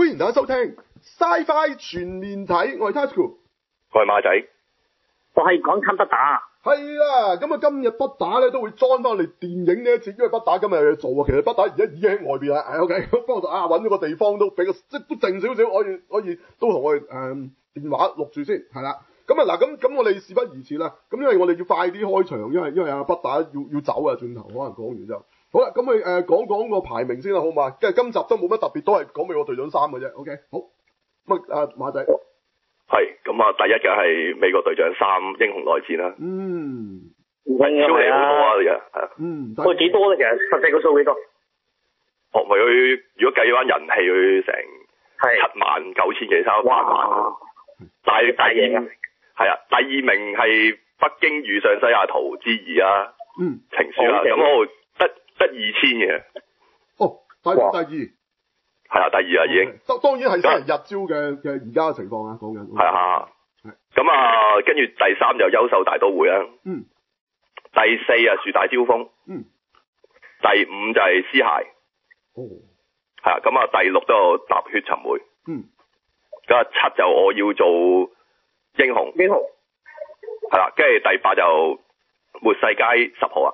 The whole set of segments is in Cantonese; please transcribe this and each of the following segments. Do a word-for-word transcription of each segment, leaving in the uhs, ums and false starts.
歡迎大家收聽 Sci-Fi 全面睇，我係 Tasuku， 我係馬仔， 我係港產不打。 係啦，咁啊今日不打咧都會裝翻嚟電影呢一次，因為不打今日有嘢做啊。其實不打而家已經喺外邊啦，係 OK。不過就啊揾咗個地方都比較即係都靜少少，可以可以都同我哋誒、嗯、電話錄住先，係啦。咁啊嗱，咁咁我哋事不宜遲啦。咁因為我哋要快啲開場，因為因為阿不打要要走啊，轉頭可能講完之後。好啦，咁佢誒講講個排名先啦，好嘛？跟住今集都冇乜特別，都係講美國隊長三嘅啫。OK，好。咁啊，馬仔。 係，咁啊，第一嘅係美國隊長三英雄內戰啦。 嗯。 超你好多啊，其實係。 嗯。 喂，幾多咧？其實實際個數幾多？ 哦，咪佢如果計翻人氣，佢成七萬九千幾三百萬。大大贏啊！係啊，第二名係北京遇上西雅圖之二啊。 嗯。 情書啦，咁我得得二千嘅。 哦，第第二。 係啊，第二啊已經。當當然係日朝嘅嘅而家嘅情況啊，講緊。 係啊。咁啊，跟住第三就優秀大都會啦。 嗯。 第四啊，樹大招風。 嗯。 第五就係屍骸。 哦。 係啊，咁啊，第六都有踏血尋梅。 嗯。 咁啊，七就我要做英雄。 英雄。 係啦，跟住第八就末世街十號啊。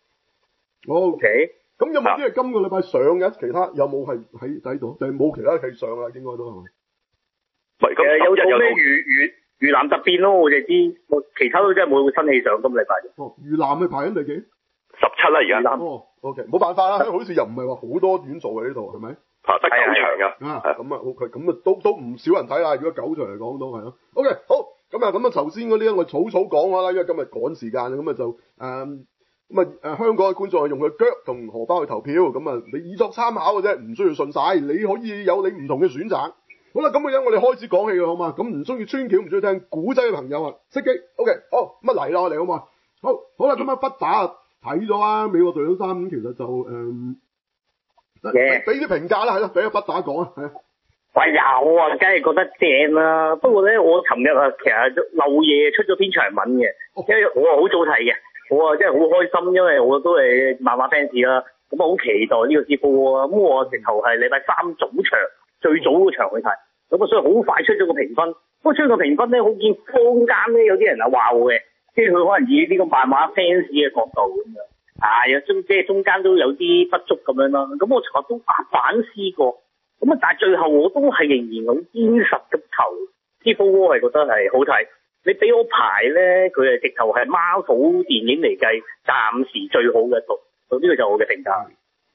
O K。咁有冇啲係今個禮拜上嘅？其他有冇係喺喺度？定係冇其他戲上啦？應該都係咪？ 喂，咁有套咩魚魚魚腩突變咯，我哋知，我其他都真係冇新戲上今個禮拜。 哦，魚腩係排緊第幾？ 十七啦，而家。 哦 ，O K，冇辦法啦，好似又唔係話好多院做嘅呢度，係咪？ 啊，得九場噶。 啊，咁啊 O K，咁啊都都唔少人睇啦。如果九場嚟講都係咯。O K，好，咁啊咁啊，頭先嗰啲我草草講下啦，因為今日趕時間，咁啊就誒。嗯咁啊，誒香港嘅觀眾係用佢腳同荷包去投票，咁啊，你以作參考嘅啫，唔需要信晒，你可以有你唔同嘅選擇。好啦，咁嘅樣我哋開始講戲啦，好嘛？咁唔中意穿橋唔中意聽古仔嘅朋友啊，熄機 ，OK，好，咁啊嚟啦，我哋好嘛？好，好啦，咁啊不打睇咗啊，美國隊長三其實就誒，俾啲評價啦，係咯，俾阿不打講啊，係啊。 喂，有啊，梗係覺得正啦。不過咧，我尋日啊，其實漏夜出咗篇長文嘅，因為我啊好早睇嘅。我啊真係好開心，因為我都係漫畫 fans 啦，咁啊好期待呢個師傅啊，咁我直頭係禮拜三早場最早嗰場去睇，咁啊所以好快出咗個評分，不過出咗個評分咧，好見坊間咧有啲人啊話我嘅，即係佢可能以呢個漫畫 fans 嘅角度咁樣，啊有中即係中間都有啲不足咁樣啦，咁我尋日都反思過，咁啊但係最後我都係仍然好堅實咁投師傅窩，係覺得係好睇。你俾我排咧，佢係直頭係 Marvel 電影嚟計，暫時最好嘅一套，咁呢個就我嘅評價。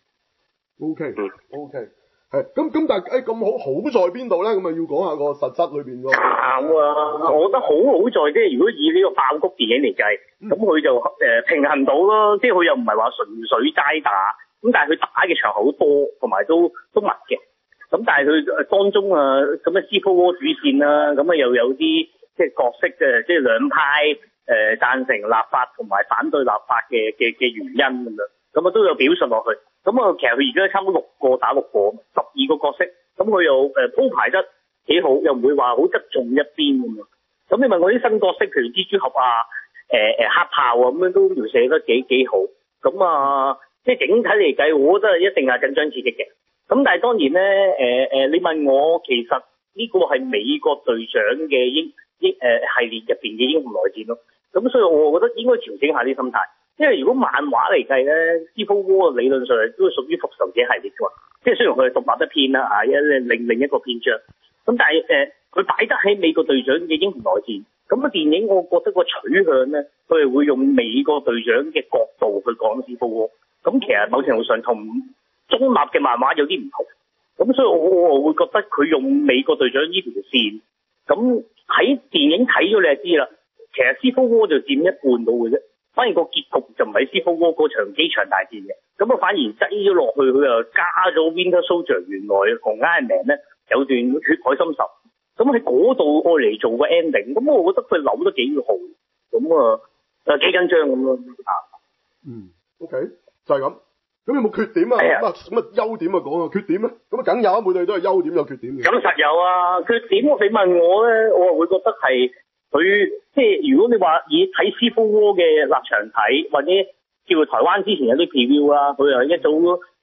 O K，O K，係咁咁，但係誒咁好好在邊度咧？咁啊要講下個實質裏邊個。啱啊！我覺得好好在即係如果以呢個爆谷電影嚟計，咁佢、嗯、就誒、呃、平衡到咯，即係佢又唔係話純粹齋打，咁但係佢打嘅場好多，同埋都都密嘅。咁但係佢誒當中啊咁嘅 Civil War 主線啦，咁啊又有啲。即係角色嘅，即係兩派誒、呃、贊成立法同埋反對立法嘅嘅嘅原因咁樣，咁啊都有表述落去。咁啊其實佢而家差唔多六個打六個，十二個角色，咁佢又誒鋪排得幾好，又唔會話好側重一邊咁樣。咁你問我啲新角色，譬如蜘蛛俠啊、誒、呃、誒黑豹啊咁樣都描寫得幾幾好。咁啊，即係整體嚟計，我覺得一定係緊張刺激嘅。咁但係當然咧，誒、呃、誒，你問我其實呢個係美國隊長嘅英。英誒系列入邊嘅英雄內戰咯，咁所以我覺得應該調整下啲心態，因為如果漫畫嚟計咧，Civil War理論上都係屬於復仇者系列嘅嘛，即係雖然佢係獨立一篇啦啊，一另另一個篇章，咁但係誒佢擺得喺美國隊長嘅英雄內戰，咁個電影我覺得個取向咧，佢係會用美國隊長嘅角度去講 Civil War，咁其實某程度上同中立嘅漫畫有啲唔同，咁所以我我會覺得佢用美國隊長呢條線，咁。喺電影睇咗你就知啦，其實 Civil War 就佔一半到嘅啫，反而個結局就唔係 Civil War 嗰場機場大戰嘅，咁啊反而擠咗落去，佢又加咗 Winter Soldier 原來同 Iron Man 咧有段血海深仇，咁喺嗰度愛嚟做個 ending，咁我覺得佢扭得幾好，咁啊誒幾緊張咁咯啊。嗯 ，OK 就係咁。咁有冇缺點啊？咁啊咁啊優點啊講啊，缺點咧？咁啊梗有啊，每隊都係優點有缺點嘅。 咁實有啊，缺點你問我咧，我會覺得係佢即係如果你話以睇 Civil War 嘅立場睇，或者叫台灣之前有啲 preview 啦，佢又一早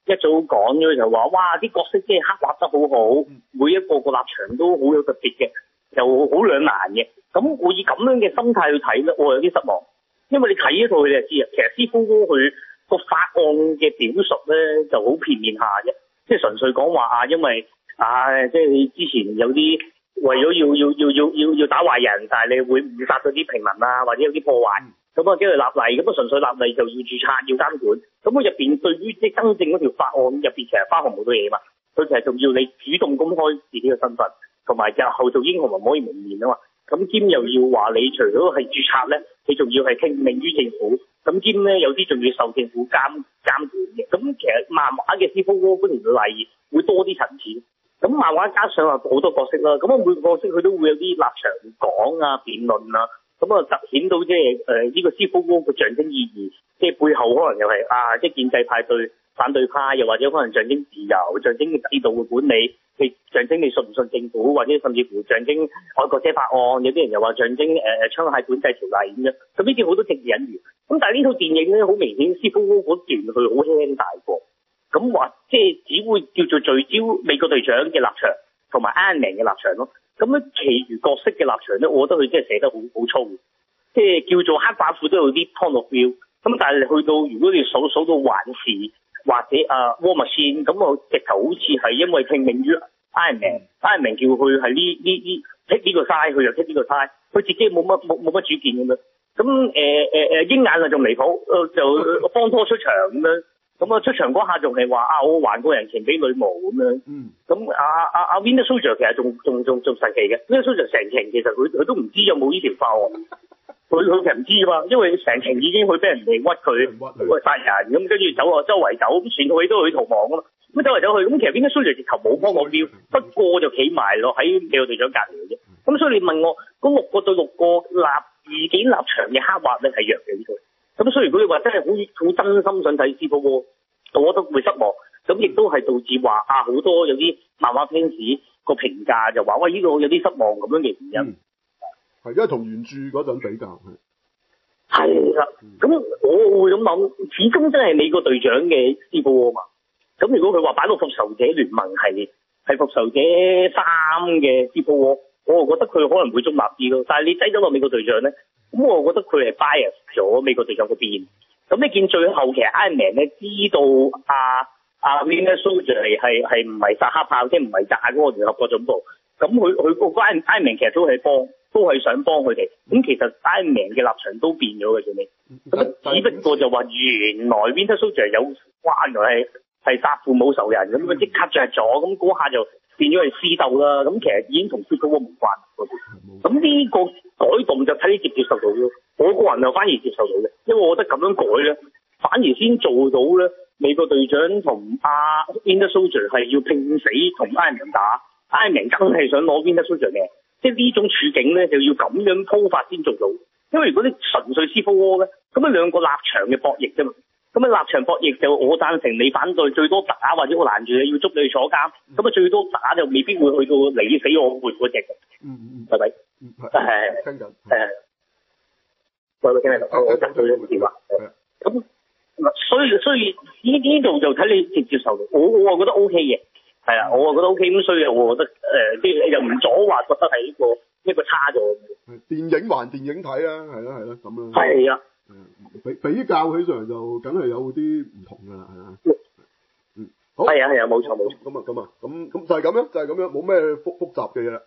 一早講咗就話，哇！啲角色即係刻畫得好好，每一個個立場都好有特別嘅，又好兩難嘅。咁我以咁樣嘅心態去睇咧，我有啲失望，因為你睇呢套你就知啊，其實師傅哥佢個法案嘅表述咧就好片面下啫，即係純粹講話啊，因為啊，即係你之前有啲為咗要要要要要要打壞人，但係你會誤殺咗啲平民啊，或者有啲破壞。咁啊，即係立例，咁啊純粹立例就要註冊，要監管。咁佢入邊對於即係真正嗰條法案入邊，其實包含好多嘢嘛。佢其實仲要你主動公開自己嘅身份，同埋日後做英雄唔可以蒙面啊嘛。咁兼又要話你除咗係註冊咧，你仲要係聽命於政府。咁兼咧有啲仲要受政府監監管嘅。咁其實漫畫嘅師傅嗰條例會多啲層次。咁漫畫加上啊好多角色啦，咁啊每個角色佢都會有啲立場講啊、辯論啊。咁啊，突顯到即係誒呢個師傅嗰個象徵意義，即係背後可能又係啊，即係建制派對反對派，又或者可能象徵自由、象徵嘅制度嘅管理，係象徵你信唔信政府，或者甚至乎象徵愛國者法案，有啲人又話象徵誒誒槍械管制條例咁樣。咁呢啲好多政治隱喻。咁但係呢套電影咧，好明顯師傅嗰段佢好輕大過，咁話即係只會叫做聚焦美國隊長嘅立場同埋 Iron Man 嘅立場咯。咁樣，其餘角色嘅立場咧，我覺得佢真係寫得好好粗，即係叫做黑寡婦都有啲 point of view。咁但係去到如果你數數到幻視或者啊 War Machine，咁我直頭好似係因為聽命於 Iron Man，Iron Man 叫佢係呢呢呢 take 呢個 side，佢就 take 呢個 side，佢自己冇乜冇冇乜主見咁樣。咁誒誒誒鷹眼啊仲離譜，就幫拖出場咁樣。咁啊出場嗰下仲係話啊我還個人情俾女巫咁樣，咁阿阿阿 Winter Soldier 其實仲仲仲仲神奇嘅 ，Winter Soldier 成程其實佢佢都唔知有冇呢條法案，佢佢其實唔知㗎嘛，因為成程已經去俾人哋屈佢，喂殺人咁跟住走啊周圍走，咁全套戲都去逃亡㗎嘛，咁周圍走去，咁其實 Winter Soldier 直頭冇幫我標，不過就企埋落喺美國隊長隔離嘅啫，咁所以你問我嗰六個對六個立自己立場嘅刻畫咧係弱嘅呢套。咁所以如果你話真係好好真心想睇師傅哥，我覺得會失望。咁亦都係導致話啊好多有啲漫畫 fans 個評價就話喂呢度有啲失望咁樣嘅原因。係、嗯，因為同原著嗰陣比較係。係啦，咁、嗯、我會咁諗，始終真係美國隊長嘅師傅哥嘛。咁如果佢話擺到復仇者聯盟係係復仇者三嘅師傅哥，我就覺得佢可能會中立啲咯。但係你擠咗落美國隊長咧？咁我覺得佢係 bias 咗美國隊長嗰邊。咁你見最後其實 Iron Man 咧知道阿阿 Winter Soldier 係係唔係殺黑豹，即係唔係炸嗰個聯合國總部。咁佢佢個 Iron Iron Man 其實都係幫，都係想幫佢哋。咁其實 Iron Man 嘅立場都變咗嘅最尾。咁只不過就話原來 Winter Soldier 有哇，原來係係殺父母仇人咁，佢即刻着咗，咁嗰下就變咗係私鬥啦。咁其實已經同 Civil War 無關。咁呢個改動就睇你接唔接受到咯。我個人就反而接受到嘅，因為我覺得咁樣改咧，反而先做到咧。美國隊長同阿 Winter Soldier 係要拼死同 Iron Man 打 ，Iron Man 真係想攞 Winter Soldier 嘅，即係呢種處境咧就要咁樣鋪法先做到。因為如果你純粹 Civil War 咧，咁樣兩個立場嘅博弈啫嘛。咁啊立場博弈就我贊成你反對，最多打或者我攔住你要捉你去坐監。咁啊最多打就未必會去到你死我活嗰隻嘅。嗯嗯，係咪？嗯係。聽緊。誒。喂喂，聽你講，我爭取咗電話。咁，所以所以呢呢度就睇你接唔接受。我我啊覺得 O K 嘅，係啊，我啊覺得 O K 咁，所以我覺得誒，即係又唔阻話覺得係一個一個差咗。電影還電影睇啊，係啦係啦咁樣。係啊。比比較起上就梗係有啲唔同㗎啦，係啊。嗯。好。係啊係啊，冇錯冇錯。咁啊咁啊，咁咁就係咁樣，就係咁樣，冇咩複複雜嘅嘢啦。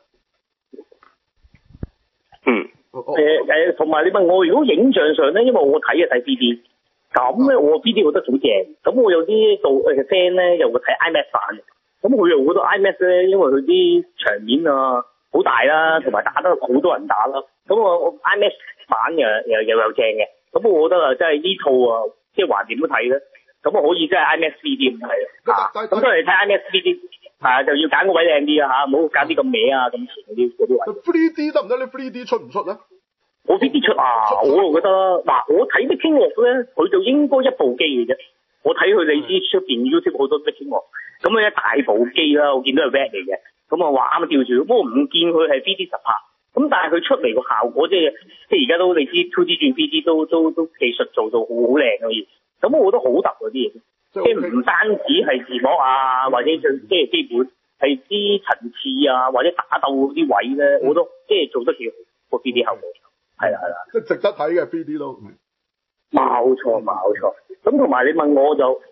嗯。誒誒，同埋你問我，如果影像上咧，因為我睇嘅睇 B D， 咁咧我 B D 覺得好正，咁我有啲做誒 friend 咧又會睇 IMAX 版嘅，咁佢又覺得 IMAX 咧，因為佢啲場面啊好大啦，同埋打得好多人打啦，咁我我 IMAX 版又又又有正嘅，咁我覺得啊，真係呢套啊，即係橫掂都睇咧，咁啊可以真係 IMAX 3 D 咁睇啊，咁都係睇 IMAX 3 D。係就要揀個位靚啲啊吓，唔好揀啲咁歪啊咁前嗰啲嗰啲位。三 D 得唔得？你三 D 出唔出咧？我三 D 出啊，我就覺得嗱，我睇 making of 咧，佢就應該一部機嘅啫。我睇佢哋啲出邊 YouTube 好多 making of，咁佢一大部機啦，我見到係 red 嚟嘅，咁啊話啱啱吊住，不過唔見佢係三 D 實拍。咁但係佢出嚟個效果即係即係而家都你知 two D 轉三 D 都都都技術做到好好靚嘅，咁我覺得好突嗰啲嘢。 即係唔單止係字幕啊，或者最即係基本係啲層次啊，或者打鬥嗰啲位咧，嗯、我都即係做得幾好個 B D 後果。係啦係啦， 即係值得睇嘅 B D 都。 冇錯冇錯，咁同埋你問我就誒誒誒誒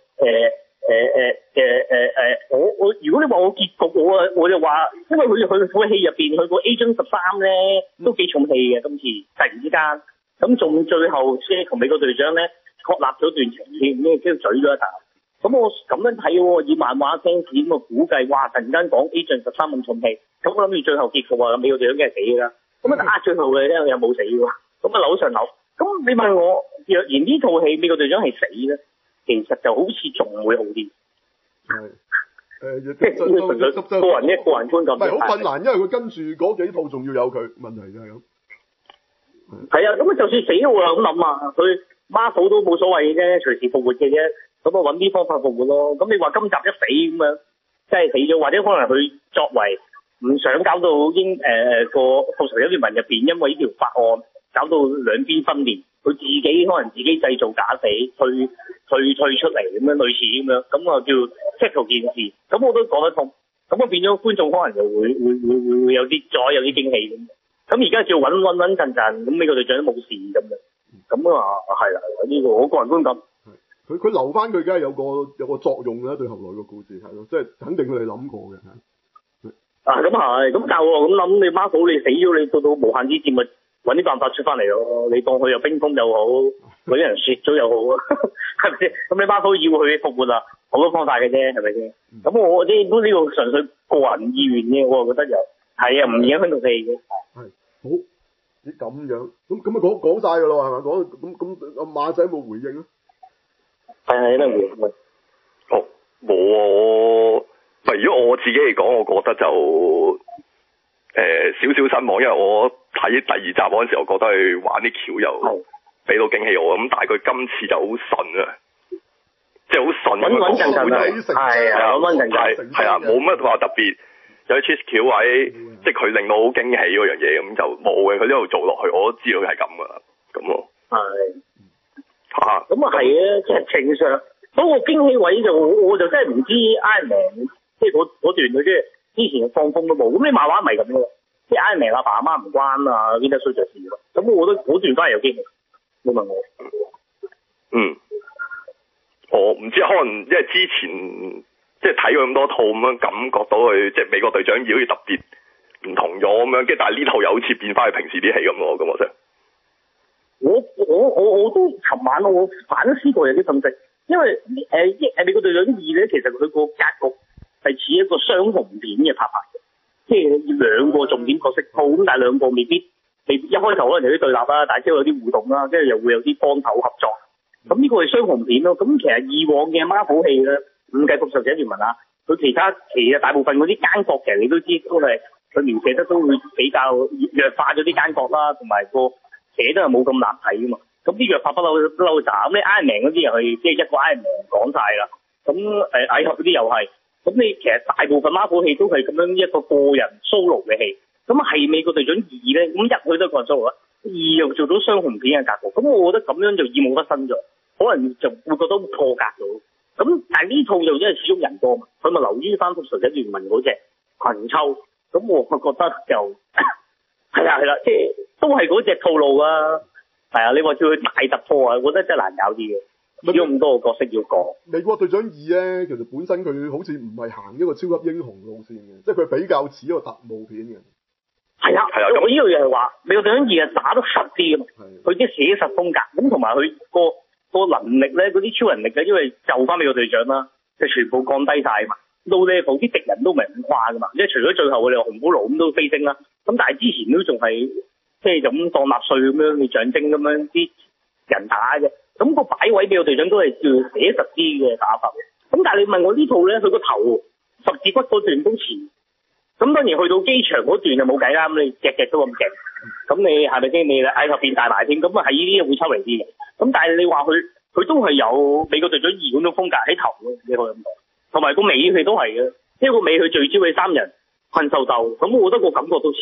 誒我我如果你話我結局我啊我就話，因為佢佢套戲入邊佢個 Agent 十三咧都幾重戲嘅，今次突然之間，咁仲最後即係同美國隊長咧確立咗段情線，咩即係嘴咗一啖。咁我咁樣睇喎，以漫畫 fans 咁嘅估計，哇！突然間講 Agent 十三咁重戲，咁我諗住最後結局啊，美國隊長梗係死㗎啦。咁啊打最後嘅咧又冇死喎，咁啊扭上扭。咁你問我，若然呢套戲美國隊長係死咧，其實就好似仲會好啲。係。誒，即係個人一個人觀感。唔係好困難，因為佢跟住嗰幾套仲要有佢，問題就係咁。係啊，咁啊就算死我又咁諗啊，佢 Marvel 都冇所謂嘅啫，隨時復活嘅啫。咁啊揾啲方法復活咯。咁你話今集一死咁樣，即係死咗，或者可能佢作為唔想搞到英誒個復仇者聯盟入邊，因為呢條法案搞到兩邊分裂，佢自己可能自己製造假死，退退退出嚟咁樣，類似咁樣，咁啊叫 settle 件事。咁我都講得通。咁啊變咗觀眾可能就會會會會會有啲再有啲驚喜咁。咁而家叫穩穩穩陣陣，咁美國隊長都冇事咁嘅。咁啊係啦，呢個我個人觀感。佢佢留翻佢，梗係有個有個作用嘅，對後來個故事係咯，即係肯定佢哋諗過嘅。啊，咁係，咁但係我咁諗，你 Marvel 你死咗，你到到無限之戰咪揾啲辦法出翻嚟咯。你當佢有冰封又好，嗰啲人雪咗又好，係咪先？咁你 Marvel 要佢復活啊，好多方法嘅啫，係咪先？咁、嗯、我即都呢個純粹個人意願嘅，我覺得又係啊，唔影響到戲嘅。係好，咦咁樣，咁咁啊講講晒㗎咯，係咪？講咁咁阿馬仔冇回應啊？係係啦，回應。哦，冇啊，我唔係如果我自己嚟講，我覺得就誒、呃、少少失望，因為我睇第二集嗰陣時候，我覺得佢玩啲橋又俾到驚喜我，咁但係佢今次就好順啊，即係好順，穩穩陣陣係啊，穩穩陣陣係啊，冇乜話特別有啲 twist 橋位，即係佢令到好驚喜嗰樣嘢，咁就冇嘅。佢呢度做落去，我都知道佢係咁噶啦，咁咯。係嚇，咁啊係啊，劇情上嗰個驚喜位就我就真係唔知 Iron Man 即係嗰嗰段嘅，即係之前放風都冇。咁你漫畫唔係咁嘅，即係 Iron Man 阿爸阿媽唔關啊，Winter Soldier事咯。咁我覺得嗰段都係有驚喜。你問我？嗯，我唔知，可能因為之前即係睇過咁多套咁樣，感覺到佢即係美國隊長好似特別唔同咗咁樣，跟住但係呢套又好似變翻佢平時啲戲咁喎，咁我真。我我我我都尋晚我反思過有啲分析，因為誒誒美國隊長二咧，其實佢個格局係似一個雙雄片嘅拍法嘅，即係兩個重點角色套，咁但係兩個未必未必一開頭可能有啲對立啦，但係之後有啲互動啦，跟住又會有啲幫手合作，咁呢個係雙雄片咯。咁其實以往嘅 Marvel 戲咧，唔計復仇者聯盟啊，佢其他其實大部分嗰啲奸角其實你都知都係佢描寫得都會比較弱化咗啲奸角啦，同埋個寫得係冇咁立體噶嘛，咁啲弱化不嬲不嬲渣，咁你 Iron Man 嗰啲又係即係一個 Iron Man 講晒啦，咁誒蟻俠嗰啲又係，咁你其實大部分 Marvel 戲都係咁樣一個個人 solo 嘅戲，咁係美國隊長二咧，咁一佢都個人 solo 啦，二又做到雙雄片嘅格局，咁我覺得咁樣就意冇得新咗，可能就會覺得破格咗，咁但係呢套就因為始終人多嘛，佢咪留於翻復仇者聯盟嗰隻群抽，咁我覺得就係啊係啦，即係。都係嗰隻套路啊，係啊！你話叫佢大突破啊，我覺得真係難搞啲嘅。始終咁多個角色要講。美國隊長二咧，其實本身佢好似唔係行一個超級英雄路線嘅，即係佢比較似一個特務片嘅。係啊，係啊，我呢度又係話美國隊長二係打得實啲嘅嘛，佢啲寫實風格，咁同埋佢個個能力咧，嗰啲超能力咧，因為就翻美國隊長啦，就全部降低晒嘛。到呢部啲敵人都唔係咁誇噶嘛，即係除咗最後我哋話紅骷髏咁都飛升啦，咁但係之前都仲係。即係就咁當納粹咁樣嘅象徵咁樣啲人打啫，咁個擺位俾我隊長都係叫寫實啲嘅打法。咁但係你問我呢套咧，佢個頭十字骨嗰段都似，咁當然去到機場嗰段就冇計啦。咁你隻隻都咁勁，咁你係咪先？你蟻俠變大埋添，咁啊係呢啲會抽離啲嘅。咁但係你話佢佢都係有美國隊長二嗰種風格喺頭咯，你可以咁講。同埋個尾佢都係嘅，因為個尾佢聚焦喺三人困獸鬥，咁我覺得個感覺都似。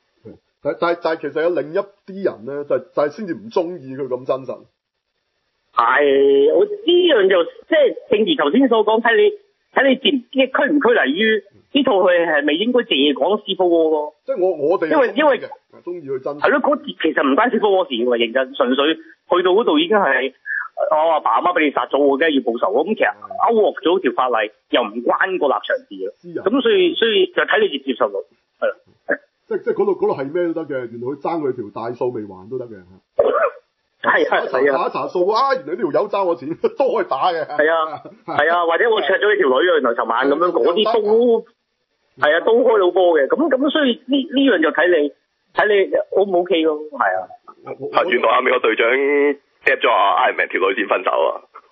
但但但係其實有另一啲人咧，就就係先至唔中意佢咁真實。 係，我呢樣就即係正如頭先所講，睇你睇你接即係拘唔拘泥於呢套戲係咪應該淨係講 Civil War 咯？ 即係我我哋因為因為中意去真係咯，嗰節其實唔關 Civil War 事喎，認真純粹去到嗰度已經係我阿爸阿媽俾你殺咗，我梗係要報仇。咁其實勾惡咗條法例又唔關個立場事咯。咁所以所以就睇你接接受到係啦。 即即係嗰度嗰度係咩都得嘅，原來佢爭佢條大數未還都得嘅。 係係係啊！ 查一查數啊！原來呢條友爭我錢都可以打嘅。係啊係啊，或者我灼咗呢條女啊，原來尋晚咁樣嗰啲都係啊，都開到波嘅。咁咁所以呢呢樣就睇你睇你 O 唔 O K 咯。係啊。 啊！原來阿美國隊長夾咗阿 Iron Man 條女先分手啊！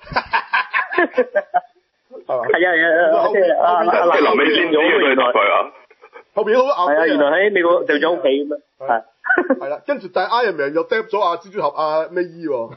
係嘛？ 係啊係啊，即係啊即係臨尾先知佢答佢啊！ 後邊好係啊，原來喺美國隊長屋企咁樣係。 係啦，跟住但係 Iron Man 又 drop 咗阿蜘蛛俠阿 May 喎，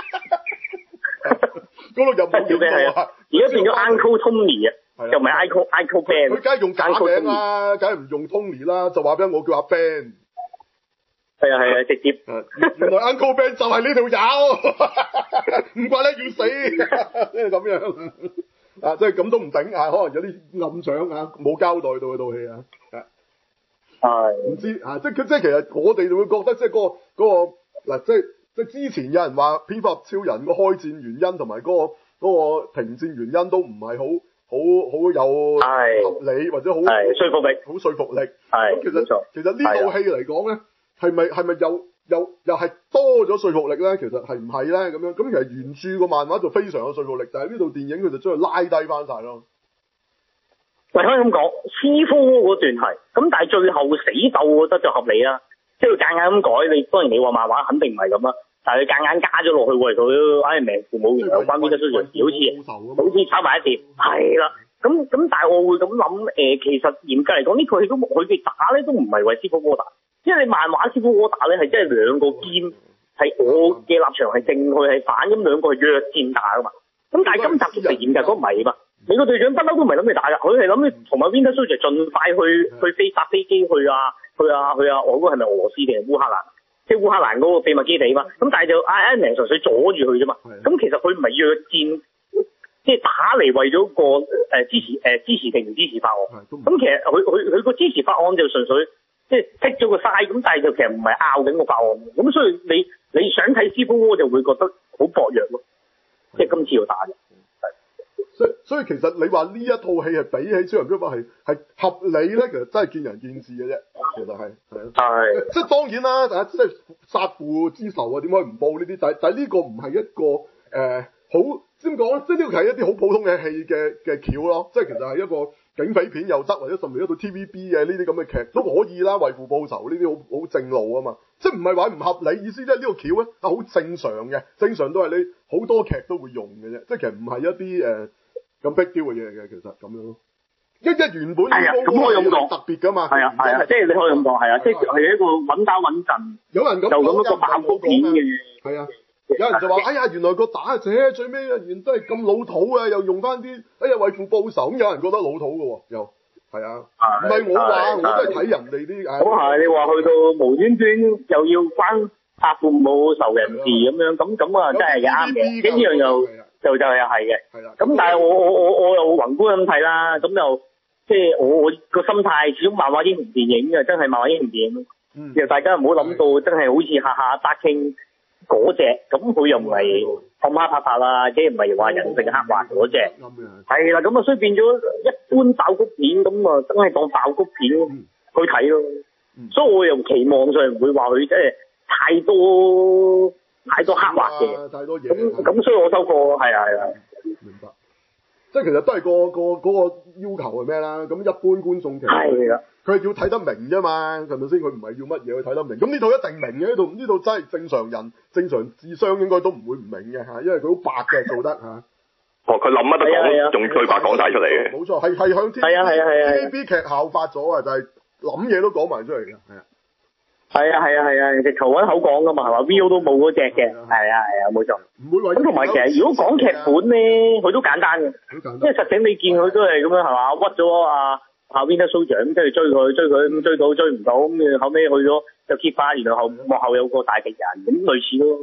嗰度又冇叫嘅， 而家變咗 Uncle Tony 啊，又唔係 Uncle Uncle Ben， 佢梗係用假名啦，梗係唔用 Tony 啦，就話俾我叫阿 Ben。 係啊係啊，直接。 原來 Uncle Ben 就係呢條友，唔怪得要死，即係咁樣啊！即係咁都唔頂啊，可能有啲暗搶啊，冇交代到嗰套戲啊。 係唔知啊，即係即係其實我哋就會覺得即係嗰個嗰個嗱，即係即係之前有人話蝙蝠俠超人個開戰原因同埋嗰個嗰個停戰原因都唔係好好好有合理或者好說服力， 好說服力。 係咁其實其實呢套戲嚟講咧，係咪係咪又又又係多咗說服力咧？其實係唔係咧？咁樣咁其實原著個漫畫就非常有說服力，但係呢套電影佢就將佢拉低翻晒咯。 喂，可以咁講，Civil War嗰段係，咁但係最後死鬥，我覺得就合理啦。即係佢夾硬咁改，你當然你話漫畫肯定唔係咁啦，但係佢夾硬加咗落去，為佢 Iron Man父母有關邊得衰弱，好似好似炒埋一碟，係啦。咁咁，但係我會咁諗，誒、呃，其實嚴格嚟講，呢套戲都佢哋打咧都唔係為 Civil War 打，因為你漫畫 Civil War 打咧係真係兩個肩，係我嘅立場係正，佢係反，咁兩個係約戰打噶嘛。咁但係今集其實嚴格講唔係嘛。美國隊長不嬲都唔係諗住打㗎，佢係諗住同埋 Winter Soldier 盡快去去飛搭飛機去啊去啊去啊，我嗰個係咪俄羅斯定係烏克蘭？即係烏克蘭嗰個秘密基地嘛。咁但係就 Iron Man 純粹阻住佢啫嘛。咁其實佢唔係約戰，即係打嚟為咗個誒、呃、支持誒、呃、支持定唔支持法案。咁其實佢佢佢個支持法案就純粹即係剔咗個嘥，咁但係就其實唔係拗緊個法案。咁所以你你想睇 Civil War就會覺得好薄弱咯，即係今次要打嘅。 所以所以其實你話呢一套戲係比起超人蝙蝠係係合理咧，其實真係見仁見智嘅啫。其實係係啊，即係當然啦，即係殺父之仇啊，點解唔報呢啲？但係但係呢個唔係一個誒、呃、好點講咧？即係呢個係一啲好普通嘅戲嘅嘅橋咯。即係其實係一個警匪片又得，或者甚至一套 T V B 嘅呢啲咁嘅劇都可以啦。為父報仇呢啲好好正路啊嘛。即係唔係話唔合理意思，即係呢個橋咧係好正常嘅，正常都係你好多劇都會用嘅啫。即係其實唔係一啲誒。呃咁逼雕嘅嘢嘅，其實咁樣咯。一一原本係咁可以咁講特別噶嘛。係啊係啊，即係你可以咁講係啊，即係係一個穩打穩陣。 有人咁就咁一個爆谷片嘅。 係啊，有人就話：哎呀，原來個打者最尾啊，原都係咁老土啊，又用翻啲哎呀為父報仇，咁有人覺得老土嘅喎，又係啊。唔係我話，我都係睇人哋啲。 咁係你話去到無端端又要關殺父母仇人事咁樣，咁咁啊真係啱嘅，呢樣又。就就又係嘅，咁但係我我我我又宏觀咁睇啦，咁又即係我我個心態，始終漫畫英雄電影嘅，真係漫畫英雄電影。嗯。其實大家唔好諗到真係好似下下 Dark King 嗰隻，咁佢又唔係咁蝦拍拍啦，即係唔係話人性刻畫嗰隻。係啦，咁啊所以變咗一般爆谷片，咁啊真係當爆谷片去睇咯。嗯。所以我又期望上唔會話佢即係太多。太多刻畫嘅， 太多嘢。 咁咁，所以我收貨，係啊係啊。 明白。即係其實都係個個嗰個要求係咩啦？咁一般觀眾其實係啊， 佢係要睇得明啫嘛，係咪先？佢唔係要乜嘢去睇得明。咁呢套一定明嘅，呢套呢套真係正常人、正常智商應該都唔會唔明嘅嚇，因為佢好白嘅做得嚇。 哦，佢諗乜都講，仲最白講晒出嚟嘅。 冇錯，係係向 T V B 劇效法咗啊！就係諗嘢都講埋出嚟嘅，係啊。 係啊係啊係啊，直頭揾口講噶嘛，係嘛 V O 都冇嗰隻嘅，係啊係啊冇錯。 唔會話咁同埋其實如果講劇本咧，佢都簡單嘅，即係實情你見佢都係咁樣係嘛，屈咗啊啊 Winter Soldier 咁，即係追佢追佢咁追到追唔到，咁後尾去咗就揭發，然後後幕後有個大敵人咁類似咯。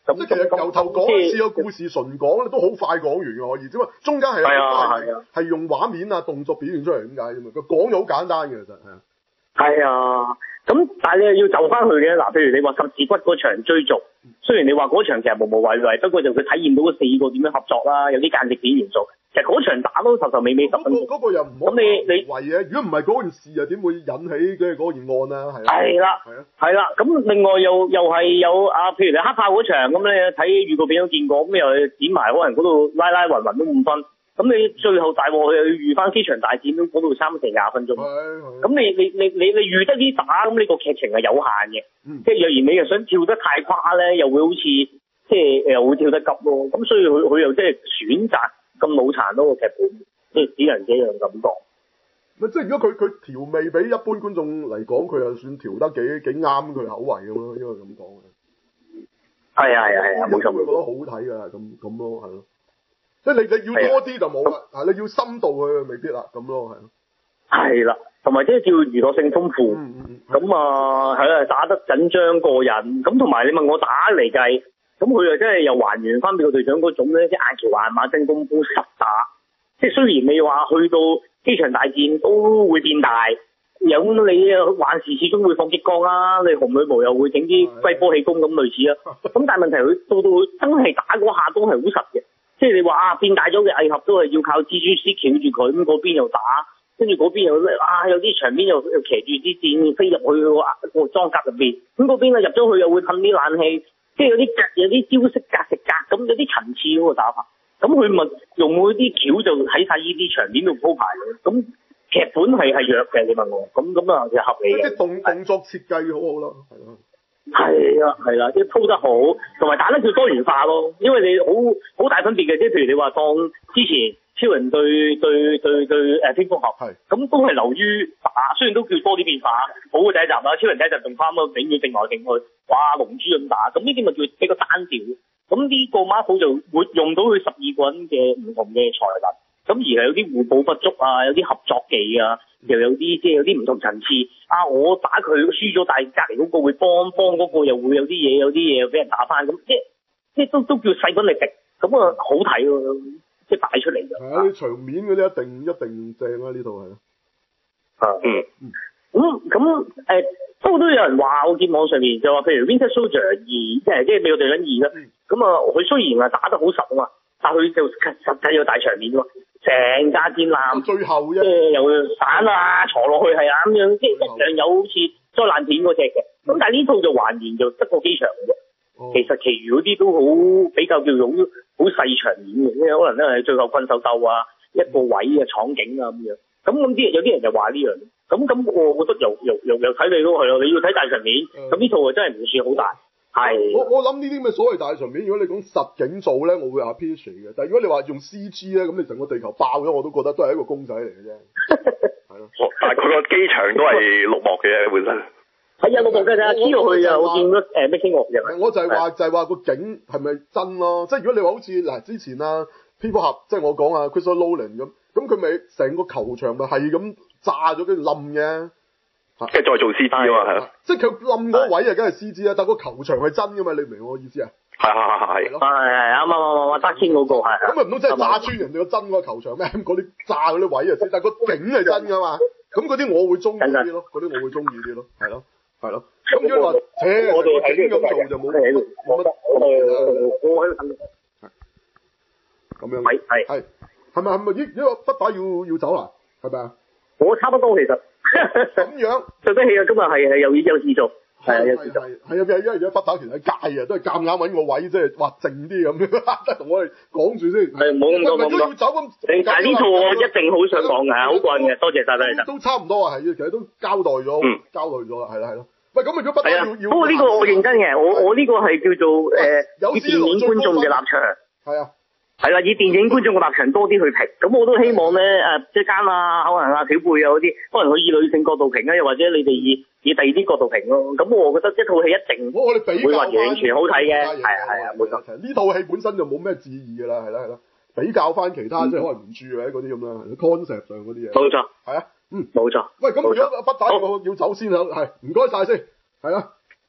咁即係其實由頭講一次個故事純講咧，都好快講完嘅可以，只不過中間係係啊係啊， 係用畫面啊動作表現出嚟點解啫嘛？佢講就好簡單嘅其實係啊。 係啊，咁但係你又要就翻去嘅嗱，譬如你話十字骨嗰場追逐，雖然你話嗰場其實無無謂謂，不過就佢體驗到嗰四個點樣合作啦，有啲間接片元素。其實嗰場打都頭頭尾尾十分鐘。 嗰、嗰個又唔好。咁你你為嘅，如果唔係嗰件事又點會引起嘅嗰件案啊？係啊。係啦。係啊。係啦，咁另外又又係有啊，譬如你黑豹嗰場咁咧，睇預告片都見過，咁又剪埋可能嗰度拉拉勻勻都五分。咁你最後大鑊又要預翻機場大戰都嗰度三成廿分鐘。咁你你你你你預得啲打，咁你個劇情係有限嘅。嗯、即係若然你又想跳得太誇咧，又會好似即係又會跳得急咯。咁所以佢佢又即係選擇咁腦殘咯個劇本，即係只能這樣咁講。 咪即係如果佢佢調味比一般觀眾嚟講，佢又算調得幾幾啱佢口味咁咯，應該咁講嘅。係啊係啊係啊，冇錯。會覺得好睇㗎，咁咁咯，係咯。即係你你要多啲就冇啦，係你要深度佢未必啦，咁咯係咯。係啦，同埋即係叫娛樂性豐富，咁、嗯嗯、啊係啦，打得緊張過癮，咁同埋你問我打嚟計，咁佢又真係又還原翻美國隊長嗰種咧，即係硬橋硬馬真功夫實打，即係雖然你話去到機場大戰都會變大，有你啊還是始終會放激光啦，你紅女巫又會整啲龜波氣功咁類似啦，咁但係問題佢到到真係打嗰下都係好實嘅。即係你話啊，變大咗嘅蟻俠都係要靠蜘蛛絲翹住佢，咁嗰邊又打，跟住嗰邊又啊有啲場面又又騎住啲箭飛入去個個裝甲入邊，咁嗰邊啊入咗去又會噴啲冷氣，即係有啲格有啲招式格食格咁，有啲層次嗰個打法。咁佢咪用嗰啲橋就喺晒呢啲場面度鋪排嘅，咁劇本係係弱嘅，你問我，咁咁啊就合理嘅。即係動動作設計好好咯，係咯。係啊，係啦，即係鋪得好，同埋打得叫多元化咯。因為你好好大分別嘅，即係譬如你話當之前超人對對對對誒蝙蝠俠，係咁都係流於打，雖然都叫多啲變化。好嘅第一集啦，超人第一集仲翻咯，永遠定來定去，哇龍珠咁打，咁呢啲咪叫比較單調。咁呢個 Marvel 就會用到佢十二個人嘅唔同嘅才能。咁而係有啲互補不足啊，有啲合作技啊，又有啲即係有啲唔同層次啊！我打佢輸咗，但係隔離嗰個會幫幫嗰個，又會有啲嘢，有啲嘢俾人打翻，咁即係即係都都叫勢均力敵，咁啊好睇喎，即係擺出嚟嘅。係啊，啲場面嗰啲一定一定正啊！呢度係啊，嗯，咁咁誒，都都有人話，我見網上面就話，譬如 Winter Soldier 二，即係即係美國隊長二啦，咁啊佢雖然係打得好實啊嘛，但佢就實實際有大場面喎。成架戰艦，最後啫，即係又散啊，坐落去係啊咁樣，即係一樣有好似災難片嗰隻嘅。咁、嗯、但係呢套就還原就得個機場嘅啫。哦、其實其餘嗰啲都好比較叫做好好細場面嘅，因為可能咧係最後困獸鬥啊，一個位啊，廠景啊咁樣。咁咁啲有啲人就話呢樣，咁咁我覺得又又又又睇你咯，係咯，你要睇大場面，咁呢、嗯、套啊真係唔算好大。係，我我諗呢啲咁嘅所謂大場面，如果你講實景做咧，我會 appreciate 嘅。但係如果你話用 C G 咧，咁你成個地球爆咗，我都覺得都係一個公仔嚟嘅啫。係咯，但係佢個機場都係綠幕嘅本身。係啊，綠幕嘅咋，黐落去啊，我見咗誒 making of 嘅。我就係話就係話個景係咪真咯？即係如果你話好似嗱之前啊，蝙蝠俠，即係我講啊 Christopher Nolan 咁，咁佢咪成個球場咪係咁炸咗跟住冧嘅。即係再做 C G 啊嘛，係咯，即係佢冧嗰位啊，梗係 C G 啦，但係個球場係真噶嘛，你明唔明我意思啊？係係係係係，係係啱啱啱啱，德千嗰個係，咁啊唔通真係炸穿人哋個真嗰個球場咩？嗰啲炸嗰啲位啊，但係個景係真噶嘛，咁嗰啲我會中意啲咯，嗰啲我會中意啲咯，係咯係咯，咁如果話，切，我哋景咁做就冇冇乜，我喺度等，咁樣，係係係，係咪係咪呢呢個不打要要走啦？係咪啊？我差不多其實。咁樣對得起啊！今日係係有有事做，係啊有事做，係啊，因為因為而家北打拳喺街啊，都係夾硬揾個位，即係話靜啲咁樣，即係同我哋講住先。係冇咁多冇咁多。要走咁，但係呢套我一定好想講嘅，好過癮嘅，多謝晒你。都差唔多啊，係，其實都交代咗，交代咗啦，係啦係咯。喂，咁如果北打要要，不過呢個我認真嘅，我我呢個係叫做誒，以電影觀眾嘅立場。係啊。係啦，以電影觀眾嘅立場多啲去評，咁我都希望咧誒，即係間啊，可能啊，小貝啊嗰啲，可能佢以女性角度評啊，又或者你哋以以第二啲角度評咯。咁我覺得一套戲一定我哋比會話完全好睇嘅，係啊係啊，冇錯。呢套戲本身就冇咩旨意噶啦，係啦係啦，比較翻其他即係可能唔住嘅嗰啲咁啦，concept 上嗰啲嘢。冇錯。係啊，嗯，冇錯。喂，咁如果北打要要走先啦，係唔該晒先，係啦。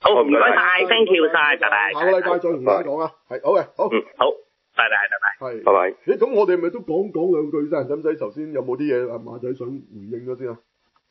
好，唔該晒 ，thank you 晒，拜拜。 下個禮拜再同大家講啊，係好嘅，好， 嗯，好，拜拜，拜拜。 係， 拜拜。 咦，咁我哋咪都講講兩句先，使唔使頭先有冇啲嘢阿馬仔想回應咗先啊？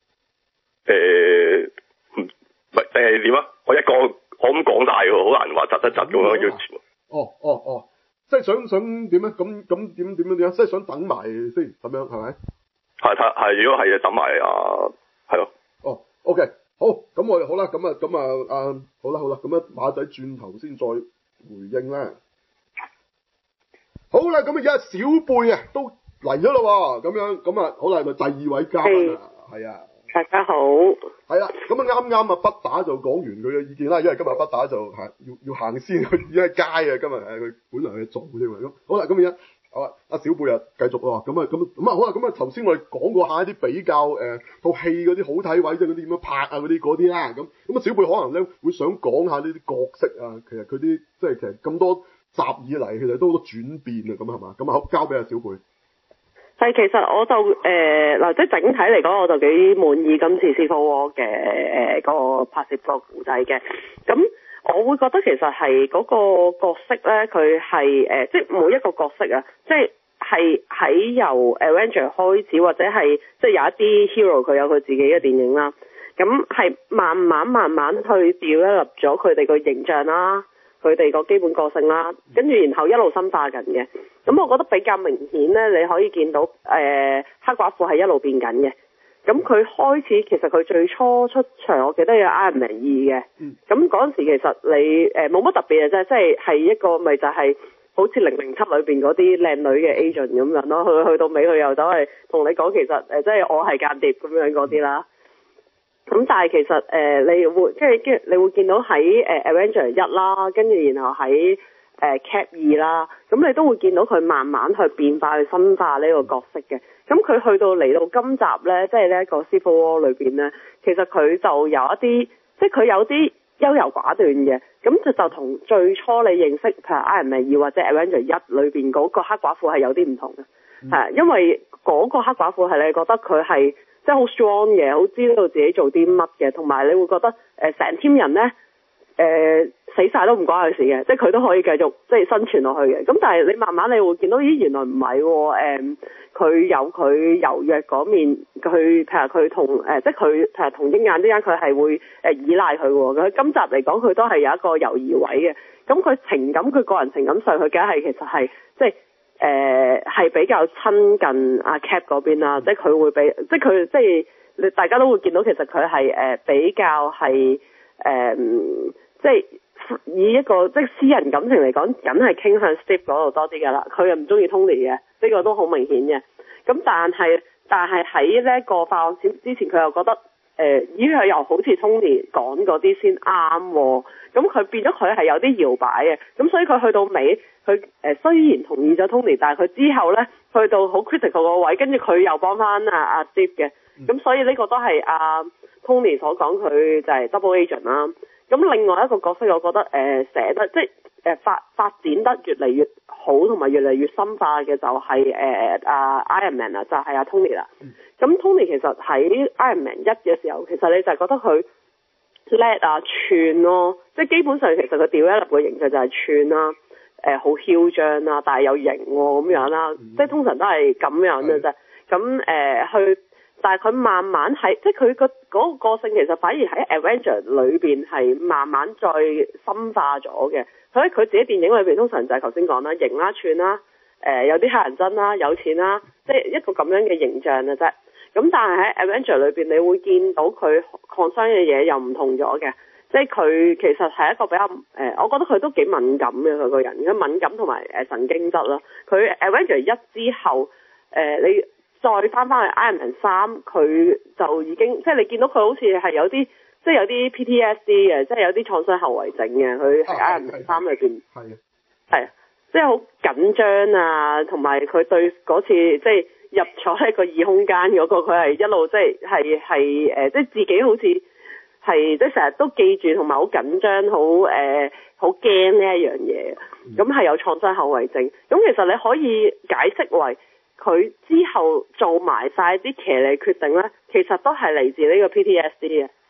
誒，唔係誒點啊？我一個我咁講大喎，好難話窒一窒咁樣要。 哦哦哦，即係想想點咧？咁咁點點樣點啊？即係想等埋先咁樣係咪？ 係係係，如果係等埋啊，係咯。 哦 ，OK，好，咁我哋好啦，咁啊咁啊啊，好啦好啦，咁啊馬仔轉頭先再回應啦。好啦，咁啊而家小貝啊都嚟咗咯喎，咁樣咁啊好啦，係咪第二位嘉賓啊？係啊。 大家好， 係啦，咁啊啱啱啊不打就講完佢嘅意見啦，因為今日不打就係要要行先，佢已經喺街啊，今日係佢本來去做添啊，咁好啦，咁而家好啦，阿小貝啊繼續喎，咁啊咁咁啊好啦，咁啊頭先我哋講過下一啲比較誒套戲嗰啲好睇位，即係嗰啲點樣拍啊嗰啲嗰啲啦，咁咁啊小貝可能咧會想講下呢啲角色啊，其實佢啲即係其實咁多集以嚟，其實都好多轉變啊，咁係嘛，咁啊好交俾阿小貝。 係，其實我就誒嗱、呃，即係整體嚟講，我就幾滿意今次 Civil War 嘅誒嗰個拍攝個故仔嘅。咁我會覺得其實係嗰個角色咧，佢係誒即係每一個角色啊，即係係喺由 Avenger 開始，或者係即係有一啲 hero 佢有佢自己嘅電影啦。咁係慢慢慢慢去develop咗佢哋個形象啦。佢哋個基本個性啦，跟住然後一路深化緊嘅。咁我覺得比較明顯咧，你可以見到誒、呃、黑寡婦係一路變緊嘅。咁佢開始其實佢最初出場，我記得有 Iron Man 二嘅。咁嗰陣時其實你誒冇乜特別嘅啫，即係係一個咪就係好似零零七裏邊嗰啲靚女嘅 agent 咁樣咯。去去到尾佢又走係同你講其實誒、呃、即係我係間諜咁樣嗰啲啦。咁但係其實誒、呃、你會即係跟你會見到喺誒、呃、Avenger 一啦，跟住然後喺誒、呃、Cap 二啦，咁你都會見到佢慢慢去變化去深化呢個角色嘅。咁佢去到嚟到今集咧，即係呢一個 Civil War 裏邊咧，其實佢就有一啲即係佢有啲優柔寡斷嘅。咁就就同最初你認識譬如 Iron Man 二或者 Avenger 一裏邊嗰個黑寡婦係有啲唔同嘅，係、嗯、因為嗰個黑寡婦係你覺得佢係。即係好 strong 嘅，好知道自己做啲乜嘅，同埋你會覺得誒成 team 人咧誒、呃、死晒都唔關佢事嘅，即係佢都可以繼續即係生存落去嘅。咁但係你慢慢你會見到，咦原來唔係喎，佢、呃、有佢柔弱嗰面，佢譬如佢同誒即係佢譬如同鷹眼之間佢係會誒依賴佢喎。佢今集嚟講佢都係有一個猶豫位嘅。咁佢情感佢個人情感上佢梗係其實係即係。誒係、呃、比較親近阿 Cap 嗰邊啦，即係佢會比，即係佢即係你大家都會見到其實佢係誒比較係誒、呃，即係以一個即係私人感情嚟講，梗係傾向 Steve 嗰度多啲㗎啦。佢又唔中意 Tony 嘅，呢、這個都好明顯嘅。咁但係但係喺呢一個化學之之前，佢又覺得誒，咦、呃、佢又好似 Tony 講嗰啲先啱喎。咁佢變咗佢係有啲搖擺嘅。咁所以佢去到尾。佢誒、呃、雖然同意咗 Tony， 但係佢之後咧去到好 critical 個位，跟住佢又幫翻阿阿 Steve 嘅，咁、嗯、所以呢個都係阿、啊、Tony 所講佢就係 double agent 啦。咁另外一個角色，我覺得誒、呃、寫得即係誒、呃、發發展得越嚟越好，同埋越嚟越深化嘅就係誒阿 Iron Man 啊，就係阿 Tony 啦。咁、嗯、Tony 其實喺 Iron Man 一嘅時候，其實你就係覺得佢叻啊串咯，即係基本上其實佢掉一粒嘅形象就係串啦。誒好囂張啦，但係有型喎咁樣啦，嗯、即係通常都係咁樣嘅啫。咁誒的、呃、去，但係佢慢慢喺，即係佢個嗰個個性其實反而喺 Avenger 裏邊係慢慢再深化咗嘅。佢喺佢自己電影裏邊通常就係頭先講啦，型啦串啦，誒、呃、有啲黑人憎啦，有錢啦，即係一個咁樣嘅形象嘅啫。咁但係喺 Avenger 裏邊，你會見到佢 concern 嘅嘢又唔同咗嘅。即係佢其實係一個比較誒、呃，我覺得佢都幾敏感嘅佢個人，佢敏感同埋誒神經質啦。佢 Avenger 一之後，誒、呃、你再翻翻去 Iron Man 三，佢就已經即係你見到佢好似係有啲即係有啲 P T S D 嘅，即係有啲創傷後遺症嘅。佢喺 Iron Man 三裏邊係係即係好緊張啊，同埋佢對嗰次即係入咗喺個異空間嗰、那個，佢係一路即係係係誒，即係自己好似。係即係成日都記住同埋好緊張，好誒好驚呢一樣嘢，咁係、嗯、有創傷後遺症。咁其實你可以解釋為佢之後做埋晒啲騎呢決定咧，其實都係嚟自呢個 P T S D 嘅。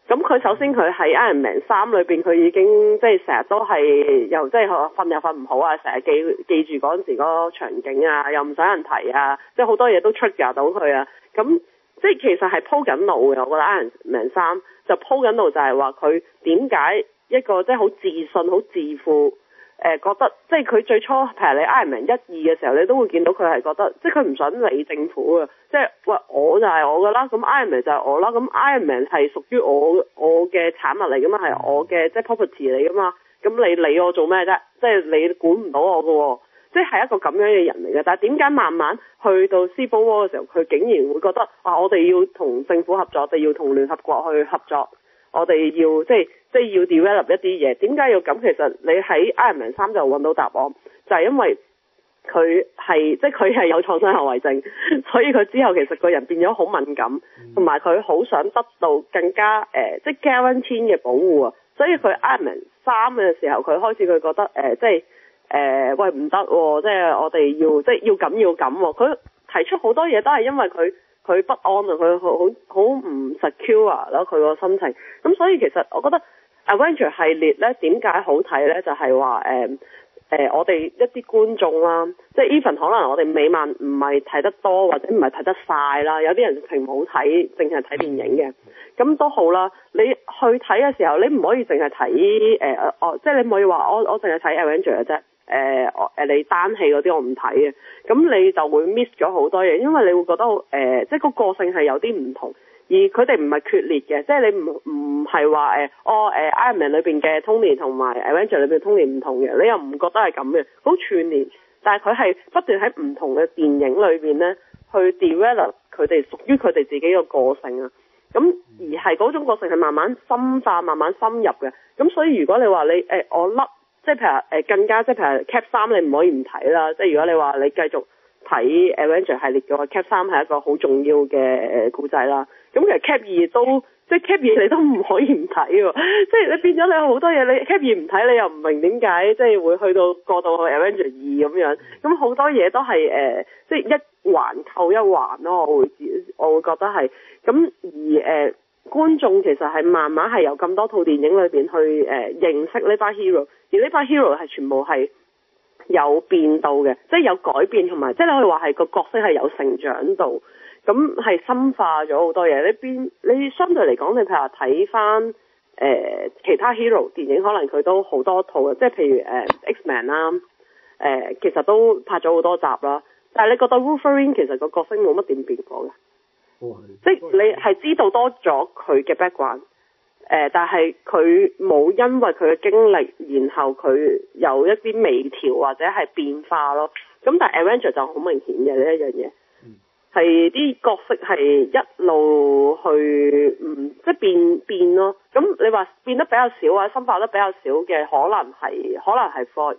咁佢首先佢喺 Iron Man 三裏邊，佢已經即係成日都係又即係瞓又瞓唔好啊，成日記記住嗰陣時嗰個場景啊，又唔想人提啊，即係好多嘢都 trigger 到佢啊。咁即係其實係鋪緊路嘅，我覺得 Iron Man 三就鋪緊路，就係話佢點解一個即係好自信、好自負。誒、呃、覺得即係佢最初譬如你 Iron Man 一二嘅時候，你都會見到佢係覺得即係佢唔想理政府嘅，即係喂我就係我㗎啦，咁 Iron Man 就係我啦，咁 Iron Man 係屬於我我嘅產物嚟㗎嘛，係我嘅即係 property 嚟㗎嘛，咁你理我做咩啫？即係你管唔到我㗎喎，即係係一個咁樣嘅人嚟嘅。但係點解慢慢去到 Civil War 嘅時候，佢竟然會覺得啊，我哋要同政府合作，我哋要同聯合國去合作。我哋要即係即係要 develop 一啲嘢，點解要咁？其實你喺 Iron Man 三就揾到答案，就係、是、因為佢係即係佢係有創傷後遺症，所以佢之後其實個人變咗好敏感，同埋佢好想得到更加誒、呃、即係 guarantee 嘅保護啊！所以佢 Iron Man 三嘅時候，佢開始佢覺得誒、呃、即係誒、呃、喂唔得喎，即係我哋要即係要咁要咁喎。佢提出好多嘢都係因為佢。佢不安啊，佢好好好唔 secure 咯，佢個心情。咁所以其實我覺得 Avenger 系列咧點解好睇咧？就係話誒誒，我哋一啲觀眾啦，即係 even 可能我哋美漫唔係睇得多或者唔係睇得晒啦，有啲人直情冇睇，淨係睇電影嘅。咁都好啦，你去睇嘅時候，你唔可以淨係睇誒哦，即係你唔可以話我我淨係睇 Avenger 嘅啫。誒、呃，我誒你單戲嗰啲我唔睇嘅，咁你就會 miss 咗好多嘢，因為你會覺得誒、呃，即係個個性係有啲唔同，而佢哋唔係決裂嘅，即係你唔唔係話誒，哦誒、呃、Iron Man 裏邊嘅 Tony 同埋 Avenger 裏邊嘅 Tony 唔同嘅，你又唔覺得係咁嘅，好串連，但係佢係不斷喺唔同嘅電影裏邊咧，去 develop 佢哋屬於佢哋自己嘅個性啊，咁而係嗰種個性係慢慢深化、慢慢深入嘅，咁所以如果你話你誒、呃、我甩。即係譬如誒更加即係譬如 Cap 三你唔可以唔睇啦，即係如果你話你繼續睇 Avenger 系列嘅話 ，Cap 三係一個好重要嘅誒故仔啦。咁其實 Cap 二都即係 Cap 二你都唔可以唔睇喎，即係你變咗你有好多嘢你 Cap 二唔睇你又唔明點解即係會去到過到去 Avenger 二咁樣，咁好多嘢都係誒、呃、即係一環扣一環咯，我會我會覺得係咁而誒。呃觀眾其實係慢慢係由咁多套電影裏邊去誒、呃、認識呢班 hero， 而呢班 hero 係全部係有變到嘅，即係有改變同埋，即係你可以話係個角色係有成長到，咁係深化咗好多嘢。呢邊你相對嚟講，你譬如話睇翻誒其他 hero 電影，可能佢都好多套嘅，即係譬如誒、呃、X-Men 啦，誒、呃、其實都拍咗好多集啦。但係你覺得 Wolverine 其實個角色冇乜點變過嘅？ 哦、 即係你係知道多咗佢嘅 background，誒、呃，但係佢冇因為佢嘅經歷，然後佢有一啲微調或者係變化咯。咁但係 Avenger 就好明顯嘅呢一樣嘢，係啲、嗯、角色係一路去唔即係變變咯。咁你話變得比較少啊，深化得比較少嘅，可能係可能係 Floyd，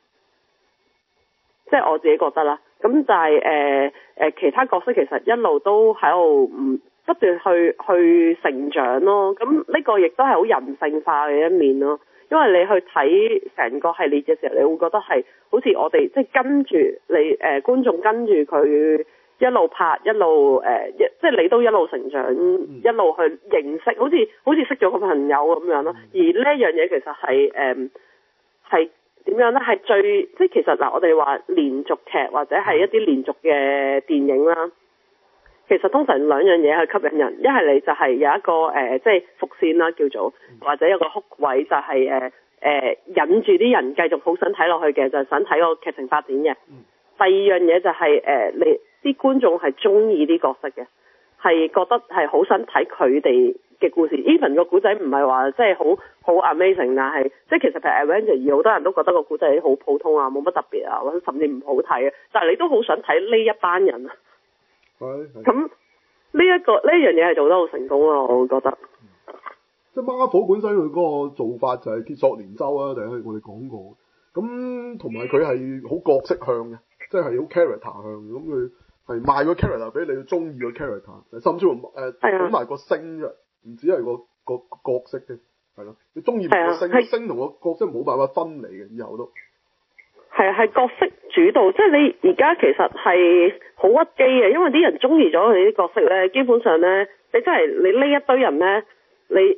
即係我自己覺得啦。咁就係誒誒其他角色其實一路都喺度唔不斷去去成長咯。咁呢個亦都係好人性化嘅一面咯。因為你去睇成個系列嘅時候，你會覺得係好似我哋即係跟住你誒、呃、觀眾跟住佢一路拍一路誒、呃，即係你都一路成長，嗯、一路去認識，好似好似識咗個朋友咁樣咯。而呢一樣嘢其實係誒係。呃點樣咧？係最即係其實嗱，我哋話連續劇或者係一啲連續嘅電影啦，其實通常兩樣嘢去吸引人，一係你就係有一個誒、呃，即係伏線啦，叫做或者有個哭位，就係誒誒引住啲人繼續好想睇落去嘅，就係、是、想睇個劇情發展嘅。第二樣嘢就係、是、誒、呃，你啲觀眾係中意啲角色嘅，係覺得係好想睇佢哋嘅故事。Even 個古仔唔係話即係好好 amazing，但係即係其實譬如 Avenger 二好多人都覺得個古仔好普通啊，冇乜特別啊，或者甚至唔好睇啊。但係你都好想睇呢一班人啊。咁呢一個呢樣嘢係做得好成功咯，我會覺得。 即係 Marvel 本身佢嗰個做法就係鐵索連舟啊，定係我哋講過。咁同埋佢係好角色向嘅，即係好 character 向。咁佢係賣個 character 俾你，中意個 character，甚至乎誒講埋個星嘅，唔止係個個角色嘅，係咯。你中意個星，個星同個角色冇辦法分離嘅，以後都係係角色主導，即係你而家其實係好屈機嘅，因為啲人中意咗佢啲角色咧，基本上咧，你真係你呢一堆人咧，你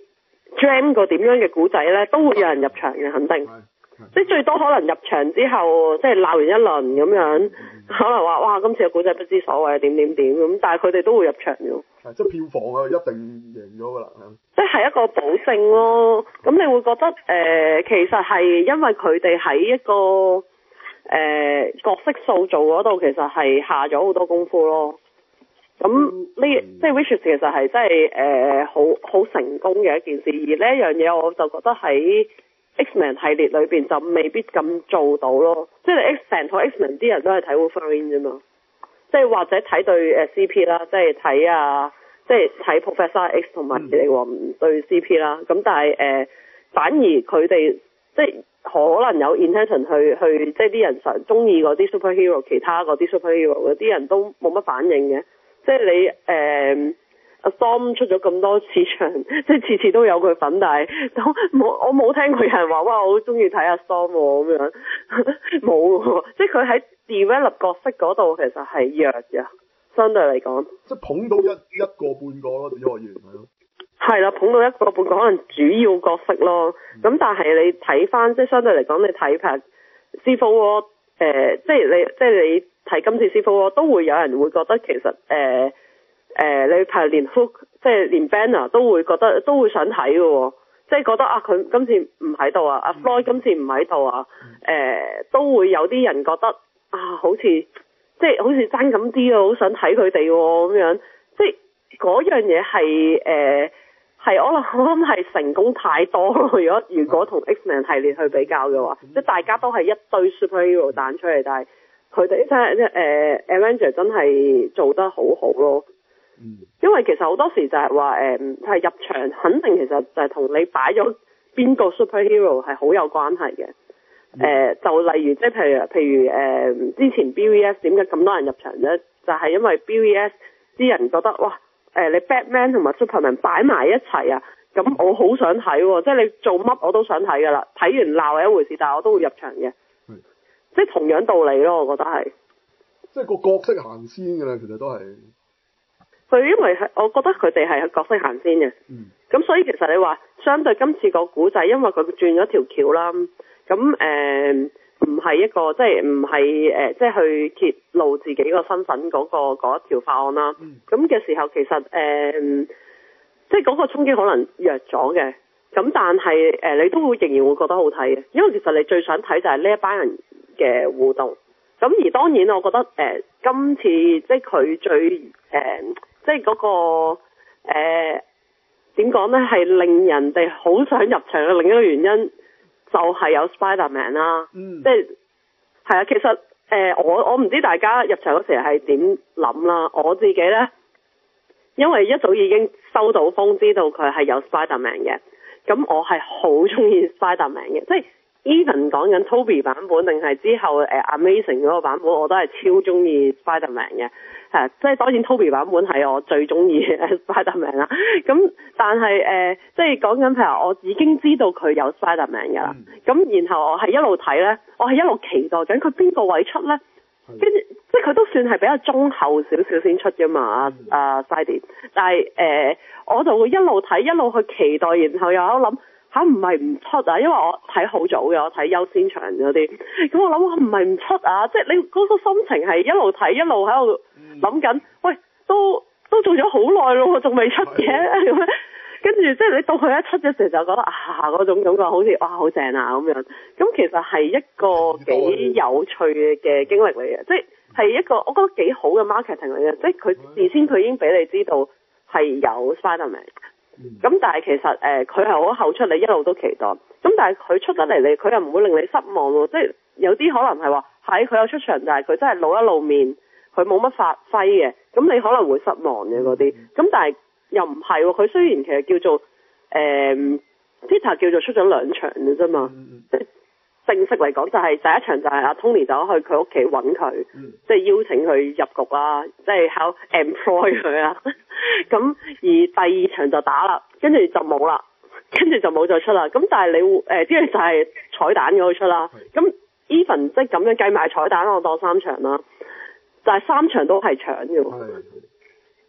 jam 個點樣嘅古仔咧，都會有人入場嘅，肯定。即係最多可能入場之後，即係鬧完一輪咁樣，可能話哇今次嘅古仔不知所謂點點點咁，但係佢哋都會入場嘅。 係即係票房啊，一定贏咗㗎啦。 即係一個保證咯。咁你會覺得誒、呃，其實係因為佢哋喺一個誒、呃、角色塑造嗰度，其實係下咗好多功夫咯。咁呢，即係 Witches 其實係真係誒好好成功嘅一件事，而呢一樣嘢我就覺得喺 X-Men 系列裏邊就未必咁做到咯。即係 X 成套 X-Men 啲人都係睇 Wolverine 啫嘛，即係或者睇對誒 C P 啦，即係睇啊，即係睇 Professor X 同埋奇異博士對 C P 啦。咁但係誒、呃，反而佢哋即係可能有 intention 去去，即係啲人常中意嗰啲 superhero， 其他嗰啲 superhero 嗰啲人都冇乜反應嘅。即係你誒阿 Storm 出咗咁多次場，即係次次都有佢份，但係都冇我冇聽過有人話哇我好中意睇阿 Storm 咁樣，冇喎。即係佢喺 develop 角色嗰度其實係弱嘅，相對嚟講。 即係捧到一一個半個咯，只可以係咯。 係啦，捧到一個半個可能主要角色咯。咁、嗯、但係你睇翻即係相對嚟講，你睇譬如 Civil War 誒，即係你即係你睇今次 Civil War 都會有人會覺得其實誒。呃誒、呃，你譬如連 Hook 即係連 Banner 都會覺得都會想睇嘅喎，即係覺得啊佢今次唔喺度啊，阿 Floyd 今次唔喺度啊，誒、呃、都會有啲人覺得啊好似即係好似爭咁啲啊，好想睇佢哋喎咁樣，即係嗰樣嘢係誒係我諗我諗係成功太多咯。如果如果同 X-Men 系列去比較嘅話，即係大家都係一堆 superhero 彈出嚟，但係佢哋真係誒 Avenger 真係做得好好咯。因為其實好多時就係話誒係入場，肯定其實就係同你擺咗邊個 superhero 係好有關係嘅。誒、嗯呃、就例如即係譬如譬如誒、呃、之前 B V S 點解咁多人入場咧？就係、是、因為 B V S 啲人覺得哇誒、呃、你 Batman 同埋 Superman 擺埋一齊啊，咁我好想睇喎、哦，即係你做乜我都想睇㗎啦。睇完鬧係一回事，但係我都會入場嘅。即係同樣道理咯，我覺得係。 即係個角色行先㗎啦，其實都係。 佢因為係，我覺得佢哋係角色行先嘅。嗯。咁所以其實你話相對今次個古仔，因為佢轉咗條橋啦，咁誒唔係一個即係唔係誒即係去揭露自己個身份嗰、嗰個嗰一條法案啦。咁、嗯、嘅時候其實誒、呃，即係嗰個衝擊可能弱咗嘅。咁但係誒、呃，你都會仍然會覺得好睇嘅，因為其實你最想睇就係呢一班人嘅互動。咁而當然，我覺得誒、呃、今次即係佢最誒。呃即係嗰、那個誒點講咧，係、呃、令人哋好想入場嘅另一個原因，就係、是、有 Spider-Man 啦。嗯。即係係啊，其實誒、呃、我我唔知大家入場嗰時係點諗啦。我自己咧，因為一早已經收到風，知道佢係有 Spider-Man 嘅，咁我係好中意 Spider-Man 嘅，即係 even 講緊 Toby 版本定係之後誒、呃、Amazing 嗰個版本，我都係超中意 Spider-Man 嘅。係，即係當然 Toby 版本係我最中意嘅 Spider-Man 啦。咁但係誒、呃，即係講緊譬如我已經知道佢有 Spider-Man 㗎啦。咁、嗯、然後我係一路睇咧，我係一路期待緊佢邊個位出咧。跟住即係佢都算係比較中後少少先出㗎嘛，阿 Spidey。但係誒、呃，我就會一路睇一路去期待，然後又喺度諗。嚇唔係唔出啊，因為我睇好早嘅，我睇優先場嗰啲，咁我諗我唔係唔出啊，即係你嗰個心情係一路睇一路喺度諗緊，喂，都都做咗好耐咯，仲未出嘅咁樣，跟住即係你到佢一出嘅時候就覺得啊嗰種感覺好似哇好正啊咁樣，咁其實係一個幾有趣嘅經歷嚟嘅，即係係一個我覺得幾好嘅 marketing 嚟嘅，即係佢事先佢已經俾你知道係有 Spider-Man。咁、嗯、但係其實誒佢係好後出，你一路都期待。咁但係佢出得嚟，你佢又唔會令你失望喎。即係有啲可能係話喺佢有出場，但係佢真係露一露面，佢冇乜發揮嘅。咁你可能會失望嘅嗰啲。咁但係又唔係喎。佢雖然其實叫做誒、呃、Peter 叫做出咗兩場嘅啫嘛。即係正式嚟講就係第一場就係阿 Tony 走去佢屋企揾佢，即係邀請佢入局啦，即係考 employ 佢啦。咁而第二場就打啦，跟住就冇啦，跟住就冇再出啦。咁但係你誒啲嘢就係彩蛋嗰度出啦。咁 even 即係咁樣計埋彩蛋，我當三場啦，就係、是、三場都係搶嘅喎。係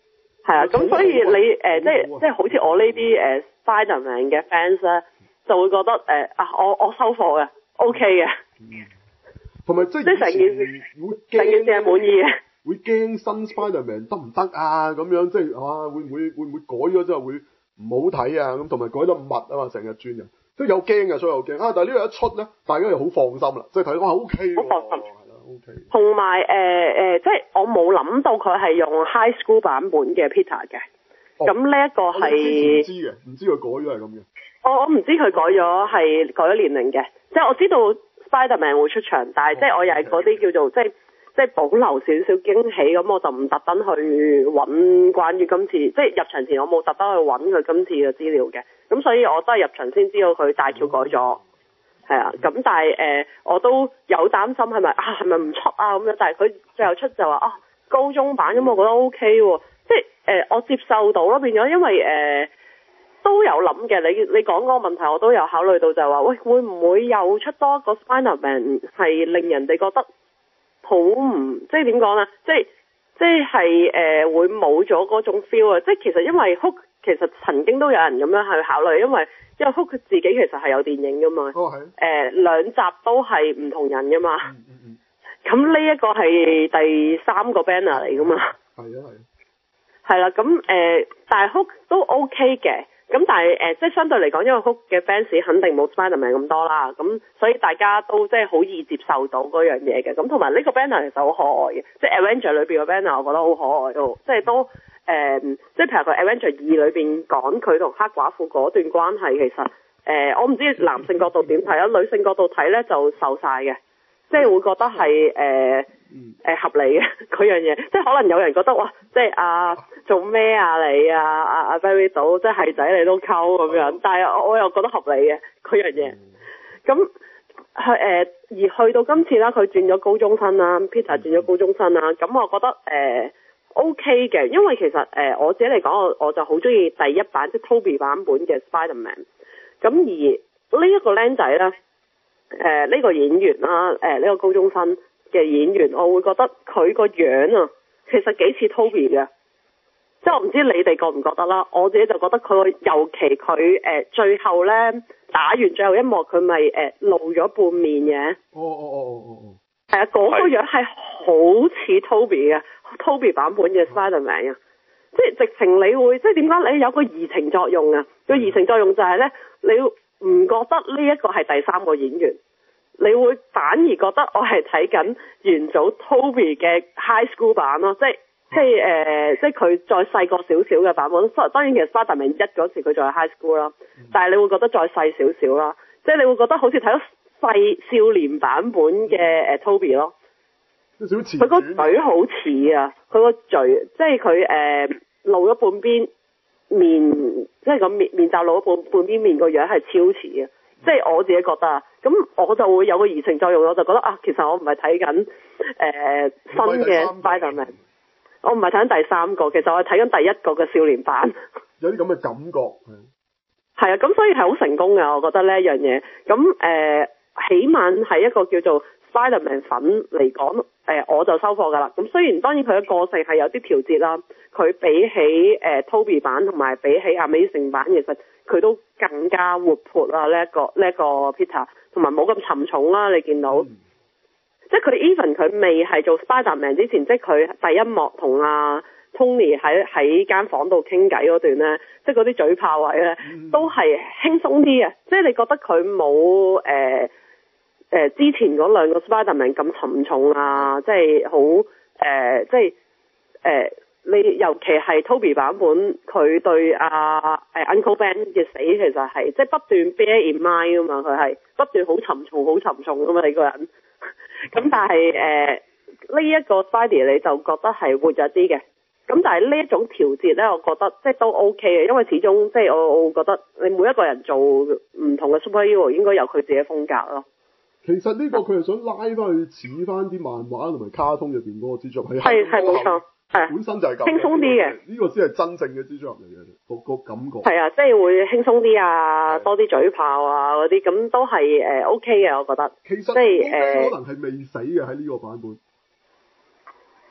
係啊，咁所以你誒、呃、即係即係好似我呢啲誒 Spiderman 嘅 fans 咧，就會覺得誒、呃、啊我我收貨嘅 OK 嘅， 同埋即係即係成件事成件事係滿意嘅。 會驚新 Spiderman 得唔得啊？咁樣即係啊，會唔會會唔會改咗之後會唔好睇啊？咁同埋改得密啊嘛，成日轉人，即係有驚嘅，所以有驚啊！但係呢個一出咧，大家又好放心啦，即係睇講 O K 喎， 好放心， 係啦 O K。 同埋誒誒，即係我冇諗到佢係用 High School 版本嘅 Peter 嘅，咁呢一個係唔知嘅，唔知佢改咗係咁嘅。 我我唔知佢改咗係改咗年齡嘅，即係我知道 Spiderman 會出場，但係、哦、即係我又係嗰啲叫做即係。即係保留少少驚喜，咁我就唔特登去揾關於今次，即係入場前我冇特登去揾佢今次嘅資料嘅，咁所以我都係入場先知道佢大橋改咗，係、嗯、啊，咁但係誒、呃、我都有擔心係咪啊係咪唔出啊咁樣，但係佢最後出就話啊高中版，咁我覺得 O K 喎，即係誒、呃、我接受到咯，變咗因為誒、呃、都有諗嘅，你你講嗰個問題我都有考慮到，就係話喂會唔會又出多一個 Spiderman 係令人哋覺得好唔即係點講啊？即係即係誒、呃、會冇咗嗰種 feel 啊！即係其實因為 Hulk 其實曾經都有人咁樣去考慮，因為因為 Hulk 自己其實係有電影噶嘛。哦係。誒、呃、兩集都係唔同人噶嘛。嗯嗯嗯。咁呢一個係第三個 banner 嚟噶嘛。係啊係。係啦，咁誒、呃，但係 Hulk 都 OK 嘅。咁但係誒、呃，即係相對嚟講，因為 Hulk 嘅 fans 肯定冇 Spiderman 咁多啦，咁所以大家都即係好易接受到嗰樣嘢嘅。咁同埋呢個 banner 其實好可愛嘅，即係 Avenger 裏邊嘅 banner 我覺得好可愛咯，即係都誒、呃，即係譬如佢 Avenger 二裏邊講佢同黑寡婦嗰段關係，其實誒、呃，我唔知男性角度點睇啊，女性角度睇咧就受晒嘅，即係會覺得係誒。呃誒、呃，合理嘅嗰樣嘢，即係可能有人覺得哇，即係啊做咩啊你啊啊啊 Barry 島即係仔你都溝咁樣，但係我又覺得合理嘅嗰樣嘢。咁係誒，而去到今次啦，佢轉咗高中生啦 ，Peter 轉咗高中生啦，咁我覺得誒、呃、OK 嘅，因為其實誒、呃、我自己嚟講，我我就好中意第一版即係 Toby 版本嘅 Spider-Man。咁而呢一個僆仔咧，誒、呃、呢、這個演員啦，誒、呃、呢、這個高中生嘅演員，我會覺得佢個樣啊，其實幾似 Toby 嘅，即係我唔知你哋覺唔覺得啦。我自己就覺得佢，尤其佢誒、呃、最後咧打完最後一幕，佢咪誒露咗半面嘅。哦哦哦哦哦哦。係啊，嗰、那個樣係好似 Toby 嘅 ，Toby 版本嘅 Spider-Man 啊，即係直情你會，即係點解你有個移情作用啊？個移情作用就係咧，你唔覺得呢一個係第三個演員？你會反而覺得我係睇緊元祖 Toby 嘅 High School 版咯，即係即係誒、呃，即係佢再細個少少嘅版本。當然其實 Spider-Man 一嗰時佢仲係 High School 啦，但係你會覺得再細少少啦，即係你會覺得好似睇到細少年版本嘅誒、呃、Toby 咯。佢個嘴好似啊，佢個嘴即係佢誒露咗半邊面，即係個面面罩露咗半半邊面個樣係超似嘅。即係我自己覺得啊，咁我就會有個移情作用，我就覺得啊，其實我唔係睇緊誒新嘅 Spider-Man，我唔係睇緊第三個，其實我係睇緊第一個嘅少年版。有啲咁嘅感覺，係啊，咁所以係好成功嘅，我覺得呢一樣嘢。咁誒、呃，起碼係一個叫做 Spider-Man 粉嚟講，誒、呃、我就收貨㗎啦。咁雖然當然佢嘅個性係有啲調節啦，佢比起誒、呃、Toby 版同埋比起 Amazing 版，其實佢都更加活潑啊！呢、這、一個呢一、這個 Peter，同埋冇咁沉重啦。你見到，嗯、即係佢 even 佢未係做 Spider-Man 之前，即係佢第一幕同阿 Tony 喺喺間房度傾偈嗰段咧，即係嗰啲嘴炮位咧，嗯、都係輕鬆啲嘅。即係你覺得佢冇誒誒之前嗰兩個 Spider-Man 咁沉重啊！即係好誒，即係誒。呃你尤其係 Toby 版本，佢對阿、啊、誒 Uncle Ben 嘅死其實係即係不斷 bear in mind 噶嘛，佢係不斷好沉重、好沉重噶嘛，你個人。咁但係誒呢一個 Spidey 你就覺得係活躍啲嘅。咁但係呢一種調節咧，我覺得即係都 OK 嘅，因為始終即係我我覺得你每一個人做唔同嘅 superhero 應該有佢自己嘅風格咯。其實呢個佢係想拉翻去似翻啲漫畫同埋卡通入邊嗰個蜘蛛俠，係係冇錯。係本身就係咁輕鬆啲嘅，呢、這個先係真正嘅蜘蛛俠嚟嘅，個個感覺係啊，即係會輕鬆啲啊，多啲嘴炮啊嗰啲，咁都係誒、呃、OK 嘅，我覺得。其實即係誒，可能係未死嘅喺呢個版本。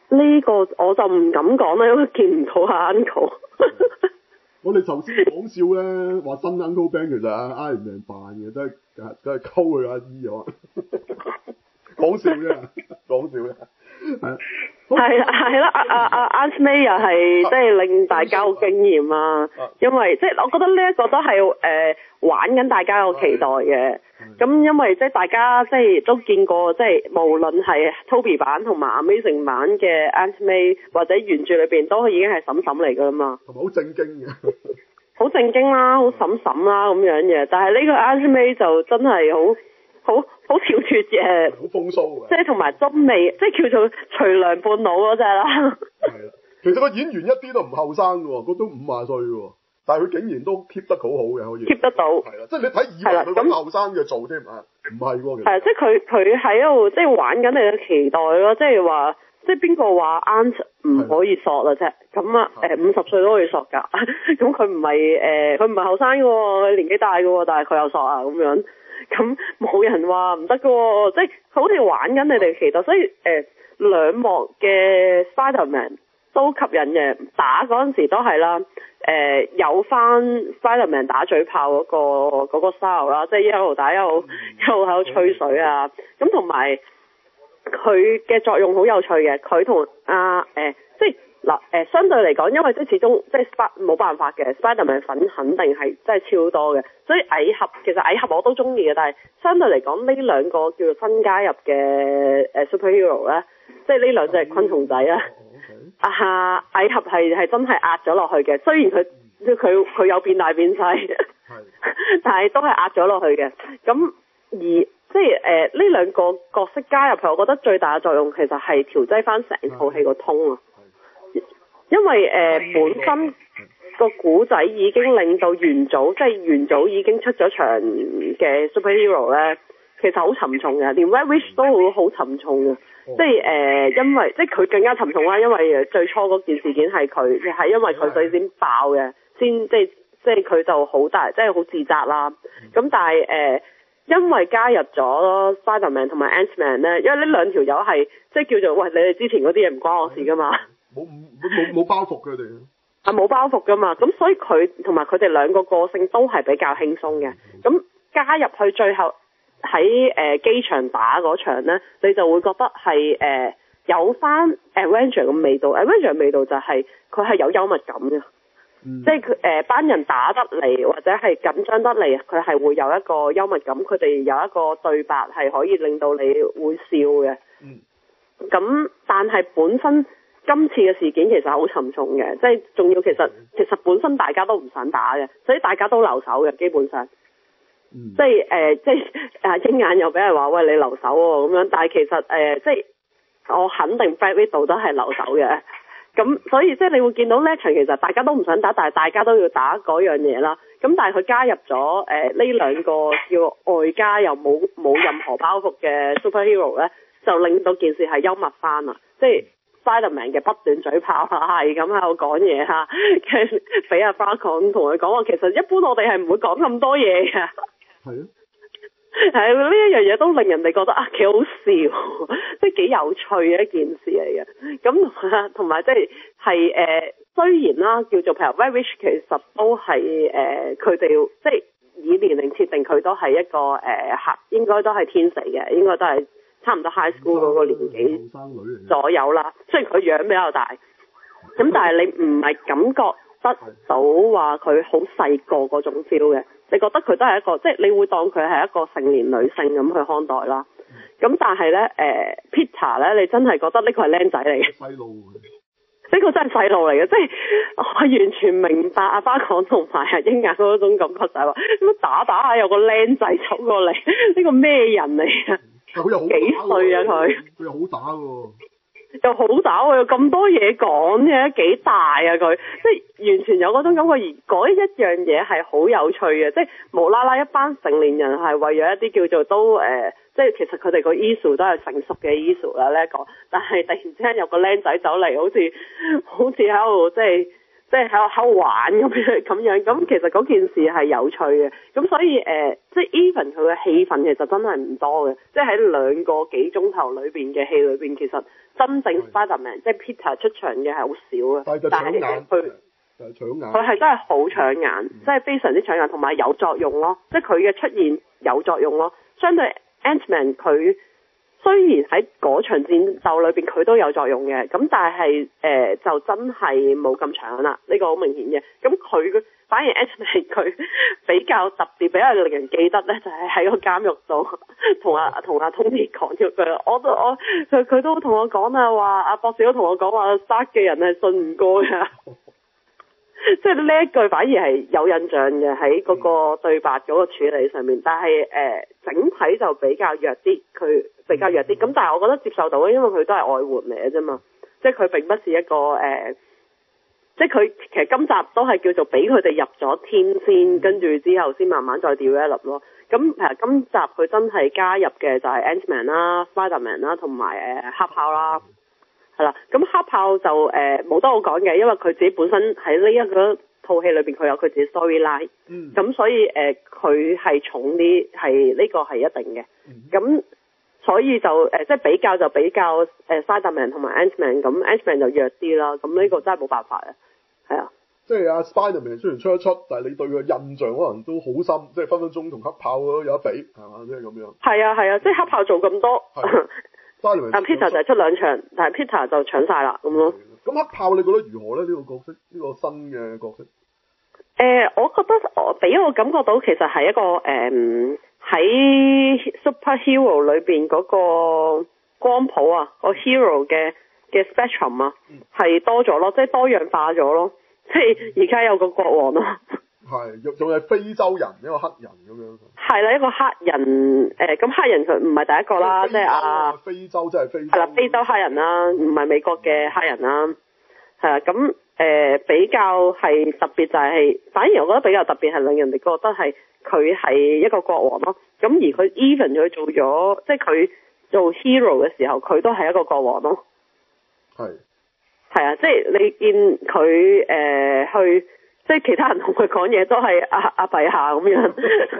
呢個我就唔敢講啦，因為見唔到阿 Uncle。 我哋頭先講笑咧，話真 Uncle Ben 其實阿 Iron Man 扮嘅，都係都係溝佢阿姨咗。講笑啫，講笑啫，係啊。 係啦係啦，阿阿阿 Aunt May 又係即係令大家好驚豔啊！因為即係我覺得呢一個都係誒、呃、玩緊大家個期待嘅。咁因為即係大家即係都見過，即係無論係 Toby 版同埋 Amazing 版嘅 Aunt May 或者原著裏邊都已經係嬸嬸嚟㗎啦嘛。 同埋好正經嘅。 好正經啦，好嬸嬸啦咁樣嘅，但係呢個 Aunt May 就真係好。好好跳脱嘅， 好風騷嘅， 即係同埋中味，即係叫做隨娘半老嗰隻啦。 係啦，其實個演員一啲都唔後生嘅喎，佢都五廿歲嘅喎，但係佢竟然都 keep 得好好嘅，可以 keep 得到。 係啦，即係你睇以為佢咁後生嘅做添啊，唔係喎。 係，即係佢佢喺度即係玩緊你嘅期待咯，即係話即係邊個話 Aunt 唔可以索啦啫？咁啊誒五十歲都可以索㗎，咁佢唔係誒佢唔係後生嘅喎，佢年紀大嘅喎，但係佢又索啊咁樣。咁冇人話唔得㗎喎，即係好似玩緊你哋期待，所以誒、呃、兩幕嘅 Spider-Man 都吸引嘅，打嗰陣時都係啦，誒、呃、有翻 Spider-Man 打嘴炮嗰、嗰個嗰個 style 啦，即係一路打一路一路喺度吹水啊，咁同埋佢嘅作用好有趣嘅，佢同阿誒即係。嗱，誒、呃、相對嚟講，因為即係始終即係 Sp 冇辦法嘅 Spider-Man 粉肯定係真係超多嘅，所以蟻俠其實蟻俠我都中意嘅，但係相對嚟講呢兩個叫做新加入嘅誒 superhero 咧，即係呢兩隻昆蟲仔啦，啊蟻俠係係真係壓咗落去嘅，雖然佢佢佢有變大變細，但係都係壓咗落去嘅。咁而即係誒呢兩個角色加入去，我覺得最大嘅作用其實係調劑翻成套戲個通啊。因為誒、呃、本身個古仔已經令到元祖，即係元祖已經出咗場嘅 superhero 咧，其實好沉重嘅，連 Red Witch 都好好沉重嘅，即係誒、呃、因為即係佢更加沉重啦，因為最初嗰件事件係佢係因為佢所以先爆嘅，先即係即係佢就好大，即係好自責啦。咁但係誒、呃、因為加入咗 Spider-Man 同埋 Ant-Man 咧，因為呢兩條友係即係叫做喂，你哋之前嗰啲嘢唔關我事噶嘛。 冇冇冇包袱佢哋啊，冇包袱噶嘛，咁所以佢同埋佢哋兩個個性都係比較輕鬆嘅。咁加入去最後喺誒機場打嗰場咧，你就會覺得係誒、呃、有翻 Avenger 嘅味道。Avenger 嘅味道就係佢係有幽默感嘅，嗯、即係佢誒班人打得嚟或者係緊張得嚟，佢係會有一個幽默感。佢哋有一個對白係可以令到你會笑嘅。嗯，咁但係本身。今次嘅事件其實好沉重嘅，即係仲要其實其實本身大家都唔想打嘅，所以大家都留守嘅基本上，嗯、即係誒、呃、即係啊鷹眼又俾人話喂你留守喎、哦、咁樣，但係其實誒、呃、即係我肯定 Black Widow 都係留守嘅，咁所以即係你會見到呢場其實大家都唔想打，但係大家都要打嗰樣嘢啦。咁但係佢加入咗誒呢兩個叫外加又冇冇任何包袱嘅 superhero 咧，就令到件事係幽默翻啦，即係。Spider-Man 嘅不斷嘴炮啊，係咁喺度講嘢嚇，跟俾阿 Falcon 同佢講話，其實一般我哋係唔會講咁多嘢嘅。係啊，係呢一樣嘢都令人哋覺得啊幾好笑，即係幾有趣嘅一件事嚟嘅。咁同埋即係係誒，雖然啦叫做譬如 Red Witch 其實都係誒佢哋即係以年齡設定佢都係一個誒客、呃，應該都係天使嘅，應該都係。差唔多 high school 嗰個年紀左右啦，雖然佢樣比較大，咁但係你唔係感覺得到話佢好細個嗰種 feel 嘅，你覺得佢都係一個，即係你會當佢係一個成年女性咁去看待啦。咁但係咧，誒、呃、Peter 咧，你真係覺得呢個係僆仔嚟嘅，細路，呢個真係細路嚟嘅，即係我完全明白阿花講同埋阿鷹眼嗰種感覺就係話，咁打打下有個僆仔走過嚟，呢個咩人嚟啊？ 佢又好幾歲啊佢？ 佢又好打喎， 又好打喎，有咁多嘢講嘅，幾大啊佢？即係完全有嗰種感覺，而嗰一樣嘢係好有趣嘅，即係無啦啦一班成年人係為咗一啲叫做都誒、呃，即係其實佢哋個 issue 都係成熟嘅 issue 啦呢一個，但係突然之間有個僆仔走嚟，好似好似喺度即係即係喺度喺度玩咁樣咁樣，咁其實嗰件事係有趣嘅，咁所以誒、呃，即係 even 佢嘅戲份其實真係唔多嘅，即係喺兩個幾鐘頭裏邊嘅戲裏邊，其實真正 Spider-Man 即係 Peter 出場嘅係好少嘅，但係佢佢係真係好搶眼，嗯、即係非常之搶眼，同埋有作用咯，即係佢嘅出現有作用咯，相對 Ant-Man 佢。雖然喺嗰場戰鬥裏邊佢都有作用嘅，咁但係誒、呃、就真係冇咁長啦，呢、這個好明顯嘅。咁佢反而 Ant-Man 佢比較特別，比較令人記得咧，就係、是、喺個監獄度同阿同阿 Tony 講咗句，我都我佢佢都同我講啊，話阿博士都同我講話，Stark嘅人係信唔過㗎。即係呢一句反而係有印象嘅喺嗰個對白嗰個處理上面，但係誒、呃、整體就比較弱啲，佢比較弱啲。咁但係我覺得接受到，因為佢都係外援嚟嘅啫嘛，即係佢並不是一個誒、呃，即係佢其實今集都係叫做俾佢哋入咗天先，跟住之後先慢慢再 develop 咯。咁其實今集佢真係加入嘅就係 Ant-Man 啦、Spider-Man 啦同埋誒黑豹啦。係啦，咁黑豹就誒冇、呃、得好講嘅，因為佢自己本身喺呢一個套戲裏邊，佢有佢自己 storyline，嗯，咁所以誒佢係重啲，係呢、這個係一定嘅。咁、嗯、所以就誒、呃、即係比較就比較誒 Spider-Man 同埋 Ant-Man， 咁 Ant-Man 就弱啲啦。咁呢個真係冇辦法嘅，係啊。即係阿 Spider-Man 雖然出一出，但係你對佢嘅印象可能都好深，即係分分鐘同黑豹有得比，係嘛？即係咁樣。係啊係啊，即係黑豹做咁多。但 Peter 就係出兩場，但係 Peter 就搶晒啦咁咯。咁黑豹你覺得如何咧？呢、呢個角色，呢、呢個新嘅角色？誒、 呃，我覺得我俾我感覺到其實係一個誒喺、呃、superhero 裏邊嗰個光譜啊，個 hero 嘅嘅 spectrum 啊，係、嗯、多咗咯，即係多樣化咗咯。即係而家有個國王咯。 係，仲仲係非洲人，一個黑人咁樣。 係啦，一個黑人，誒、呃，咁黑人佢唔係第一個啦，即係啊， 非洲即係非洲。 係啦，非洲黑人啦，唔係美國嘅黑人啦。係啊，咁誒、呃、比較係特別就係、是，反而我覺得比較特別係令人哋覺得係佢係一個國王咯。咁而佢 even 佢做咗，即係佢做 hero 嘅時候，佢都係一個國王咯。係。係啊，即係你見佢誒、呃、去。即係其他人同佢講嘢都係阿阿陛下咁樣，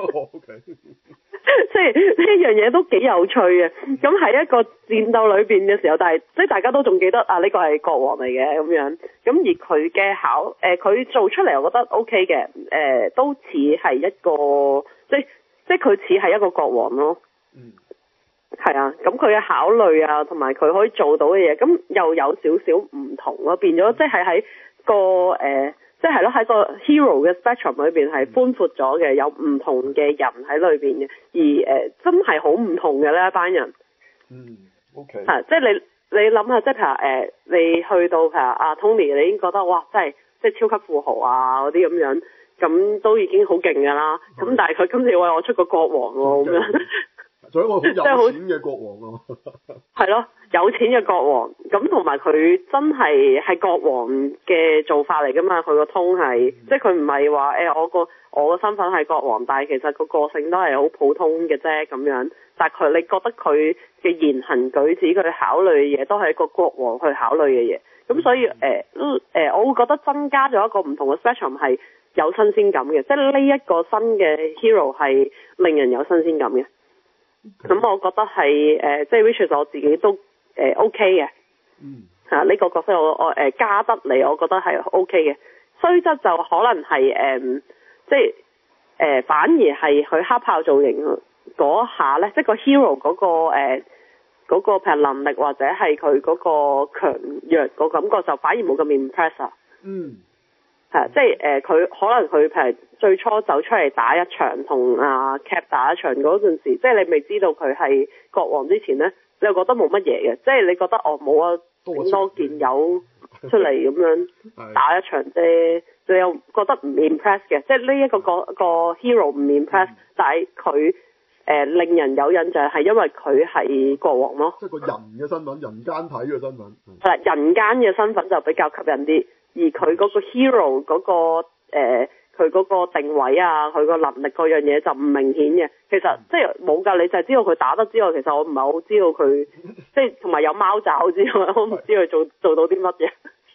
即係呢一樣嘢都幾有趣嘅。咁喺一個戰鬥裏邊嘅時候，但係即係大家都仲記得啊呢個係國王嚟嘅咁樣。咁而佢嘅考誒佢、呃、做出嚟，我覺得 O K 嘅，誒、呃、都似係一個即係即係佢似係一個國王咯。嗯，係啊。咁佢嘅考慮啊，同埋佢可以做到嘅嘢，咁又有少少唔同咯，變咗即係喺個誒。呃即係咯，喺個 hero 嘅 spectrum 裏邊係寬闊咗嘅，有唔同嘅人喺裏邊嘅，而誒、呃、真係好唔同嘅呢一班人。嗯 ，OK。係，即係你你諗下，即係譬如誒、呃，你去到譬如阿 Tony，你已經覺得哇，真係即係超級富豪啊嗰啲咁樣，咁都已經好勁㗎啦。咁但係佢今次為我出個國王喎，咁樣。 仲有一個好有錢嘅國王啊！ 係咯，有錢嘅國王，咁同埋佢真係係國王嘅做法嚟噶嘛？佢個通係，即係佢唔係話誒我個我個身份係國王，但係其實個個性都係好普通嘅啫咁樣。但係佢你覺得佢嘅言行舉止，佢考慮嘅嘢都係一個國王去考慮嘅嘢。咁所以誒誒、呃呃，我會覺得增加咗一個唔同嘅 spectrum 係有新鮮感嘅，即係呢一個新嘅 hero 係令人有新鮮感嘅。咁、okay. 我覺得係誒、呃，即係 which 我自己都誒、呃、OK 嘅。嗯。嚇、啊，呢、這個角色我我誒、呃、加得嚟，我覺得係 OK 嘅。雖則就可能係誒、呃，即係誒、呃，反而係佢黑豹造型嗰下咧，即係個 hero 嗰、那個誒嗰、呃那個譬如能力或者係佢嗰個強弱個感覺就反而冇咁 impress 啊。嗯。係、啊，即係誒，佢、呃、可能佢譬如最初走出嚟打一場，同阿 Cap 打一場嗰陣時，即係你未知道佢係國王之前咧，你又覺得冇乜嘢嘅，即係你覺得哦冇啊，咁多件友出嚟咁樣打一場啫，你又覺得唔 impress 嘅，即係呢一個個個 hero 唔 impress，、嗯、但係佢誒令人有印象係因為佢係國王咯， 即係個人嘅身份，人間體嘅身份。 係啦，人間嘅身份就比較吸引啲。而佢嗰個 hero 嗰、嗰個誒，佢嗰個定位啊，佢個能力嗰樣嘢就唔明顯嘅。其實即係冇㗎，你就係知道佢打得之外，其實我唔係好知道佢，即係同埋有貓爪之外，我唔知佢做做到啲乜嘢。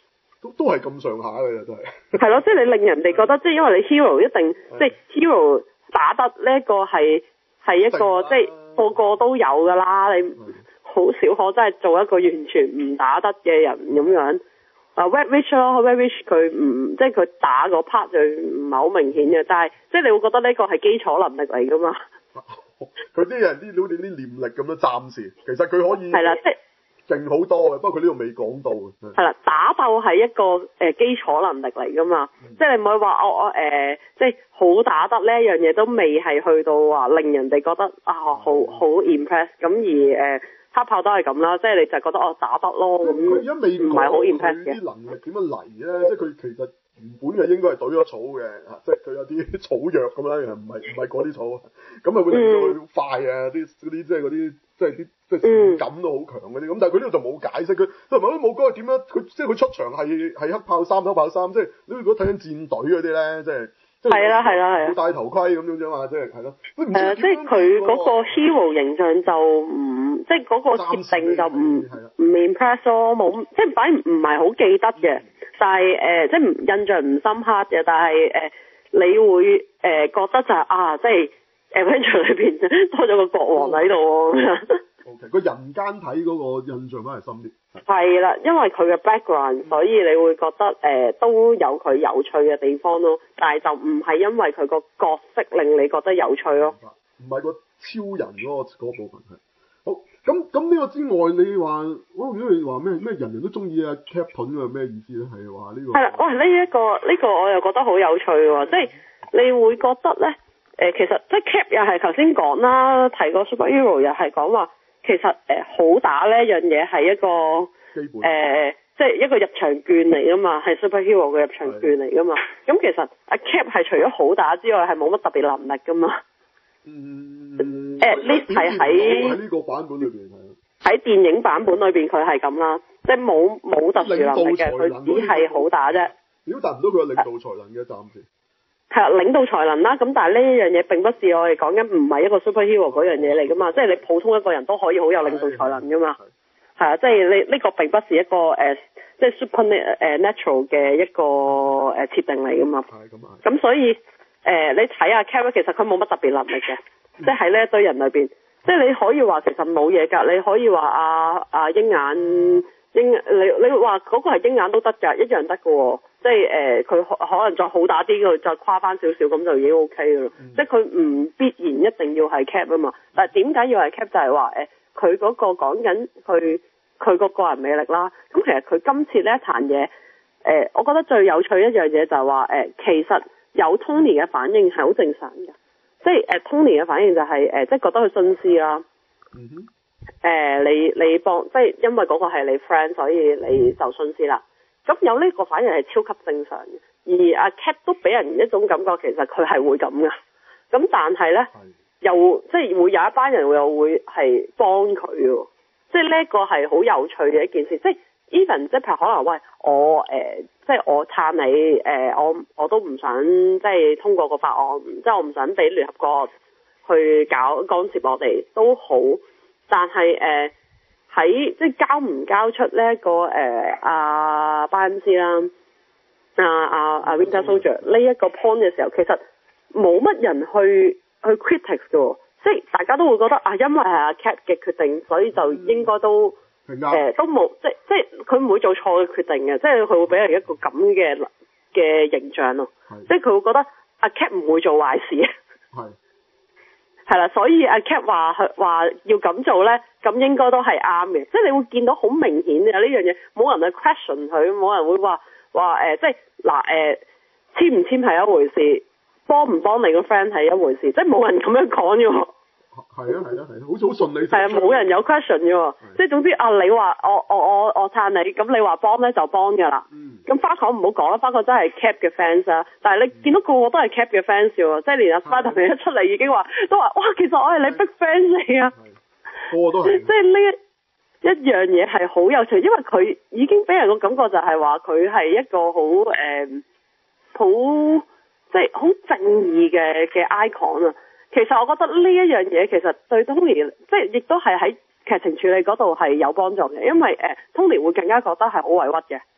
都都係咁上下嘅，真係。 係咯，即係你令人哋覺得，即係因為你 hero 一定即係 hero 打得呢一個係係一個即係個個都有㗎啦，你好少可真係做一個完全唔打得嘅人咁樣。啊 Red Witch 咯 ，Red Witch 佢唔即係佢打嗰 part 就唔係好明顯嘅，但係即係你會覺得呢個係基礎能力嚟㗎嘛。 佢啲人啲好似啲念力咁樣，暫時其實佢可以係啦，即係勁好多嘅，不過佢呢度未講到嘅。 係啦，打鬥係一個誒、呃、基礎能力嚟㗎嘛，嗯、即係你唔可以話我我誒即係好打得呢一樣嘢都未係去到話令人哋覺得啊好好 impress 咁而誒。呃黑豹都係咁啦，即係你就覺得我打得咯咁， 佢而家未唔係好 impress 嘅。 啲能力點樣嚟咧？即係佢其實原本嘅應該係懟咗草嘅，即係佢有啲草藥咁啦，唔係唔係嗰啲草，咁啊會令到佢好快啊！啲嗰啲即係嗰啲即係啲即係視感都好強嗰啲，咁但係佢呢度就冇解釋，佢佢唔係都冇講點樣，佢即係佢出場係係黑豹三黑豹三，即係你如果睇緊戰隊嗰啲咧，即係。 係啦係啦係啦， 冇戴頭盔咁樣啫嘛，即係係咯。誒、 呃，即係佢嗰個 hero 形象就唔，即係嗰個設定就唔唔 impress 咯，冇，即係反而唔係好記得嘅，但係誒、呃，即係印象唔深刻嘅，但係誒、呃，你會誒、呃、覺得就係、是、啊，即係 Avenger 裏邊多咗個國王喺度喎。 O K，個人間睇嗰個印象反而深啲。 係啦，因為佢嘅 background，所以你會覺得誒、呃、都有佢有趣嘅地方咯，但係就唔係因為佢個角色令你覺得有趣咯。 唔係個超人嗰、嗰個嗰個部分係。好，咁咁呢個之外，你話，我如果你話咩咩人人都中意啊 Captain 啊，咩意思咧？係話呢個。係啦， 喂，呢、這、一個呢、這個我又覺得好有趣喎，即係你會覺得咧誒、呃，其實即係 Cap 又係頭先講啦，提過 Superhero 又係講話。其實誒、呃、好打呢一樣嘢係一個誒、呃，即係一個入場券嚟噶嘛，係 superhero 嘅入場券嚟噶嘛。咁其實阿 Cap 係除咗好打之外，係冇乜特別能力噶嘛。 嗯。 誒呢係喺喺呢個版本裏邊係。 喺電影版本裏邊佢係咁啦，即係冇冇特殊能力嘅，佢只係好打啫。 表達唔到佢嘅領導才能嘅暫時。 係啦，領導才能啦，咁但係呢一樣嘢並不是我哋講緊唔係一個 superhero 嗰樣嘢嚟噶嘛，即係你普通一個人都可以好有領導才能噶嘛，係啊，即係你呢個並不是一個誒、呃，即係 super 誒 natural 嘅一個誒設定嚟噶嘛，係咁啊，咁所以誒、呃、你睇下 Cap 其實佢冇乜特別能力嘅，嗯、即係喺呢一堆人裏邊，即係你可以話其實冇嘢㗎，你可以話阿阿鷹眼鷹，你你話嗰個係鷹眼都得㗎，一樣得㗎喎。即係誒，佢、呃、可可能再好打啲，佢再誇翻少少咁就已經 O K 㗎啦。嗯、即係佢唔必然一定要係 Cap 啊嘛。但係點解要係 Cap 就係話誒，佢、呃、嗰個講緊佢佢個個人魅力啦。咁其實佢今次呢一壇嘢誒，我覺得最有趣一樣嘢就係話誒，其實有 Tony 嘅反應係好正常嘅。即係誒、呃、Tony 嘅反應就係、是、誒、呃，即係覺得佢徇私啦。嗯哼。誒、呃，你你幫即係因為嗰個係你 friend，所以你就徇私啦。咁有呢個反應係超級正常嘅，而阿 Cap 都俾人一種感覺，其實佢係會咁噶。咁但係咧，的又即係會有一班人又會係幫佢喎。即係呢一個係好有趣嘅一件事。即係 even 即係譬如可能喂我誒、呃，即係我撐你誒、呃，我我都唔想即係通過個法案，即係我唔想俾聯合國去搞干涉我哋都好，但係誒。呃喺即係交唔交出呢、這、一個誒阿巴恩斯啦，阿阿阿 Winter Soldier 呢一個 point 嘅時候，其實冇乜人去去 critics 嘅，即係大家都會覺得啊，因為係阿 Cap 嘅決定，所以就應該都誒、嗯呃、都冇即係即係佢唔會做錯嘅決定嘅，即係佢會俾人一個咁嘅嘅形象咯，是即係佢會覺得阿 Cap 唔會做壞事。係。係啦，所以阿 Cap 話話要咁做咧，咁應該都係啱嘅。即係你會見到好明顯嘅呢樣嘢，冇人去 question 佢，冇人會話話誒，即係嗱誒，簽唔簽係一回事，幫唔幫你個 friend 係一回事，即係冇人咁樣講嘅喎。係啊係啊係啊，好似好順利。係啊，冇人有 question 嘅喎，即係總之啊，你話我我我我撐你，咁你話幫咧就幫㗎啦。咁、嗯、花講唔好講啦，花講真係 Cap 嘅 fans 啊，但係你見到個個都係 Cap 嘅 fans 喎，即係連阿 Spider-Man 一出嚟已經話都話哇，其實我係你 big fans 嚟啊。個個都係。即係呢一一樣嘢係好有趣，因為佢已經俾人個感覺就係話佢係一個好誒好即係好正義嘅嘅 icon 啊。其實我覺得呢一樣嘢其實對 Tony 即係亦都係喺劇情處理嗰度係有幫助嘅，因為誒、呃、Tony 會更加覺得係好委屈嘅，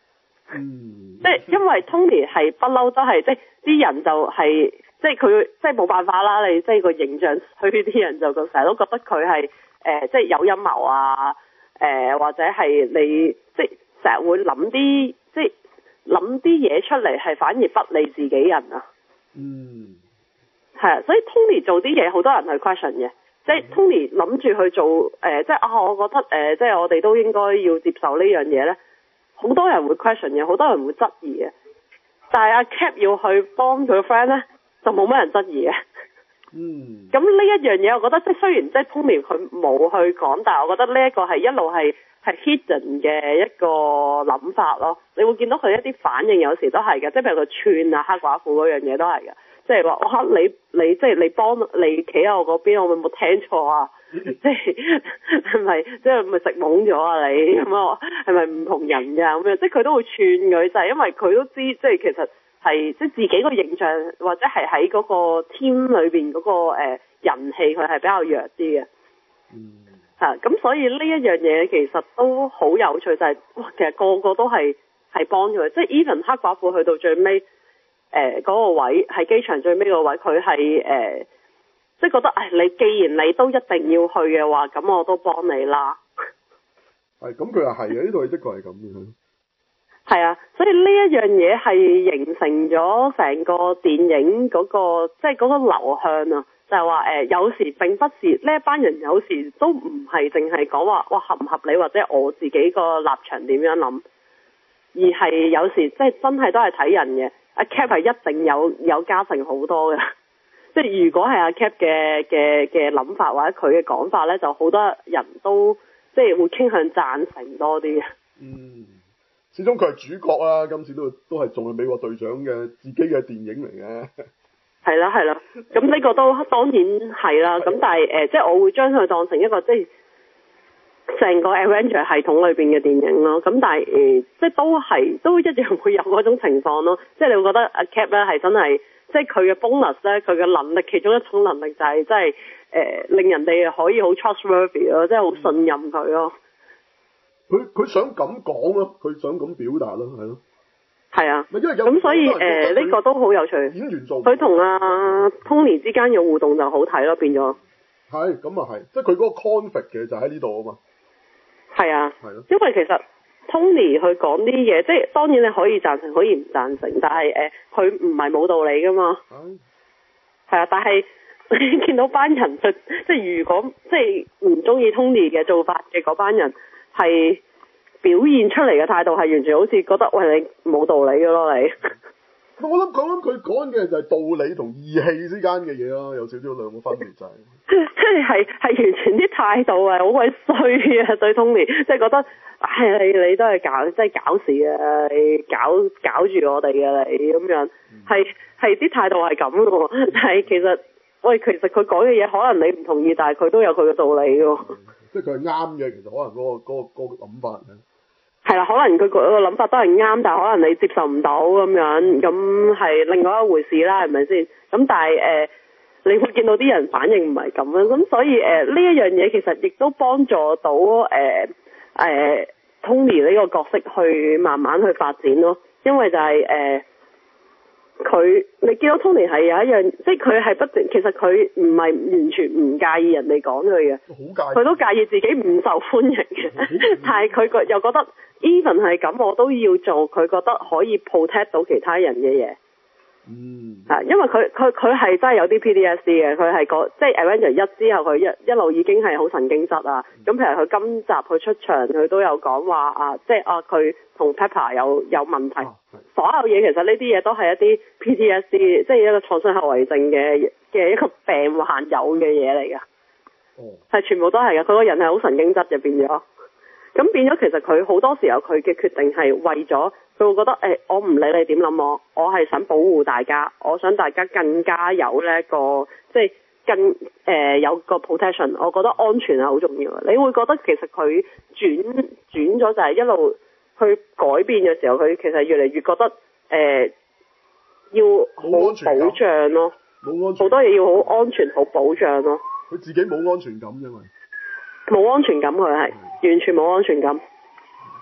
嗯， 即係因為 Tony 係不嬲都係即係啲人就係、是、即係佢即係冇辦法啦，你即係個形象，所以啲人就成日都覺得佢係誒即係有陰謀啊，誒、呃、或者係你即係成日會諗啲即係諗啲嘢出嚟係反而不利自己人啊。 嗯， 係啊，所以 Tony 做啲嘢好多人去 question 嘅。即係 Tony 諗住去做誒、呃，即係啊，我覺得誒、呃，即係我哋都應該要接受呢樣嘢咧。好多人會 question 嘅，好多人會質疑嘅。但係阿 Cap 要去幫佢個 friend 咧，就冇乜人質疑嘅。 嗯。 咁呢一樣嘢，我覺得即係雖然即係 Tony 佢冇去講，但係我覺得呢一個係一路係係 hidden 嘅一個諗法咯。你會見到佢一啲反應，有時都係嘅，即係譬如佢串啊黑寡婦嗰樣嘢都係嘅。即係話哇，你你即係你幫你企喺我嗰邊，我咪冇聽錯啊！即係係咪即係咪食懵咗啊你？咁啊係咪唔同人㗎咁樣？即係佢都會串佢，就係、是、因為佢都知即係其實係即係自己個形象或者係喺嗰個 team 裏邊嗰、那個、呃、人氣佢係比較弱啲嘅。 嗯。 嚇咁、啊、所以呢一樣嘢其實都好有趣，就係、是、哇其實個個都係係幫佢，即係 even 黑寡婦去到最尾。誒嗰、呃那個位係機場最尾個位，佢係誒即係覺得，唉，你既然你都一定要去嘅話，咁我都幫你啦。 係，咁佢又係嘅，呢度的確係咁嘅。 係啊，所以呢一樣嘢係形成咗成個電影嗰、那個即係嗰個流向啊，就係話誒有時並不是呢一班人有時都唔係淨係講話哇合唔合理或者我自己個立場點樣諗，而係有時即係真係都係睇人嘅。阿 Cap 係一定有有加成好多嘅，即係如果係阿 Cap 嘅嘅嘅諗法或者佢嘅講法咧，就好多人都即係會傾向贊成多啲嘅。嗯， 始終佢係主角啦，今次都都係仲係美國隊長嘅自己嘅電影嚟嘅。 係啦係啦，咁呢個都當然係啦，咁但係誒、呃，即係我會將佢當成一個即係成個 Avenger 系統裏邊嘅電影咯，咁但係誒、呃，即係都係都一樣會有嗰種情況咯，即係你會覺得阿 Cap 咧係真係，即係佢嘅 bonus 咧，佢嘅能力其中一種能力就係即係誒令人哋可以好 trustworthy 咯，即係好信任佢咯。 佢佢想咁講咯，佢想咁表達咯，係咯。 係啊， 因為有咁所以誒呢個都好有趣。 演員做佢同阿 Tony 之間嘅互動就好睇咯，變咗。係， 咁啊係，即係佢嗰個 conflict 嘅就喺呢度啊嘛。 係啊， 係咯， 因為其實 Tony 佢講啲嘢，即係當然你可以贊成，可以唔贊成，但係誒佢唔係冇道理噶嘛。係。係啊，但係你見到班人就即係如果即係唔中意 Tony 嘅做法嘅嗰班人，係表現出嚟嘅態度係完全好似覺得喂你冇道理嘅咯你。 我諗講諗佢講嘅就係道理同義氣之間嘅嘢咯，有少少兩個分別就係、是， 即係係係完全啲態度係好鬼衰啊對 Tony，即係覺得唉你你都係搞即係搞事啊，你搞搞住我哋嘅你咁樣，係係啲態度係咁嘅，但係其實喂其實佢講嘅嘢可能你唔同意，但係佢都有佢嘅道理嘅、嗯， 即係佢係啱嘅，其實可能嗰、嗰個嗰、嗰個嗰、嗰個諗法咧。 係啦，可能佢個個諗法都係啱，但係可能你接受唔到咁樣，咁係另外一回事啦，係咪先？咁但係誒、呃，你會見到啲人反應唔係咁樣，咁所以誒呢、呃、一樣嘢其實亦都幫助到誒誒、呃呃、Tony 呢個角色去慢慢去發展咯，因為就係誒佢你見到 Tony 係有一樣，即係佢係不斷，其實佢唔係完全唔介意人哋講佢嘅，佢都介意自己唔受歡迎嘅，但係佢個又覺得。even 係咁，我都要做佢覺得可以 protect 到其他人嘅嘢。嗯。啊，因為佢佢佢係真係有啲 P T S D 嘅，佢係個即係 Avenger 一之後，佢一一路已經係好神經質啊。咁譬如佢今集佢出場，佢都有講話啊，即係啊佢同 Pepper 有有問題。啊、所有嘢其實呢啲嘢都係一啲 P T S D，即係一個創傷後遺症嘅嘅一個病患有嘅嘢嚟㗎。哦。係全部都係㗎，佢個人係好神經質嘅變咗。咁變咗，其實佢好多時候佢嘅決定係為咗，佢會覺得誒、欸，我唔理你點諗我，我係想保護大家，我想大家更加有呢一個，即係更誒、呃、有個 protection，我覺得安全係好重要嘅。你會覺得其實佢轉轉咗就係一路去改變嘅時候，佢其實越嚟越覺得誒、呃、要好保障咯，好多嘢要好安全、好保障咯。 佢自己冇安全感啫嘛。 冇安全感，佢係完全冇安全感。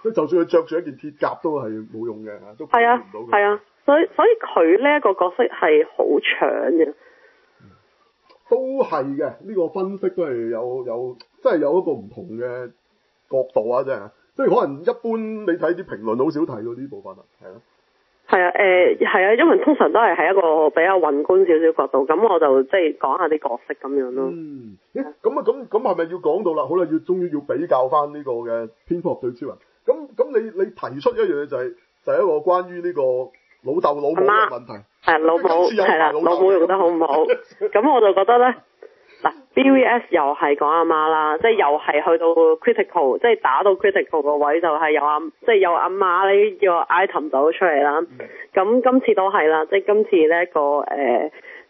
即係就算佢着住一件鐵甲都係冇用嘅，都保護唔到佢。 係啊，所以所以佢呢一個角色係好搶嘅。 都係嘅，呢、這個分析都係有有，即係有一個唔同嘅角度啊！真係，即係可能一般你睇啲評論好少提到呢部分啊，係咯。 係啊，誒係啊，因為通常都係喺一個比較宏觀少少角度，咁我就即係講下啲角色咁樣咯。 嗯，咁啊咁咁係咪要講到啦？好啦，要終於要比較翻呢個嘅蝙蝠俠對超人。咁咁你你提出一樣嘢就係、是、就係、是、一個關於呢個老豆老母嘅問題。係老母係啦，老母用得好唔好？咁我就覺得咧，嗱 B V S 又係講阿媽啦，即係又係去到 critical， 即係打到 critical 個位就係有阿即係有阿媽呢個 item 走咗出嚟啦。咁、嗯、今次都係啦，即係今次呢個誒誒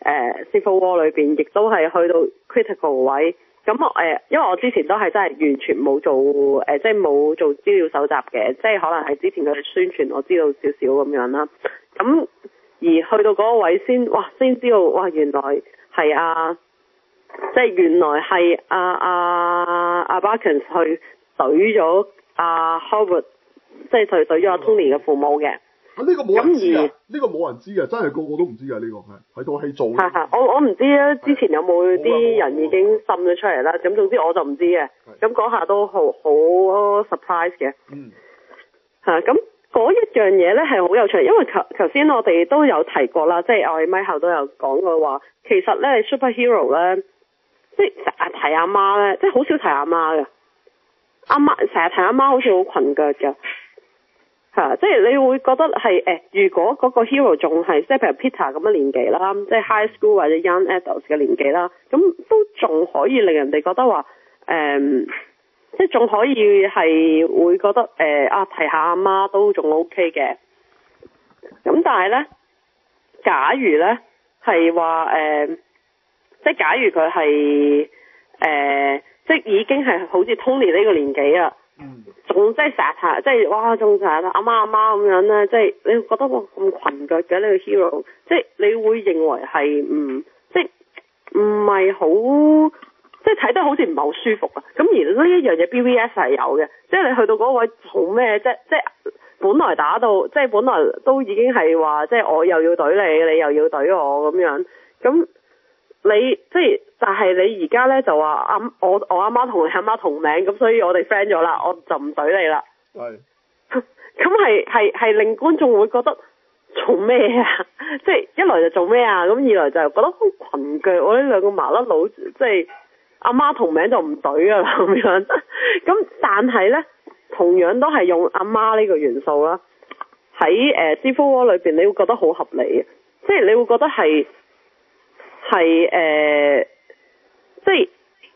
Civil War 裏邊亦都係去到 critical 位。咁我誒，因為我之前都係真係完全冇做誒、呃，即係冇做資料搜集嘅，即係可能係之前佢哋宣傳我知道少少咁樣啦。咁而去到嗰個位先，哇！先知道，哇！原來係啊，即係原來係阿阿阿 Barkins 去懟咗阿 Howard， 即係佢懟咗阿 Tony 嘅父母嘅。 啊！呢、這個冇人知啊！呢個冇人知嘅，真係個個都唔知嘅呢、這個係喺套戲做。係係，我我唔知啊！之前有冇啲人已經滲咗出嚟啦？咁總之我就唔知嘅。咁嗰下都好好 surprise 嘅。嗯。係咁。嗰一樣嘢咧係好有趣，因為頭頭先我哋都有提過啦，即係我哋咪後都有講過話，其實咧 superhero 咧，即係成日提阿媽咧，即係好少提阿媽嘅。阿媽成日提阿媽好似好裙腳嘅，係啊，即係你會覺得係誒、呃，如果嗰個 hero 仲係即係譬如 Peter 咁嘅年紀啦，即係 high school 或者 young adults 嘅年紀啦，咁都仲可以令人哋覺得話誒。呃即係仲可以係會覺得誒、呃、啊提下阿媽都仲 O K 嘅，咁但係咧，假如咧係話誒，即係假如佢係誒，即係已經係好似 Tony 呢個年紀啊，仲即係成日即係哇，仲成日阿媽阿媽咁樣咧，即係你會覺得哇咁裙腳嘅呢個 hero， 即係你會認為係唔即係唔係好。即係睇得好似唔係好舒服啊！咁而呢一樣嘢 B V S 係有嘅，即係你去到嗰位做咩啫？即係本來打到，即係本來都已經係話，即係我又要懟你，你又要懟我咁樣。咁你即係，但係你而家咧就話阿我我阿媽同你阿媽同名，咁所以我哋 friend 咗啦，我就唔懟你啦。係。咁係係係令觀眾會覺得做咩啊？即係一來就做咩啊？咁二來就覺得好裙腳，我呢兩個麻甩佬即係。阿媽同名就唔懟噶啦咁樣，咁但係咧同樣都係用阿媽呢個元素啦，喺誒 Civil War 裏邊你會覺得好合理嘅，即係你會覺得係係誒，即係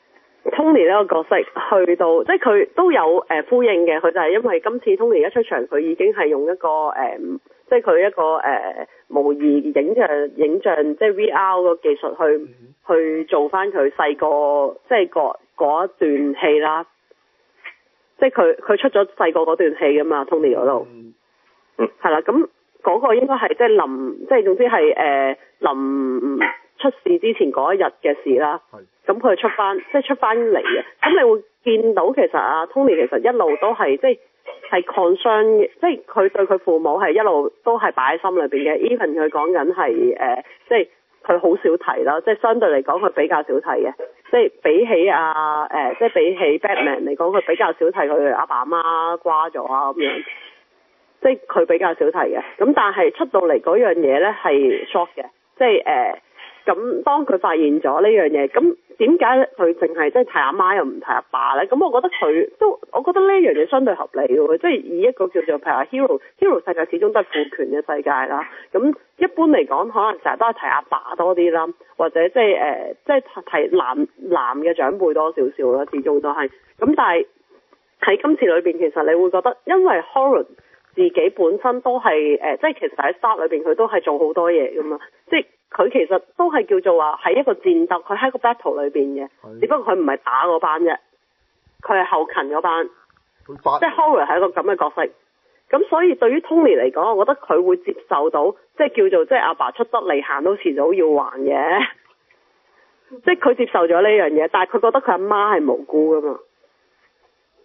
Tony 呢個角色去到，即係佢都有誒、呃、呼應嘅，佢就係因為今次 Tony 一出場，佢已經係用一個誒、呃，即係佢一個誒、呃、模擬影像影像，即係 V R 個技術去。嗯去做翻佢細個，即係嗰嗰一段戲啦，即係佢佢出咗細個嗰段戲噶嘛 Tony 嗰度，嗯，係啦，咁嗰個應該係即係臨，即係總之係誒臨出事之前嗰一日嘅事啦，係，咁佢出翻，即係出翻嚟嘅，咁你會見到其實啊 Tony 其實一路都係即係係 concern，即係佢對佢父母係一路都係擺喺心裏邊嘅 ，even 佢講緊係誒即係。佢好少提啦，即係相對嚟講，佢比較少提嘅。即係比起啊，誒、呃，即係比起 Batman 嚟講，佢比較少提佢阿爸阿媽瓜咗啊咁樣。即係佢比較少提嘅。咁但係出到嚟嗰樣嘢咧係 shock 嘅，即係誒。呃咁當佢發現咗呢樣嘢，咁點解佢淨係即係提阿媽又唔提阿爸咧？咁我覺得佢都，我覺得呢樣嘢相對合理嘅，即係以一個叫做譬如話 hero hero 世界始終都係父權嘅世界啦。咁一般嚟講，可能成日都係提阿爸多啲啦，或者即係誒，即係提男男嘅長輩多少少啦，始終都係。咁但係喺今次裏邊，其實你會覺得，因為 Howard 自己本身都係誒，即係其實喺 Stark 裏邊佢都係做好多嘢噶嘛，即係。佢其實都係叫做話喺一個戰鬥，佢喺個 battle 裏邊嘅，只不過佢唔係打嗰班啫，佢係後勤嗰班，即係 Howard 係一個咁嘅角色。咁所以對於 Tony 嚟講，我覺得佢會接受到，即係叫做即係阿爸出得嚟行都遲早要還嘅，即係佢接受咗呢樣嘢，但係佢覺得佢阿媽係無辜噶嘛。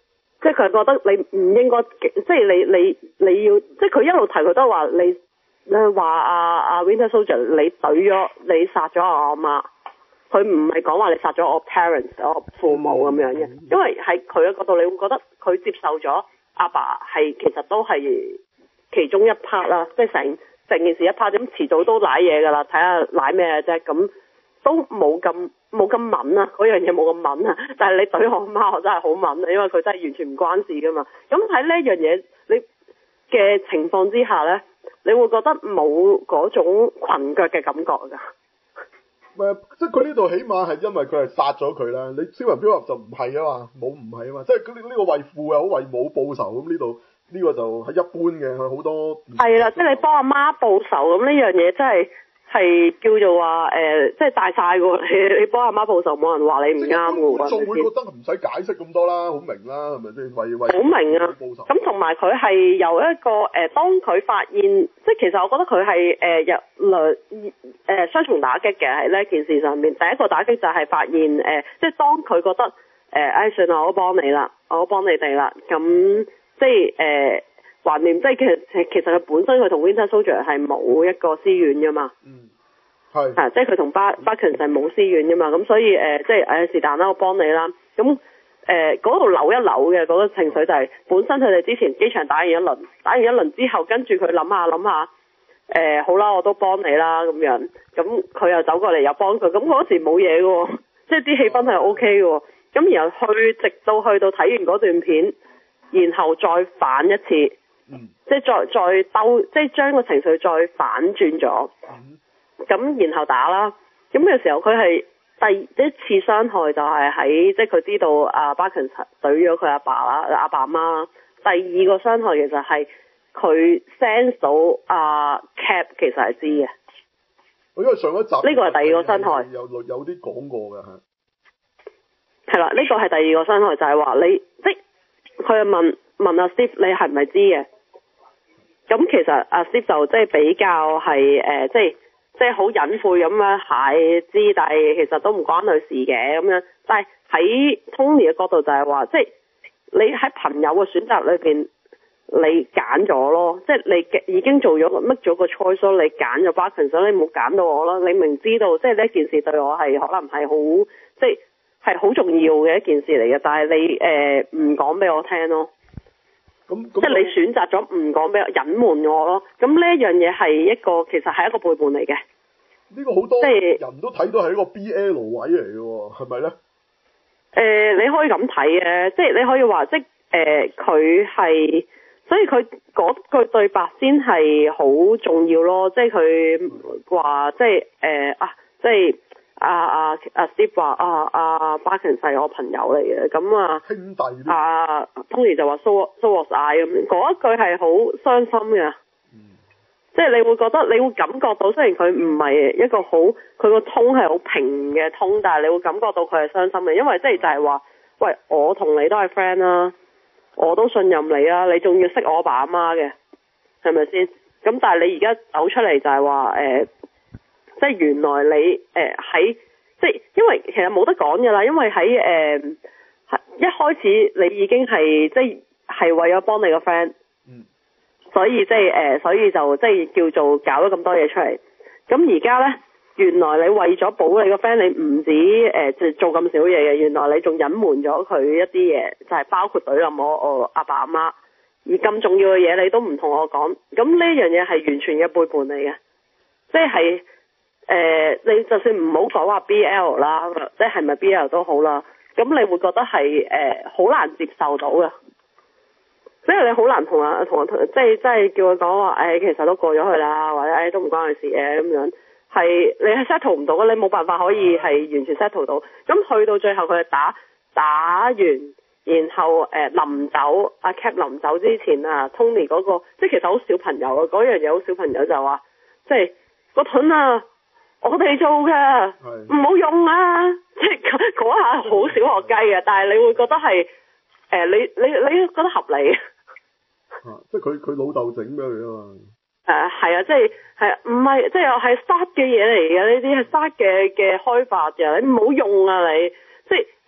即係佢覺得你唔應該，即係你你你要，即係佢一路提佢都話你你話阿阿 Winter Soldier 你懟咗你殺咗我阿媽，佢唔係講話你殺咗我 parents 我父母咁樣嘅，因為喺佢嘅角度你會覺得佢接受咗阿爸係其實都係其中一 part 啦，即係成成件事一 part 咁遲早都舐嘢㗎啦，睇下舐咩啫，咁都冇咁。冇咁敏啊，嗰樣嘢冇咁敏啊，但係你懟我媽，我真係好敏啊，因為佢真係完全唔關事噶嘛。咁喺呢一樣嘢你嘅情況之下咧，你會覺得冇嗰種裙腳嘅感覺㗎。 唔係，即係佢呢度起碼係因為佢係殺咗佢啦，你超人蝙蝠俠就唔係啊嘛，冇唔係啊嘛，即係呢呢個為父又好為母報仇咁呢度呢個就係一般嘅，佢好多。係啦， 即係你幫阿媽報仇咁呢樣嘢真係。係叫做話誒、呃，即係大晒喎！你你幫阿媽報仇，冇人話你唔啱喎。 觀眾會覺得唔使解釋咁多啦，好明啦，係咪先？為為好明啊！咁同埋佢係由一個誒、呃，當佢發現，即係其實我覺得佢係誒入兩誒雙重打擊嘅喺呢件事上面。第一個打擊就係發現誒、呃，即係當佢覺得誒，唉、呃，算啦，我都幫你啦，我都幫你哋啦，咁即係誒。懷念即係其實其實佢本身佢同 Winter Soldier 係冇一個私怨噶嘛， 嗯，係， 啊即係佢同巴巴肯係冇私怨噶嘛，咁所以誒、呃、即係誒是但啦，我幫你啦，咁誒嗰度扭一扭嘅嗰、嗰個情緒就係、是、本身佢哋之前機場打完一輪，打完一輪之後跟住佢諗下諗下，誒、呃、好啦，我都幫你啦咁樣，咁佢又走過嚟又幫佢，咁嗰時冇嘢嘅喎，即係啲氣氛係 O K 嘅喎，咁然後去直到去到睇完嗰段片，然後再反一次。嗯，即係再再兜，即係將個情緒再反轉咗，咁、嗯、然後打啦。咁嘅時候佢係第一次傷害就係喺即係佢知道阿巴肯懟咗佢阿爸啦，阿爸阿媽。第二個傷害其實係佢 sense 到阿 Cap 其實係知嘅。 因為上一集呢個係第二個傷害， 有有啲講過嘅係。 係啦，呢、這個係第二個傷害就係、是、話你即佢問問阿 Steve 你係咪知嘅？咁其實阿 Steve 就即係比較係誒、呃，即係即係好隱晦咁樣係知，但係其實都唔關佢事嘅咁樣。但係喺 Tony 嘅角度就係話，即係你喺朋友嘅選擇裏邊，你揀咗咯，即係你已經做咗 make 咗個 choice 咯，你揀咗 Barton，所以你冇揀到我咯。你明知道即係呢件事對我係可能係好即係係好重要嘅一件事嚟嘅，但係你誒唔講俾我聽咯。即係你選擇咗唔講俾我隱瞞我咯，咁呢一樣嘢係一個其實係一個背叛嚟嘅。 呢個好多人都睇到係一個 B L 位嚟嘅，係咪咧？誒、 呃，你可以咁睇嘅，即係你可以話即係誒佢係，所以佢嗰句對白先係好重要咯。即係佢話即係誒、呃、啊，即係。阿阿阿 Steve 話啊阿巴肯係我朋友嚟嘅，咁啊兄弟啊 Tony 就話 so so was I 咁，嗰一句係好傷心嘅，嗯，即係你會覺得你會感覺到，雖然佢唔係一個好佢個通係好平嘅通，但係你會感覺到佢係傷心嘅，因為即係就係話，喂，我同你都係 friend 啦，我都信任你啊，你仲要識我阿爸阿媽嘅，係咪先？咁但係你而家走出嚟就係話誒。呃即係原來你誒喺、呃、即係因為其實冇得講㗎啦，因為喺誒、呃、一開始你已經係即係係為咗幫你個 friend，嗯，所以即係誒、呃、所以就即係叫做搞咗咁多嘢出嚟。咁而家咧，原來你為咗保你個 friend，你唔止誒即係做咁少嘢嘅，原來你仲隱瞞咗佢一啲嘢，就係、是、包括懟冧我我阿爸阿媽，而咁重要嘅嘢你都唔同我講，咁呢樣嘢係完全嘅背叛嚟嘅，即係。誒、呃，你就算唔好講話 B L 啦，即係咪 B L 都好啦，咁你會覺得係誒好難接受到嘅，即係你好難同啊同啊即係即係叫佢講話，誒、哎、其實都過咗去啦，或者誒、哎、都唔關佢事嘅咁樣，係你係 settle 唔到嘅，你冇辦法可以係完全 settle 到，咁去到最後佢係打打完，然後誒臨、呃、走，阿 Cap 臨走之前啊 ，Tony 嗰、那個即係其實好小朋友啊，嗰樣嘢好小朋友就話，即係個盾啊！我哋做㗎，唔好用啊！即係嗰下好小學雞嘅，但係你會覺得係誒、呃，你你你覺得合理？ 啊，即係佢佢老豆整俾佢啊嘛。 誒係啊，即係係唔係即係又係 start 嘅嘢嚟嘅呢啲係 start 嘅嘅開發嘅，你唔好用啊你！即係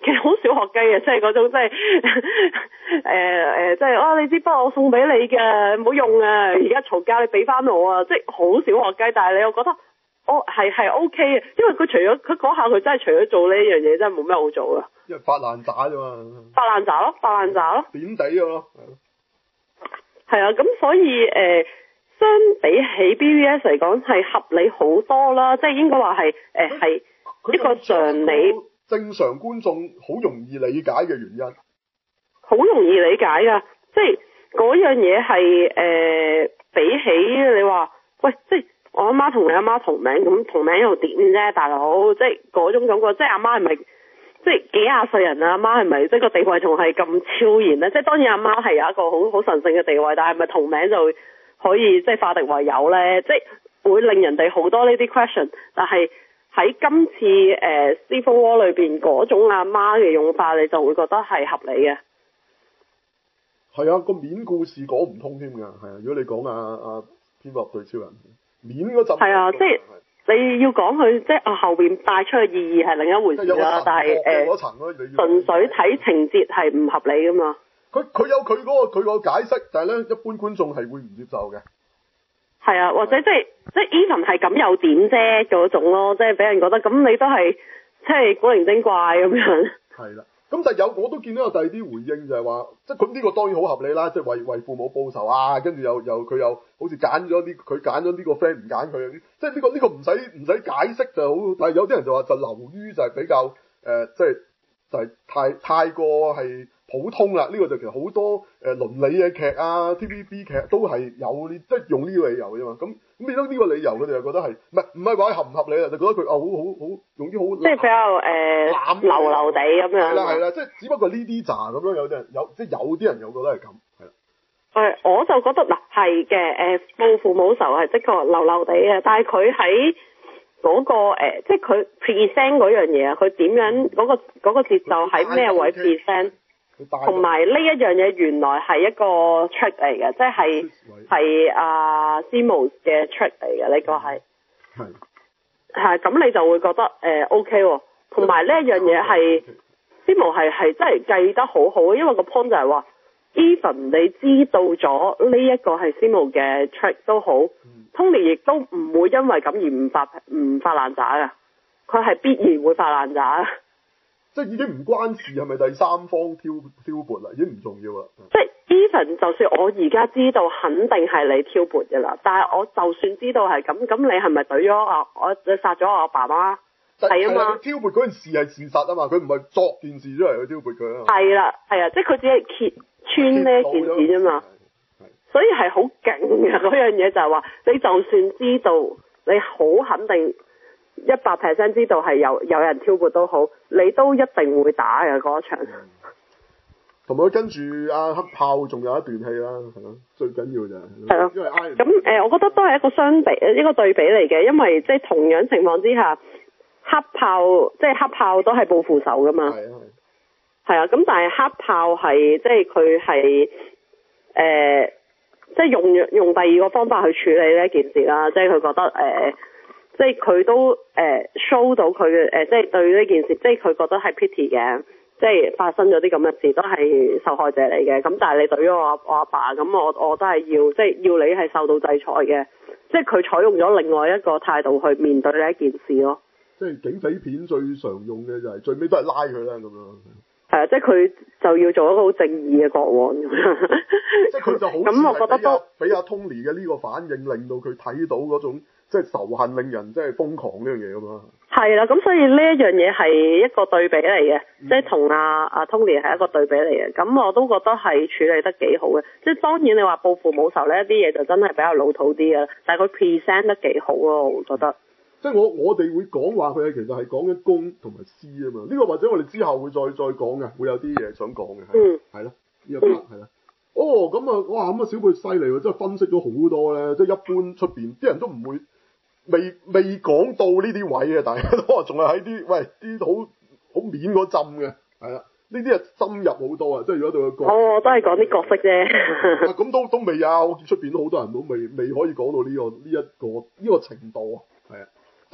其實好小學雞嘅，即係嗰種即係誒誒，即係啊你支筆我送俾你嘅，唔好用啊！而家嘈交你俾翻我啊！即係好小學雞，但係你又覺得哦係係 O K 嘅，因為佢除咗佢嗰下佢真係除咗做呢樣嘢，真係冇咩好做啊！ 因為發爛渣啫嘛， 發爛渣咯，發爛渣咯， 點地嘅咯， 係啊，咁所以誒、呃，相比起 B V S 嚟講係合理好多啦，即係應該話係誒係一個常理。 正常觀眾好容易理解嘅原因， 好容易理解㗎，即係嗰樣嘢係誒比起你話，喂，即係我阿媽同你阿媽同名，咁同名又點啫，大佬，即係嗰種感覺，即係阿媽係咪即係幾廿歲人啊？阿媽係咪即係個地位仲係咁超然咧？即係當然阿媽係有一個好好神聖嘅地位，但係咪同名就可以即係化敵為友咧？即係會令人哋好多呢啲 question，但係。喺今次誒、呃、Civil War 裏邊嗰種阿媽嘅用法，你就會覺得係合理嘅。 係啊，個面故事講唔通添㗎，係啊。如果你講阿阿蝙蝠俠對超人面嗰陣， 係啊，即係你要講佢即係啊後邊帶出嘅意義係另一回事啦。但係誒，純粹睇情節係唔合理㗎嘛。 佢佢有佢嗰、嗰個佢個解釋，但係咧一般觀眾係會唔接受嘅。 係啊，或者即係即係 even 係咁又點啫嗰種咯，即係俾人覺得咁你都係即係古靈精怪咁樣。係啦，咁但係有我都見到有第二啲回應就係話，即係佢呢個當然好合理啦，即係為為父母報仇啊，跟住又又佢又好似揀咗啲佢揀咗呢個 friend 唔揀佢，即係呢個呢個唔使唔使解釋就好，但係有啲人就話就流於就係比較誒、呃、即係就係太太過係。普通啦，呢、這個就其實好多誒、呃、倫理嘅劇啊 T V B 劇都係有呢，即係用呢個理由啫嘛。咁咁變咗呢個理由，佢哋就覺得係唔係唔係話合唔合理啊？就覺得佢啊好好好用啲好即係比較誒、呃、流流地咁樣。 係啦係啦，即係只不過呢啲咋咁樣，有啲人有即係有啲人又覺得係咁係啦。 誒、呃，我就覺得嗱係嘅誒，報父母仇係的確流流地嘅，但係佢喺嗰個誒、呃，即係佢 present 嗰樣嘢啊，佢點樣嗰、那個嗰、那個節奏喺咩位 present？同埋呢一樣嘢原來係一個 trick 嚟嘅，即係係阿 Zemo 嘅 trick 嚟嘅，呢個係係係咁你就會覺得誒、呃、OK 喎。同埋呢一樣嘢係 Zemo 係係真係計得好好，因為個 point 就係話 even 你知道咗呢一個係 Zemo 嘅 trick 都好、嗯、Tony 亦都唔會因為咁而唔發唔發爛渣㗎，佢係必然會發爛渣。 即係已經唔關事係咪第三方挑挑撥啦，已經唔重要啦。 即係 even 就算我而家知道肯定係你挑撥嘅啦，但係我就算知道係咁，咁你係咪懟咗啊？我你殺咗我阿爸媽？係啊嘛。挑撥嗰件事係事實啊嘛，佢唔係作件事出嚟去挑撥佢啊嘛。係啦，係啊，即係佢只係揭穿呢一件事啫嘛。所以係好勁嘅嗰樣嘢就係話，你就算知道，你好肯定。一百 percent 知道係有有人挑撥都好，你都一定會打嘅嗰場。 同埋跟住阿黑豹仲有一段戲啦，係咯，最緊要就係。係咯。因為咁誒、呃，我覺得都係一個相比，一個對比嚟嘅，因為即係同樣情況之下，黑豹即係黑豹都係報復仇噶嘛。係啊係。係啊，咁但係黑豹係即係佢係誒，即係用用第二個方法去處理呢件事啦，即係佢覺得誒。呃即係佢都誒、呃、show 到佢嘅誒，即係對呢件事，即係佢覺得係 pity 嘅，即係發生咗啲咁嘅事都係受害者嚟嘅。咁但係你對咗我我阿爸，咁我我都係要即係要你係受到制裁嘅。即係佢採用咗另外一個態度去面對呢一件事咯。即係警匪片最常用嘅就係最尾都係拉佢啦咁樣。係啊，即係佢就要做一個好正義嘅國王咁樣。即係佢就好咁，我覺得都俾阿 Tony 嘅呢個反應，令到佢睇到嗰種。即係仇恨令人即係瘋狂呢樣嘢咁咯。係啦，咁所以呢一樣嘢係一個對比嚟嘅、嗯，即係同阿阿 Tony 係一個對比嚟嘅。咁我都覺得係處理得幾好嘅。即係當然你話報父母仇呢一啲嘢就真係比較老土啲嘅，但係佢 present 得幾好咯，我覺得。即係我我哋會講話佢係其實係講緊公同埋私啊嘛。呢、這個或者我哋之後會再再講嘅，會有啲嘢想講嘅。嗯。係咯，呢個係啦。哦，咁啊，哇，咁啊，小貝犀利喎，真係分析咗好多咧。即係一般出邊啲人都唔會。未未講到呢啲位啊，大家都話仲係喺啲喂啲好好面嗰浸嘅，係啦，呢啲係深入好多啊，即係如果對個角，哦，都係講啲角色啫。咁都都未啊，我見出邊都好多人都未未可以講到呢、呢個呢一、呢個呢、呢個程度啊，係啊，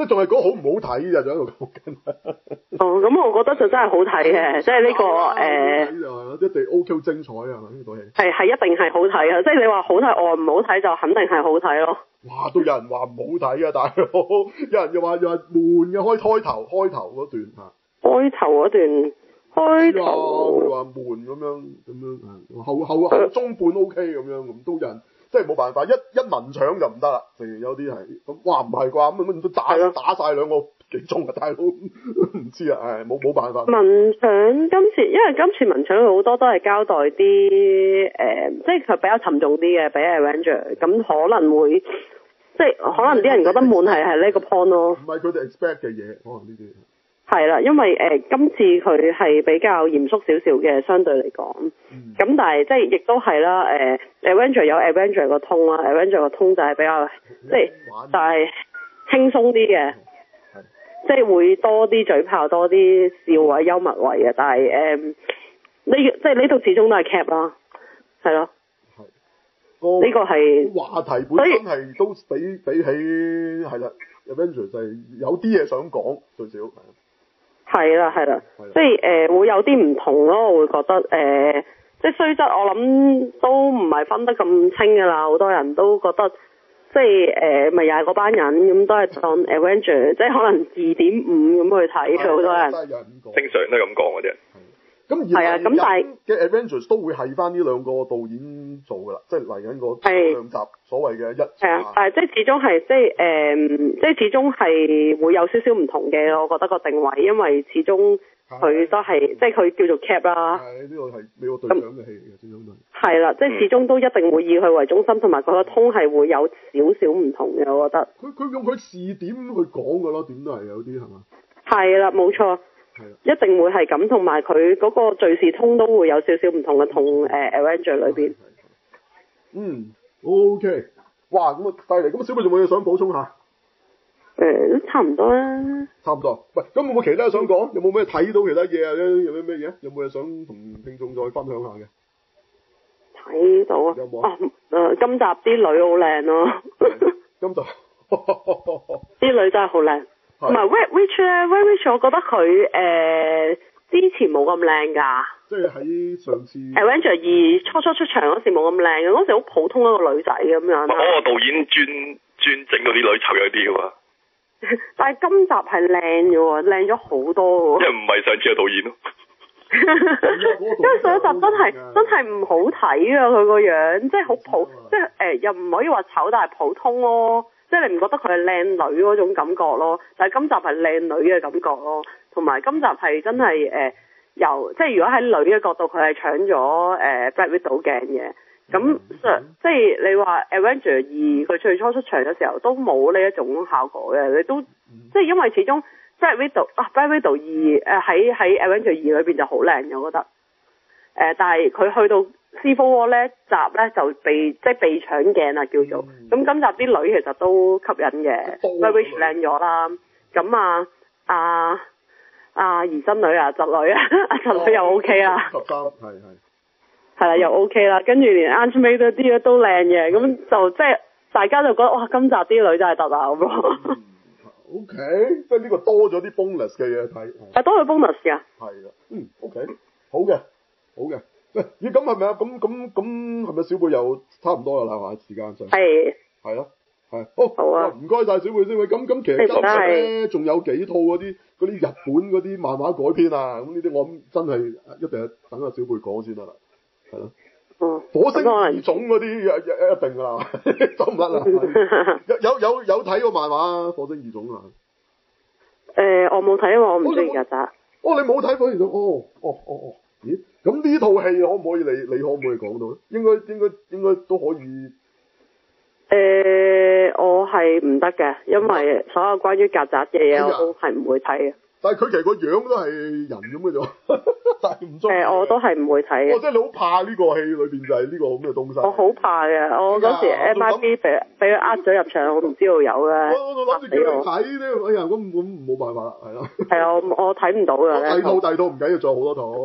即係仲係講好唔好睇咋，仲喺度講緊。 哦，咁我覺得就真係好睇嘅，即係呢個誒， 一定 O Q 精彩啊！呢套戲係係一定係好睇啊！即係你話好睇，我唔好睇就肯定係好睇咯。 哇！都有人話唔好睇啊，大佬，有人又話又話悶嘅，開開頭開頭嗰段嚇。開頭嗰段，開頭佢話悶咁樣咁樣，後後後中半 O K 咁樣，咁都有人。即係冇辦法，一一文搶就唔得啦。譬如有啲係咁，哇唔係啩？咁咁都打打曬兩個幾鐘啊，大佬唔知啊，誒冇冇辦法。文搶今次，因為今次文搶好多都係交代啲誒、呃，即係佢比較沉重啲嘅，比 Avenger 咁可能會，即係可能啲人覺得悶係係呢個 point 咯。唔係佢哋 expect 嘅嘢，可能呢啲。係啦，因為誒、呃、今次佢係比較嚴肅少少嘅，相對嚟講。咁、嗯、但係即係亦都係啦，誒、呃、Avenger 有 Avenger 個通啦 ，Avenger 個通就係比較即係就係輕鬆啲嘅，即係會多啲嘴炮，多啲笑位、幽默位嘅。但係誒呢即係呢度始終都係 cap 啦，係咯。係。呢個係話題本身係都比比起係啦 ，Avenger 就係有啲嘢想講最少。係啦，係啦，即係誒、呃、會有啲唔同咯，我會覺得誒、呃，即係雖則我諗都唔係分得咁清㗎啦，好多人都覺得即係誒咪又係嗰班人咁都係當 Avenger，即係可能二點五咁去睇嘅好多人。正常都係咁講嘅啫。咁而係啊，咁但係嘅 Avengers 都會係翻呢兩個導演做㗎啦，即係嚟緊個兩集所謂嘅一。係啊，但係即係始終係即係誒，即係始終係會有少少唔同嘅，我覺得個定位，因為始終佢都係即係佢叫做 Cap 啦。係呢個係美國隊長嘅戲嚟嘅，始終都係。係啦，即係始終都一定會以佢為中心，同埋佢個通係會有少少唔同嘅，我覺得。佢佢用佢視點去講㗎咯，點都係有啲係嘛？係啦，冇錯。一定會係咁，同埋佢嗰個敘事通都會有少少唔同嘅，同誒 Avenger 裏邊。嗯 ，OK，哇，咁啊，犀利！咁小貝仲有冇嘢想補充下？誒、呃，都差唔多啦。差唔多。喂，咁有冇其他想講？有冇咩睇到其他嘢啊？有咩咩嘢？有冇嘢想同聽眾再分享下嘅？睇到啊！有冇啊？誒、呃，今集啲女好靚咯。今集啲女真係好靚。唔係 Red Witch 咧 Red Witch 我覺得佢誒、呃、之前冇咁靚㗎。即係喺上次 Avenger 二初初出場嗰時冇咁靚嘅，嗰時好普通一個女仔咁樣。嗰個導演專專整到啲女醜樣啲㗎嘛。但係今集係靚嘅喎，靚咗好多喎。因為唔係上次嘅導演咯。因為上一集真係真係唔好睇啊！佢個樣即係好普，即係誒、呃、又唔可以話醜，但係普通咯。即係你唔覺得佢係靚女嗰種感覺咯，但係今集係靚女嘅感覺咯，同埋今集係真係誒、呃、由即係如果喺女嘅角度，佢係搶咗誒、呃、Brad Pitt 到鏡嘅，咁、嗯、即係你話 Avenger 二佢最初出場嘅時候都冇呢一種效果嘅，你都、嗯、即係因為始終 Brad Pitt 啊 Brad Pitt 二誒喺喺 Avenger 二裏邊就好靚嘅，我覺得誒、呃，但係佢去到Civil War 呢集咧就被即係被搶鏡啊叫做，咁、嗯、今集啲女其實都吸引嘅 Red Witch 靚咗啦，咁啊啊啊兒孫女啊侄女啊阿侄女又 OK 啦，十三係係係啦又 OK 啦，跟住連 Aunt May 嗰啲都靚嘅，咁、嗯、就即係大家就覺得哇今集啲女真係得啊咁咯。OK，即係呢個多咗啲 bonus 嘅嘢睇，係多咗 bonus 㗎。係啊，嗯 OK，好嘅好嘅。喂，咦咁係咪啊？咁咁咁係咪小貝又差唔多啦？係嘛，時間上係係咯，係好好啊！唔該晒小貝先。喂，咁咁其實今日咧仲有幾套嗰啲嗰啲日本嗰啲漫畫改編啊，咁呢啲我諗真係一定係等阿小貝講先得啦，係咯。哦。火星異種嗰啲一一定噶啦，走唔甩啦。有有有有睇過漫畫啊？火星異種啊？誒、呃，我冇睇，因為我唔中意曱甴。哦，你冇睇火星異種？哦哦哦哦。咦？咁呢套戲可唔可以你你可唔可以講到咧？應該應該應該都可以。誒、呃，我係唔得嘅，因為所有關於曱甴嘅嘢我都係唔會睇嘅。但係佢其實個樣都係人咁嘅啫，但係唔中意。誒，我都係唔會睇嘅。哦，即係你好怕呢個戲裏邊就係呢個咁嘅東西。我好怕嘅，我嗰時 M I B 俾俾佢呃咗入場，我唔知道有嘅。我我諗住叫你睇咧，哎呀，咁咁冇辦法啦，係咯。係啊，我我睇唔到嘅。第套第套唔緊要，仲有好多套。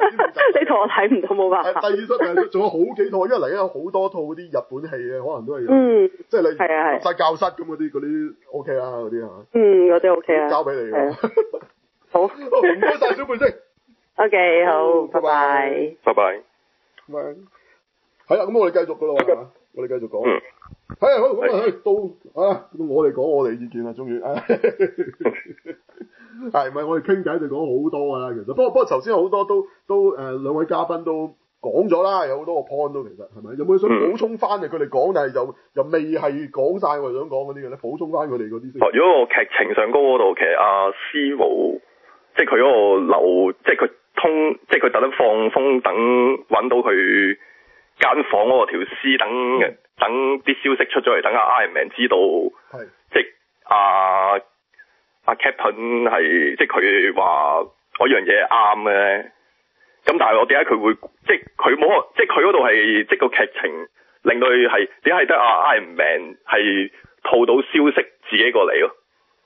呢套我睇唔到，冇辦法。 第二出誒，仲有好幾套，因為嚟緊有好多套嗰啲日本戲嘅，可能都係， 嗯， 即係你係啊係晒教室咁嗰啲嗰啲 O K 啦，嗰啲係嘛？ 嗯，嗰啲 O K 啊。 交俾你㗎。 好。 唔該晒小貝先。 O K，好，拜拜。 拜拜。 拜。係啦，咁我哋繼續㗎啦喎，係嘛？我哋繼續講。嗯。係啊，好咁啊，到啊，到我哋講我哋意見啦，終於。係咪我哋傾偈就講好多㗎啦？其實，不過不過頭先有好多都都誒、呃、兩位嘉賓都講咗啦，有好多個 point 都其實係咪？有冇想補充翻嘅？佢哋講，但係又又未係講晒我哋想講嗰啲嘅咧，補充翻佢哋嗰啲先。 如果個劇情上高嗰度，其實阿師母，即係佢嗰個樓，即係佢通，即係佢特登放風等揾到佢間房嗰個條屍，等、嗯、等啲消息出咗嚟，等阿 Iron Man 知道，係即係阿。阿 Captain 係即係佢話嗰樣嘢啱嘅，咁但係我點解佢會即係佢冇即係佢嗰度係即係個劇情令到佢係點解係得阿 Iron Man 係套到消息自己過嚟咯？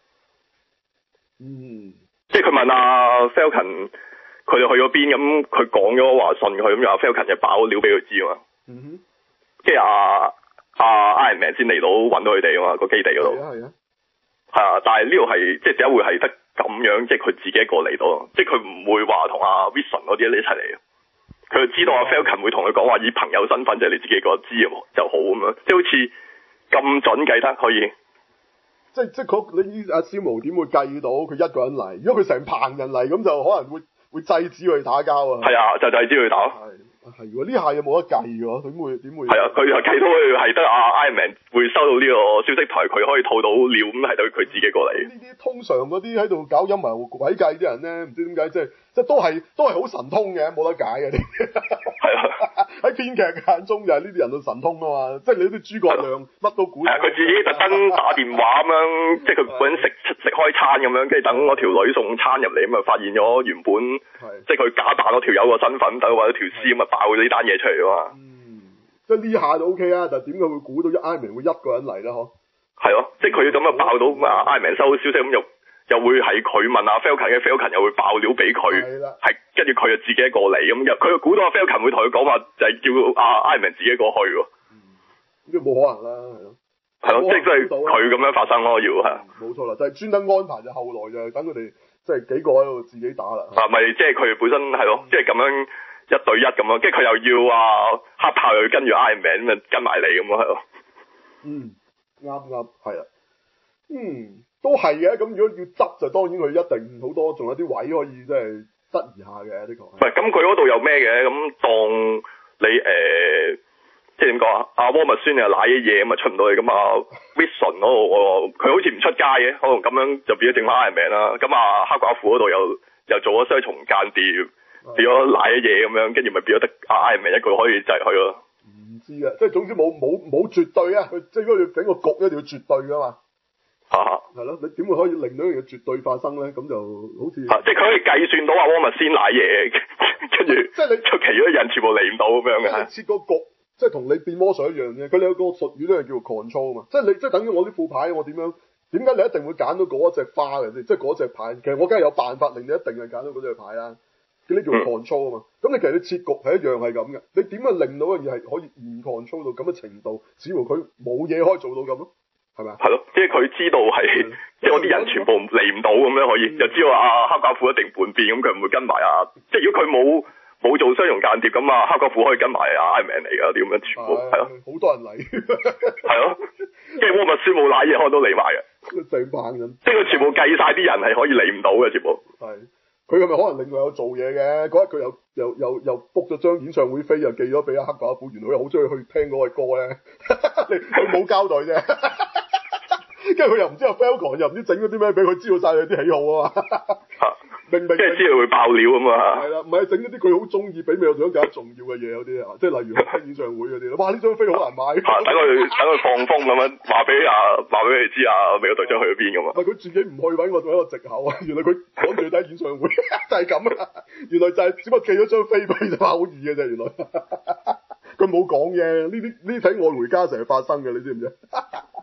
嗯， 即係佢問阿 Falcon 佢哋去咗邊，咁佢講咗話信佢，咁又阿 Falcon 就爆料俾佢知啊嘛。嗯哼，即係阿阿 Iron Man 先嚟到揾到佢哋啊嘛，個基地嗰度。係啊係啊。係啊，但係呢度係即係點解會係得咁樣？即係佢自己一個嚟到，即係佢唔會話同阿 Vision 嗰啲一齊嚟嘅。佢就知道阿 Falcon 會同佢講話以朋友身份，即係你自己一個知就好咁樣，即係好似咁準計得可以。 即係即係你阿蕭無點會計到佢一個人嚟？如果佢成棚人嚟，咁就可能會會制止佢打交啊。係啊，就制止佢打。 係喎，呢下又冇得計嘅喎，點會點會？ 係啊，佢係計到佢係得阿 Iron Man 會收到呢個消息台，佢可以套到料，咁係對佢自己過嚟。呢啲通常嗰啲喺度搞陰謀詭計啲人咧，唔知點解即係即係都係都係好神通嘅，冇得解嘅啲。係啊，喺編劇眼中就係呢啲人都神通啊嘛，即係你啲諸葛亮乜都估。係啊，佢自己特登打電話咁樣，即係佢本身食食開餐咁樣，跟住等嗰條女送餐入嚟，咁啊發現咗原本即係佢假扮嗰條友個身份，等或者條屍咁啊爆呢單嘢出嚟啊嘛。嗯，即係呢下就 O K 啊，但係點解會估到 Iron Man 會一個人嚟咧？嗬？係咯，即係佢咁啊爆到啊 Iron Man 收到消息咁又又會係佢問阿 Falcon 嘅 Falcon 又會爆料俾佢，係跟住佢就自己一個嚟咁，又佢又估到阿 Falcon 會同佢講話就係叫阿 Iron Man 自己過去喎。嗯，呢個冇可能啦，係咯。係咯，即係即係佢咁樣發生咯，要係。冇錯啦，就係專登安排就後來就係等佢哋即係幾個喺度自己打啦。啊，咪即係佢本身係咯，即係咁樣一對一咁樣，跟住佢又要啊黑豹又要跟住 Iron Man 咁啊跟埋嚟咁咯，係咯。嗯，啱啱係啦。嗯，都係嘅。咁如果要執就當然佢一定好多，仲有啲位可以即係質疑下嘅，的確。唔係，咁佢嗰度有咩嘅？咁當你誒。呃即係點講啊？阿沃默孫又瀨啲嘢咁啊出唔到去，咁啊 Vision 嗰度佢好似唔出街嘅，可能咁樣就變咗剩翻 Iron Man啦。咁啊黑寡婦嗰度又又做咗雙重間諜，變咗瀨啲嘢咁樣，跟住咪變咗得阿 Iron Man 一個可以就係去咯。唔知啊，即係總之冇冇冇絕對啊！佢即係如果要整個局一定要絕對噶嘛。嚇、啊！係咯，你點會可以令到一樣嘢絕對發生咧？咁就好似、啊、即係佢可以計算到阿沃默孫瀨嘢，跟住即係你出奇嗰啲人全部嚟唔到咁樣嘅。設個局。即係同你變魔術一樣嘅，佢哋有個術語咧叫做 control 啊嘛，即係你即係等於我呢副牌，我點樣點解你一定會揀到嗰一隻花嘅先？即係嗰隻牌，其實我梗係有辦法令你一定係揀到嗰隻牌啦。叫呢叫 control 啊嘛。咁、嗯、你其實你設局係一樣係咁嘅，你點樣令到嘅嘢係可以唔 control 到咁嘅程度？似乎佢冇嘢可以做到咁咯，係咪啊？係咯，即係佢知道係即係我啲人全部嚟唔到咁樣可以，就知道啊黑寡婦一定叛變，咁佢唔會跟埋啊。即係如果佢冇。冇做雙重間諜咁啊，黑寡婦可以跟埋啊 Iron Man 嚟噶，啲咁樣全部係咯，好多人嚟，係咯，即係沃默孫冇瀨嘢，可能都嚟埋嘅，成班人，即係佢全部計晒啲人係可以嚟唔到嘅，全部係，佢係咪可能另外有做嘢嘅？嗰日佢又又又又 book 咗張演唱會飛，又寄咗俾阿黑寡婦，原來佢好中意去聽嗰個歌咧，佢冇交代啫，跟住佢又唔知阿 Falcon 又唔知整咗啲咩俾佢知道晒佢啲喜好啊嘛。明明即係知道會爆料啊嘛，係啦，唔係整一啲佢好中意，比美國獎更加重要嘅嘢有啲啊，即係例如聽演唱會嗰啲，哇！呢張飛好難買，啊、等佢等佢放風咁樣話俾啊話俾你知啊，美國隊長去咗邊咁啊，佢自己唔去揾我做一個藉口啊，原來佢趕住去睇演唱會就係咁啊，原來就係只不過寄咗張飛俾佢就話好易嘅啫，原來佢冇講嘢，呢啲呢啲喺愛回家成日發生嘅，你知唔知？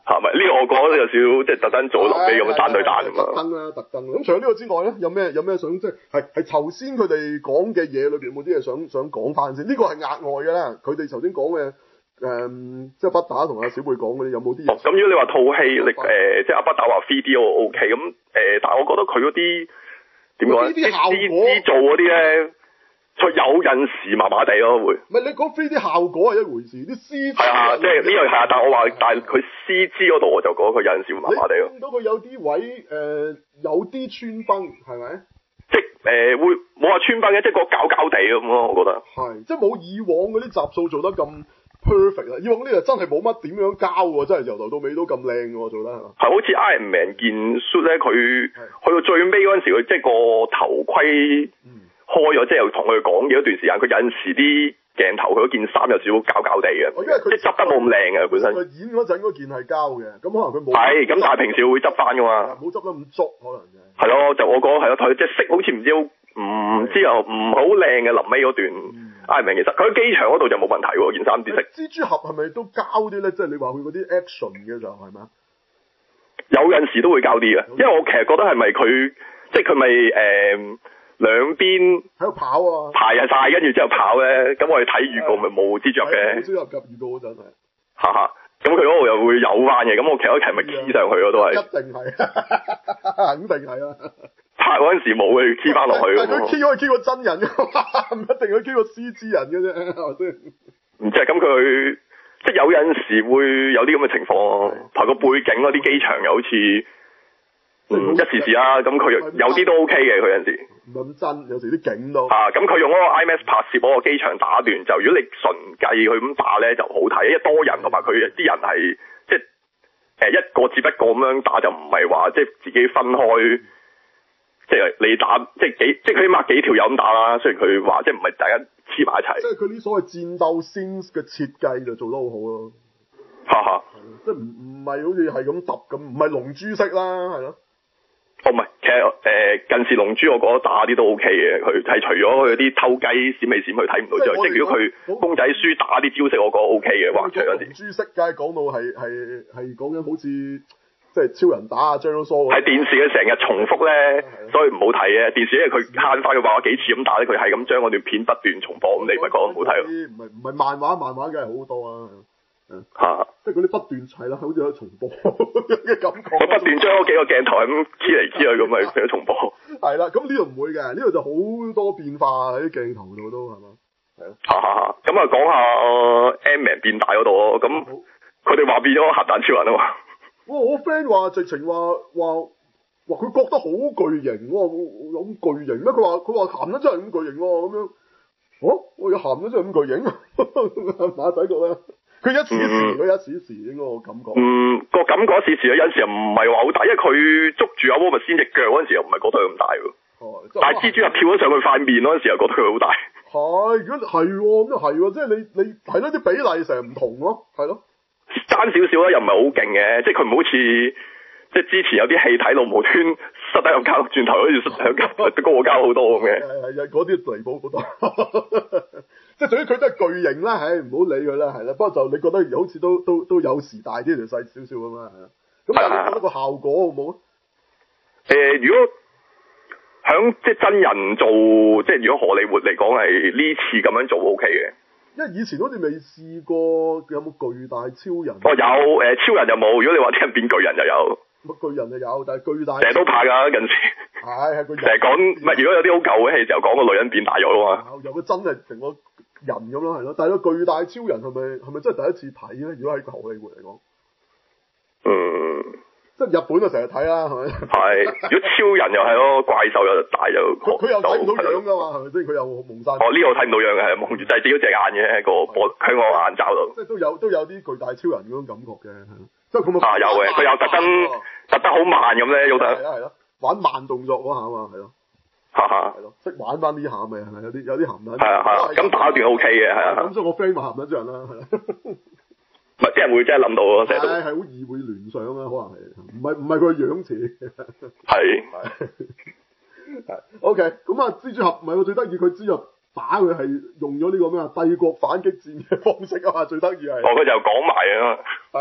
係咪？呢個我覺得有少少即係特登做落尾咁樣彈對彈啊嘛。 特登啦，特登。咁除咗呢個之外咧，有咩有咩想即係係係頭先佢哋講嘅嘢裏邊有冇啲嘢想想講翻先？呢、這個係額外嘅啦，佢哋頭先講嘅。誒、嗯，即係不打同阿小貝講嗰啲，有冇啲嘢？ 咁、哦、如果你話套戲，你誒、呃，即係阿不打話 three D 我 OK，咁誒、呃，但係我覺得佢嗰啲點講咧？啲 C G 做嗰啲咧，佢有陣時麻麻地咯，會。唔係你講 three D 效果係一回事，啲 C G 係啊，即係呢樣係啊，但係我話，但係佢 C G 嗰度我就覺得佢有陣時會麻麻地咯。 見到佢有啲位誒、呃，有啲穿崩，係咪？ 即係誒、呃，會冇話穿崩嘅，即係個膠膠地咁咯，我覺得。係， 即係冇以往嗰啲集數做得咁。perfect 啦，以往呢個真係冇乜點樣交喎，真係由頭到尾都咁靚喎，做得係嘛？係好似 Iron Man 件 suit 咧，佢去到最尾嗰陣時，佢即係個頭盔開咗，即係又同佢講嘅一段時間，佢有陣時啲鏡頭佢嗰件衫有少少膠膠地嘅，即係執得冇咁靚嘅本身。佢演嗰陣嗰件係膠嘅，咁可能佢冇。 係，咁但係平時會執翻噶嘛。 冇執得咁足，可能嘅。 係咯，就我講係咯，佢即係色好似唔知唔知又唔好靚嘅臨尾嗰段。嗯 Iron Man 其實佢喺機場嗰度就冇問題喎，件衫啲色。蜘蛛俠係咪都膠啲咧？即係你話佢嗰啲 action 嘅時候係咪啊？ 有陣時都會膠啲嘅，因為我其實覺得係咪佢即係佢咪誒兩邊喺度跑啊， 排晒跟住之後跑咧，咁我哋睇預告咪冇蜘蛛俠嘅。 蜘蛛俠及預告嗰陣係。 哈哈，咁佢嗰度又會有翻嘅，咁我其實一齊咪 key 上去咯，都係。 一定係，肯定係啊！ 拍嗰陣時冇嘅，key 翻落去。 但係佢 key 可以 key 個真人㗎嘛，唔一定要 key 個 C G 人嘅啫，係咪先？ 唔知啊，咁佢即係有陣時會有啲咁嘅情況，同個背景嗰啲機場又好似，嗯，一時時啦，咁佢有啲都 OK 嘅，佢有陣時。 唔係咁真，有時啲景都。 啊，咁佢用嗰個 IMAX 拍攝嗰個機場打段，就如果你純計佢咁打咧，就好睇，因為多人同埋佢啲人係即係誒一個接一個咁樣打，就唔係話即係自己分開。即係你打，即係幾，即係佢起碼幾條友咁打啦。雖然佢話即係唔係大家黐埋一齊。即係佢啲所謂戰鬥 scenes 嘅設計就做得好好咯。哈哈，即係唔唔係好似係咁揼咁，唔係龍珠式啦，係咯。哦，唔係，其實誒、呃、近時龍珠我覺得打啲都 OK 嘅，佢係除咗佢啲偷雞閃嚟閃去睇唔到之外，即係如果佢公仔書打啲招式，我覺得 OK 嘅，畫出嗰陣時。龍珠式梗係講到係係係講緊好似。即係超人打啊，張蘇係電視嘅成日重複咧，所以唔好睇嘅。電視因為佢慳翻佢話幾次咁打咧，佢係咁將嗰段片不斷重播，咁你咪覺得唔好睇咯。唔係唔係漫畫，漫畫梗係好多啊。嚇！即係嗰啲不斷係啦，好似喺重播嘅感覺。佢不斷將嗰幾個鏡頭咁黐嚟黐去咁，咪俾佢重播。係啦，咁呢度唔會嘅，呢度就好多變化喺啲鏡頭度都係嘛。係咯。嚇嚇嚇！咁啊，講下 Ant-Man 變大嗰度咯。咁佢哋話變咗核彈超人啊嘛。哇！我 friend 話直情話話話佢覺得好巨型喎，有咁巨型咩？佢話佢話鹹得真係咁巨型喎，咁樣。哦，我有鹹得真係咁巨型，馬仔覺得佢一時時，佢、嗯、一時時應該我感覺。嗯，個感覺一時時有陣時又唔係話好大，因為佢捉住阿 Wolverine 先隻腳嗰陣時又唔係覺得佢咁大喎。哦，但係蜘蛛俠跳咗上去塊面嗰陣時又覺得佢好大。係，如果係咁又係喎，即係你你係咯啲比例成日唔同咯，係咯。爭少少啦，又唔係好勁嘅，即係佢唔好似即係之前有啲戲睇到無端塞低個膠，轉頭好似塞低個高個膠好多咁嘅。係係係，嗰啲離譜好多。即係總之佢都係巨型啦，唉，唔好理佢啦，係啦。不過就你覺得好似都都都有時大啲，條細少少咁啦，係啦。咁但係你覺得個效果好唔好啊？誒、呃，如果響即係真人做，即係如果荷里活嚟講係呢次咁樣做 O K 嘅。因為以前好似未試過，有冇巨大超人？哦，有誒、呃，超人就冇。如果你話啲人變巨人就有。乜巨人就有，但係巨大。成日都拍㗎近時。係係個。成日講唔係，如果有啲好舊嘅戲就講個女人變大咗啊嘛。有個真係成個人咁咯，係咯。但係個巨大超人係咪係咪真係第一次睇咧？如果喺荷里活嚟講。嗯。即係日本就成日睇啦，係咪？係。如果超人又係咯，怪獸又大又。佢佢又睇唔到樣㗎嘛，係咪先？佢又蒙晒。哦，呢個睇唔到樣嘅，係蒙住就係自己隻眼嘅個玻喺我眼罩度。即係都有都有啲巨大超人嗰種感覺嘅，係咯。即係佢冇。啊有嘅，佢又特登特登好慢咁咧，有得。係咯係咯，玩慢動作嗰下嘛，係咯。哈哈。係咯，識玩翻呢下咪係咪有啲有啲鹹蛋？係啊係啊，咁打段 O K 嘅係啊。咁所以我 friend 話鹹蛋超人啦，係啦。唔係，啲人會真係諗到咯，成日都係好易會聯想啊，可能係，唔係唔係佢樣似，係係，OK，咁啊，蜘蛛俠唔係我最得意，佢蜘蛛俠打佢係用咗呢個咩啊帝國反擊戰嘅方式啊嘛，最得意係，哦，佢就講埋啊嘛，係咯，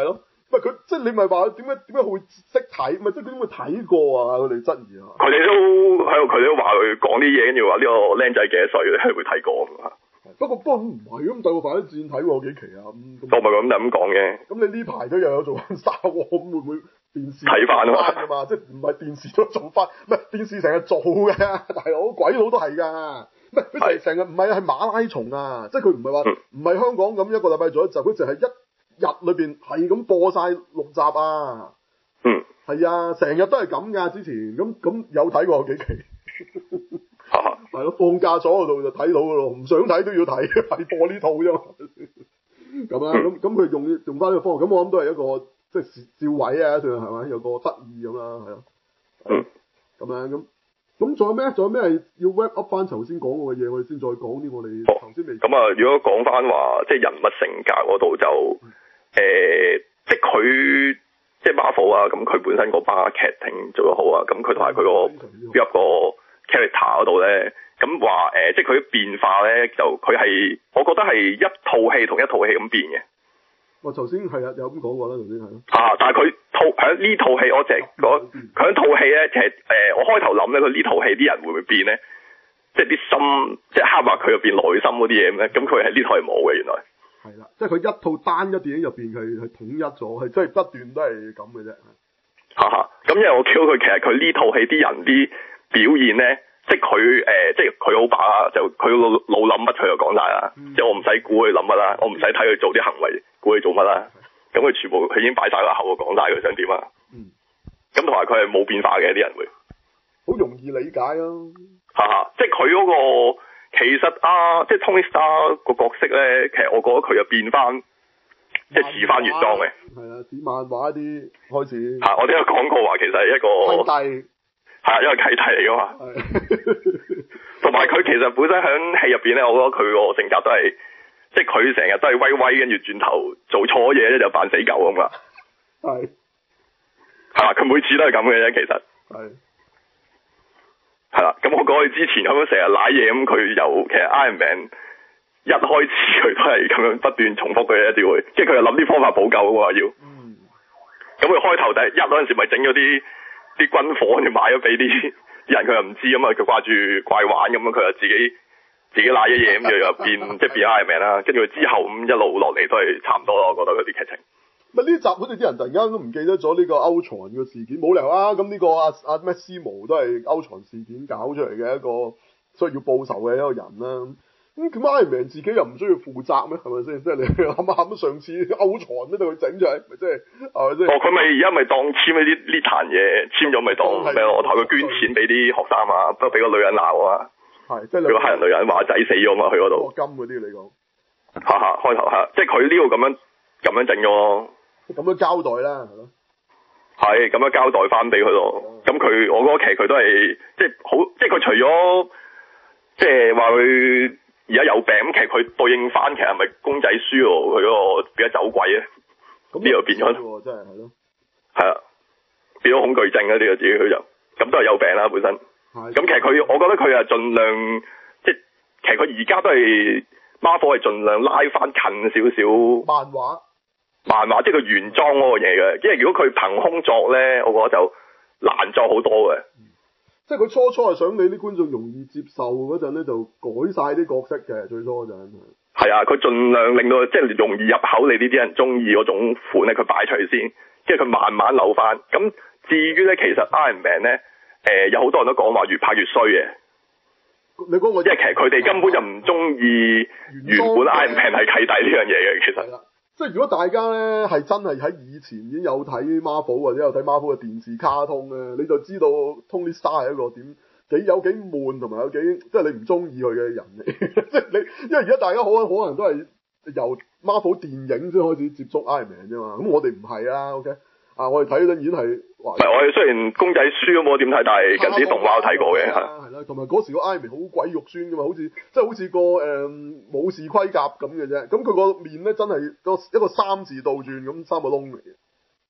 係佢即係你咪話點解點解會識睇？咪即係佢點會睇過啊？佢哋質疑啊！ 佢哋都喺度，佢哋都話佢講啲嘢，跟住話呢個僆仔幾多歲咧，係會睇過啊。 不過不過唔係咁，對個反戰睇過幾期啊？ 咁我咪咁就咁講嘅。 咁你呢排都又有做翻沙喎，咁會唔會電視睇翻㗎嘛？即係唔係電視都做翻？唔係電視成日做嘅，大佬鬼佬都係㗎。唔係佢成成日唔係係馬拉松啊！即係佢唔係話唔係香港咁一個禮拜做一集，佢就係一日裏邊係咁播晒六集啊！ 嗯， 係啊，成日都係咁㗎。之前咁咁有睇過幾期。係咯，放假咗嗰度就睇到噶咯，唔想睇都要睇，係播呢套啫嘛。咁啊，咁咁佢用用翻呢個方法，咁我諗都係一個即係笑位啊，算係咪？有個得意咁啦，係咯。 嗯。 咁樣咁，咁仲有咩？仲有咩係要 wrap up 翻頭先講過嘅嘢？我哋先再講啲我哋頭先未。咁啊、哦，如果講翻話即係人物性格嗰度就誒、嗯呃，即係佢即係 Marvel 啊，咁佢本身嗰班劇情做得好啊，咁佢同埋佢個一個 character 嗰度咧。咁話誒，即係佢啲變化咧，就佢係，我覺得係一套戲同一套戲咁變嘅。 我頭先係啊，有咁講過啦，頭先係咯。 啊，但係佢套喺呢套戲，我淨係講佢喺套戲咧，其實誒、呃，我開頭諗咧，佢呢套戲啲人會唔會變咧？即係啲心，即係刻畫佢入邊內心嗰啲嘢咁咧。咁佢係呢套係冇嘅，原來。係啦，即係佢一套單一電影入邊係係統一咗，係即係不斷都係咁嘅啫。哈哈，咁因為我 Q 佢，其實佢呢套戲啲人啲表現咧。即係佢誒，即係佢好把啦，就佢腦腦諗乜佢就講晒啦。嗯、即係我唔使估佢諗乜啦，我唔使睇佢做啲行為，估佢做乜啦。咁佢全部佢已經擺晒個口，講晒佢想點啊。咁同埋佢係冇變化嘅，啲人會好容易理解咯、啊。嚇嚇，即係佢嗰個其實啊，即係 Tony Stark 個角色咧，其實我覺得佢又變翻，即係似翻原裝嘅。係啊，似漫畫啲開始。嚇、啊！我哋有講過話，其實係一個。係啊，因為契弟嚟噶嘛，同埋佢其實本身喺戲入邊咧，我覺得佢個性格都係，即係佢成日都係威威，跟住轉頭做錯嘢咧就扮死狗咁噶。係，係啦，佢每次都係咁嘅啫，其實。係。係啦，咁我講佢之前咁樣成日瀨嘢，咁佢由其實 Iron Man 一開始佢都係咁樣不斷重複嘅一啲會，即係佢又諗啲方法補救噶嘛要。嗯。咁佢開頭第一嗰陣時咪整咗啲。啲軍火就買咗俾啲人，佢又唔知咁啊，佢掛住怪玩咁啊，佢又自己自己瀨咗嘢，咁又又變即係變 Iron Man啦。跟住佢之後咁一路落嚟都係差唔多咯，我覺得嗰啲劇情。咪呢集好似啲人突然間都唔記得咗呢個歐藏嘅事件，冇理由啊！咁呢個阿阿咩斯毛都係歐藏事件搞出嚟嘅一個需要報仇嘅一個人啦。咁咁 Iron Man 自己又唔需要負責咩？係咪先？即係你諗下，咁上次歐藏都對佢整出嚟，咪即係係咪先？哦，佢咪而家咪當簽呢啲呢壇嘢，簽咗咪當咩？我同佢捐錢俾啲學生啊，不過俾個女人鬧啊。係，即係個黑人女人話仔死咗嘛，去嗰度。金嗰啲你講。哈哈，開頭係，即係佢呢度咁樣咁樣整咗。咁樣交代啦，係咯。係咁樣交代翻俾佢咯。咁佢、哦、我嗰期佢都係即係好，即係佢除咗即係話佢。而家有病咁，其實佢對應翻，其實係咪公仔書喎？佢嗰個變咗走鬼咧，呢個變咗，真係係咯，係啊，變咗恐懼症啊！呢個自己佢就咁都係有病啦本身。咁其實佢，我覺得佢係盡量，即係其實佢而家都係 Marvel 係盡量拉翻近少少漫畫，漫畫即係佢原裝嗰個嘢嘅，因為如果佢憑空作咧，我覺得就難作好多嘅。即係佢初初係想你啲觀眾容易接受嗰陣咧，就改晒啲角色嘅最初嗰陣。係啊，佢盡量令到即係容易入口，你呢啲人中意嗰種款咧，佢擺出去先，即係佢慢慢扭翻。咁至於咧，其實 Iron Man 咧，誒、呃、有好多人都講話越拍越衰嘅。你講我，因為其實佢哋根本就唔中意原本 Iron Man 係契弟呢樣嘢嘅，其實。即係如果大家咧係真係喺以前已經有睇 Marvel 或者有睇 Marvel 嘅電視卡通咧，你就知道 Tony Stark 係一個點幾有幾悶同埋有幾即係你唔中意佢嘅人嚟。即係你因為而家大家好可能都係由 Marvel 電影先開始接觸 Iron Man 啫嘛，咁我哋唔係啊 ，OK 啊，我哋睇嗰陣已經係唔係我哋雖然公仔書都冇點睇，但係近啲動畫都睇過嘅係。係啦，同埋嗰時個 Iron Man 好鬼肉酸噶嘛，好似即係好似個誒武士盔甲咁嘅啫。咁佢個面咧真係個一個三字倒轉咁三個窿嚟嘅。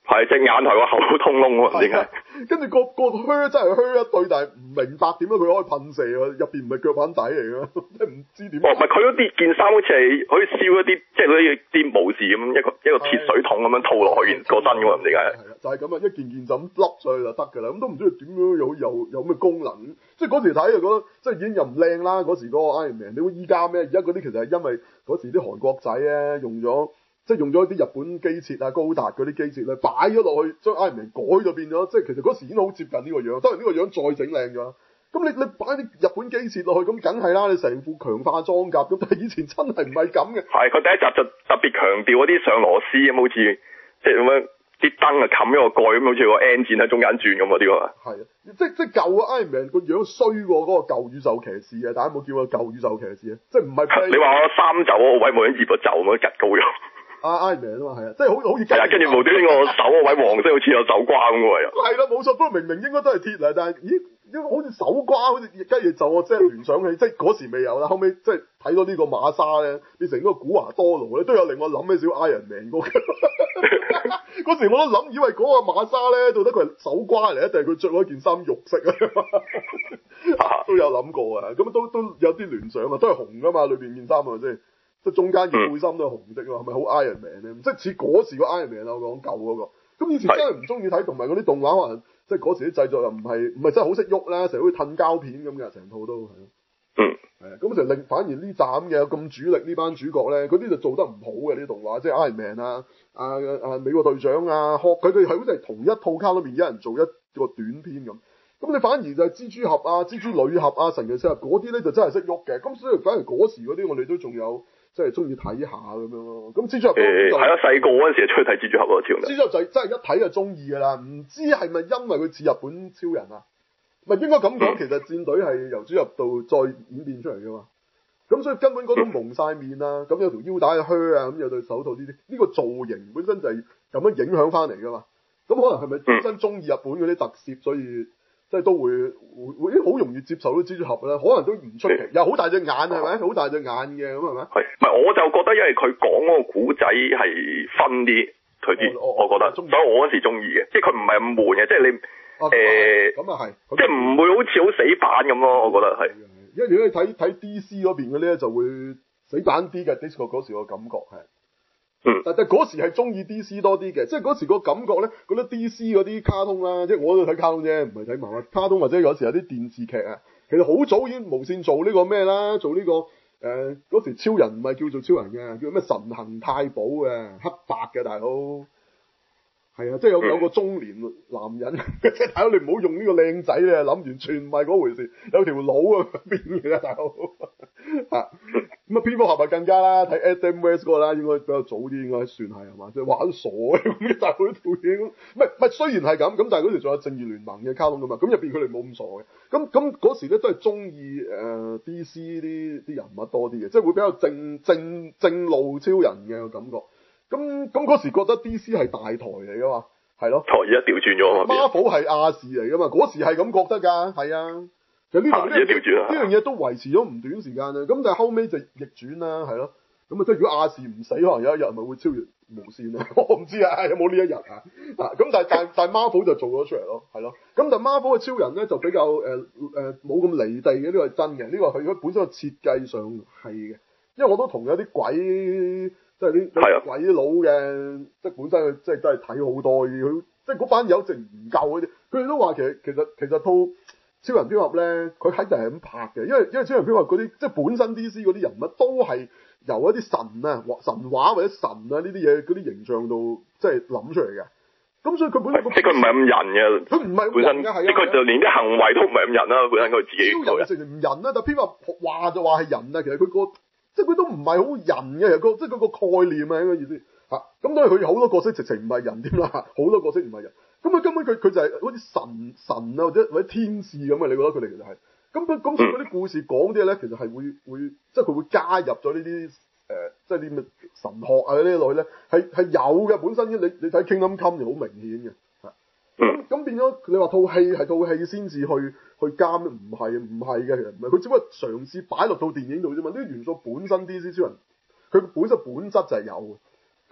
係隻眼同個口都通窿喎，點解？ 跟住個個靴真係靴一對，但係唔明白點解佢可以噴射喎，入邊唔係腳板底嚟嘅，即係唔知點。 哦，唔係佢嗰啲件衫好似係可以燒一啲，即係嗰啲啲武士咁一個一個鐵水桶咁樣套落去個身嘅喎，唔知點解？ 係啊，就係咁啊，一件件就咁笠上去就得㗎啦，咁都唔知佢點樣有有有咩功能。即係嗰時睇就覺得即係已經又唔靚啦，嗰時嗰個 Iron Man，你會依家咩？而家嗰啲其實係因為嗰時啲韓國仔咧用咗。即係用咗啲日本機設啊、高達嗰啲機設咧，擺咗落去，將 Iron Man 改咗變咗，即係其實嗰時已經好接近呢個樣。當然呢個樣再整靚咗。咁你你擺啲日本機設落去，咁梗係啦，你成副強化裝甲咁，但係以前真係唔係咁嘅。係， 佢第一集就特別強調嗰啲上螺絲咁，好似即係咁樣啲燈啊冚咗個蓋咁，好似個 N 箭喺中間轉咁嗰啲喎。係啊，即即舊嘅 Iron Man 個樣衰過嗰個舊宇宙騎士啊！大家有冇見過舊宇宙騎士啊？即係唔係？ 你話我三袖嗰個位冇人接個袖咁樣趌高咗。 啊 Iron Man 啊嘛，係啊，即係好好似係啊，跟住無端端個手個位黃色好似有手瓜咁喎又。 係啦，冇錯，不過明明應該都係鐵嚟，但係咦，因為好似手瓜，好似雞翼就我即係聯想起，即係嗰時未有啦，後尾即係睇到呢個馬莎咧變成嗰個古華多羅咧，都有令我諗起少 Iron Man 嗰個。嗰時我都諗以為嗰個馬莎咧，到底佢係手瓜嚟，定係佢着嗰件衫肉色啊？都有諗過啊，咁都都有啲聯想啊，都係紅噶嘛，裏邊件衫係咪先？即係中間件背心都係紅色喎，係咪好 Iron Man 咧？即係似嗰時個 Iron Man 啊，我講舊嗰個。咁以前真係唔中意睇，同埋嗰啲動畫可能即係嗰時啲製作又唔係唔係真係好識喐啦，成日好似褪膠片咁嘅，成套都係。 嗯。 係啊，咁就令反而呢斬嘅咁主力呢班主角咧，嗰啲就做得唔好嘅呢啲動畫，即係 Iron Man 啊、啊啊美國隊長啊、學佢哋係好似係同一套卡裏面一人做一個短片咁。咁你反而就係蜘蛛俠啊、蜘蛛女俠啊、神奇四俠嗰啲咧就真係識喐嘅。咁所以反而嗰時嗰啲我哋都仲有。即係中意睇下咁樣咯，咁蜘蛛俠誒係啊，細個嗰陣時就出去睇蜘蛛俠喎，超人。 蜘蛛俠就真係一睇就中意㗎啦，唔知係咪因為佢似日本超人啊？咪應該咁講，其實戰隊係由蜘蛛俠到再演變出嚟㗎嘛。咁所以根本嗰種蒙晒面啊，咁有條腰帶嘅靴啊，咁有對手套呢啲，呢個造型本身就係咁樣影響翻嚟㗎嘛。咁可能係咪本身中意日本嗰啲特攝，所以？即係都會會會好容易接受到蜘蛛俠啦，可能都唔出奇，又好大隻眼係咪？好大隻眼嘅咁係咪？係， 唔係我就覺得因為佢講嗰個古仔係分啲，佢啲、哦、我覺得，所以我嗰時中意嘅，即係佢唔係咁悶嘅，即係你誒咁啊係， 即係唔會好似好死板咁咯，我覺得係。 因為如果你睇睇 D C 嗰邊嘅咧，就會死板啲嘅 Disco 嗰時個感覺係。嗯、但係嗰時係中意 D C 多啲嘅，即係嗰時個感覺咧，覺得 D C 嗰啲卡通啦，即係我都睇卡通啫，唔係睇漫畫。卡通或者有時有啲電視劇啊，其實好早已經無線做呢個咩啦，做呢、這個誒嗰、呃、時超人唔係叫做超人嘅，叫咩神行太保嘅，黑白嘅大佬。係啊，即係有有個中年男人，即係大佬你唔好用呢個靚仔咧，諗完全唔係嗰回事，有條佬啊變嘅大佬。啊，咁啊蝙蝠俠咪更加啦，睇 Adam West 嗰個啦，應該比較早啲，應該算係係嘛，即係玩傻嘅咁，但係佢套嘢咁，唔係唔係雖然係咁，咁但係嗰時仲有正義聯盟嘅卡通噶嘛，咁入邊佢哋冇咁傻嘅，咁咁嗰時咧都係中意誒 D C 啲啲人物多啲嘅，即係會比較正正正路超人嘅感覺。咁咁嗰時覺得 D C 係大台嚟噶嘛，係咯。台而家調轉咗啊嘛。Marvel 係亞視嚟噶嘛，嗰時係咁覺得㗎，係啊。其實呢度呢呢樣嘢都維持咗唔短時間啦。咁但係後尾就逆轉啦，係咯。咁啊，即係如果亞視唔死，可能有一日咪會超越無線啊？我唔知啊，有冇呢一日啊？啊，咁但係但但係 Marvel 就做咗出嚟咯，係咯。咁但係 Marvel 嘅超人咧就比較誒誒冇咁離地嘅，呢個係真嘅。呢個佢本身嘅設計上係嘅，因為我都同有啲鬼。即係啲鬼佬嘅，即係本身佢即係真係睇好多嘅，佢即係嗰班友直唔夠嗰啲，佢哋都話其實其實其實套超人蝙蝠俠咧，佢肯定係咁拍嘅，因為因為超人蝙蝠俠嗰啲即係本身 D C 嗰啲人物都係由一啲神啊、神話或者神啊呢啲嘢嗰啲形象度即係諗出嚟嘅，咁所以佢本身即係佢唔係咁人嘅，佢唔係本身，即係佢就連啲行為都唔係咁人啦，本身佢自己超人直情唔人啦，但蝙蝠俠話就話係人啊，其實佢個。即係佢都唔係好人嘅，個即係佢個概念啊，應該意思嚇。咁當然佢好多角色直情唔係人添啦，好多角色唔係人。咁佢根本佢佢就係好似神神啊，或者或者天使咁啊。你覺得佢哋其實係咁佢咁所以嗰啲故事講啲嘢咧，其實係會會即係佢會加入咗呢啲誒，即係啲咩神學啊呢啲落去咧，係係有嘅本身。你你睇 Kingdom Come 就好明顯嘅。咁咁變咗你話套戲係套戲先至去去監，唔係唔係嘅，其實唔係，佢只不過嘗試擺落套電影度啫嘛。呢啲元素本身 D C 超人佢本身本質就係有嘅，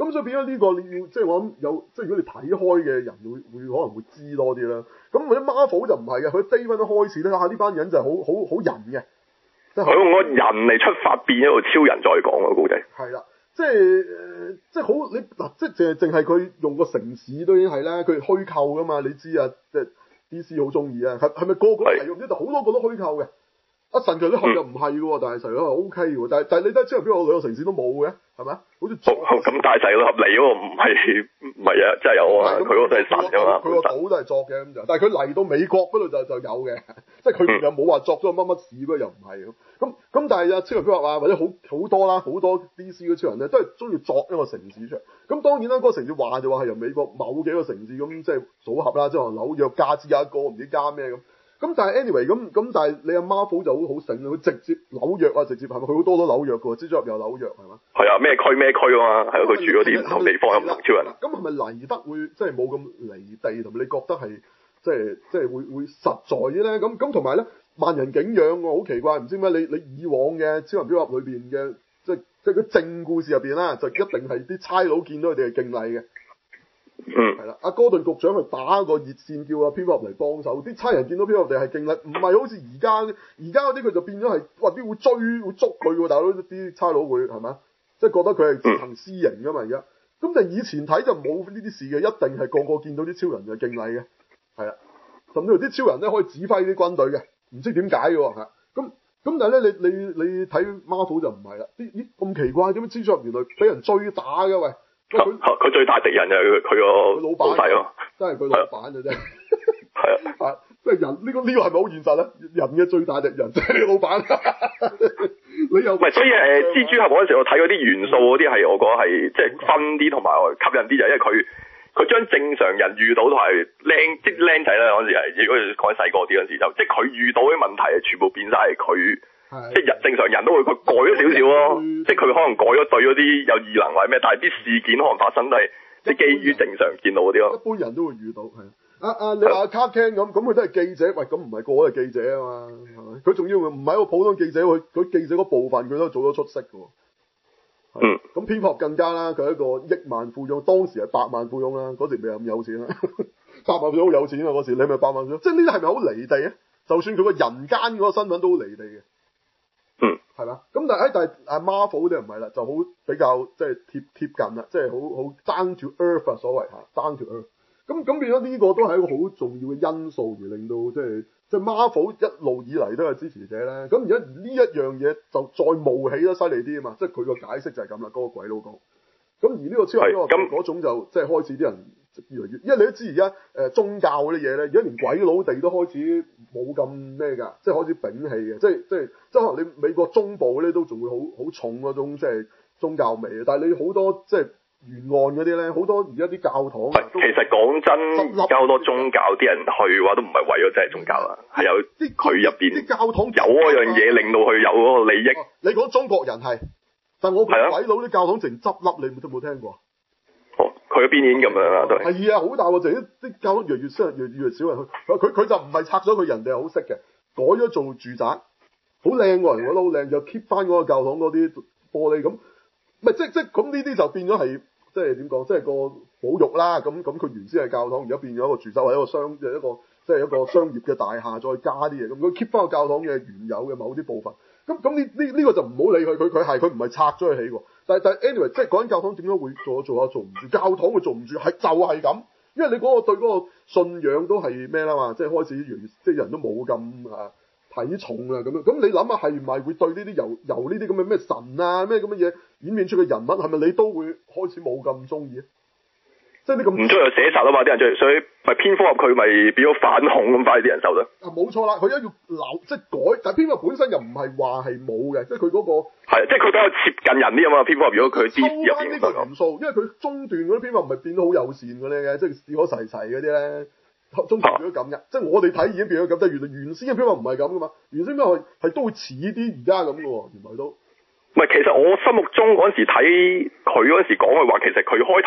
咁所以變咗呢個你要即係我諗有即係如果你睇開嘅人會會可能會知多啲啦。咁或者 Marvel 就唔係嘅，佢 Day One 開始咧，啊呢班人就係好好好人嘅，即係佢用個人嚟出發變咗個超人再講個故仔。 係啦。即係誒、呃，即係好你嗱，即係淨係淨係佢用個城市都已經係啦，佢虛構噶嘛，你知啊，即係 D C 好中意啊，係係咪個個都係用呢度？好多個都虛構嘅。阿神奇女俠又唔係喎，但係神奇女俠 O K 喎，但係但係你睇超人邊有兩個城市都冇嘅，係咪啊？好似咁大細都合理喎，唔係唔係啊，真係有啊，佢嗰度係神㗎嘛， 佢個島都係作嘅咁就，但係佢嚟到美國嗰度就就有嘅，即係佢又冇話作咗乜乜事，不過又唔係咁。咁咁但係啊，超人邊話啊，或者好好多啦，好多 D C 嘅超人咧，都係中意作一個城市出嚟。咁當然啦，嗰、那個城市話就話係由美國某幾個城市咁即係組合啦，即係話紐約加之一個唔知加咩咁。咁但係 anyway 咁咁，但係你阿 Marvel 就好好醒，佢直接紐約啊，直接係咪？佢好多都紐約嘅喎，蜘蛛俠又紐約係嘛？係啊，咩區咩區啊嘛，係佢住嗰啲唔同地方有唔同超人。 咁係咪嚟得會即係冇咁離地，同埋你覺得係即係即係會會實在啲咧？咁咁同埋咧，萬人景仰喎，好奇怪，唔知點解你你以往嘅超人標俠裏邊嘅即係即係佢正故事入邊啦，就一定係啲差佬見到佢哋係敬禮嘅。 嗯， 係啦，阿哥頓局長去打個熱線叫阿蝙蝠俠嚟幫手，啲差人見到蝙蝠俠哋係勁啦，唔係好似而家而家嗰啲佢就變咗係，哇啲會追會捉佢喎，大佬啲差佬會係咪？即係覺得佢係自行私刑噶嘛而家，咁但係以前睇就冇呢啲事嘅，一定係個個見到啲超人就敬禮嘅，係啊，甚至乎啲超人咧可以指揮啲軍隊嘅，唔知點解嘅喎嚇，咁咁但係咧你你你睇 Marvel 就唔係啦，啲咦咁奇怪，點解蜘蛛俠原來俾人追打嘅喂？ 佢佢最大敵人就係佢佢個老闆咯， 真係佢老闆啊真係， 係啊， 啊即係人呢、這個呢、這個係咪好現實咧？人嘅最大敵人就係你老闆，你又唔係所以誒、呃、蜘蛛俠嗰陣時我睇嗰啲元素嗰啲係我覺得係即係分啲同埋吸引啲就係因為佢佢將正常人遇到同埋僆即係僆仔啦嗰陣時係如果講細個啲嗰陣時就即係佢遇到啲問題係全部變晒係佢。即係人正常人都會佢改咗少少咯，即係佢可能改咗對嗰啲有異能或者咩，但係啲事件可能發生都係即係基於正常見到嗰啲咯。 一般人都會遇到係啊啊！你話阿 Clark Kent 咁，咁佢都係記者，喂咁唔係個個都係記者啊嘛，係咪？佢仲要唔係一個普通記者，佢佢記者嗰部分佢都做得出色嘅。 嗯。咁蝙蝠俠更加啦，佢係一個億萬富翁，當時係百萬富翁啦，嗰時未有咁有錢啦，百萬富翁好有錢啊嗰時，你係咪百萬富翁？即係呢啲係咪好離地啊？就算佢個人間嗰個身份都好離地嘅。 嗯， 係嘛？咁但係但係阿 Marvel 嗰啲唔係啦，就好比較即係貼貼近啦，即係好好 down to earth 啊，所謂嚇 down to earth。咁咁變咗呢個都係一個好重要嘅因素，而令到即係即係 Marvel 一路以嚟都係支持者咧。咁而家呢一樣嘢就再冒起得犀利啲啊嘛，即係佢個解釋就係咁啦，嗰、那個鬼佬講。咁而呢個超人嗰嗰種就即係開始啲人越嚟越，因為你都知而家誒宗教嗰啲嘢咧，而家連鬼佬地都開始冇咁咩㗎，即係開始摒棄嘅，即係即係即係可能你美國中部嗰啲都仲會好好重嗰種即係宗教味嘅，但係你好多即係沿岸嗰啲咧，好多而家啲教堂其實講真，而家好多宗教啲人去嘅話都唔係為咗真係宗教啊，係有啲佢入邊啲教堂有嗰樣嘢令到佢有嗰個利益。 啊、你講中國人係，但係我講鬼佬啲教堂淨執笠，你有冇聽過？ 哦，佢嘅邊緣咁樣啊，都係。係啊，好大喎！就啲啲教堂越嚟越少人，越越嚟越少人去。佢佢就唔係拆咗佢，人哋係好識嘅，改咗做住宅，好靚喎，人覺得好靚，就 keep 翻嗰個教堂嗰啲玻璃咁。唔係即即咁呢啲就變咗係即係點講？即係個保育啦。咁咁佢原先係教堂，而家變咗一個住宅或者一個商，即係一個即係一個商業嘅大廈，再加啲嘢咁。佢 keep 翻個教堂嘅原有嘅某啲部分。咁咁呢呢呢個就唔好理佢，佢佢係佢唔係拆咗佢起喎。但係但係 anyway，即係嗰間教堂點解會做做下做唔住？教堂會做唔住，係就係、是、咁，因為你嗰個對嗰個信仰都係咩啦嘛，即係開始越即係人都冇咁啊睇重啊咁樣。咁你諗下係唔係會對呢啲由由呢啲咁嘅咩神啊咩咁嘅嘢演變出嘅人物，係咪你都會開始冇咁中意啊？即係呢咁唔中意寫實啊嘛，啲人中意，所以咪蝙蝠俠佢咪變咗反恐咁快啲人受得。 啊冇錯啦，佢一要鬧即係改，但係蝙蝠本身又唔係話係冇嘅，即係佢嗰個係即係佢比較接近人啲啊嘛。蝙蝠俠如果佢啲入邊呢個元素，因為佢中段嗰啲蝙蝠俠唔係變得好友善嗰啲嘅，即係試可齊齊嗰啲咧，中段變咗咁嘅。即係我哋睇已經變咗咁，但係原來原先嘅蝙蝠俠唔係咁噶嘛，原先蝙蝠俠係都會似啲而家咁噶喎，原來都。 唔係，其實我心目中嗰陣時睇佢嗰陣時講佢話，其實佢開頭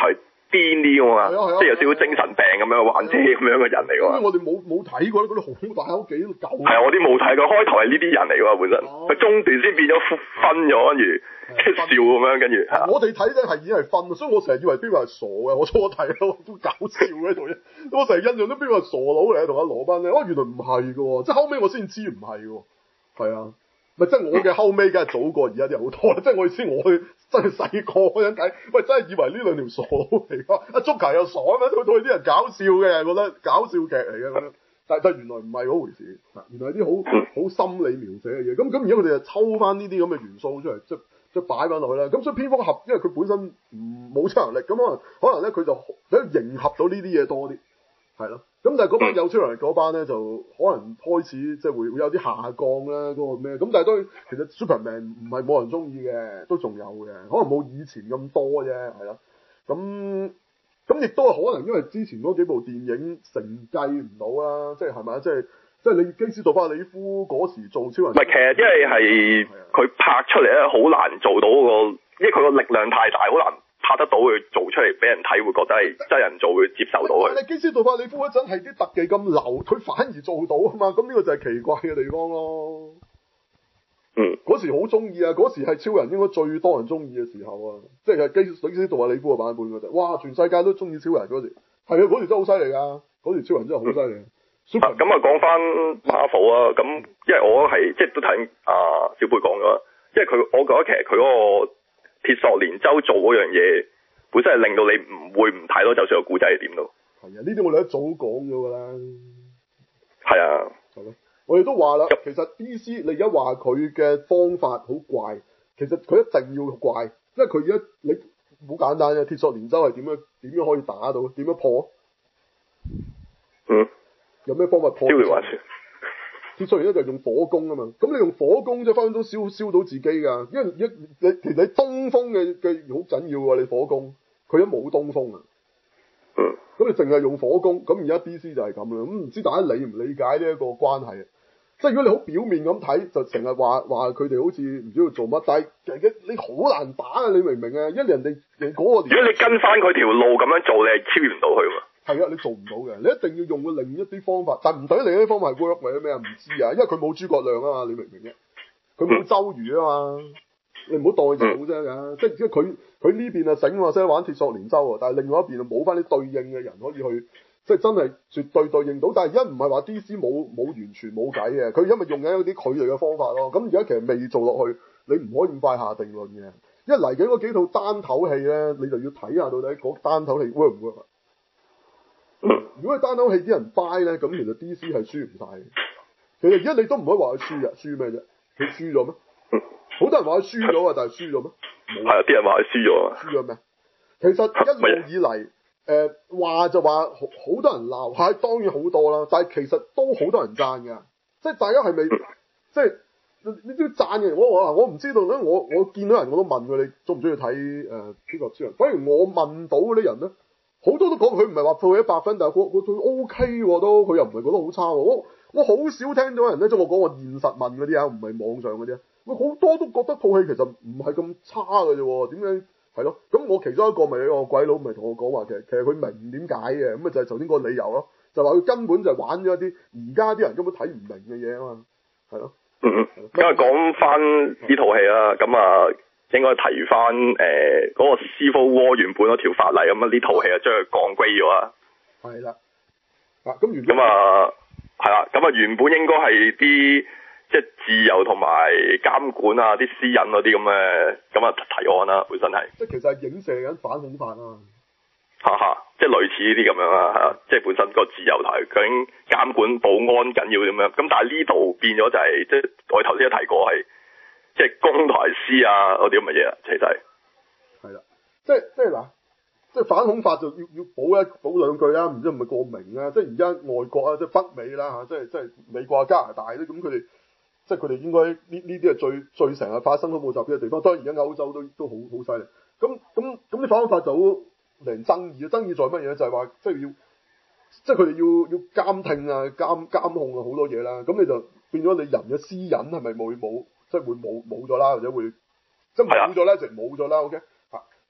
癲啲㗎嘛，即係有少少精神病咁樣患者咁樣嘅人嚟㗎嘛。 我哋冇冇睇過嗰啲好大口幾舊。 係啊，我啲冇睇過，開頭係呢啲人嚟㗎嘛本身，佢、哦、中段先變咗分咗，跟住即係笑咁樣，跟住。 我哋睇咧係已經係分，所以我成日以為邊個係傻嘅，我初睇咯都搞笑嘅度啫。我成日印象都邊個係傻佬嚟同阿羅賓咧，哦原來唔係㗎喎，即係後尾我先知唔係喎，係啊。咪即係我嘅後尾，梗係早過而家啲人好多啦。即係我意思，我去真係細個嗰陣睇，喂真係以為呢兩條傻佬嚟㗎。阿足球又傻啊嘛，對對啲人搞笑嘅，覺得搞笑劇嚟嘅咁樣。但但原來唔係嗰回事，原來係啲好好心理描寫嘅嘢。咁咁而家佢哋就抽翻呢啲咁嘅元素出嚟，即即擺翻落去啦。咁所以蝙蝠俠，因為佢本身唔冇超能力，咁可能可能咧佢就比較迎合到呢啲嘢多啲，係咯。咁但係嗰班有超能力嗰班咧，就可能開始即係會會有啲下降啦，嗰、嗰個咩？咁但係當然其實 Superman 唔係冇人中意嘅，都仲有嘅，可能冇以前咁多啫，係咯。咁咁亦都係可能因為之前嗰幾部電影承繼唔到啦，即係係咪？即係即係你基斯杜化里夫嗰時做超人， 唔係其實因為係佢拍出嚟咧，好難做到、嗰個，因為佢個力量太大，好難。拍得到佢做出嚟俾人睇，會覺得係真人做會接受到佢。 但係基斯杜化里夫嗰陣係啲特技咁流，佢反而做到啊嘛，咁呢個就係奇怪嘅地方咯。 嗯， 嗰時好中意啊，嗰時係超人應該最多人中意嘅時候啊，即係基基斯杜化里夫嘅版本嗰陣，哇，全世界都中意超人嗰時，係啊，嗰時真係好犀利噶，嗰時超人真係好犀利。 咁啊，講翻 Marvel 啊，咁因為我係即係都睇阿小貝講咗，因為佢我覺得其實佢嗰個。鐵索連州做嗰樣嘢，本身係令到你唔會唔睇咯，就算個故仔係點都。 係啊，呢啲我哋一早講咗噶啦。 係啊。 係咯，我哋都話啦，其實 D C 你而家話佢嘅方法好怪，其實佢一定要怪，因為佢而家你好簡單嘅，鐵索連州係點樣點樣可以打到，點樣破？ 嗯。有咩方法破？鐵索連州就用火攻啊嘛，咁你用火攻即係分分鐘燒燒到自己㗎，因為一你其實你東風嘅嘅好緊要喎，你火攻，佢都冇東風啊。 嗯。咁你淨係用火攻，咁而家 D C 就係咁啦，咁唔知大家理唔理解呢一個關係啊？即係如果你好表面咁睇，就成日話話佢哋好似唔知道做乜，但係其實你好難打啊！你明唔明啊？因為人哋人嗰個年， 如果你跟翻佢條路咁樣做，你係超越唔到佢嘛。係啊，你做唔到嘅，你一定要用個另一啲方法，但唔等於另一啲方法係 work 或者咩啊？唔知啊，因為佢冇諸葛亮啊嘛，你明唔明啫？佢冇周瑜啊嘛，你唔好當佢冇啫㗎，即係即係佢佢呢邊啊醒喎，識得玩鐵索連州啊，但係另外一邊啊冇翻啲對應嘅人可以去，即係真係絕對對應到。但係而家唔係話 D C 冇冇完全冇計嘅，佢因為用緊一啲佢哋嘅方法咯。咁而家其實未做落去，你唔可以咁快下定論嘅。因為嚟緊嗰幾套單頭戲咧，你就要睇下到底嗰單頭戲 work 唔 work。如果係單口戲啲人 buy 咧，咁其實 D C 係輸唔晒嘅。其實而家你都唔可以話佢輸啊，輸咩啫？佢輸咗咩？好多人話佢輸咗啊，但係輸咗咩？ 係啊，啲人話佢輸咗啊。 輸咗咩？其實一路以嚟，誒、呃、話就話好好多人鬧，係當然好多啦。但係其實都好多人讚㗎，即係大家係咪即係你都要讚嘅？我我我唔知道咧。我我見到人我都問佢，你中唔中意睇誒蝙蝠超人？反而我問到嗰啲人咧。好多都講佢唔係話配一百分，但係佢佢 O K 喎都，佢又唔係覺得好差喎。我我好少聽到人咧，即係我講我現實問嗰啲啊，唔係網上嗰啲啊。喂，好多都覺得套戲其實唔係咁差嘅啫。點解係咯？咁我其中一個咪有個鬼佬咪同我講話，其實其實佢明點解嘅，咁啊就係頭先個理由咯，就話佢根本就係玩咗一啲而家啲人根本睇唔明嘅嘢啊嘛，係咯。 嗯嗯。因為講翻呢套戲啦，咁啊。應該提翻誒嗰個 Civil War 原本嗰條法例，咁啊呢套戲啊將佢降歸咗啊。係啦。啊，咁原咁啊係啦，咁啊原本應該係啲即係自由同埋監管啊，啲私隱嗰啲咁嘅咁啊提案啦，本身係。即係其實係影射緊反恐法啊。哈哈，即係類似呢啲咁樣啊，嚇，即係本身個自由台究竟監管保安緊要點樣？咁但係呢度變咗就係、是、即係我哋頭先都提過係。即係公台私啊嗰啲咁嘅嘢啊，其實係係啦，即係即係嗱，即係反恐法就要要補一補兩句啦，唔知係咪過明啊？即係而家外國啊，即係北美啦嚇，即係即係美國啊、加拿大咧，咁佢哋即係佢哋應該呢呢啲係最最成日發生恐怖襲擊嘅地方。當然而家歐洲都都好好犀利。咁咁咁啲反恐法就好令人爭議啊！爭議在乜嘢咧？就係話即係要即係佢哋要要監聽啊、監監控啊好多嘢啦。咁你就變咗你人嘅私隱係咪冇冇？即係會冇冇咗啦，或者會即係冇咗咧，就冇咗啦。OK 嚇，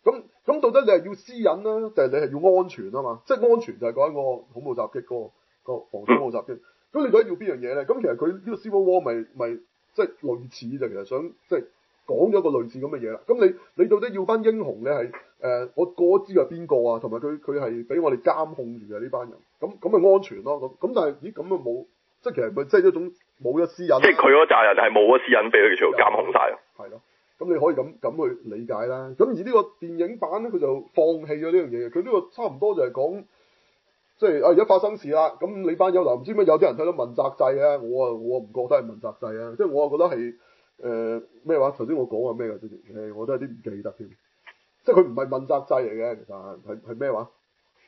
咁咁到底你係要私隱啦，定係你係要安全啊嘛？即係安全就係講緊個恐怖襲擊嗰、嗰個防恐怖襲擊。咁你到底要邊樣嘢咧？咁其實佢呢個 Civil War 咪咪即係類似就其實想即係講咗個類似咁嘅嘢啦。咁你你到底要班英雄咧係誒我過知係邊個啊？同埋佢佢係俾我哋監控住嘅呢班人。咁咁咪安全咯。咁咁但係咦咁啊冇，即係其實咪即係一種冇咗私隱。 即係佢嗰扎人係冇咗私隱俾佢全部監控晒咯。 係咯。咁你可以咁咁去理解啦。咁而呢個電影版咧，佢就放棄咗呢樣嘢。佢呢個差唔多就係講，即係啊而家發生事啦。咁你班友嗱唔知咩有啲人睇到問責制啊，我啊我唔覺得係問責制啊。即係我啊覺得係誒咩話？頭先我講話咩嘅？誒我都有啲唔記得添。即係佢唔係問責制嚟嘅，其實係係咩話？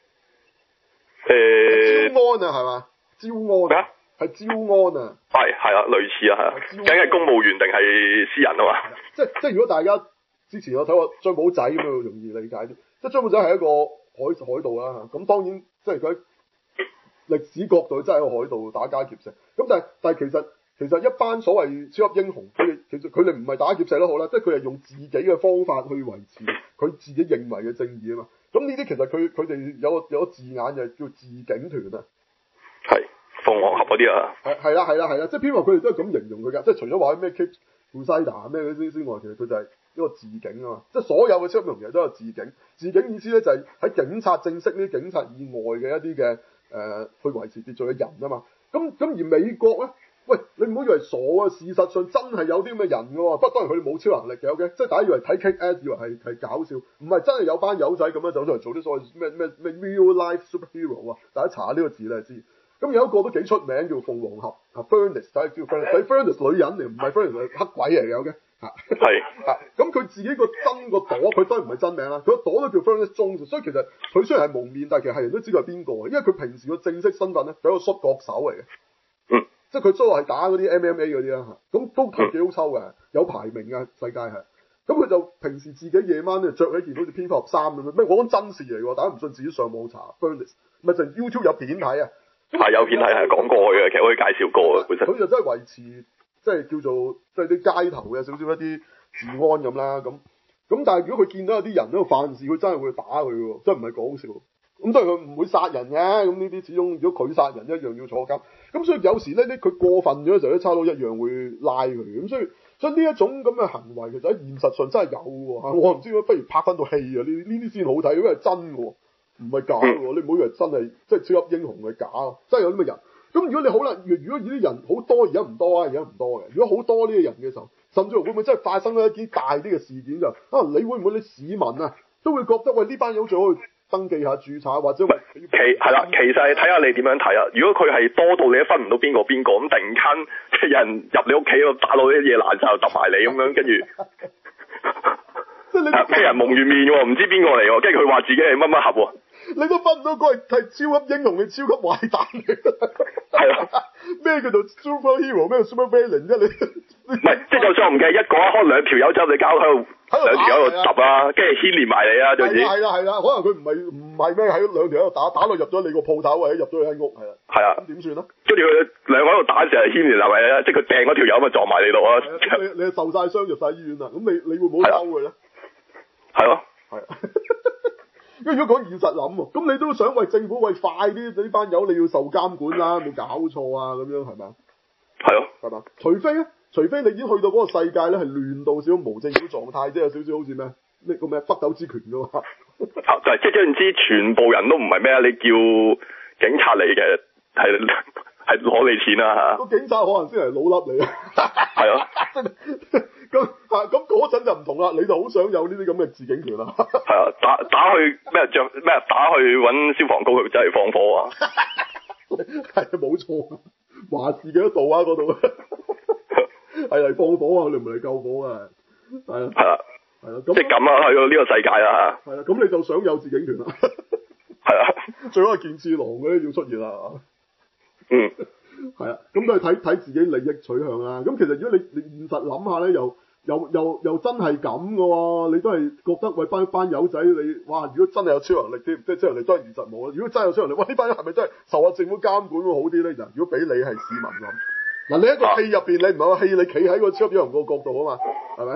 誒招安啊係嘛？招安啊？係招安啊， 係係啊，類似啊，係啊，梗係公務員定係私人啊嘛。 即係即係如果大家之前我睇過張寶仔咁樣容易理解啲，即係張寶仔係一個海海盜啦，咁當然即係佢喺歷史角度真係一個海盜打家劫舍，咁但係但係其實其實一班所謂超級英雄，佢哋其實佢哋唔係打劫舍都好啦，即係佢係用自己嘅方法去維持佢自己認為嘅正義啊嘛。咁呢啲其實佢佢哋有個有個字眼就係叫自警團啊。 係。鳳凰俠嗰啲啊， 係係啦係啦係啦，即係編話佢哋都係咁形容佢㗎，即係除咗話咩 Cape Crusader 咩嗰啲之外，其實佢就係一個自警啊嘛，即係所有嘅超級英雄其實都有自警。自警意思咧就係喺警察正式呢啲警察以外嘅一啲嘅誒去維持秩序嘅人啊嘛。咁咁而美國咧，喂你唔好以為傻啊，事實上真係有啲咁嘅人㗎喎。不過當然佢哋冇超能力嘅 ，OK，即係大家以為睇 Kick-Ass 以為係係搞笑，唔係真係有班友仔咁樣走出嚟做啲所謂咩咩咩 real life superhero 啊！大家查下呢個字咧就知。咁有一個都幾出名叫鳳凰俠啊 Furnace， 睇下叫 Furnace， 睇 Furnace 女人嚟，唔係 Furnace 係黑鬼嚟嘅，OK 嚇。係啊，咁佢自己個真個朵，佢當然唔係真名啦，佢個朵都叫 Furnace Jones，所以其實佢雖然係蒙面，但係其實係人都知佢係邊個，因為佢平時個正式身份咧係一個摔角手嚟嘅。嗯。即係佢初係打嗰啲 M M A 嗰啲啦嚇，咁都都幾好抽嘅，有排名嘅世界係。咁佢就平時自己夜晚咧著起件好似蝙蝠俠衫咁樣，咩我講真事嚟喎，大家唔信自己上網查 Furnace， 咪就 YouTube 有片睇啊。 係有片係係講過嘅，其實可以介紹過嘅本身。 佢就真係維持，即係叫做即係啲街頭嘅少少一啲治安咁啦。咁咁但係如果佢見到有啲人喺度犯事，佢真係會打佢喎，真係唔係講笑。咁當然佢唔會殺人嘅，咁呢啲始終如果佢殺人一樣要坐監。咁所以有時咧，呢佢過分咗嘅時候，啲差佬一樣會拉佢。咁所以所以呢一種咁嘅行為，其實喺現實上真係有喎嚇。我唔知，不如拍翻套戲啊！呢呢啲先好睇，因為係真嘅。唔係假嘅喎，你唔好以為真係即係超級英雄係假，真係有啲咁嘅人。咁如果你好啦，如果呢啲人好多，而家唔多啊，而家唔多嘅。如果好多呢啲人嘅時候，甚至乎會唔會真係發生咗一啲大啲嘅事件就啊？你會唔會你市民啊都會覺得喂呢班友最好去登記下註冊或者喂其係啦，其實係睇下你點樣睇啊。如果佢係多到你都分唔到邊個邊個咁，突然間即係有人入你屋企度打到啲嘢爛晒，又揼埋你咁樣，跟住。即係你咩人蒙完面喎？唔知邊個嚟喎？跟住佢話自己係乜乜俠喎？ 你都分唔到佢係係超級英雄定超級壞蛋嚟？係啊，咩叫做 superhero？ 咩叫 supervillain 啫？你唔係即係就算唔計一個啊，可能兩條友走你交喺度，兩條友喺度揼啊，跟住牽連埋你啊，總之係啦係啦，可能佢唔係唔係咩喺兩條喺度打，打到入咗你個鋪頭或者入咗你間屋係啦。係啊，咁點算啊？跟住佢兩個喺度打嘅時候牽連埋你啊，即係佢掟嗰條友咪撞埋你度啊！ 你你受晒傷入晒醫院啦，咁你你會唔會收佢咧？ 係咯， 係。因為如果講現實諗喎，咁你都想為政府喂快啲呢班友你要受監管啦，冇搞錯啊咁樣係咪？係咯，係嘛？除非咧，除非你已經去到嗰個世界咧係亂到少少無政府狀態，即係有少少好似咩呢個咩北斗之拳噶嘛？ 就係即係總之全部人都唔係咩啊？你叫警察嚟嘅係係攞你錢啦嚇。 個警察可能先係老笠嚟啊。係啊。咁啊咁嗰陣就唔同啦，你就好想有呢啲咁嘅自警權啦。 係啊，打打去咩着咩打去揾消防局去真係放火啊！ 係啊，冇錯，華氏幾多度啊嗰度？係嚟放火啊，你唔係嚟救火啊？係啊，係啊，係啊，即係咁啊，去到呢個世界啦。係啊，咁你就想有自警權啦？係啊，最好係健次郎嗰啲要出現啦。嗯。係啊，咁都係睇睇自己利益取向啦。咁其實如果你你現實諗下咧，又又又又真係咁嘅喎，你都係覺得喂班班友仔你哇，如果真係有超能力啲，即係超能力當然現實冇啦。如果真係有超能力，喂呢班人係咪真係受下政府監管會好啲咧？就如果俾你係市民諗，嗱你一個戲入邊你唔係個戲，你企喺個超級英雄個角度啊嘛，係咪？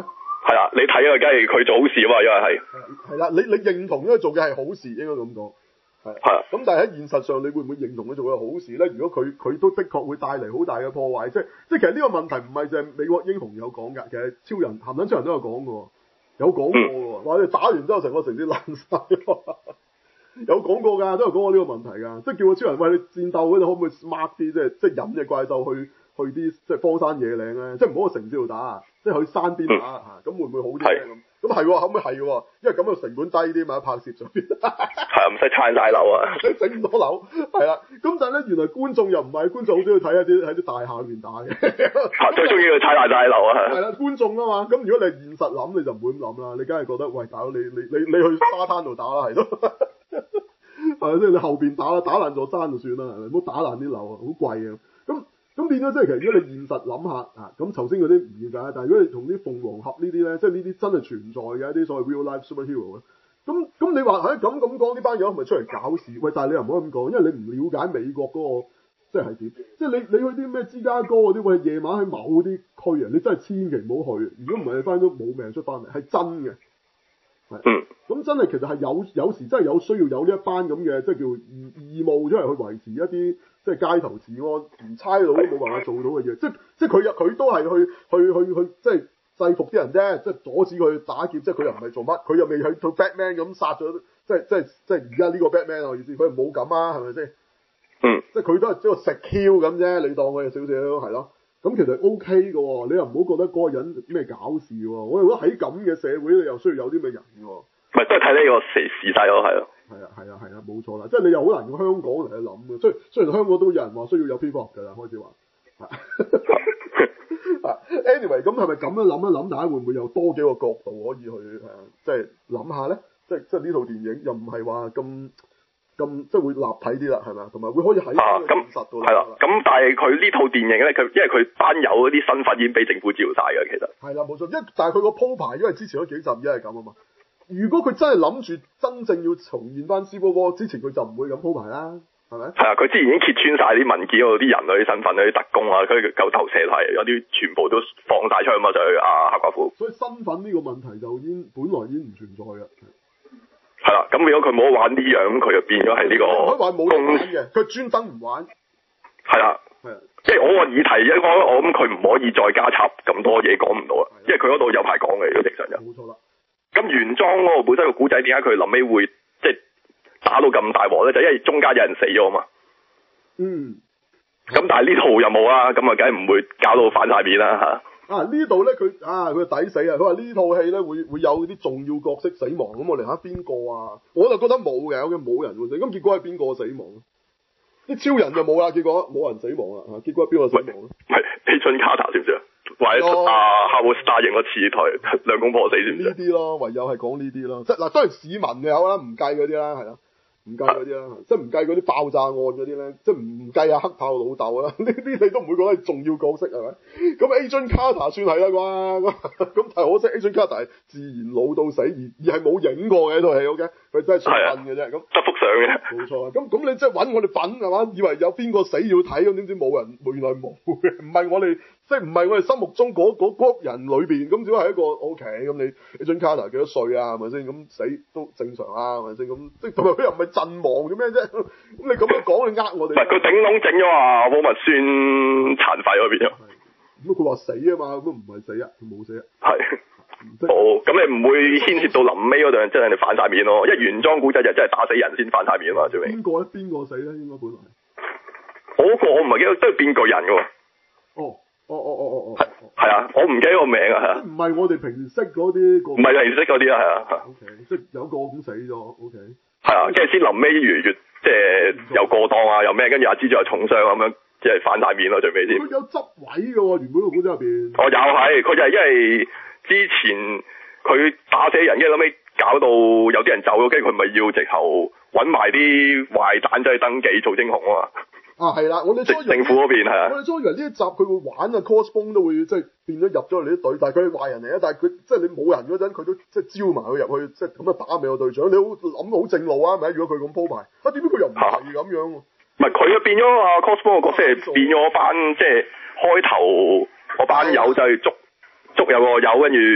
係啦，你睇啊，梗係佢做好事啊嘛，因為係。 係啦，你你認同佢做嘅係好事，應該咁講。係。係啊。咁但係喺現實上，你會唔會認同佢做嘅好事咧？如果佢佢都的確會帶嚟好大嘅破壞，即係即係其實呢個問題唔係就係美國英雄有講㗎，其實超人鹹蛋超人都有講㗎，有講過㗎，話你、嗯、打完之後成個城市爛晒。有講過㗎，都有講過呢個問題㗎，即係叫個超人喂你戰鬥嗰陣可唔可以 smart 啲，即係即係引隻怪獸去去啲即係荒山野嶺咧，即係唔好去城市度打，即係去山邊打嚇，咁、嗯、會唔會好啲咧？咁咁係喎，可唔可以係喎？因為咁個成本低啲嘛，拍攝上邊係啊，唔使撐大樓啊， 唔使整咁多樓，係啦。咁但係咧，原來觀眾又唔係，觀眾好中意睇一啲喺啲大廈裏面打嘅， 最中意去踩大大樓啊。 係啦，觀眾啊嘛。咁如果你係現實諗，你就唔會咁諗啦。你梗係覺得喂，大佬你你你你去沙灘度打啦，係咯。係即係你後邊打啦，打爛座山就算啦，唔好打爛啲樓啊，好貴啊。咁咁變咗即係其實如果你現實諗下啊，咁頭先嗰啲唔要㗎，但係如果你同啲鳳凰俠呢啲咧，即係呢啲真係存在嘅一啲所謂 real life superhero 咧，咁咁你話係咁咁講呢班友係咪出嚟搞事？喂，但係你又唔可以咁講，因為你唔了解美國嗰、嗰個即係係點，即係你你去啲咩芝加哥嗰啲，喂夜晚喺某啲區啊，你真係千祈唔好去，如果唔係你翻都冇命出翻嚟，係真嘅。 嗯， 咁真係其實係有有時真係有需要有呢一班咁嘅，即係叫義義務出嚟去維持一啲即係街頭治安，唔差佬都冇辦法做到嘅嘢，即係即係佢佢都係去去去去即係制服啲人啫，即係阻止佢打劫，即係佢又唔係做乜，佢又未去做 Batman 咁殺咗，即係即係即係而家呢個 Batman 我意思，佢冇咁啊，係咪先？ 嗯， 即係佢都係即係食 Q 咁啫，你當佢有少少係咯。咁其實 O K 嘅喎，你又唔好覺得嗰個人咩搞事喎。我覺得喺咁嘅社會，你又需要有啲咩人喎？ 唔係都係睇呢個時時勢咯，係咯。 係啊係啊係啊，冇錯啦。即係你又好難用香港嚟去諗嘅。雖雖然香港都有人話需要有蝙蝠俠㗎啦，開始話。anyway，咁係咪咁樣諗一諗？大家會唔會有多幾個角度可以去誒，即係諗下咧？即係即係呢套電影又唔係話咁。咁即係會立體啲啦，係咪啊？同埋會可以喺現實度係啦。咁但係佢呢套電影咧，佢因為佢班友嗰啲身份已經俾政府照晒嘅，其實係啦，冇錯。因為但係佢個鋪排，因為之前嗰幾集已經係咁啊嘛。如果佢真係諗住真正要重現翻 Civil War 之前，佢就唔會咁鋪排啦，係咪？係啊，佢之前已經揭穿晒啲文件嗰啲人嗰啲身份，嗰啲特工啊，佢夠頭蛇頭，有啲全部都放大出去嘛，就去阿黑寡婦。 所以身份呢個問題就已經本來已經唔存在嘅。 係啦，咁如果佢冇得玩呢樣，咁佢就變咗係呢個。 唔可以話冇得玩嘅，佢專登唔玩。 係啦，係啊，即係我個議題，因為我我諗佢唔可以再加插咁多嘢，講唔到啊，因為佢嗰度有排講嘅，如果正常就。冇錯啦。咁原裝嗰個本身個古仔點解佢臨尾會即係打到咁大鑊咧？就因為中間有人死咗啊嘛。嗯。咁但係呢套又冇啦，咁啊梗係唔會搞到反晒面啦嚇。啊呢度咧佢啊佢抵死啊！佢話呢套戲咧會會有啲重要角色死亡，咁我哋睇邊個啊？我就覺得冇嘅，咁冇人會死，咁結果係邊個死亡？啲超人就冇啦，結果冇人死亡啦，嚇！結果係邊個死亡咧？係 Agent Carter 知唔知啊？或者啊 Howard Stark 贏個次台兩公婆死知唔知？呢啲咯，唯有係講呢啲咯，即係嗱，當然市民嘅有啦，唔計嗰啲啦，係啦。唔計嗰啲啦，即係唔計嗰啲爆炸案嗰啲咧，即係唔計阿黑豹老豆啦，呢啲你都唔會覺得係重要角色係咪？咁 Agent Carter 算係啦啩，咁但係可惜 Agent Carter 係自然老到死，而而係冇影過嘅呢套戲 OK，佢真係上份嘅啫，咁得幅相嘅，冇錯。咁咁你即係揾我哋品係嘛？以為有邊個死要睇，咁點知冇人，原來冇嘅，唔係我哋。即係唔係我哋心目中嗰嗰嗰人裏邊，咁只係一個 O K 咁你你 Agent Carter 幾多歲啊？係咪先？咁死都正常啊？係咪先？咁即係同埋佢又唔係陣亡嘅咩啫？咁你咁樣講你呃我哋？唔係佢頂籠整咗話冇物算殘廢嗰邊啊？咁佢話死啊嘛，咁唔係死啊，佢冇死啊。係。好，咁你唔會牽涉到臨尾嗰度，真係你反晒面咯。一原裝古仔就真係打死人先反晒面啊嘛，最尾。邊個咧？邊個死咧？應該本來。嗰個我唔係記得，都係變個人嘅喎。哦。哦哦哦哦哦，係係啊，我唔記得個名啊，係啊，唔係我哋平時識嗰啲，唔係平時識嗰啲啊，係啊 ，O K，即係有個咁死咗 ，O K，係啊，跟住先臨尾越嚟越即係又過檔啊，又咩，跟住阿蜘蛛又重傷咁樣，即係反大面咯，最尾先。佢有執位嘅喎，原本個古仔入邊。哦，又係，佢就係因為之前佢打死人，跟住後尾搞到有啲人走咗，跟住佢咪要直頭揾埋啲壞蛋仔去登記做英雄啊嘛。啊，係啦，我哋初以為政府嗰邊係啊，我哋初以為呢一集佢會玩啊 ，Crossbone 都會即係變咗入咗嚟啲隊，但係佢係壞人嚟啊！但係佢即係你冇人嗰陣，佢都即係招埋佢入去，即係咁樣打美國隊長。你好諗好正路啊，係咪？如果佢咁鋪排，啊點解佢又唔係咁樣？唔係佢啊變咗啊 Crossbone 個角色係變咗班即係開頭嗰班友就係捉捉有個友，跟住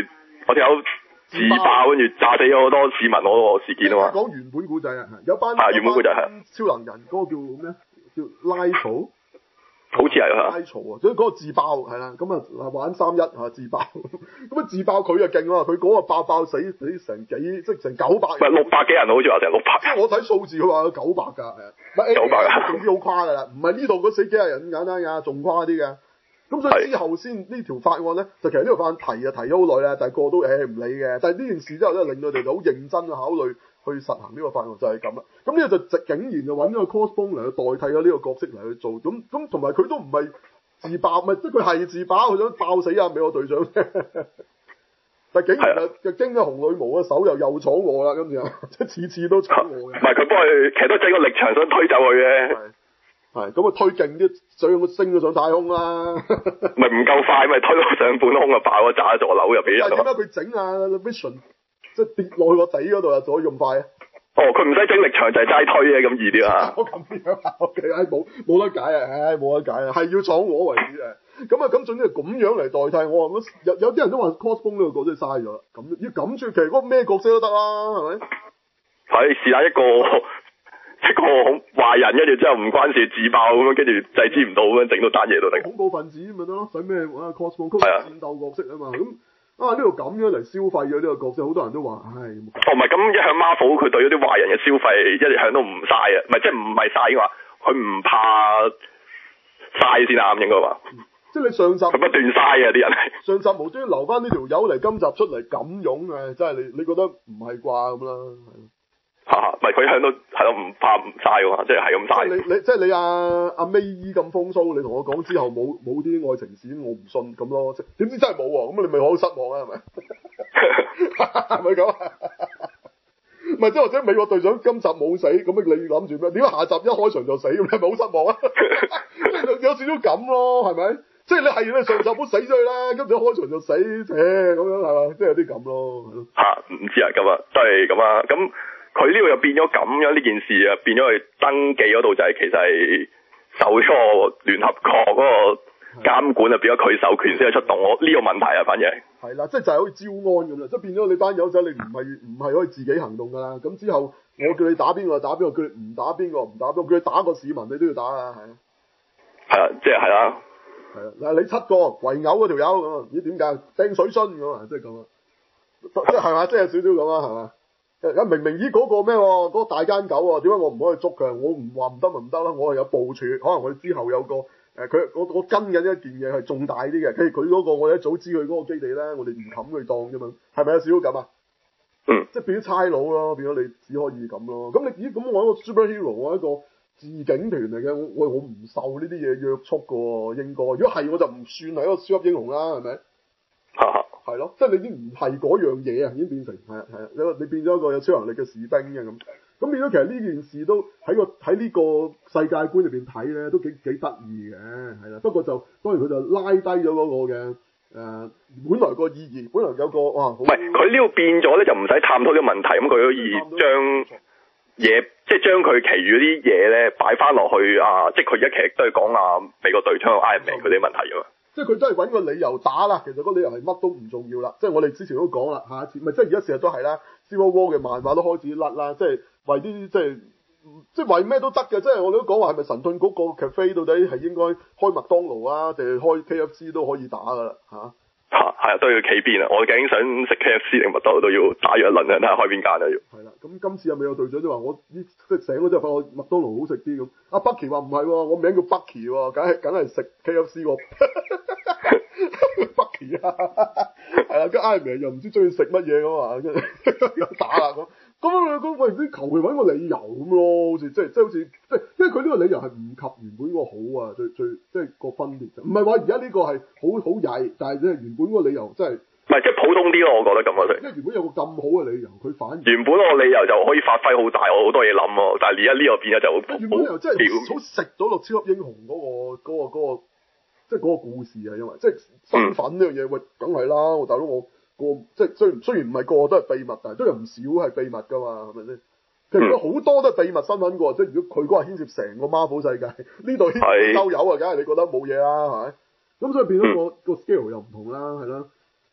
我條友自爆跟住炸死咗好多市民嗰個事件啊嘛。 講原本古仔啊，有班啊原本古仔係超能人嗰、嗰個叫咩？叫拉草。 好似係啊， 拉嘈啊，所以嗰個自爆係啦，咁啊玩三一嚇自爆，咁啊自爆佢就勁啊，佢嗰個爆爆死死成幾即係成九百， 唔係六百幾人好似話成六百， 即係我睇數字佢話有九百㗎，係啊，唔係九百啊，總之好誇㗎啦，唔係呢度嗰死幾廿人咁簡單㗎，仲誇啲㗎，咁所以之後先呢條法案咧，就其實呢條法案提啊提咗好耐啦，但係個個都誒唔理嘅，但係呢件事之後咧令到佢哋就好認真去考慮。去實行呢個法案就係咁啦，咁呢個就直竟然就揾咗個 Crossbone 嚟去代替咗呢個角色嚟去做，咁咁同埋佢都唔係自爆，咪即係佢係自爆，佢想爆死阿美國隊長啫。但係竟然就就經咗紅女巫嘅手又又闖禍啦，咁樣即係次次都闖禍嘅。 唔係佢幫佢，其實都整個力場想推走佢嘅。 係咁啊，推勁啲，想升咗上太空啦。 咪唔夠快，咪推到上半空啊，爆咗炸喺座樓入邊。 但係點解佢整啊 Vision？即係跌落去個地嗰度啊，就可以咁快啊！ 哦，佢唔使整力場就係齋推嘅，咁易啲啊！ 我咁樣啊，O K，唉冇冇得解啊，唉冇得解啊，係要闖禍為止啊！咁啊咁總之係咁樣嚟代替我，有有啲人都話 Crossbone 呢個角色嘥咗啦，咁要咁住其實嗰個咩角色都得啦，係咪？ 係試下一個一個好壞人，跟住之後唔關事自爆咁樣，跟住制止唔到咁樣整到單嘢都得。恐怖分子咪得咯，使咩啊 Crossbone 佢係戰鬥角色啊嘛咁。啊！呢度咁樣嚟消費咗呢個角色，好多人都話，唉。 哦，唔係咁一向 Marvel 佢對嗰啲壞人嘅消費一向都唔嘥啊，唔係即係唔係嘥嘅話，佢唔怕嘥先啱應該話。 嗯、即係你上集佢不斷嘥啊啲人。 上集無端端留翻呢條友嚟，今集出嚟咁勇啊！真係你你覺得唔係啩咁啦？ 嚇！唔係佢一向都係咯，唔怕唔嘥喎，即係係咁嘥。 你你即係你阿阿 May 姨咁風騷，你同我講之後冇冇啲愛情線，我唔信咁咯。即點知真係冇喎？咁你咪好失望啊？係咪？係咪咁啊？唔係即係或者美國隊長今集冇死，咁你諗住咩？點解下集一開場就死？咁你係咪好失望啊？有少少咁咯，係咪？即係你係你上集都死咗佢啦，今集一開場就死，誒咁樣係嘛？即係有啲咁咯。 嚇！唔知啊，咁啊，都係咁啊，咁。佢呢度又變咗咁樣呢件事啊，變咗去登記嗰度就係其實係受咗個聯合國嗰個監管啊，變咗佢授權先去出動。我呢個問題啊，反而係係啦，即係就係好似招安咁啦，即係變咗你班友仔，你唔係唔係可以自己行動㗎啦。咁之後我叫你打邊個打邊個，叫你唔打邊個唔打邊個，叫你打個市民你都要打啊，係啊。 係啊，即係係啦。 係啊，嗱你七個圍毆嗰條友咁啊，咦點解掟水樽咁啊？即係咁啊，即係係嘛，即係有少少咁啊，係嘛？明明咦嗰個咩嗰、嗰個大奸狗啊，點解我唔可以捉佢？我唔話唔得咪唔得啦，我係有部署，可能我之後有個誒佢我我跟緊一件嘢係重大啲嘅，譬如佢嗰個我一早知佢嗰個基地咧，我哋唔冚佢當啫嘛，係咪有少少咁啊？ 嗯， 即係變咗差佬咯，變咗你只可以咁咯。咁你咦咁我一個 superhero，我一個自警團嚟嘅，我我我唔受呢啲嘢約束噶喎，應該。如果係我就唔算係一個超級英雄啦，係咪？係咯，即係你已經唔係嗰樣嘢啊，已經變成係啊係啊，你你變咗一個有超能力嘅士兵嘅咁，咁變咗其實呢件事都喺個喺呢個世界觀入邊睇咧，都幾幾得意嘅，係啦。不過就當然佢就拉低咗嗰個嘅誒、呃，本來個意義，本來有個哇，唔係佢呢度變咗咧，就唔使探討呢個問題，咁佢可以將嘢即係將佢其餘嗰啲嘢咧擺翻落去啊，即係佢而家其實都係講啊美國隊長 Iron Man 佢啲問題㗎嘛。 即係佢都係揾個理由打啦，其實個理由係乜都唔重要啦。即係我哋之前都講啦，下一次咪即係而家成日都係啦 Civil War 嘅漫畫都開始甩啦，即係為啲即係即係為咩都得嘅。即係我哋都講話係咪神盾局個 cafe 到底係應該開麥當勞啊，定係開 K F C 都可以打㗎啦嚇。 嚇係啊，都要企邊啊！我究竟想食 K F C 定麥當勞都要打咗一輪啊，睇下開邊間啊要。係啦，咁今次有未有隊長就話我呢即係醒咗之後發覺麥當勞好食啲咁。阿 Bucky 話唔係喎，我名叫 Bucky 喎，梗係梗係食 K F C 喎。Bucky 啊，係啦，跟 Iron Man 又唔知中意食乜嘢咁啊，跟住又打啦咁。咁咁喂啲求其揾個理由咁咯，好似即係即係好似即係，因為佢呢個理由係唔及原本嗰個好啊，最最即係個分別就唔係話而家呢個係好好曳，但係即係原本嗰個理由真係唔係即係普通啲咯，我覺得咁啊， 即係原本有個咁好嘅理由，佢反而原本個理由就可以發揮好大，我好多嘢諗喎，但係而家呢個變咗就好原本理由真係好食咗落超級英雄嗰個嗰個嗰個即係嗰個故事啊，因為即係身份呢樣嘢，喂，梗係啦，我大佬我。個即係雖然雖然唔係個個都係秘密，但係都有唔少係秘密噶嘛，係咪先？其實好多都係秘密身份噶，即係如果佢嗰日牽涉成個 Marvel 世界，呢度牽涉收油啊，梗係你覺得冇嘢啦，係咪？咁所以變咗個個 scale 又唔同啦，係啦。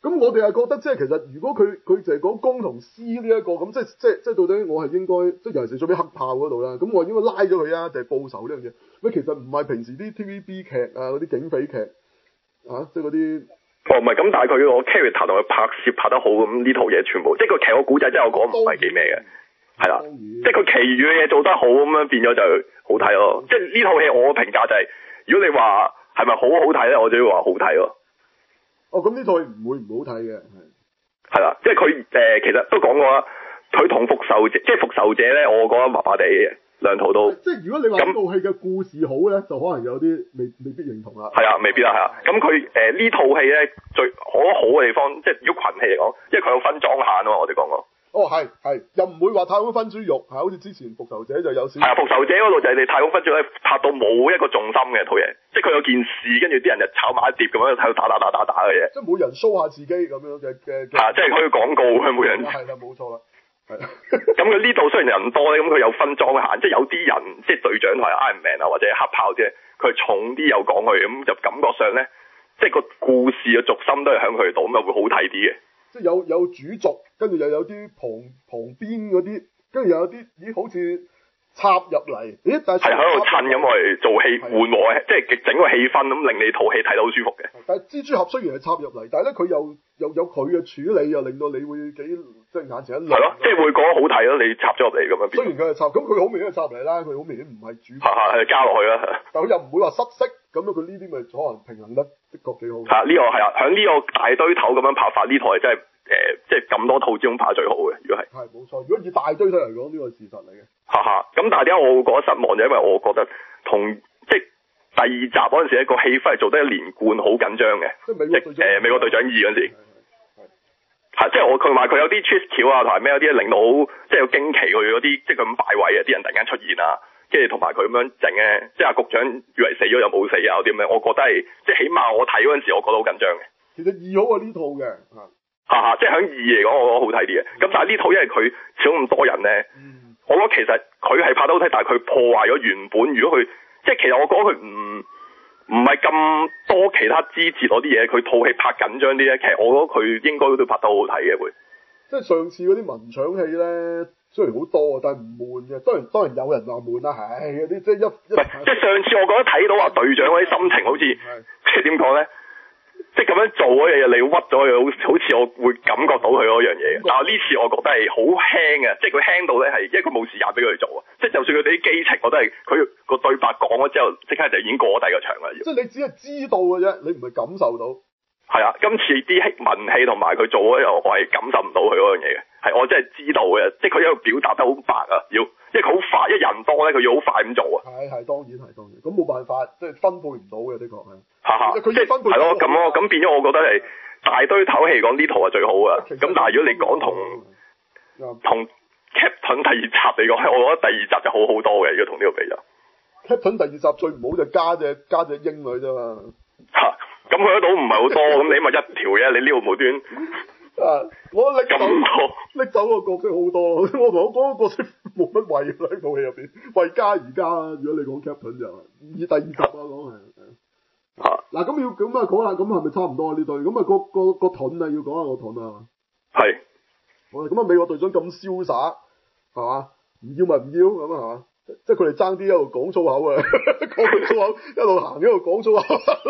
咁我哋係覺得即係其實如果佢佢就係講公同私呢一個咁，即係即係即係到底我係應該即係尤其是最尾黑炮嗰度啦，咁我應該拉咗佢啊，定係報仇呢樣嘢？喂，其實唔係平時啲 T V B 劇啊嗰啲警匪劇啊，即係嗰啲。 哦，唔係咁，但係佢個 character 同佢拍攝拍得好，咁呢套嘢全部即係個劇個古仔真係我講唔係幾咩嘅，係啦，即係佢其餘嘅嘢做得好咁樣變咗就好睇咯。即係呢套戲我嘅評價就係、是，如果你話係咪好好睇咧，我就會話好睇咯。 哦，咁呢套戲唔會唔好睇嘅，係係啦，即係佢誒其實都講過啦，佢同復仇者即係復仇者咧，我覺得麻麻地嘅。兩套都， 即係如果你話呢套戲嘅故事好咧，就可能有啲未未必認同啦。 係啊，未必啦，係啊。咁佢誒呢套戲咧最可好嘅地方，即係如果群戲嚟講，因為佢有分裝限啊嘛，我哋講過。 哦，係係，又唔會話太空分豬肉，係好似之前復仇者就有少。 係啊，復仇者嗰度就係你太空分豬肉拍到冇一個重心嘅套嘢，即係佢有件事，跟住啲人就炒埋一碟咁樣喺度打打打打打嘅嘢。 即係每人 show 下自己咁樣嘅嘅。 係啊，即係佢廣告嘅每人。 係啦，冇錯啦。係， 咁佢呢度雖然人多咧，咁佢有分裝限，即係有啲人即係隊長同埋 Iron Man 啊，或者黑豹啫，佢係重啲有講佢，咁就感覺上咧，即係個故事嘅軸心都係響佢度，咁就會好睇啲嘅。即係有有主軸，跟住又有啲旁旁邊嗰啲，跟住又有啲咦好似插入嚟，咦但係係喺度襯咁嚟做戲緩和，即係整個氣氛咁令你套戲睇到好舒服嘅。但係蜘蛛俠雖然係插入嚟，但係咧佢又又有佢嘅處理，又令到你會幾即係眼前一亮。係咯，即係會覺得好睇咯，你插咗入嚟咁樣。雖然佢係插，咁佢好明顯係插入嚟啦，佢好明顯唔係主。係係係加落去啦。但佢又唔會話失色，咁樣佢呢啲咪可能平衡得的確幾好。係呢個係啊，響呢個大堆頭咁樣拍法，呢台真係。誒、呃，即係咁多套之中拍最好嘅，如果係係冇錯。如果以大堆睇嚟講，呢個係事實嚟嘅。哈哈，咁但係點解我會覺得失望就因為我覺得同即係第二集嗰陣時咧個氣氛係做得一連貫好緊張嘅，即係誒美國隊長二嗰陣時，係即係我佢話佢有啲 twist 橋啊，同埋咩有啲令到好即係有驚奇佢嗰啲，即係佢咁擺位啊，啲人突然間出現啊，跟住同埋佢咁樣整咧，即係阿局長以為死咗又冇死啊，嗰啲咩，我覺得係即係起碼我睇嗰陣時，我覺得好緊張嘅。其實二好過呢套嘅。吓吓，即係響二嚟講，我覺得好睇啲嘅。咁但係呢套因為佢少咁多人咧，嗯、我覺得其實佢係拍得好睇，但係佢破壞咗原本。如果佢即係其實我覺得佢唔唔係咁多其他枝節嗰啲嘢，佢套戲拍緊張啲咧，其實我覺得佢應該都拍得好好睇嘅會。即係上次嗰啲文搶戲咧，雖然好多，但係唔悶嘅。當然當然有人話悶啦，唉嗰啲即係一唔係即係上次我覺得睇到話隊長嗰啲心情好似即係點講咧？即係咁樣做嗰樣嘢，你屈咗佢，好好似我會感覺到佢嗰樣嘢嘅。但係呢次我覺得係好輕嘅，即係佢輕到咧係，因為佢冇時間俾佢做啊。即係就算佢哋啲基情，我都係佢個對白講咗之後，即刻就已經過咗第二個場啦。即係你只係知道嘅啫，你唔係感受到。係啊，今次啲文戲同埋佢做嗰樣，我係感受唔到佢嗰樣嘢嘅。係我真係知道嘅，即係佢喺度表達得好白啊，要，因為佢好快，一人多咧，佢要好快咁做啊。係係，當然係當然，咁冇辦法，即係分配唔到嘅，的確係。嚇嚇，即係係咯，咁咯，咁變咗，我覺得係大堆頭戲講呢套係最好啊。咁但係如果你講同同 Captain 第二集嚟講，我覺得第二集就好好多嘅，如果同呢個比就。Captain 第二集最唔好就加隻加隻鷹佢啫嘛。嚇，咁佢嗰度唔係好多，咁你咪一條嘅，你呢度無端。啊！我拎走拎走個角色好多，我同我講個角色冇乜位喺套戲入邊，為加而加啦。如果你講 Captain 就以第二集啊講係。啊！嗱咁要咁啊講啦，咁係咪差唔多啊呢對？咁啊個個個盾啊要講下個盾啊。係。好啦，咁啊美國隊長咁瀟灑，係嘛？唔要咪唔要咁啊係嘛？即係佢哋爭啲一路講粗口啊，講粗口一路行一路講粗口。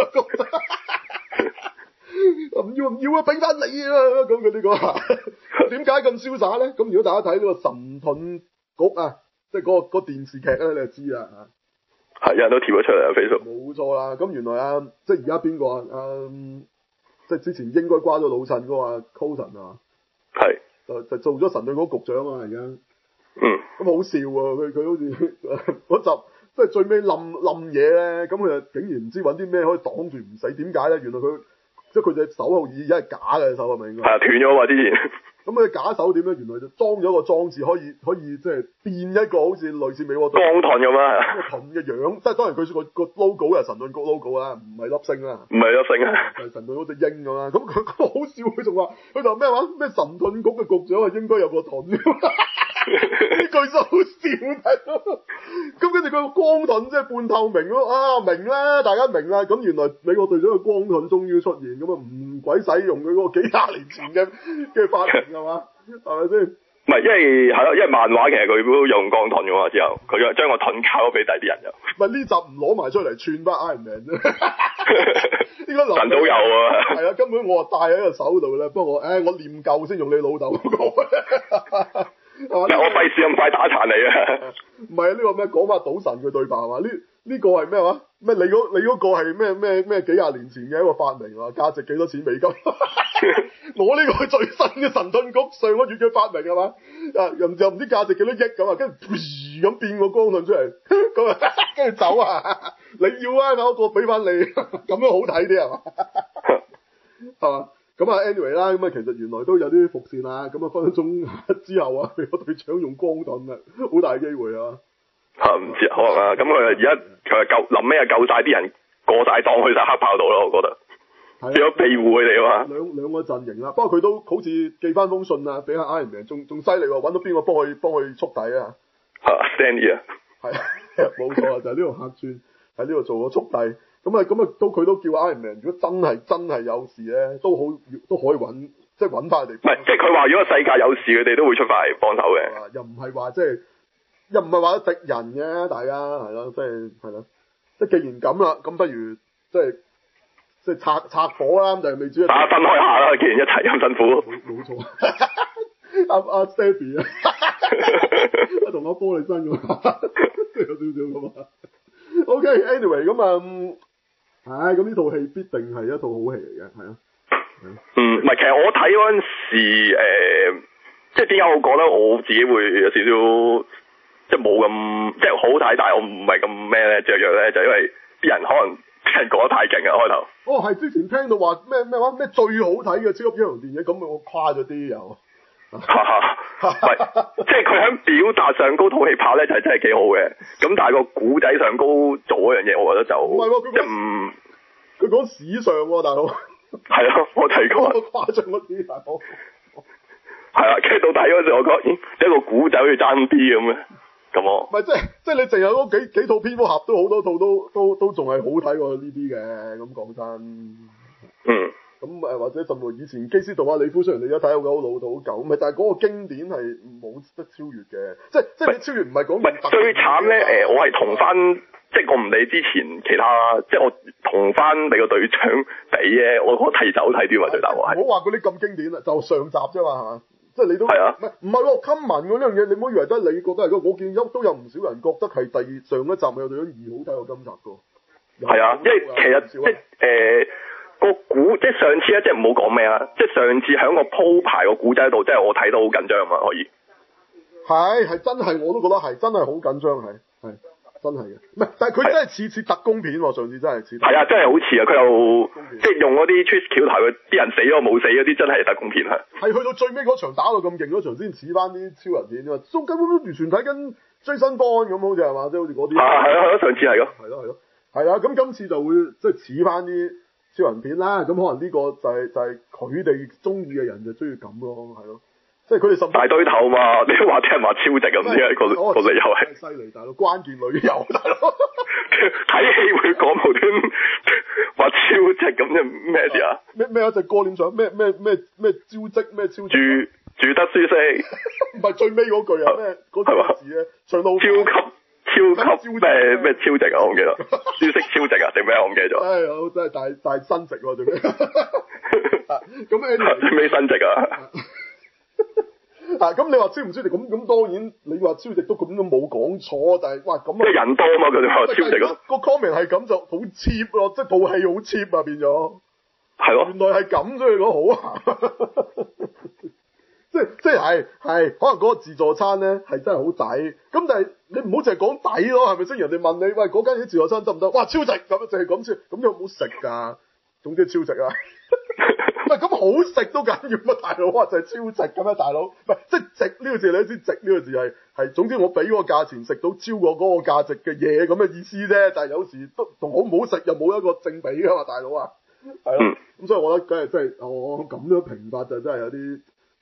唔要唔要啊！俾翻你啊！咁佢呢個點解咁瀟灑咧？咁如果大家睇呢個神盾局啊，即係嗰個嗰個電視劇咧，你就知啦嚇。係，有人都貼咗出嚟啊，Facebook。冇錯啦，咁原來啊，即係而家邊個啊？嗯，即係之前應該瓜咗老襯嗰個 Coulson 啊，係就就做咗神盾局局長啊，而家。嗯。咁好笑啊！佢佢好似嗰集即係最尾冧冧嘢咧，咁佢就竟然唔知揾啲咩可以擋住唔死？點解咧？原來佢。即係佢隻手後耳而家係假嘅手係咪應該？係啊，斷咗嘛之前。咁佢假手點咧？原來就裝咗個裝置，可以可以即係變一個好似類似美國鋼盾咁啊！個盾嘅樣，即係當然佢個個 logo 係神盾局 logo 啦，唔係粒星啦。唔係粒星啊！係神盾嗰隻鷹咁啦。咁佢好笑，佢仲話佢就咩話咩神盾局嘅局長係應該有個盾。 呢句真好笑大佬。咁跟住佢個光盾即係半透明咯，啊明啦，大家明啦。咁原來美國隊長嘅光盾終於出現，咁啊唔鬼使用佢嗰個幾廿年前嘅嘅發明係嘛？係咪先？ 唔係，因為係咯，因為漫畫其實佢都用光盾噶嘛，之後佢將個盾交咗俾第啲人就。 唔係呢集唔攞埋出嚟串翻 Iron Man 啫。應該神都有啊。 係啊，根本我戴喺個手度咧，不過我誒、哎、我念舊先用你老豆嗰個。我費事咁快打殘你啊！ 唔係啊，呢個咩講翻賭神嘅對白話呢？呢個係咩話？咩你嗰你嗰個係咩咩咩幾廿年前嘅一個發明啊？價值幾多錢美金？我呢個係最新嘅神盾局上個月嘅發明係嘛？啊又唔知唔知價值幾多億咁啊？跟住咁變個光盾出嚟，咁啊跟住走啊！你要啊，我個俾翻你，咁樣好睇啲係嘛？係嘛？咁啊 anyway 啦，咁啊其實原來都有啲伏線啦，咁啊分分鐘之後啊，美國隊長用光盾啊，好大機會啊！ 啊唔知可能啊，咁佢而家佢係救臨尾啊救晒啲人過晒檔去晒黑豹度咯，我覺得。係、啊。變咗庇護佢哋啊嘛。兩兩個陣營啦，不過佢都好似寄翻封信啊，俾阿 Iron Man 仲仲犀利喎，揾到邊個幫佢幫佢速遞啊？啊 Stanley 啊。係，冇錯啊，就係呢個客串喺呢度做個速遞。咁啊，咁啊，都佢都叫 Iron Man，如果真係真係有事咧，都好都可以揾，即係揾翻佢哋。唔係，即係佢話如果世界有事，佢哋都會出翻嚟幫手嘅。又唔係話即係，又唔係話敵人嘅，大家係咯，即係係咯，即係既然咁啦，咁不如即係即係拆拆火啦，就係未知。大家分開下啦，既然一齊咁辛苦。冇錯。阿阿 Stephy 啊，同阿玻璃真㗎，即係有少少咁啊。OK，anyway 咁啊。係，咁呢套戲必定係一套好戲嚟嘅，係啊。嗯，唔係，其實我睇嗰陣時，誒、呃，即係點解我覺得我自己會有少少，即係冇咁，即係好睇，但係我唔係咁咩咧，著著咧，就因為啲人可能啲人講得太勁啊，開頭。哦，係之前聽到話咩咩話咩最好睇嘅超級英雄電影，咁我誇咗啲又。唔係，即係佢喺表達上高套戲拍咧就係真係幾好嘅，咁但係個古仔上高做嗰樣嘢，我覺得就唔係喎，即係唔，佢講史上喎、啊，大佬。係啊，我睇過。誇張嗰啲大佬。係啊，其實到底嗰時我覺得，咦，一個古仔好似爭啲咁嘅，咁我。唔係，即係即係你淨係嗰幾幾套蝙蝠俠都好多套都都都仲係好睇過呢啲嘅，咁講真。嗯。咁誒或者甚至以前基斯杜化李夫，雖然你而家睇好嘅好老土好舊，咁但係嗰個經典係冇得超越嘅，即係即係你超越唔係講。唔係最慘咧，誒、呃、我係同翻，即係我唔理之前其他，即係我同翻你個隊長比咧，我覺得提早睇啲嘛最大鑊係。唔好話嗰啲咁經典啦，就上集啫嘛，係嘛？即係你都係啊，唔係唔係喎，Common 嗰樣嘢，你唔好以為得你覺得係嗰，我見有都有唔少人覺得係第二上一集咪有隊長二好睇過今集噶。係啊，因為其實即係誒。呃個古即係上次咧，即係唔好講咩啊！即係上次喺個鋪排個古仔度，即係我睇到好緊張嘛，可以。係係真係，我都覺得係真係好緊張，係係真係嘅。唔係，但係佢真係似似特工片喎，上次真係似。係啊，真係好似啊！佢又即係用嗰啲 twist 橋頭，啲人死咗冇死嗰啲，真係特工片啊！係去到最尾嗰場打到咁勁嗰場，先似翻啲超人片啊！中根本都完全睇緊追新邦咁，好似係嘛？即係好似嗰啲。啊係啊係啊，上次係咯。係咯係咯，係啊！咁今次就會即係似翻啲超人片啦，咁可能呢個就係、是、就係佢哋中意嘅人就中意咁咯，係咯，即係佢哋甚大堆頭嘛，你都話聽人話超值咁啫，個個理由係犀利，大佬關鍵旅遊，大佬睇戲會講無端話超值咁啫，咩事啊？咩咩有隻歌點唱？咩咩咩咩招積咩超值？住住得舒適，唔係最尾嗰句啊？咩嗰個字咧？唱到超級。超級咩咩超值啊！我唔記得，舒適超值啊定咩？我唔記得咗。唉，好真係大大新值喎，最尾。咁最尾新值啊！啊，咁你話超唔超值？咁咁當然，你話超值都咁都冇講錯，但係哇咁。即係人多嘛？佢哋話超值咯。個 comment 係咁就好 cheap 咯，即係套戲好 cheap 啊，變咗。係咯。原來係咁，所以講好啊。即係即係係係，可能嗰個自助餐咧係真係好抵，咁但係你唔好淨係講抵咯，係咪先？人哋問你喂嗰間嘢自助餐得唔得？哇超值咁，淨係咁先，咁有冇食㗎？總之超值啊！唔係咁好食都緊要乜大佬啊？就係、是、超值咁啊大佬，唔係即係值呢個字你知，值呢個字係係總之我俾嗰個價錢食到超過嗰個價值嘅嘢咁嘅意思啫。但係有時都同好唔好食又冇一個正比㗎嘛，大佬啊，係咯。咁所以我覺得梗係真係我咁樣評法就真係有啲。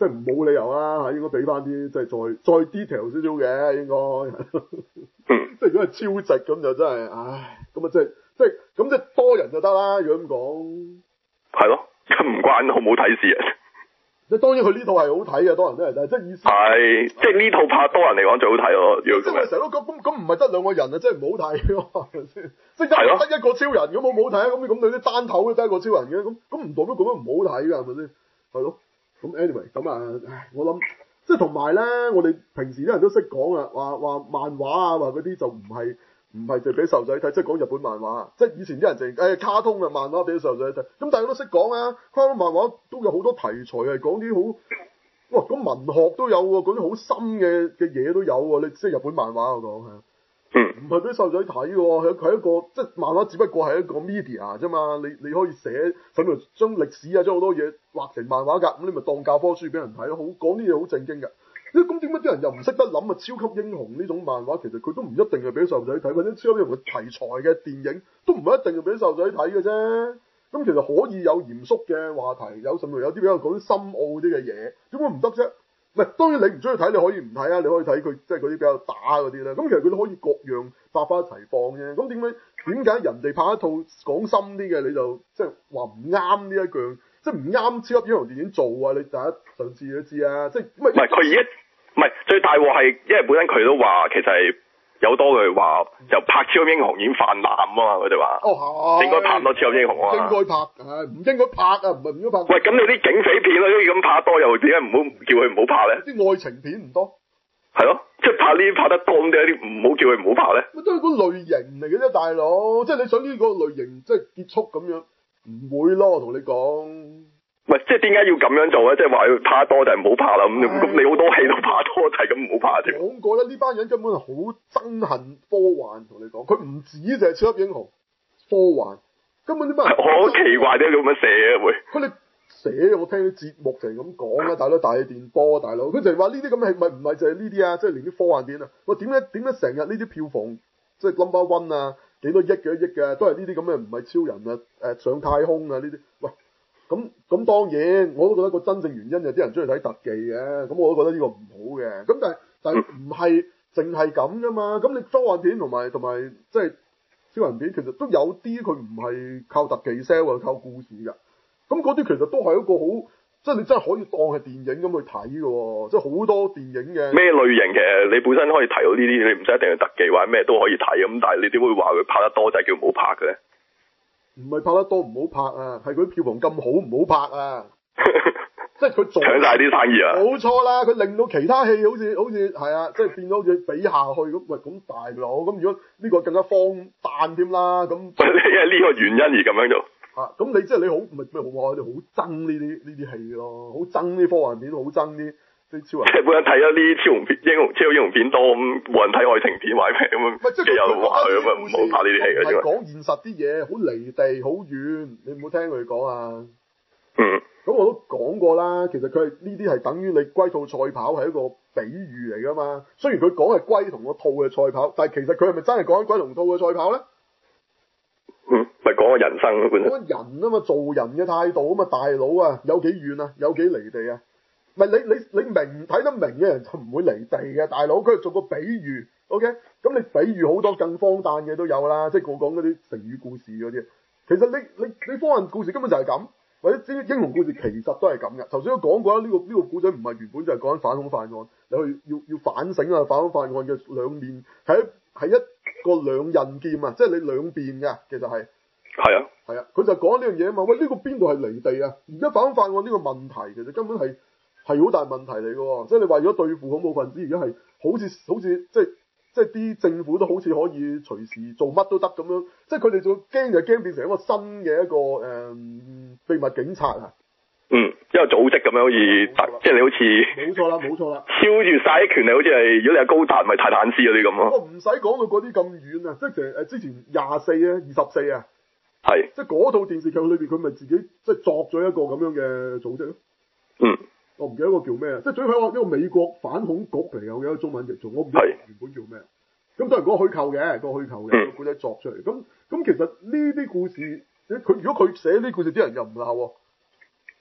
即係冇理由啦嚇，應該俾翻啲即係再再 detail 少少嘅應該。即係如果係超值咁就真係，唉，咁啊即係即係咁即係多人就得啦。如果咁講， 係咯，咁唔關好唔好睇事啊。 即係當然佢呢套係好睇嘅，多人都係睇，即係意思係即係呢套拍多人嚟講最好睇咯。如果即係我成日都講咁咁唔係得兩個人啊，即係唔好睇喎，係咪先？即係得一個超人咁好唔好睇啊？咁咁你啲單頭都得一個超人嘅，咁咁唔代表咁樣唔好睇㗎，係咪先？係咯。咁 anyway 咁啊，唉，我諗即係同埋咧，我哋平時啲人都識講啊，話話漫畫啊，話嗰啲就唔係。唔係就俾細路仔睇，即係講日本漫畫，即係以前啲人淨誒卡通嘅漫畫俾細路仔睇，咁大家都識講啊，卡通漫畫都有好多題材係講啲好，哇咁文學都有喎，嗰啲好深嘅嘅嘢都有喎，你即係日本漫畫我講係， 嗯， 唔係俾細路仔睇嘅喎，係係一個即係漫畫，只不過係一個 media 啫嘛，你你可以寫甚至將歷史啊將好多嘢畫成漫畫㗎，咁你咪當教科書俾人睇咯，好講啲嘢好正經㗎。咁點解啲人又唔識得諗啊？超級英雄呢種漫畫其實佢都唔一定係俾細路仔睇，或者超級英雄嘅題材嘅電影都唔係一定係俾細路仔睇嘅啫。咁其實可以有嚴肅嘅話題，有甚至有啲比較講啲深奧啲嘅嘢，點解唔得啫？唔係當然你唔中意睇，你可以唔睇啊，你可以睇佢即係嗰啲比較打嗰啲咧。咁其實佢都可以各樣百花齊放啫。咁點解點解人哋拍一套講深啲嘅，你就即係話唔啱呢一樣？即係唔啱超級英雄電影做啊！你大家上次都知啊，即係唔係唔係佢而家唔係最大鑊係，因為本身佢都話其實係有多句話，就拍超級英雄已經泛濫啊嘛，佢哋話哦係， 應該拍多超級英雄啊， 應該拍係唔應該拍啊，唔係唔應該拍。 喂，咁你啲警匪片嗰啲咁拍多，又點解唔好叫佢唔好拍咧？ 啲愛情片唔多。係咯，即係拍呢啲拍得多咁啲，啲唔好叫佢唔好拍咧。 咪都係個類型嚟嘅啫，大佬，即係你想呢個類型即係結束咁樣，唔會咯，我同你講。 喂，即係點解要咁樣做咧？即係話佢拍多就係唔好拍啦。咁咁你好多戲都拍多就係咁唔好拍添。 講過啦，呢班人根本係好憎恨科幻，同你講，佢唔止就係超級英雄，科幻根本呢班人好奇怪啲咁樣寫啊會。 佢哋寫我聽啲節目就係咁講啦，大佬大氣電波，大佬佢就係話呢啲咁嘅戲咪唔係就係呢啲啊，即係連啲科幻片啊，喂點解點解成日呢啲票房即係 number one 啊，幾多億幾多億嘅都係呢啲咁嘅，唔係超人啊，誒上太空啊呢啲，喂。咁咁當然，我都覺得個真正原因有啲人中意睇特技嘅，咁我都覺得呢個唔好嘅。咁但係但係唔係淨係咁噶嘛？咁你科幻片同埋同埋即係超人片，其實都有啲佢唔係靠特技 sell 啊，靠故事㗎。咁嗰啲其實都係一個好，即係你真係可以當係電影咁去睇嘅喎。即係好多電影嘅咩類型嘅，你本身可以提到呢啲，你唔使一定係特技或者咩都可以睇咁。但係你點會話佢拍得多就係叫唔好拍嘅咧？ 唔係拍得多唔好拍啊，係佢票房咁好唔好拍啊！即係佢做搶晒啲生意啊！ 冇錯啦，佢令到其他戲好似好似係啊，即係變咗好似比下去咁。喂，咁大佬咁，如果呢個更加荒誕添啦，咁因為呢個原因而咁樣做啊，咁你即係你好唔係咩好話？你好憎呢啲呢啲戲咯，好憎啲科幻片，好憎啲。即係本身睇咗啲超雄片、英雄、超英雄片多咁，冇人睇愛情片或者咩咁，即係有話佢咁啊，唔好拍呢啲戲嘅。 係講現實啲嘢，好離地，好遠，你唔好聽佢講啊。 嗯。 咁我都講過啦，其實佢係呢啲係等於你龜兔賽跑係一個比喻嚟噶嘛。雖然佢講係龜同個兔嘅賽跑，但係其實佢係咪真係講緊龜同兔嘅賽跑咧？ 嗯，咪講個人生本身。 講人啊嘛，做人嘅態度啊嘛，大佬啊，有幾遠啊，有幾離地啊？唔係你你你明睇得明嘅人就唔會離地嘅，大佬佢係做個比喻 ，OK？咁你比喻好多更荒誕嘅都有啦，即係我講嗰啲成語故事嗰啲。其實你你你科幻故事根本就係咁，或者啲英雄故事其實都係咁嘅。頭先都講過啦，呢個呢個故仔唔係原本就係講緊反恐犯案，你去要要反省啊，反恐犯案嘅兩面係一係一個兩刃劍啊，即係你兩邊嘅，其實係係啊係啊，佢就講呢樣嘢啊嘛。喂，呢個邊度係離地啊？而家反恐犯案呢個問題其實根本係。係好大問題嚟嘅喎，即係你為咗對付恐怖分子，而家係好似好似即係即係啲政府都好似可以隨時做乜都得咁樣，即係佢哋就驚就驚變成一個新嘅一個誒、嗯、秘密警察啊！ 嗯，一個組織咁樣好似，即係你好似冇錯啦，冇錯啦， 超越晒啲權力，好似係如果你係高達，咪泰坦斯嗰啲咁咯。 我唔使講到嗰啲咁遠啊，即係誒之前廿四啊、二十四啊， 係， 即係嗰套電視劇裏邊，佢咪自己即係作咗一個咁樣嘅組織咯。 嗯。 我唔記得個叫咩，即係最起碼一個美國反恐局嚟嘅，我記得中文譯做，我唔記得原本叫咩。咁都係嗰個虛構嘅，嗰個虛構嘅個古仔作出嚟。咁咁其實呢啲故事，佢如果佢寫呢啲故事，啲人又唔鬧喎。 係。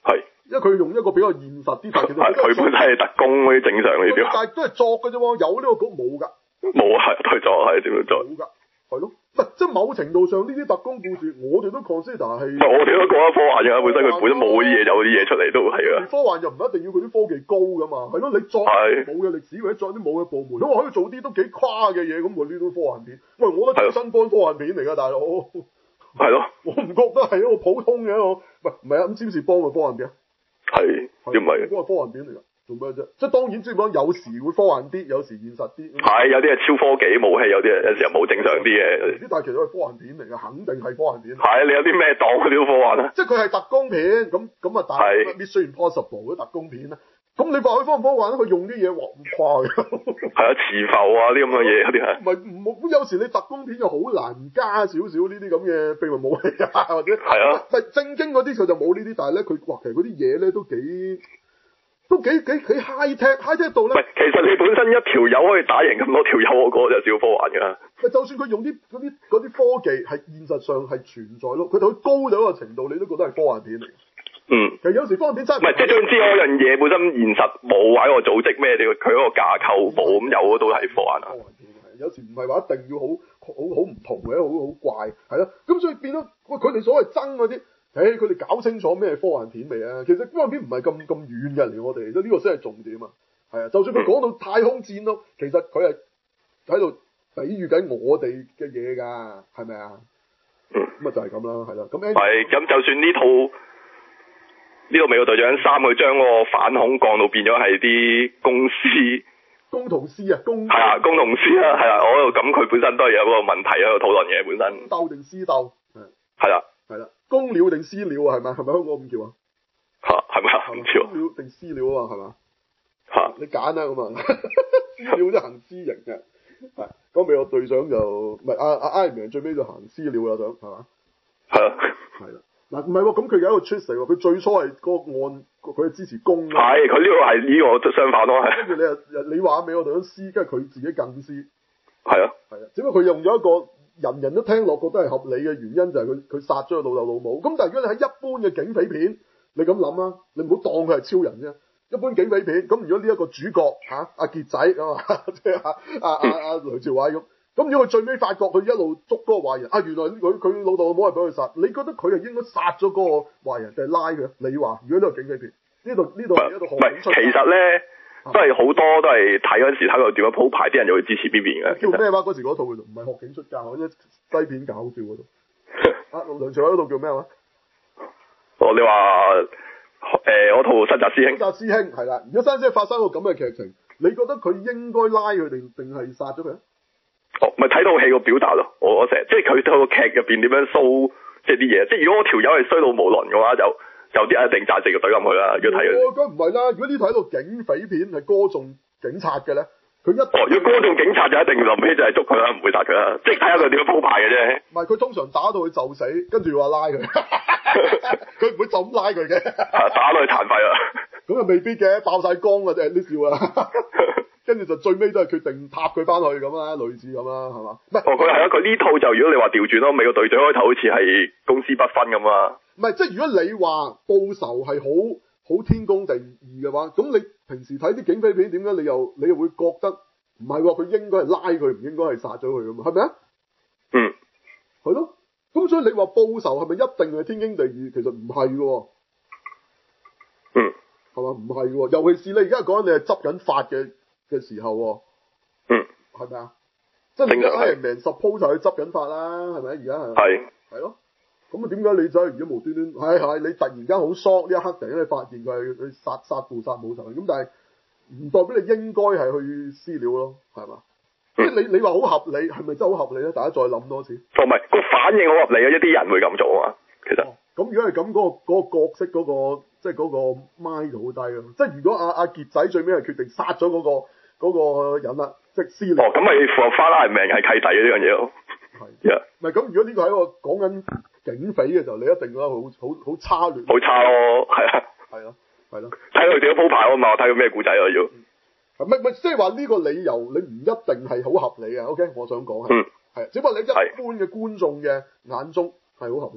因為佢用一個比較現實啲，但其實佢本身係特工嗰啲正常嗰啲， 但係都係作嘅啫喎，有呢個局冇㗎。 冇啊，係作係點樣作？ 冇㗎，係咯，唔即係某程度上呢啲特工故事，我哋都 consider 係。 我哋都覺得科幻嘅，本身佢本身冇啲嘢，有啲嘢出嚟都係啊。 科幻又唔一定要佢啲科技高㗎嘛，係咯，你作冇嘅歷史或者作啲冇嘅部門，咁我可以做啲都幾誇嘅嘢，咁我呢啲科幻片，喂，我覺得新幫科幻片嚟㗎，大佬。 係咯。 我唔覺得係一個普通嘅一個，喂，唔係啊，咁占士邦嘅科幻片啊。 係。點唔係？ 嗰個科幻片嚟㗎。做咩啫？即係當然，即係講有時會科幻啲，有時現實啲。 係有啲係超科技武器，有啲有時候冇正常啲嘅。啲但係其實係科幻片嚟嘅，肯定係科幻片。 係你有啲咩當嗰啲科幻啊？ 即係佢係特工片，咁咁啊，但係 Mission Impossible 嗰特工片咧，咁你話佢科唔科幻咧？佢用啲嘢畫唔誇嘅。係啊，磁浮啊啲咁嘅嘢嗰啲係。 唔係唔好，有時你特工片就好難加少少呢啲咁嘅秘密武器啊，或者係啊。但係正經嗰啲佢就冇呢啲，但係咧佢哇，其實嗰啲嘢咧都幾。都幾幾幾 high tech high tech 到咧。 其實你本身一條友可以打贏咁多條友，我覺得就少科幻㗎。 咪就算佢用啲嗰啲嗰啲科技係現實上係存在咯，佢就高到一個程度，你都覺得係科幻片嚟。嗯。其實有時科幻片真係唔係， 即係總之嗰樣嘢本身現實冇喺個組織咩，佢嗰個架構冇咁有都係科幻啊。科幻片係有時唔係話一定要好好好唔同嘅，好好怪係咯。咁所以變咗佢哋所謂爭嗰啲。誒，佢哋、欸、搞清楚咩科幻片未啊？其實科幻片唔係咁咁遠嘅離我哋，呢、這個先係重點啊！係啊，就算佢講到太空戰咯，其實佢係喺度比喻緊我哋嘅嘢㗎，係咪啊？咁啊就係咁啦，係啦。咁係咁，就算呢套呢套美國隊長三，佢將嗰個反恐降到變咗係啲公司工同師啊，工係啊，工同師啊，係啊，我咁佢本身都係有個問題喺度討論嘅本身。 鬥定私鬥？ 係啦。 係啦，公鳥定私鳥啊？係咪？係咪香港咁叫啊？ 吓，係咪啊？唔知喎。 公鳥定私鳥啊？係嘛？ 吓， 你揀啦咁啊！私鳥都行私型嘅，係講美國隊長就唔係阿阿 Iron Man最尾就行私鳥啦，想係嘛？ 係啊， 係啦。嗱，唔係喎，咁佢有一個 twist 喎，佢最初係嗰個案，佢係支持公。 係，佢呢個係呢個相反咯，係。 跟住你又你話美國隊長私，跟住佢自己更私。 係啊。 係啊，只不過佢用咗一個。人人都聽落覺得係合理嘅原因就係佢佢殺咗佢老豆老母，咁但係如果你喺一般嘅警匪片，你咁諗啦，你唔好當佢係超人啫。一般警匪片，咁如果呢一個主角嚇阿傑仔咁啊，即係阿阿阿阿梁朝偉咁，咁如果佢最尾發覺佢一路捉嗰個壞人，啊原來佢佢老豆老母係俾佢殺，你覺得佢係應該殺咗嗰個壞人定係拉佢？你話如果呢個警匪片，呢度呢度係一度好唔係， 其實咧。都係好多都係睇嗰陣時睇佢點樣鋪排，啲人就會支持邊邊嘅。 叫咩話？嗰時嗰套唔係學警出教，嗰啲西片搞笑嗰度。啊，梁朝偉嗰套叫咩話？ 哦，你話誒嗰套新紮師兄。新紮師兄係啦，如果新紮師兄發生個咁嘅劇情，你覺得佢應該拉佢定定係殺咗佢啊？ 哦，咪睇套戲個表達咯。我我成日即係佢套劇入邊點樣 show，即係啲嘢。即係如果我條友係衰到無倫嘅話就。有啲一定贊成個懟冧佢啦，如果睇佢。哦， 咁唔係啦，如果呢睇到警匪片係歌頌警察嘅咧，佢一哦，如果歌頌警察就一定臨尾就係捉佢啦，唔會殺佢啦，即係睇下佢點樣鋪排嘅啫。 唔係，佢通常打到佢就死，跟住話拉佢，佢唔會就咁拉佢嘅。 打到佢殘廢啦。 咁又未必嘅，爆晒光啊！啲笑啊，跟住就最尾都係決定踏佢翻去咁啦，類似咁啦，係嘛？唔係。哦，佢係啊，佢呢套就如果你話調轉咯，美國隊長開頭好似係公私不分咁啊。 唔係，即係如果你話報仇係好好天公地義嘅話，咁你平時睇啲警匪片點解你又你又會覺得唔係喎？佢應該係拉佢，唔應該係殺咗佢㗎嘛？係咪啊？嗯，係咯。咁所以你話報仇係咪一定係天經地義？其實唔係嘅。嗯，係嘛？唔係嘅，尤其是你而家講緊你係執緊法嘅嘅時候。嗯，係咪啊？即係你 Iron Man suppose 就去執緊法啦，係咪？而家係係係咯。咁啊？點解你走去而家無端端係係你突然間好 shock 呢一刻，突然間你發現佢係佢殺殺父殺母仇咁，但係唔代表你應該係去私了咯，係嘛？即係、嗯、你你話好合理，係咪真係好合理咧？大家再諗多次。同埋個反應好合理啊！一啲人會咁做啊，其實。咁、哦、如果係咁，嗰、嗰個嗰個角色嗰、嗰個即係嗰個 mind 就好低咯。即係如果阿阿傑仔最尾係決定殺咗嗰個嗰、嗰個人啦，即係私了。哦，咁咪符合翻拉人命係契弟嘅呢樣嘢咯。係。唔係咁，如果呢個係一個講緊警匪嘅時候，你一定覺得好好好差劣，好差咯，係啊，係咯，係咯，睇佢點樣鋪排啊嘛，睇佢咩故仔啊要，係咪咪即係話呢個理由你唔一定係好合理啊 ？OK，我想講係，係、嗯，只不過你一般嘅觀眾嘅眼中係好合理，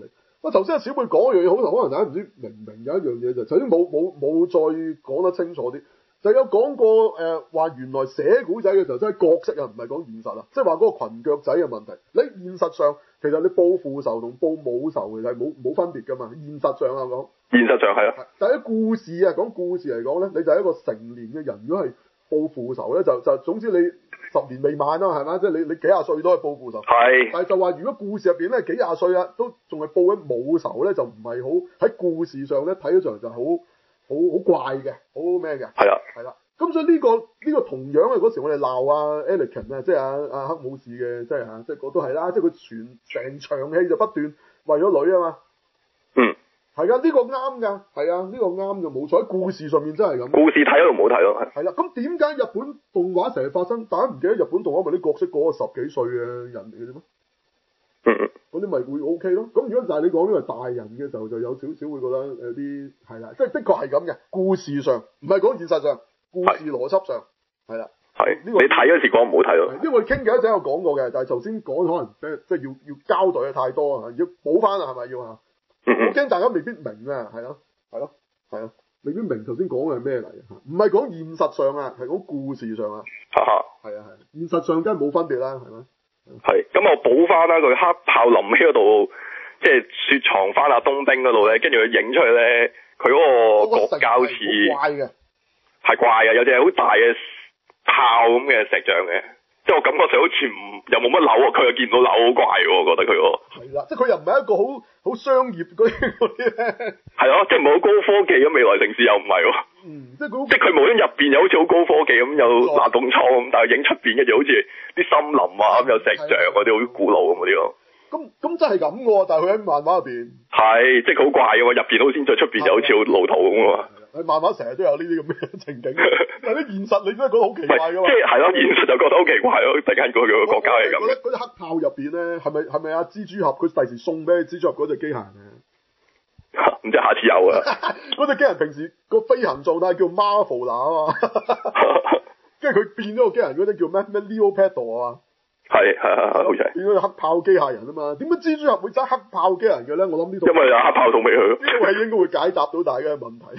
我頭先阿小貝講一樣嘢，好可能大家唔知明唔明有一樣嘢就頭先冇冇冇再講得清楚啲，就有講過誒話、呃、原來寫古仔嘅時候真係角色啊，唔係講現實啊，即係話嗰個裙腳仔嘅問題。你現實上其實你報父仇同報母仇其實係冇冇分別㗎嘛，現實上啊講。 現實上係啊。 但係喺故事啊講故事嚟講咧，你就係一個成年嘅人，如果係報父仇咧，就就總之你十年未晚啦，係咪？即係你你幾廿歲都係報父仇。係。但係就話如果故事入邊咧幾廿歲啊，都仲係報緊母仇咧，就唔係好喺故事上咧睇起上嚟就好好好怪嘅，好咩嘅。係啊。係啦。咁所以呢、這個呢、這個同樣啊，嗰時我哋鬧啊 Anakin 啊，即係阿阿黑武士嘅，即係嚇，即係個都係啦，即係佢全成場戲就不斷為咗女啊嘛。嗯。係啊，呢、這個啱㗎，係啊，呢、這個啱㗎，冇錯。喺故事上面真係咁。故事睇都唔好睇咯，係。係啦，咁點解日本動畫成日發生？大家唔記得日本動畫咪啲角色嗰個十幾歲嘅人嚟嘅啫咩？嗯嗯。嗰啲咪會 O K 咯。咁如果就係你講呢個大人嘅時候，就有少少會覺得有啲係啦，即係的確係咁嘅。故事上唔係講現實上，故事邏輯上係啦。係。呢、這個你睇嗰時講唔好睇咯。因為傾偈嗰陣有講過嘅，但係頭先講可能即係要要交代嘅太多啊，要補翻啊，係咪要啊？我驚大家未必明啊，係咯，係咯，係啊，未必明頭先講嘅係咩嚟啊？唔係講現實上啊，係講故事上啊。係啊，係啊，現實上梗係冇分別啦，係咪？係，咁我補翻啦，佢黑豹臨尾嗰度，即係雪藏翻阿冬兵嗰度咧，跟住佢影出去咧，佢嗰個角膠似怪嘅，係怪嘅，有隻好大嘅炮咁嘅石像嘅。即係我感覺上好似唔又冇乜樓啊，佢又見唔到樓，好怪喎，我覺得佢喎。係啦，即係佢又唔係一個好好商業嗰啲嗰啲咧。係咯，即係唔係好高科技咁，未來城市又唔係喎。嗯，即係佢即係佢無端入邊又好似好高科技咁，有冷凍倉咁，但係影出邊嘅就好似啲森林啊咁，有石像嗰啲好古老咁嗰啲咯。咁咁真係咁嘅喎，但係佢喺漫畫入邊。係，即係佢好怪嘅喎，入邊好先，再出邊就好似好老土咁啊。佢漫畫成日都有呢啲咁嘅情景，但係啲現實你都係覺得好奇怪㗎嘛。即係係咯，現實就覺得好奇怪咯，突然間嗰個國家係咁。嗰啲嗰啲黑豹入邊咧，係咪係咪阿蜘蛛俠佢第時送俾蜘蛛俠嗰隻機械人啊？唔知下次有啊。嗰隻機械人平時個飛行狀態叫 Marvel 啊嘛，跟住佢變咗個機械人嗰啲叫咩咩 Leopardo 啊嘛。係係係，好似係變咗黑豹機械人啊嘛？點解蜘蛛俠會揸黑豹機械人嘅咧？我諗呢套因為有黑豹同俾佢，呢套戲應該會解答到大家嘅問題。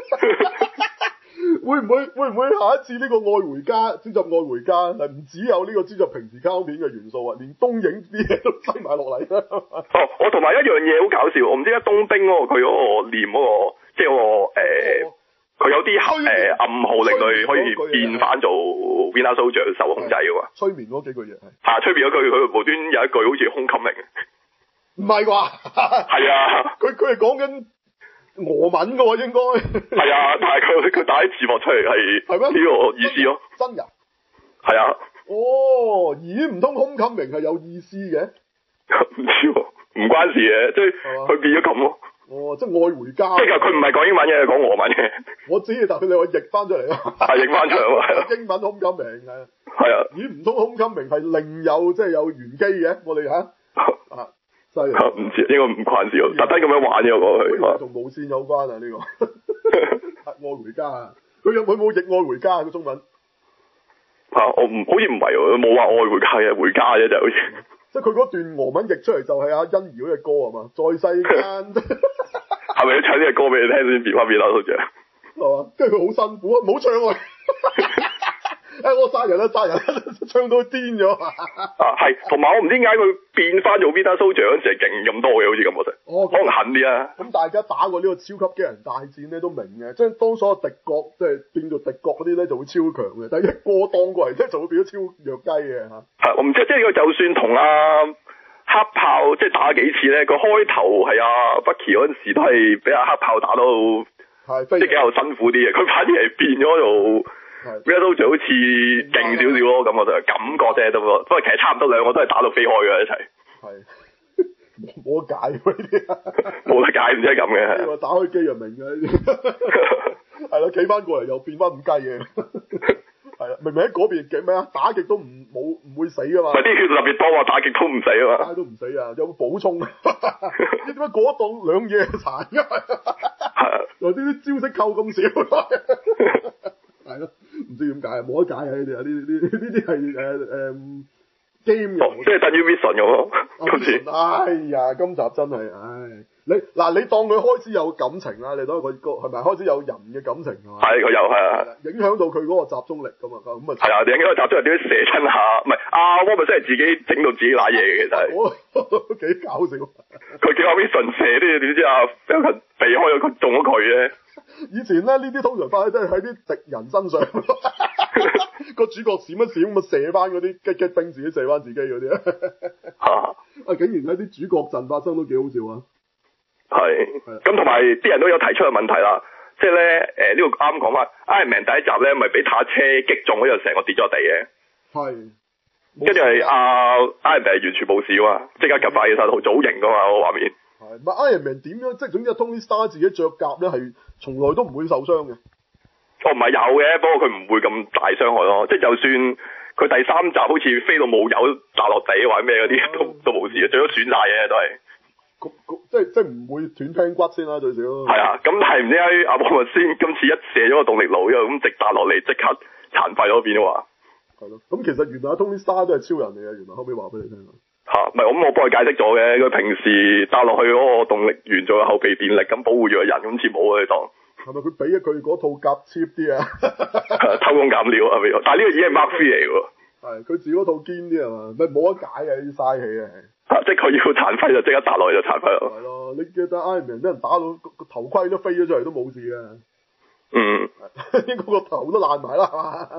會唔會會唔會下一次呢個愛回家，蜘蛛俠愛回家係唔只有呢個蜘蛛俠平時卡通片嘅元素啊，連東映啲嘢都擠埋落嚟啦。哦，我同埋一樣嘢好搞笑，我唔知點解冬兵嗰個佢嗰個念嗰個，即係嗰個誒。佢有啲誒、呃、暗號令佢可以變翻做 Winter Soldier 受控制嘅喎。催眠嗰幾句嘢係。嚇！催眠嗰句，佢無端有一句好似Homecoming。唔係啩？係啊。佢佢係講緊俄文嘅喎，應該。係啊，但係佢佢打啲字幕出嚟係係咩？呢個意思咯。真㗎？係啊。哦，咦？唔通Homecoming係有意思嘅？唔知喎，唔關事嘅，即係佢變咗咁咯。哦，即係愛回家。即係佢唔係講英文嘅，講俄文嘅。我知，但係佢哋話譯翻出嚟咯。係譯翻出嚟喎。英文Homecoming係。係啊。咦？唔通Homecoming係另有即係有玄機嘅？我哋吓啊，犀利。唔知，應該唔關事喎。特登咁樣玩咗過去。同無線有關啊呢個。愛回家啊！佢有冇冇譯愛回家個中文？啊，我唔好似唔係喎，冇話愛回家嘅，回家啫就好似。即係佢嗰段俄文譯出嚟就係阿欣宜嗰隻歌係嘛？在世間係咪要唱呢隻歌俾你聽先變翻變啦？好似係嘛？跟住佢好辛苦啊！唔好唱喎！誒，我殺人啦，殺人啦，唱到癲咗啊！係，同埋我唔知點解佢變翻做 Winter Soldier 嗰陣時係勁咁多嘅，好似咁我覺得。哦，可能狠啲啊！咁大家打過呢個超級機人大戰咧都明嘅，即係當所有敵國即係變做敵國嗰啲咧就會超強嘅，但係一過當過嚟即係就會變咗超弱雞嘅嚇。係，我唔知即係佢就算同阿黑豹即係打幾次咧，佢開頭係阿 Bucky 嗰陣時都係俾阿黑豹打到即係幾有辛苦啲嘅，佢反而係變咗做。Winter Soldier 好似勁少少咯，咁我就感覺啫，都不過其實差唔多兩個都係打到飛開嘅一齊。係冇得解呢啲，冇得解唔知係咁嘅。我打開機就明嘅呢啲，係啦，企翻過嚟又變翻五雞嘅，係啦，明明喺嗰邊嘅咩啊，打極都唔冇唔會死噶嘛。啲血特別多啊，打極都唔死啊嘛。打都唔死啊，有冇補充啊？你點解嗰檔兩嘢殘嘅？係，又呢啲招式扣咁少。係咯，唔知點解，冇得解啊！呢啲啊，呢呢呢啲係誒誒 game 遊，即係等於 Vision 咁咯。今次，哎呀，今集真係，唉， 你嗱，你當佢開始有感情啦，你當佢個係咪開始有人嘅感情係嘛？ 係佢有係啊， 影響到佢嗰個集中力㗎嘛，咁啊係啊，影響個集中力點樣射親下，唔係阿窩咪真係自己整到自己揦嘢嘅，其實係。 都幾搞笑。 佢叫後邊順射啲嘢，點知啊，俾佢避開咗，佢中咗佢咧。 以前咧呢啲通常發生真係喺啲敵人身上，個主角閃一閃咁啊射翻嗰啲激激兵自己射翻自己嗰啲啊！啊，竟然喺啲主角陣發生都幾好笑啊！ 係，咁同埋啲人都有提出個問題啦，即係咧誒呢個啱講翻 Iron Man 第一集咧，咪俾塔車擊中，嗰度成個跌咗地嘅。係。跟住係阿 Iron Man 完全冇事啊嘛，即刻及快起身，好早型噶嘛個畫面。 係，唔係 Iron Man 點樣？即係總之 Tony Stark 自己着甲咧，係從來都唔會受傷嘅。 哦，唔係有嘅，不過佢唔會咁大傷害咯。即係就算佢第三集好似飛到冇油砸落地或者咩嗰啲，都都冇事嘅，最多損晒嘅都係。即係即係唔會斷聽骨先啦，最少。係啊，咁但係唔知喺阿波咪先今次一射咗個動力爐，因為咁直砸落嚟，即刻殘廢咗變啊嘛。係咯，咁其實原來阿 Tony Stark 都係超人嚟嘅，原來後尾話俾你聽。吓、啊，唔係咁我幫佢解釋咗嘅，佢平時搭落去嗰個動力源做後備電力，咁保護住個人，咁似冇啊你當。係咪佢俾咗佢嗰套甲 cheap 啲啊？偷工減料啊，但係呢個已經係 Mark three 嚟喎。係，佢自己嗰套堅啲係嘛？咪冇得解啊！呢啲嘥氣啊！啊，即係佢要殘廢就即刻搭落去就殘廢咯。係咯，你記得 Iron Man 俾人打到個頭盔都飛咗出嚟都冇事啊。嗯。應該個頭都爛埋啦，係嘛？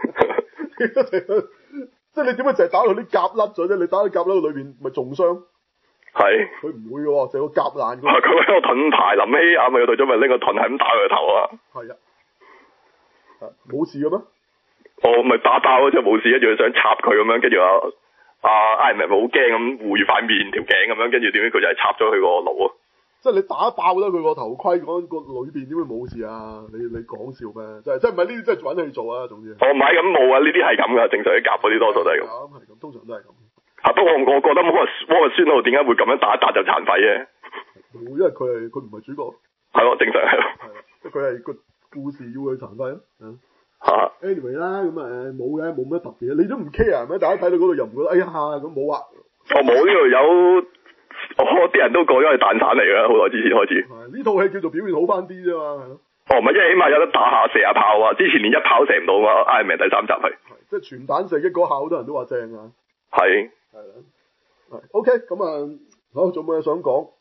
即係你點解淨係打到啲甲甩咗啫？你打到甲甩到裏邊咪重傷？係。佢唔會嘅喎，就個甲爛。佢喺個盾牌臨起啊，咪個隊長咪拎個盾係咁打佢個頭啊。係啊。冇事嘅咩？我咪打爆咗之後冇事，跟住佢想插佢咁樣，跟住啊啊 Iron Man 咪好驚咁護住塊面條頸咁樣，跟住點解佢就係插咗佢個腦啊？即係你打爆咗佢個頭盔嗰個裏邊點會冇事啊？你你講笑咩？即係即係唔係呢啲真係揾戲做啊？總之。哦，唔係咁冇啊，呢啲係咁噶，正常啲夾嗰啲多數都係咁。咁係咁，通常都係咁。啊，不過我我覺得摩摩根宣浩點解會咁樣打一打就殘廢嘅？因為佢係佢唔係主角。係咯，正常係咯。係即係佢係個故事要佢殘廢咯。吓 anyway 啦，咁誒冇嘅，冇乜特別，你都唔 care 係咪？大家睇到嗰度又唔覺得，哎呀咁冇啊？我冇呢度有，我啲人都講咗係蛋散嚟㗎，好耐之前開始。呢套戲叫做表現好翻啲啫嘛，係咯。哦，唔係，因為起碼有得打下射下炮啊，之前連一炮射唔到嘛 Iron Man 第三集係。即係全彈射擊嗰下，好多人都話正啊。係。係啦。係 OK，咁啊，好，仲有冇嘢想講？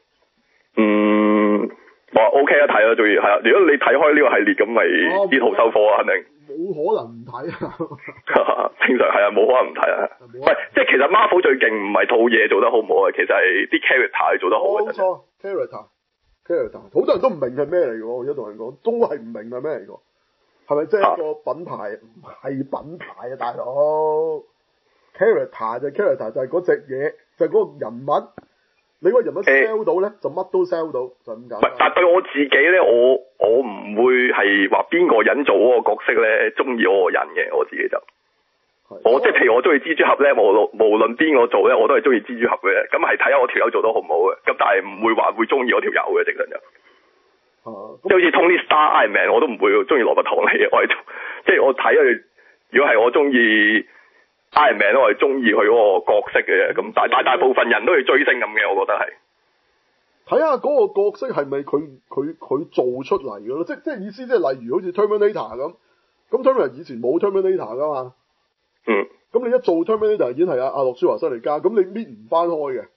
嗯。哇 OK 啊，睇啊，仲要係啊！如果你睇開呢個系列咁，咪啲圖收貨啊，肯定。冇可能唔睇啊！正常係啊，冇可能唔睇啊。喂，即係其實 Marvel 最勁唔係套嘢做得好唔好啊，其實係啲 character 做得好嘅。冇錯 character，character， 好多人都唔明係咩嚟嘅，我而家同人講，都係唔明係咩嚟嘅。係咪即係一個品牌？係、啊、品牌啊，大佬。character 就 character 就係嗰隻嘢，就係、是、嗰個人物。你個人物 sell 到咧、欸，就乜都 sell 到，就咁簡單。但係對我自己咧，我我唔會係話邊個人做嗰個角色咧，中意嗰個人嘅，我自己就。我即係譬如我中意蜘蛛俠咧，無論無論邊個做咧，我都係中意蜘蛛俠嘅。咁係睇下我條友做得好唔好嘅。咁但係唔會話會中意我條友嘅，正常就。即係好似 Tony Stark Iron Man，我都唔會中意羅拔唐尼嘅。我係即係我睇佢，如果係我中意。Iron Man 我係中意佢嗰個角色嘅，咁大大大部分人都係追星咁嘅，我覺得係。睇下嗰個角色係咪佢佢佢做出嚟嘅咯？即即係意思即係例如好似 Terminator 咁，咁 Terminator 以前冇 Terminator 噶嘛。嗯。咁你一做 Terminator 已經係阿阿諾舒華辛力加，咁你搣唔翻開嘅，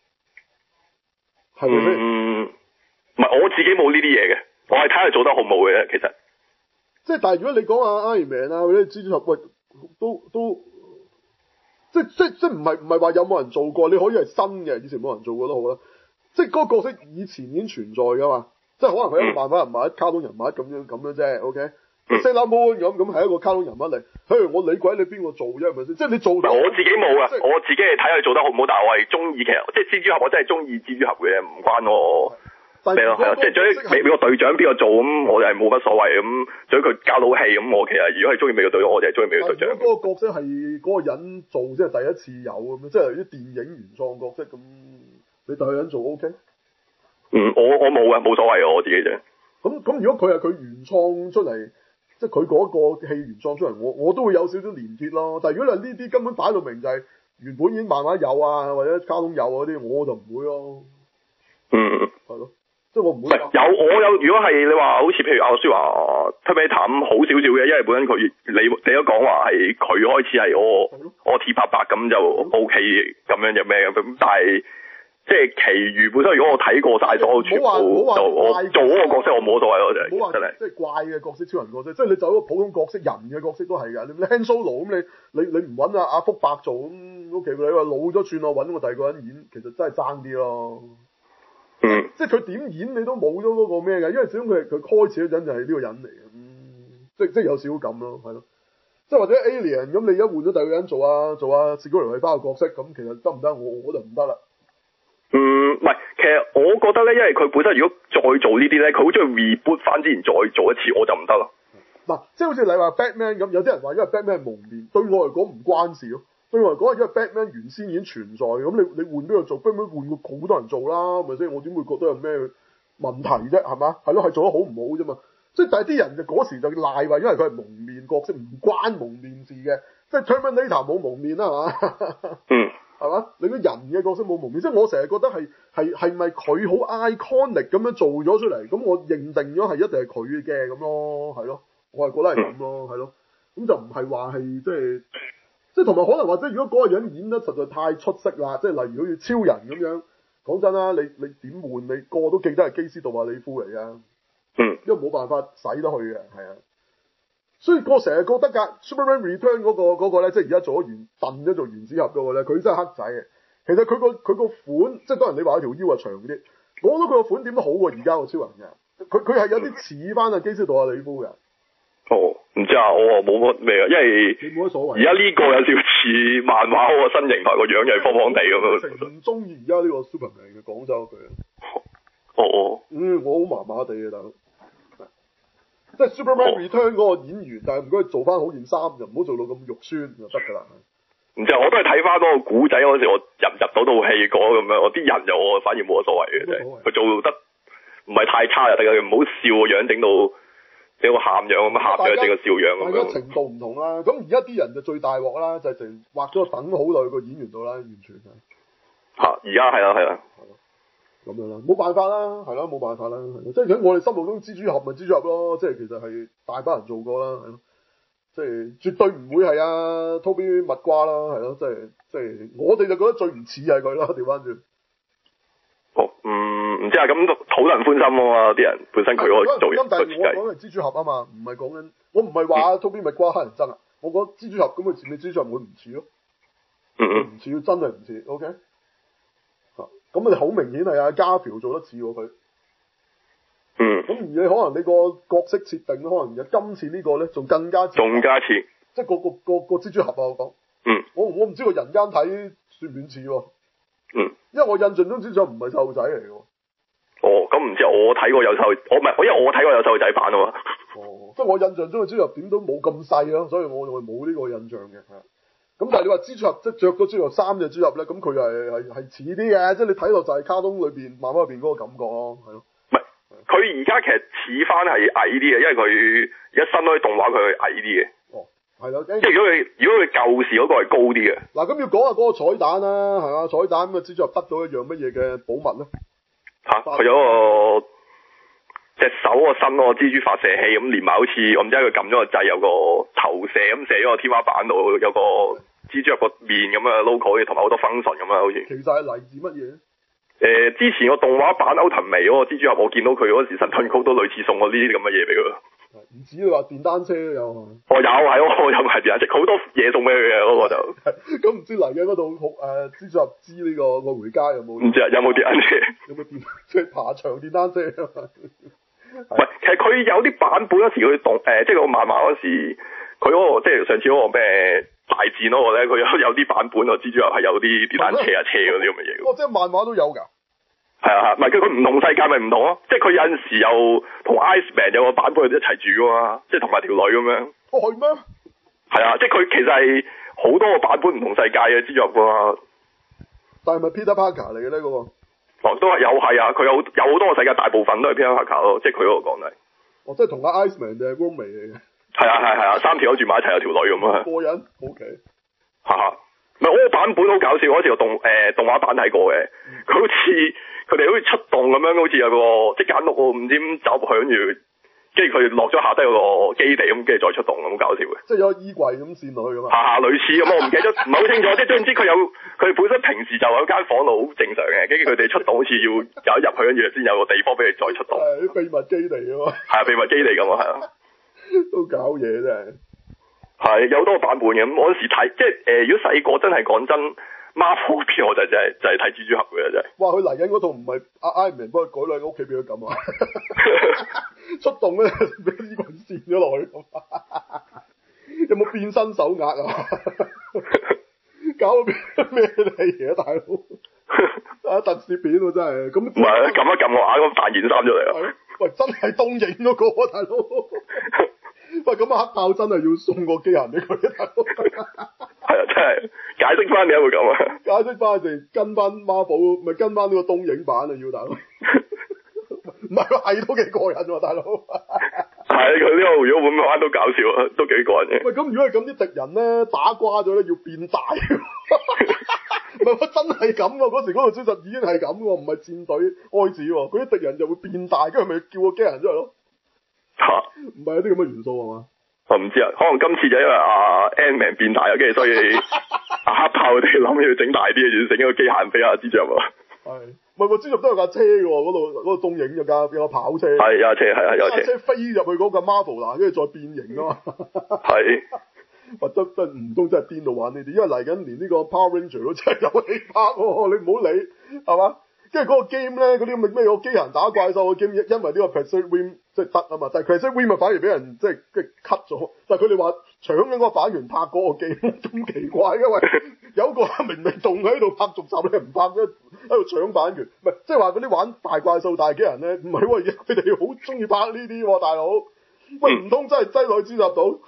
係咪先？嗯，唔係我自己冇呢啲嘢嘅，我係睇佢做得好唔好嘅，其實。即係但係如果你講阿 Iron Man 啊或者蜘蛛俠，喂，都都。即即即唔係唔係話有冇人做過，你可以係新嘅，以前冇人做過都好啦。即係嗰個角色以前已經存在噶嘛，即係可能係一個漫畫人物、卡通人物咁樣咁樣啫。OK，Sailor Moon 咁咁係一個卡通人物嚟。譬如我理鬼你邊個做啫，係咪先？即係你做到。我自己冇啊，我自己係睇佢做得好唔好，但係我係中意其實即係蜘蛛俠，我真係中意蜘蛛俠嘅，唔關我。咩咯？係啊，即係至於美美國隊長邊個做咁，我就係冇乜所謂咁。至於佢交到戲咁，我其實如果係中意美國隊長，我就係中意美國隊長。嗰個角色係嗰個人做，即係第一次有咁樣，即係啲電影原創角色咁，你第一個人做 OK？嗯，我我冇啊，冇所謂我自己啫。咁咁，如果佢係佢原創出嚟，即係佢嗰個戲原創出嚟，我我都會有少少連結咯。但係如果你呢啲根本擺到明就係原本已經漫畫有啊，或者卡通有嗰啲，我就唔會咯。 嗯， 係咯，即係我唔會有我有，如果係你話好似譬如阿舒華推比淡好少少嘅，因為本身佢你你都講話係佢開始係我我 T 八八咁就 O K 咁樣就咩咁，但係即係其餘本身如果我睇過晒所有全部就我做嗰個角色我冇所謂咯，就係真係即係怪嘅角色超人角色，即係你走一個普通角色人嘅角色都係㗎，你你 Han Solo 咁你你你唔揾阿阿福伯做咁 O K，你話老咗算我揾個第二個人演，其實真係爭啲咯。 嗯， 即係佢點演你都冇咗嗰個咩嘅，因為始終佢佢開始嗰陣就係呢個人嚟嘅，嗯，即係即係有少少咁咯，係咯。即係或者 Alien 咁，你而家換咗第二個人做啊做啊 Sigourney Weaver 嘅角色，咁其實得唔得？我我就唔得啦。 嗯，唔係，其實我覺得咧，因為佢本身如果再做呢啲咧，佢好中意 reboot 翻之前再做一次，我就唔得咯。 嗱，即係好似你話 Batman 咁，有啲人話因為 Batman 係蒙面，對我嚟講唔關事咯。對我嚟講係因為 Batman 原先已經存在，咁你你換邊個做 Batman 換過好多人做啦，咪先？我點會覺得有咩問題啫？係嘛？係咯，係做得好唔好啫嘛？即係但係啲人就嗰時就賴話，因為佢係蒙面角色，唔關蒙面事嘅。即係 Terminator 冇蒙面啦，係嘛？ 嗯。 係嘛？你個人嘅角色冇蒙面，即係我成日覺得係係係咪佢好 iconic 咁樣做咗出嚟？咁我認定咗係一定係佢嘅咁咯，係咯，我係覺得係咁咯，係咯。咁就唔係話係即係即係同埋可能或者如果嗰個人演得實在太出色啦，即係例如好似超人咁樣，講真啦，你你點換你個個都記得係基斯杜化里夫嚟㗎， 嗯， 因為冇辦法使得去嘅，係啊。所以我成日覺得㗎 Superman Return 嗰、嗰個嗰、嗰個咧，即係而家做咗原燉咗做原子俠嗰個咧，佢真係黑仔嘅。其實佢個佢個款，即係當然你話條腰係長啲，我覺得佢個款點都好過而家個超人嘅。佢佢係有啲似翻阿基斯杜化里夫嘅。 哦，唔知啊，我冇乜咩啊，因為你冇乜所謂。 而家呢個有少少似漫畫嗰個身形同個樣又係方方地咁樣。 唔中意而家呢個 Superman 嘅廣州佢。 哦哦。 嗯，我好麻麻地嘅大佬。即係 Superman Return 嗰個演員，但係唔該做翻好件衫，就唔好做到咁肉酸就得㗎啦。 唔知啊，我都係睇翻嗰個古仔嗰時，我入唔入到套戲果咁樣，我啲人就我反而冇乜所謂嘅啫。佢做得唔係太差就得㗎，唔好笑個樣整到整個喊樣咁，喊咗整個笑樣咁樣。大家程度唔同啦。咁而家啲人就最大鑊啦，就係成畫咗等好耐個演員度啦，完全係。嚇！ 而家係啦，係啦。 咁樣啦，冇辦法啦，係咯，冇辦法啦，即係喺我哋心目中蜘蛛俠咪蜘蛛俠咯，即係其實係大班人做過啦，係咯，即係絕對唔會係啊 Tobey 蜜瓜啦，係咯，即係即係我哋就覺得最唔似係佢啦，調翻轉。 哦，嗯，唔知啊，咁討人歡心啊嘛，啲人本身佢嗰個做人但係我講係蜘蛛俠啊嘛，唔係講緊，我唔係話 Tobey 蜜瓜黑人憎啊，我講蜘蛛俠咁佢似唔似蜘蛛俠會唔似咯？ 嗯嗯， 唔似真係唔似 ，OK。咁你好明顯係阿家條做得似喎佢， 嗯， 咁而你可能你個角色設定可能有今次呢個咧仲更加仲加似， 即係個個個個蜘蛛俠啊我講， 嗯， 我我唔知個人間睇算唔算似喎， 嗯， 因為我印象中蜘蛛俠唔係細路仔嚟嘅喎， 哦，咁唔知我睇過有細路，我唔係，因為我睇過有細路仔版啊嘛， 哦，即係我印象中嘅蜘蛛俠點都冇咁細咯，所以我我冇呢個印象嘅，係。咁但係你話蜘蛛俠即係着咗蜘蛛俠衫嘅蜘蛛俠咧，咁佢係係係似啲嘅，即係你睇落就係卡通裏邊漫畫入邊嗰個感覺咯，係咯。 唔係，佢而家其實似翻係矮啲嘅，因為佢而家新嗰啲動畫佢係矮啲嘅。哦，係咯，即係如果佢如果佢舊時嗰個係高啲嘅。嗱，咁要講下嗰個彩蛋啦，係嘛？彩蛋咁啊，蜘蛛俠得到一樣乜嘢嘅寶物咧？嚇、啊！佢有個隻手個身嗰個蜘蛛發射器咁連埋，好似我唔知佢撳咗個掣，有個投射咁射咗個天花板度，有個蜘蛛俠個面咁嘅 logo，同埋好多 function 咁啊，好似。其實係嚟自乜嘢？誒、呃，之前個動畫版歐騰眉嗰個蜘蛛俠，我見到佢嗰時神盾局都類似送過呢啲咁嘅嘢俾佢。唔止你話電單車都有啊。哦，有係喎，我有埋電單車，好多嘢送俾佢嘅嗰個就。咁唔知嚟嘅嗰度誒蜘蛛俠知呢個愛回家有冇？唔知啊，有冇電單車？有冇電即係爬牆電單車啊？唔係，其實佢有啲版本嗰時佢動誒，即係個漫畫嗰時，佢嗰、嗰個即係上次嗰個咩大戰嗰個咧，佢有有啲版本啊，蜘蛛俠係有啲電單車啊、車嗰啲咁嘅嘢。哦，即係漫畫都有㗎。係啊，唔係佢佢唔同世界咪唔同咯，即係佢有陣時又同 Iceman 有個版本一齊住㗎嘛，即係同埋條女咁樣。哦，係咩？係啊，即係佢其實係好多個版本唔同世界嘅蜘蛛俠㗎嘛。但係咪 Peter Parker 嚟嘅咧嗰個？哦，都係有係啊，佢有有好多個世界，大部分都係 Peter Parker 咯，即係佢嗰個講係。哦，即係同阿 Iceman 定係 Romy 嚟嘅。係啊係係啊，三條友住埋一齊有條女咁啊。過癮 ，OK。哈哈，唔係我個版本好搞笑，嗰時個動誒、呃、動畫版睇過嘅，佢、嗯、好似佢哋好似出動咁樣，好似有個即係間屋唔知點走入去，跟住跟住佢落咗下低有個基地咁，跟住再出動咁搞笑嘅。 即係有個衣櫃咁線落去咁啊。 下下類似咁，我唔記得唔係好清楚，即係總之佢有佢本身平時就有間房度好正常嘅，跟住佢哋出動好似要有一入去，跟住先有個地方俾佢再出動。 係啲秘密基地啊嘛。係啊，秘密基地咁啊，係啊。 都搞嘢真係。 係有好多個版本嘅，咁我嗰時睇，即係誒、呃，如果細個真係講真 ，Marvel 片我就真係就係睇蜘蛛俠嘅真係。哇！ 佢嚟緊嗰套唔係阿 Iron Man 幫佢改兩個屋企變咗咁啊！出動咧俾呢棍線咗落去，有冇變身手壓啊？搞到咩嚟啊，大佬？啊特攝片喎真係，咁唔係撳一撳我眼咁彈件衫出嚟啊！ 喂，真係東影嗰個啊，大佬！喂，咁啊黑豹真係要送個機械人俾佢啊，大佬！ 係啊，真係解釋翻點解會咁啊？ 解釋翻就跟翻 Marvel，咪跟翻呢個東影版啊，要大佬。唔係喎，係都幾過癮喎，大佬。係佢呢個如果咁玩都搞笑啊，都幾過癮嘅。 喂，咁如果係咁，啲敵人咧打瓜咗咧要變大。唔係喎，真係咁喎！嗰時嗰度其實已經係咁喎，唔係戰隊開始喎，嗰啲敵人就會變大，跟住咪叫個機械人出嚟咯。嚇、啊！唔係有啲咁嘅元素係嘛？ 我唔知啊，可能今次就因為阿 Ant-Man 變大啊，跟住所以阿黑豹佢哋諗要整大啲，要整一個機械人俾阿蜘蛛俠啊。係，唔係喎？蜘蛛俠都有架車嘅喎，嗰度嗰度東影有架有架跑車。係有架車，係啊有架車。車飛入去嗰架 Marvel 嗱，跟住再變形啊嘛。係。或者真唔通真係癲到玩呢啲？因為嚟緊連呢個 Power Ranger 都真係有戲拍喎，你唔好理係嘛？跟住嗰個 game 咧，嗰啲咁嘅咩個機械人打怪獸嘅 game，因為呢個 Pacific Rim 即係得啊嘛，但係 Pacific Rim 反而俾人即係即係 cut 咗。但係佢哋話搶緊嗰個版權拍嗰個 game 咁奇怪，因為有個明明動喺度拍續集咧，唔拍咧喺度搶版權，唔係即係話嗰啲玩大怪獸大機人咧，唔係喎，佢哋好中意拍呢啲喎，大佬。喂，唔通真係擠落去蜘蛛俠度？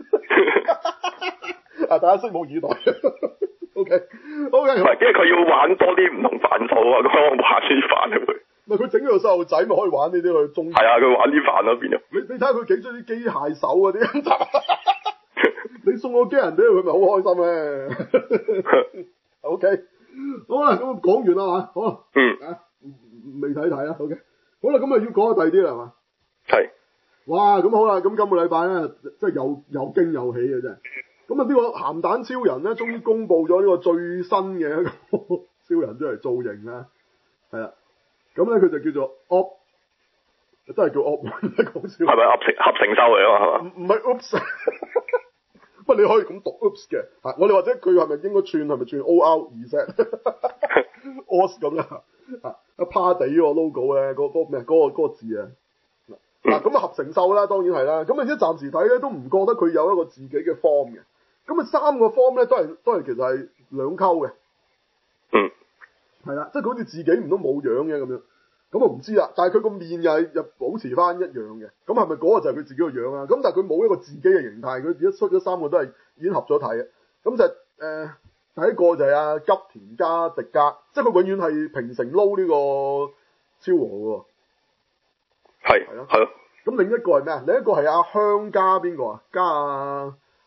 啊！大家拭目以待。O K，O K。唔係， 因為佢要玩多啲唔同範疇啊，咁我玩啲範啊佢。 唔係佢整咗個細路仔咪可以玩呢啲佢中意。係啊，佢玩啲範咯變咗。 你你睇下佢幾中啲機械手嗰啲，你送個機人俾佢，佢咪好開心咧。O K，好啦，咁講完啦嘛，好啦。嗯。啊，未睇睇啊 O K，好啦，咁啊要講下第二啲啦，係嘛？係。哇，咁好啦，咁今個禮拜咧，即係有有驚有喜嘅啫。咁啊，呢個鹹蛋超人咧，終於公布咗呢個最新嘅一個超人出嚟造型啦，係啦。咁咧佢就叫做 Op，真係叫 Op，講笑。係咪合成合成獸嚟啊？係嘛？唔唔係 Oops，不過你可以咁讀 Oops 嘅。啊，我哋或者佢係咪應該串係咪串 O R 二 set？Os 咁啦，啊，一趴地個 logo 咧，嗰嗰咩嗰個嗰個字啊。嗱，咁啊合成獸啦，當然係啦。咁啊，一暫時睇咧都唔覺得佢有一個自己嘅 form 嘅。咁啊，三個 form 咧都係都係其實係兩溝嘅。嗯。係啦，即係佢好似自己唔都冇樣嘅咁樣。咁我唔知啦，但係佢個面又係又保持翻一樣嘅。咁係咪嗰個就係佢自己個樣啊？咁但係佢冇一個自己嘅形態，佢一出咗三個都係已經合咗體嘅。咁就誒、呃、第一個就係阿吉田加迪加，即係佢永遠係平成撈呢個超和喎。係係咯，係咯。咁另一個係咩啊？另一個係阿香加邊個啊？加啊？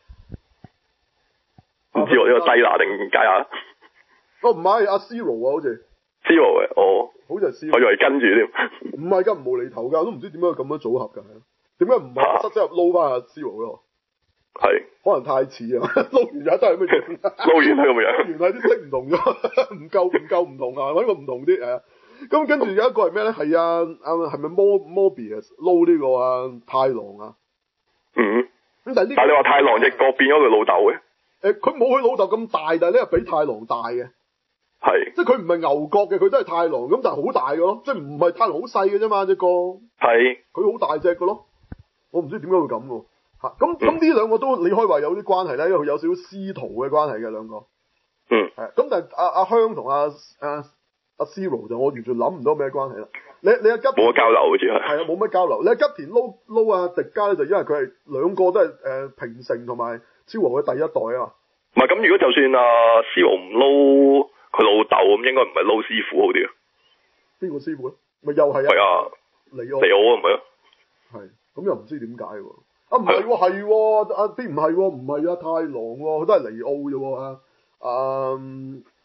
唔知喎，呢個低拿定加啊？哦，唔係阿 Zero 啊，好似 Zero 嘅，哦，好似係 Zero，我以為跟住添。唔係㗎，唔無厘頭㗎，我都唔知點解咁樣組合㗎，點解唔係塞入撈翻阿 Zero 咯？係，可能太似啊！撈完又都係咁嘅樣，撈完係咁嘅樣，原來啲色唔同咗，唔夠唔夠唔同啊！揾個唔同啲誒。咁跟住有一個係咩咧？係啊啊，係咪 Mobius 撈呢個啊太郎啊？嗯。咁但係呢？但係你話太郎隻角變咗佢老豆嘅？誒，佢冇佢老豆咁大，但係呢個比太郎大嘅。係。即係佢唔係牛角嘅，佢都係太郎咁，但係好大嘅咯，即係唔係太郎好細嘅啫嘛隻角。係。佢好大隻嘅咯，我唔知點解會咁喎。嚇！咁咁呢兩個都你可以話有啲關係咧，因為佢有少少師徒嘅關係嘅兩個。嗯。係。咁但係阿阿香同阿阿。阿 Zero 就我完全諗唔到咩關係啦。你你阿吉冇乜交流好似係。係啊，冇乜交流。你阿吉田撈撈阿迪加咧，就因為佢係兩個都係誒、呃、平成同埋超和嘅第一代啊嘛。唔係咁，如果就算阿 Zero 唔撈佢老豆咁，應該唔係撈師傅好啲啊？邊個師傅咧？咪又係啊？係啊，尼奧。尼奧啊，唔係啊？係。咁又唔知點解喎？啊唔係喎，係喎，阿邊唔係喎？唔係啊，太郎喎，佢都係尼奧啫喎啊。嗯。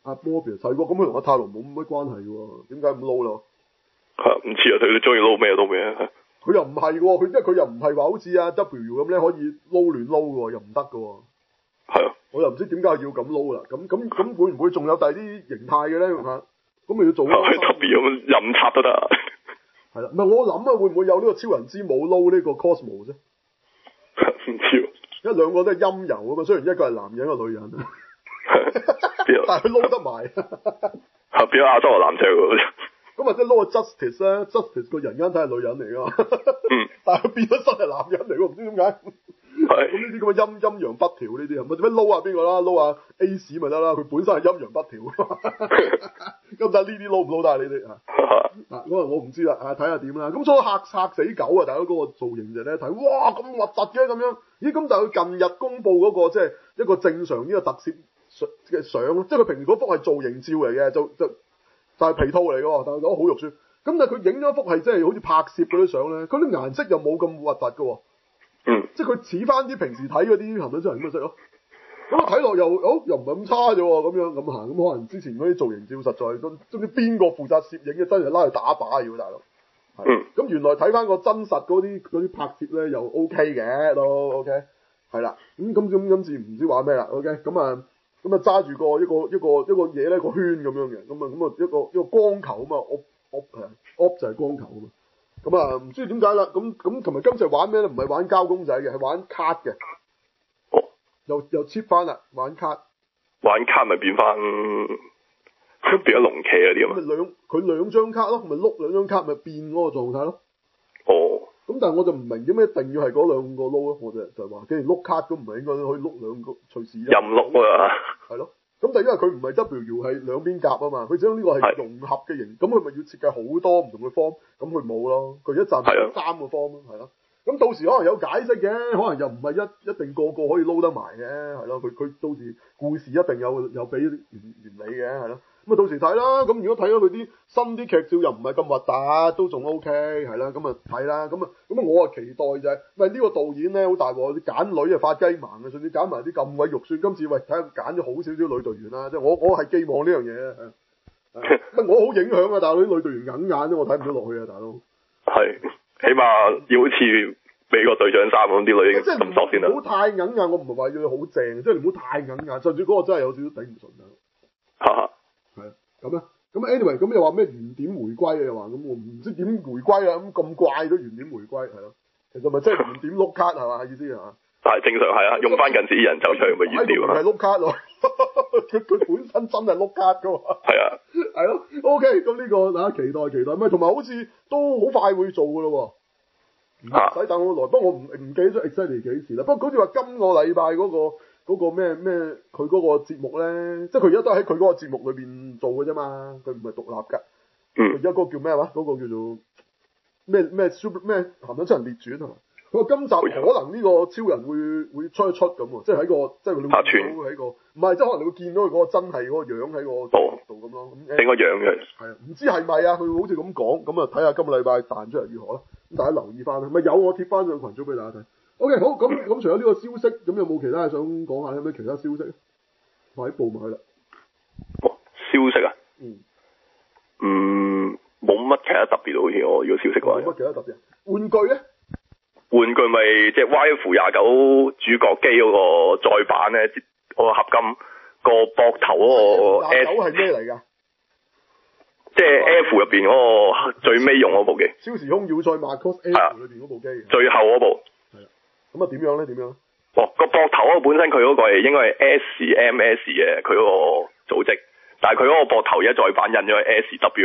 阿 Morbius 細個，咁佢同阿泰羅冇乜關係嘅喎，點解咁撈咯？ 唔知啊，佢中意撈咩撈咩。 佢又唔係喎，佢因為佢又唔係話好似阿 W 咁咧可以撈亂撈嘅喎，又唔得嘅喎。 係啊。 我又唔知點解要咁撈啦，咁咁咁會唔會仲有第二啲形態嘅咧嚇？咁咪要做係特別咁任插都得。 係啦，唔係我諗啊，會唔會有呢個超人之母撈呢個 Cosmo 啫？ 唔知喎。 因為兩個都係陰柔啊嘛，雖然一個係男人一個女人，但係佢撈得埋。 係變咗亞洲嘅男仔喎。 咁或者撈個 Justice 咧 ，Justice 個人間睇係女人嚟噶嘛， 嗯、 但係佢變咗身係男人嚟喎，唔知點解。咁呢啲咁嘅陰陰陽不調呢啲啊，咪做咩撈下邊個啦？撈下 Ace 咪得啦，佢本身係陰陽不調。咁但係呢啲撈唔撈得啊？呢啲啊？嗱，嗰個我唔知啦，啊睇下點啦。咁所以嚇嚇死狗啊！大家嗰個造型就咧睇，哇咁核突嘅咁樣。咦？咁但係佢近日公布嗰、那個即係、就是、一個正常呢個特攝嘅相，即係佢平時嗰幅係造型照嚟嘅，就就就係、是、皮套嚟嘅，但係講好肉酸。咁但係佢影咗一幅係即係好似拍攝嗰啲相咧，佢啲顏色又冇咁核突嘅。 嗯， 即係佢似翻啲平時睇嗰啲鹹蛋超人咁嘅色咯，咁啊睇落又哦又唔係咁差啫喎，咁樣咁行，咁可能之前嗰啲造型照實在都都唔知邊個負責攝影嘅，真係拉去打靶要大佬。 嗯， 咁原來睇翻個真實嗰啲嗰啲拍攝咧又 OK 嘅都 OK，係啦，咁咁咁今次唔知話咩啦 OK，咁啊咁啊揸住個一個一個一個嘢咧個圈咁樣嘅，咁啊咁啊一個一個光球啊嘛 ，op op 係 op 就係光球啊嘛。咁啊，唔知點解啦，咁咁同埋今次玩咩咧？唔係玩膠公仔嘅，係玩卡嘅。 哦。 又又 cheap 翻啦，玩卡。 玩卡咪變翻，變咗龍騎嗰啲啊嘛。 咪兩佢兩張卡咯，咪碌兩張卡咪變嗰個狀態咯。 哦。 咁但係我就唔明點解一定要係嗰兩個撈咯，我就就係話，既然碌卡咁唔係應該可以碌兩個隨時。 任碌啊。係咯。咁但係因為佢唔係 W 係兩邊夾啊嘛，佢將呢個係融合嘅型，咁佢咪要設計好多唔同嘅 form，咁佢冇咯，佢一站三個 form 咯，係咯。咁到時可能有解釋嘅，可能又唔係一一定個個可以撈得埋嘅，係咯。佢佢到時故事一定有有俾原原理嘅，係咯。咁啊到時睇啦。咁如果睇咗佢啲新啲劇照又唔係咁核突，都仲 OK，係啦。咁啊睇啦。咁啊咁啊我啊期待就係、是，喂呢、這個導演咧好大鑊，揀女啊發雞盲嘅，甚至揀埋啲咁鬼肉酸。今次喂睇下揀咗好少少女隊員啦，即係我我係寄望呢樣嘢啊。乜我好影響啊，大佬啲女隊員硬眼啫，我睇唔到落去啊，大佬。係， 起碼要好似美國隊長三咁啲女咁索先啦。 唔好太硬眼，我唔係話要你好正，即係你唔好太硬眼，甚至嗰個真係有少少頂唔順啊。 哈哈。 係啊，咁啊，咁 anyway，咁又話咩原點回歸啊？又話咁我唔知點回歸啊？咁咁怪都原點回歸係咯，其實咪即係原點碌卡係嘛意思啊？ 但係正常係啊，用翻近時啲人走出嚟咪原點啊。 係碌卡咯，佢佢本身真係碌卡噶喎。 係啊， 係咯 ，OK，咁呢、這個啊期待期待，咪同埋好似都好快會做噶咯喎，唔使等好耐。不過我唔唔記得咗 exactly 幾時啦。不過好似話今個禮拜嗰個。嗰個咩咩佢嗰個節目咧，即係佢而家都喺佢嗰個節目裏邊做嘅啫嘛，佢唔係獨立㗎。佢而家嗰個叫咩話？嗰、嗰個叫做咩咩 super 咩鹹蛋超人列傳係嘛？佢話今集可能呢個超人會會出一出咁喎，即係喺個即係佢會見到喺個唔係即係可能你會見到佢嗰個真係嗰個樣喺個度咁咯。咁整個樣嘅係啊，唔知係咪啊？佢好似咁講，咁啊睇下今個禮拜彈出嚟如何啦。咁大家留意翻啦，咪有我貼翻上群組俾大家睇。O.K. 好，咁咁除咗呢個消息，咁有冇其他嘢想講下？有咩其他消息？快啲報埋去啦。 哦，消息啊？ 嗯。 嗯，冇乜其他特別好似我呢個消息嘅話。 冇乜其他特別。玩具咧？ 玩具咪即係 Y F 廿九主角機嗰個再版咧，嗰個合金個膊頭嗰個 S。廿九係咩嚟㗎？即係 F 入邊嗰個最尾用嗰部機。 超時空要塞 Macross F 裏邊嗰部機。最後嗰部。 咁啊點樣咧？點樣？ 哦，個膊頭啊，本身佢嗰個係應該係 S M S 嘅，佢嗰個組織，但係佢嗰個膊頭而家再版印咗係 S W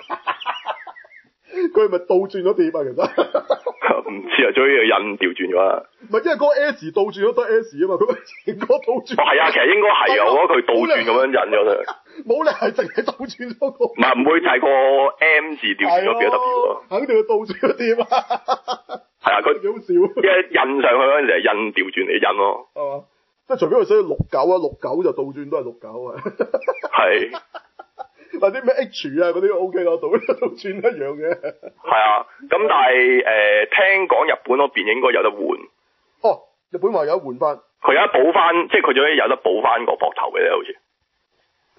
S。 佢係咪倒轉咗碟啊？其實唔知啊，最緊要印調轉咗啊。 唔係，因為嗰個 S 倒轉咗得 S 啊嘛，佢成個倒轉。 係啊，其實應該係啊，我覺得佢倒轉咁樣印咗佢。 冇理係淨係倒轉咗個。 唔係，唔會就係個 M 字調轉咗變咗 W 咯。 肯定要倒轉咗碟啊！ 係啊，佢幾好笑。一印上去嗰陣時係印調轉嚟印咯。 係嘛？即係除非佢寫六九啊，六九就倒轉都係六九啊。係。或者咩 H 啊嗰啲 O K 咯，倒倒轉一樣嘅。係啊，咁但係誒、呃，聽講日本嗰邊應該有得換。 哦，日本話有得換翻。 佢有得補翻，即係佢仲有得補翻個膊頭嘅咧，好似。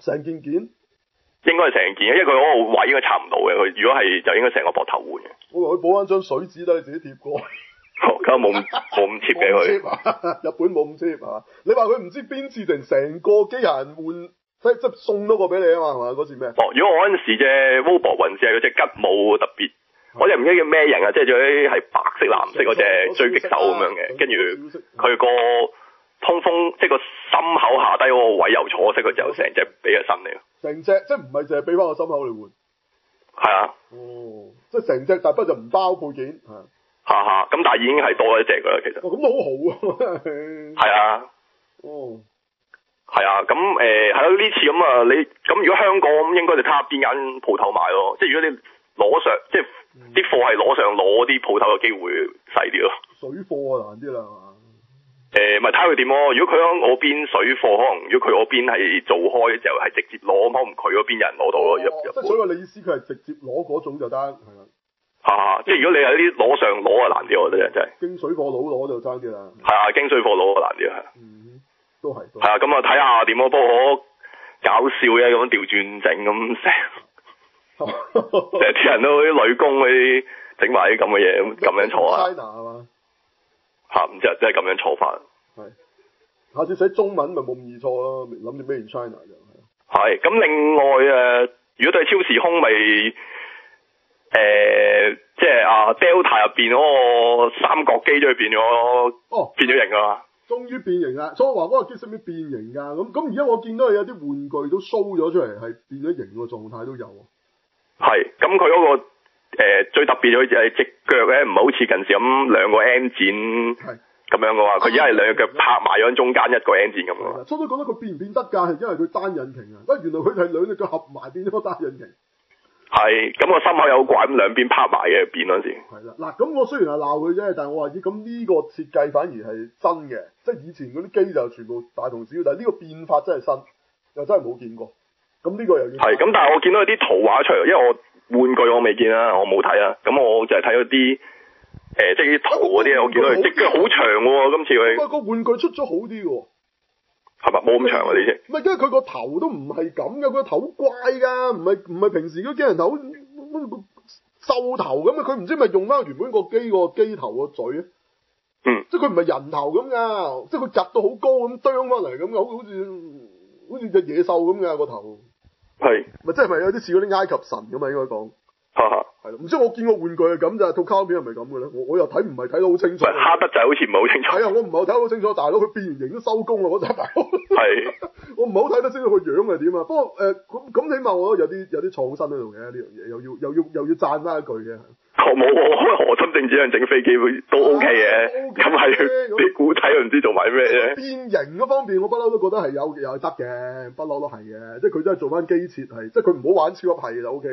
成件件。 應該係成件，因為佢嗰個位應該插唔到嘅。佢如果係就應該成個膊頭換嘅。 我話佢補翻張水紙都係自己貼過。 咁冇冇咁貼嘅佢。 日本冇咁貼啊！你話佢唔知邊次成成個機械人換，即即送多個俾你啊嘛？係嘛？嗰次咩？ 哦，如果我嗰陣時隻 Robo 雲是係嗰隻吉姆特別，我就唔記得叫咩人啊，即係仲有啲係白色藍色嗰隻追擊手咁樣嘅，跟住佢個通風即係個心口下低嗰個位又錯色，佢就成隻俾佢身嚟。 成隻即係唔係淨係俾翻個心口嚟換？ 係啊。 哦，即係成隻，但不過就唔包配件係。 下下咁，但係已經係多一隻噶啦，其實。 哦，咁都好好啊！ 係啊。 哦。係啊，咁誒係咯，呢次咁啊，你咁如果香港咁，應該就睇下邊間鋪頭買咯。即係如果你攞上，即係啲貨係攞上攞啲鋪頭嘅機會細啲咯。 水貨啊難啲啦係嘛？ 誒，咪睇下佢點咯。如果佢喺我邊水貨，可能如果佢嗰邊係做開就係直接攞，可能佢嗰邊有人攞到咯。入入。 即係所以話你意思佢係直接攞嗰種就得係啦。 啊，即係如果你喺啲攞上攞啊難啲，我覺得真係。 經水貨佬攞就爭啲啦。 係啊，經水貨佬啊難啲係。 嗯，都係。 係啊，咁啊睇下點咯。不過好搞笑嘅咁調轉整咁成，成日啲人都啲女工嗰啲整埋啲咁嘅嘢咁樣坐啊。 China 係嘛？ 嚇，唔知啊，真係咁樣坐法。 係。下次寫中文咪冇咁易錯咯，諗住 Made in China 就係。 係，咁另外誒，如果對超時空咪誒、呃，即係啊 Delta 入邊嗰個三角機咗去變咗，哦，變咗形啊！ 終於變形啦！所以我話嗰個機識唔識變形㗎？咁咁而家我見到有啲玩具都 show 咗出嚟，係變咗形個狀態都有。 係，咁佢嗰個、呃、最特別佢就係隻腳咧，唔係好似近時咁兩個 M 展咁樣嘅話，佢而家係兩隻腳拍埋咗中間一個 M 展咁嘅。初初覺得佢變唔變得㗎？係因為佢單引擎啊！不過原來佢係兩隻腳合埋變咗個單引擎。係，咁、個心口有怪咁兩邊拍埋嘅變嗰陣時。係啦，嗱，咁我雖然係鬧佢啫，但係我話咦，咁呢個設計反而係真嘅，即係以前嗰啲機就全部大同小異，但係呢個變法真係新，又真係冇見過。咁呢個又要係，咁但係我見到有啲圖畫出嚟，因為我玩具我未見啊，我冇睇啊，咁我就係睇咗啲誒，即係啲圖嗰啲，我見到佢隻腳好長喎，今次佢。不過個玩具出咗好啲喎。係咪冇咁長啊？你先唔係，因為佢個頭都唔係咁嘅，佢個頭好怪㗎，唔係唔係平時嗰機人頭獸頭咁啊！佢唔知咪用翻原本個機個機頭個嘴啊？嗯，即係佢唔係人頭咁㗎，即係佢夾到好高咁啄翻嚟咁嘅，好好似好似隻野獸咁㗎個頭。係咪即係咪有啲似嗰啲埃及神咁啊？應該講。哈哈，係咯，唔知我見過玩具係咁咋，套卡通片係咪咁嘅咧？我我又睇唔係睇得好清楚。哈德仔好似唔係好清楚。係啊，我唔係睇得好清楚，大佬佢變完形都收工啦，嗰陣大佬。係。我唔係好睇得清楚佢樣係點啊，不過誒咁咁起碼我覺得有啲有啲創新喺度嘅呢樣嘢，又要又要又要讚翻一句嘅。我冇我何心正子人整飛機都 OK 嘅，咁係啲古仔唔知做埋咩啫。變形嗰方面我不嬲都覺得係有又係得嘅，不嬲都係嘅，即係佢真係做翻機設係，即係佢唔好玩超級係就 OK。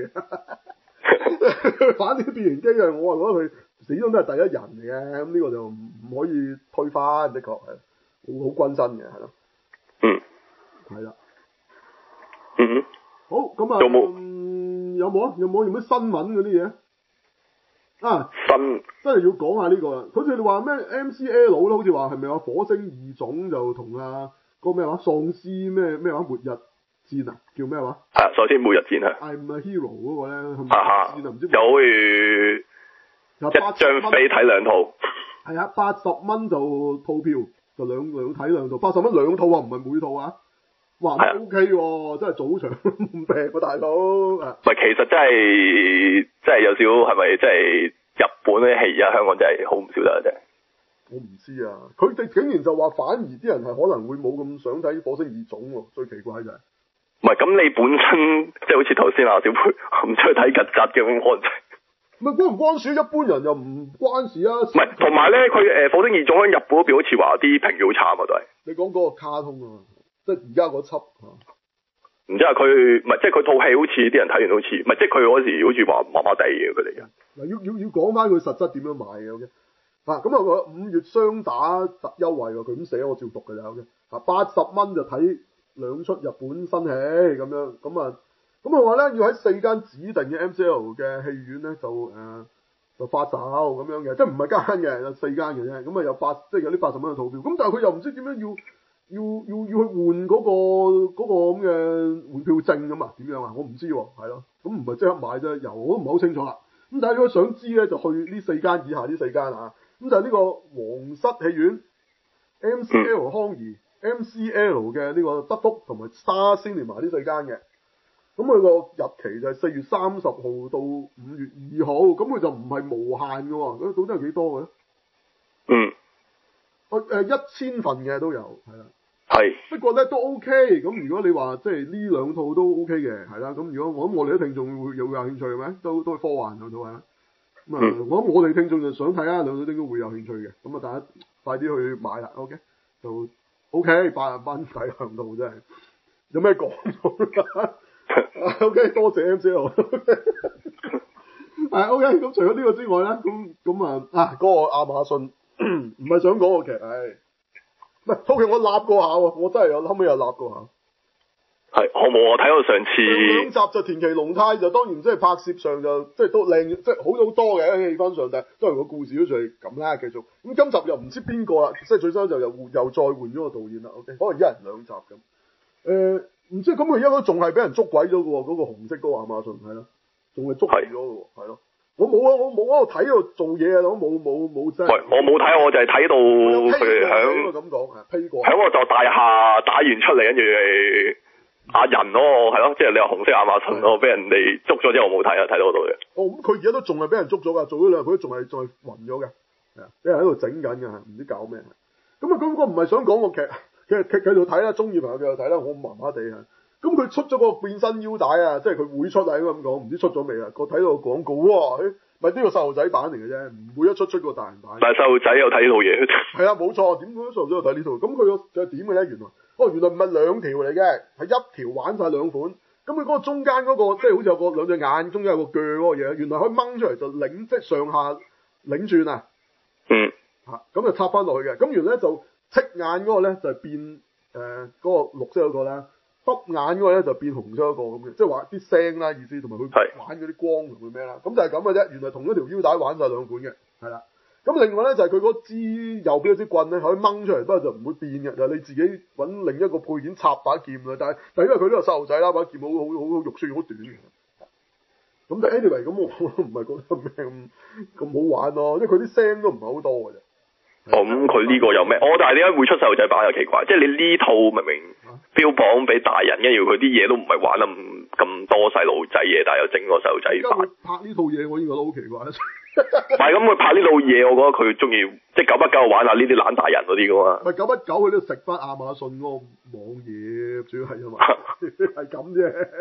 反啲變形機啊，我話覺得佢始終都係第一人嚟嘅，咁呢個就唔唔可以推翻，的確係好好均真嘅，係咯。嗯。係啦。嗯哼。好，咁啊。有冇、嗯？有冇啊？有冇用咩新聞嗰啲嘢？啊。新。真係要講下呢、這個啦，好似你話咩 M C L 咯，好似話係咪有火星異種就同啊個咩話喪屍咩咩話末日戰啊，叫咩話？係啊，首先末日戰啊。I'm a hero 嗰個咧，係咪？啊唔知有好似一張飛睇兩套。係啊，八十蚊就套票，就兩兩睇兩套，八十蚊兩套啊，唔係每套啊。哇 ，O K 喎，真係早場唔平喎，大佬。唔係，其實真係真係有少係咪？真係日本啲戲而家香港真係好唔少得真係。我唔知啊，佢哋竟然就話反而啲人係可能會冇咁想睇火星異種喎，最奇怪就係。唔係，咁你本身即係好似頭先阿小佩唔出去睇曱甴嘅咁，我唔唔係關唔關事？一般人又唔關事啊。唔係，同埋咧，佢誒火星異種喺日本嗰邊好似話啲評語好慘啊，都係。你講嗰個卡通啊，即係而家嗰輯。唔知啊，佢唔係即係佢套戲好似啲人睇完好似，唔係即係佢嗰時好似話麻麻地嘅佢哋嘅。嗱，要要要講翻佢實質點樣買嘅 OK。啊，咁啊，五月雙打特優惠喎，佢咁寫我照讀嘅咋 OK。啊，八十蚊就睇兩出日本新戲咁樣，咁啊，咁佢話咧要喺四間指定嘅 M C L 嘅戲院咧就誒、呃、就發售咁樣嘅，即係唔係間嘅，有四間嘅啫。咁啊有八即係有啲八十蚊嘅套票，咁但係佢又唔知點樣要要要要去換嗰、個嗰、個咁嘅換票證咁啊？點樣啊？我唔知喎，係咯，咁唔係即刻買啫，油我都唔係好清楚啦。咁但係如果想知咧，就去呢四間以下呢四間啊。咁就係呢個皇室戲院、M C L 康怡、M C L 嘅呢個德福同埋 Star Cinema 呢四間嘅。咁佢個日期就係四月三十號到五月二號，咁佢就唔係無限嘅喎。咁到底係幾多嘅咧？ 嗯。 我誒一千份嘅都有，係啦。 係。 不過咧都 OK，咁如果你話即係呢兩套都 OK 嘅，係啦。咁如果我諗我哋啲聽眾會有會有興趣嘅咩？都都係科幻嗰套係。咁啊，嗯、我諗我哋聽眾就想睇啊，兩套應該會有興趣嘅。咁啊，大家快啲去買啦 ，OK？就 OK，八十蚊睇兩套真係，有咩講？OK，多謝 M C L。係 OK，咁除咗呢個之外咧，咁咁啊啊嗰、嗰個亞馬遜唔係想講個劇，唉，唔係套劇我立過下喎，我真係有後尾又立過下。 係，我冇我睇到上次兩集就田崎龍太就當然即係拍攝上就即係都靚，即係好咗好多嘅氣氛上，但係當然個故事都仲係咁啦，繼續。咁今集又唔知邊個啦，即係最新就又又再換咗個導演啦。OK，可能一人兩集咁。誒、呃，唔知咁佢而家都仲係俾人捉鬼咗嘅喎，嗰、嗰個紅色嗰個亞馬遜係咯，仲係捉住咗嘅喎，係咯。我冇啊，我冇喺度睇喺度做嘢啊，我冇冇冇真係。喂， 我冇睇，我就係睇到佢哋響咁講係批過， 響個座大廈打完出嚟，跟住係阿人咯，係咯，即係你話紅色亞馬遜咯，俾人哋捉咗之後我冇睇啊，睇到嗰度嘅。哦，咁佢而家都仲係俾人捉咗㗎，做咗兩日佢都仲係仲係暈咗嘅，係啊，俾人喺度整緊㗎，唔知搞咩。咁啊，咁我唔係想講個劇，其實劇繼續睇啦，中意朋友繼續睇啦，我麻麻地啊。咁佢出咗個變身腰帶啊，即係佢會出啊，應該咁講，唔知出咗未啊？我睇到個廣告，哇！咪呢個細路仔版嚟嘅啫，唔會一出出個大人版。但係細路仔有睇呢套嘢。係啊，冇錯，點解細路仔有睇呢套？咁佢個係點嘅咧？原來，哦，原來唔係兩條嚟嘅，係一條玩晒兩款。咁佢嗰個中間嗰、嗰個，即係好似有個兩隻眼，中間有個鋸嗰個嘢，原來可以掹出嚟就擰，即係上下擰轉啊。 嗯。 嚇，咁就插翻落去嘅。咁原來咧就戚眼嗰個咧就係變誒嗰、呃嗰個綠色嗰個啦。耷眼嗰個咧就變紅咗一個咁嘅，即係話啲聲啦意思，同埋佢玩嗰啲光同佢咩啦，咁就係咁嘅啫。原來同一條腰帶玩晒兩款嘅，係啦。咁另外咧就係佢嗰支右邊嗰支棍咧可以掹出嚟，不過就唔會變嘅，就係、是、你自己揾另一個配件插把劍啦。但係但係因為佢呢個細路仔啦，把劍好好好好肉酸好短嘅。咁但係 anyway 咁我唔係覺得咩咁咁好玩咯，因為佢啲聲都唔係好多嘅啫。 哦，咁佢呢個有咩？我但係點解會出細路仔版又奇怪？即係你呢套明明標榜俾大人，跟住佢啲嘢都唔係玩咁咁多細路仔嘢，但係又整個細路仔版。 拍呢套嘢我已經覺得好奇怪。 唔係咁，佢拍呢套嘢，我覺得佢中意即係久不久玩下呢啲懶大人嗰啲噶嘛。 唔係久不久佢都食翻亞馬遜嗰個網頁，主要係啊嘛，係咁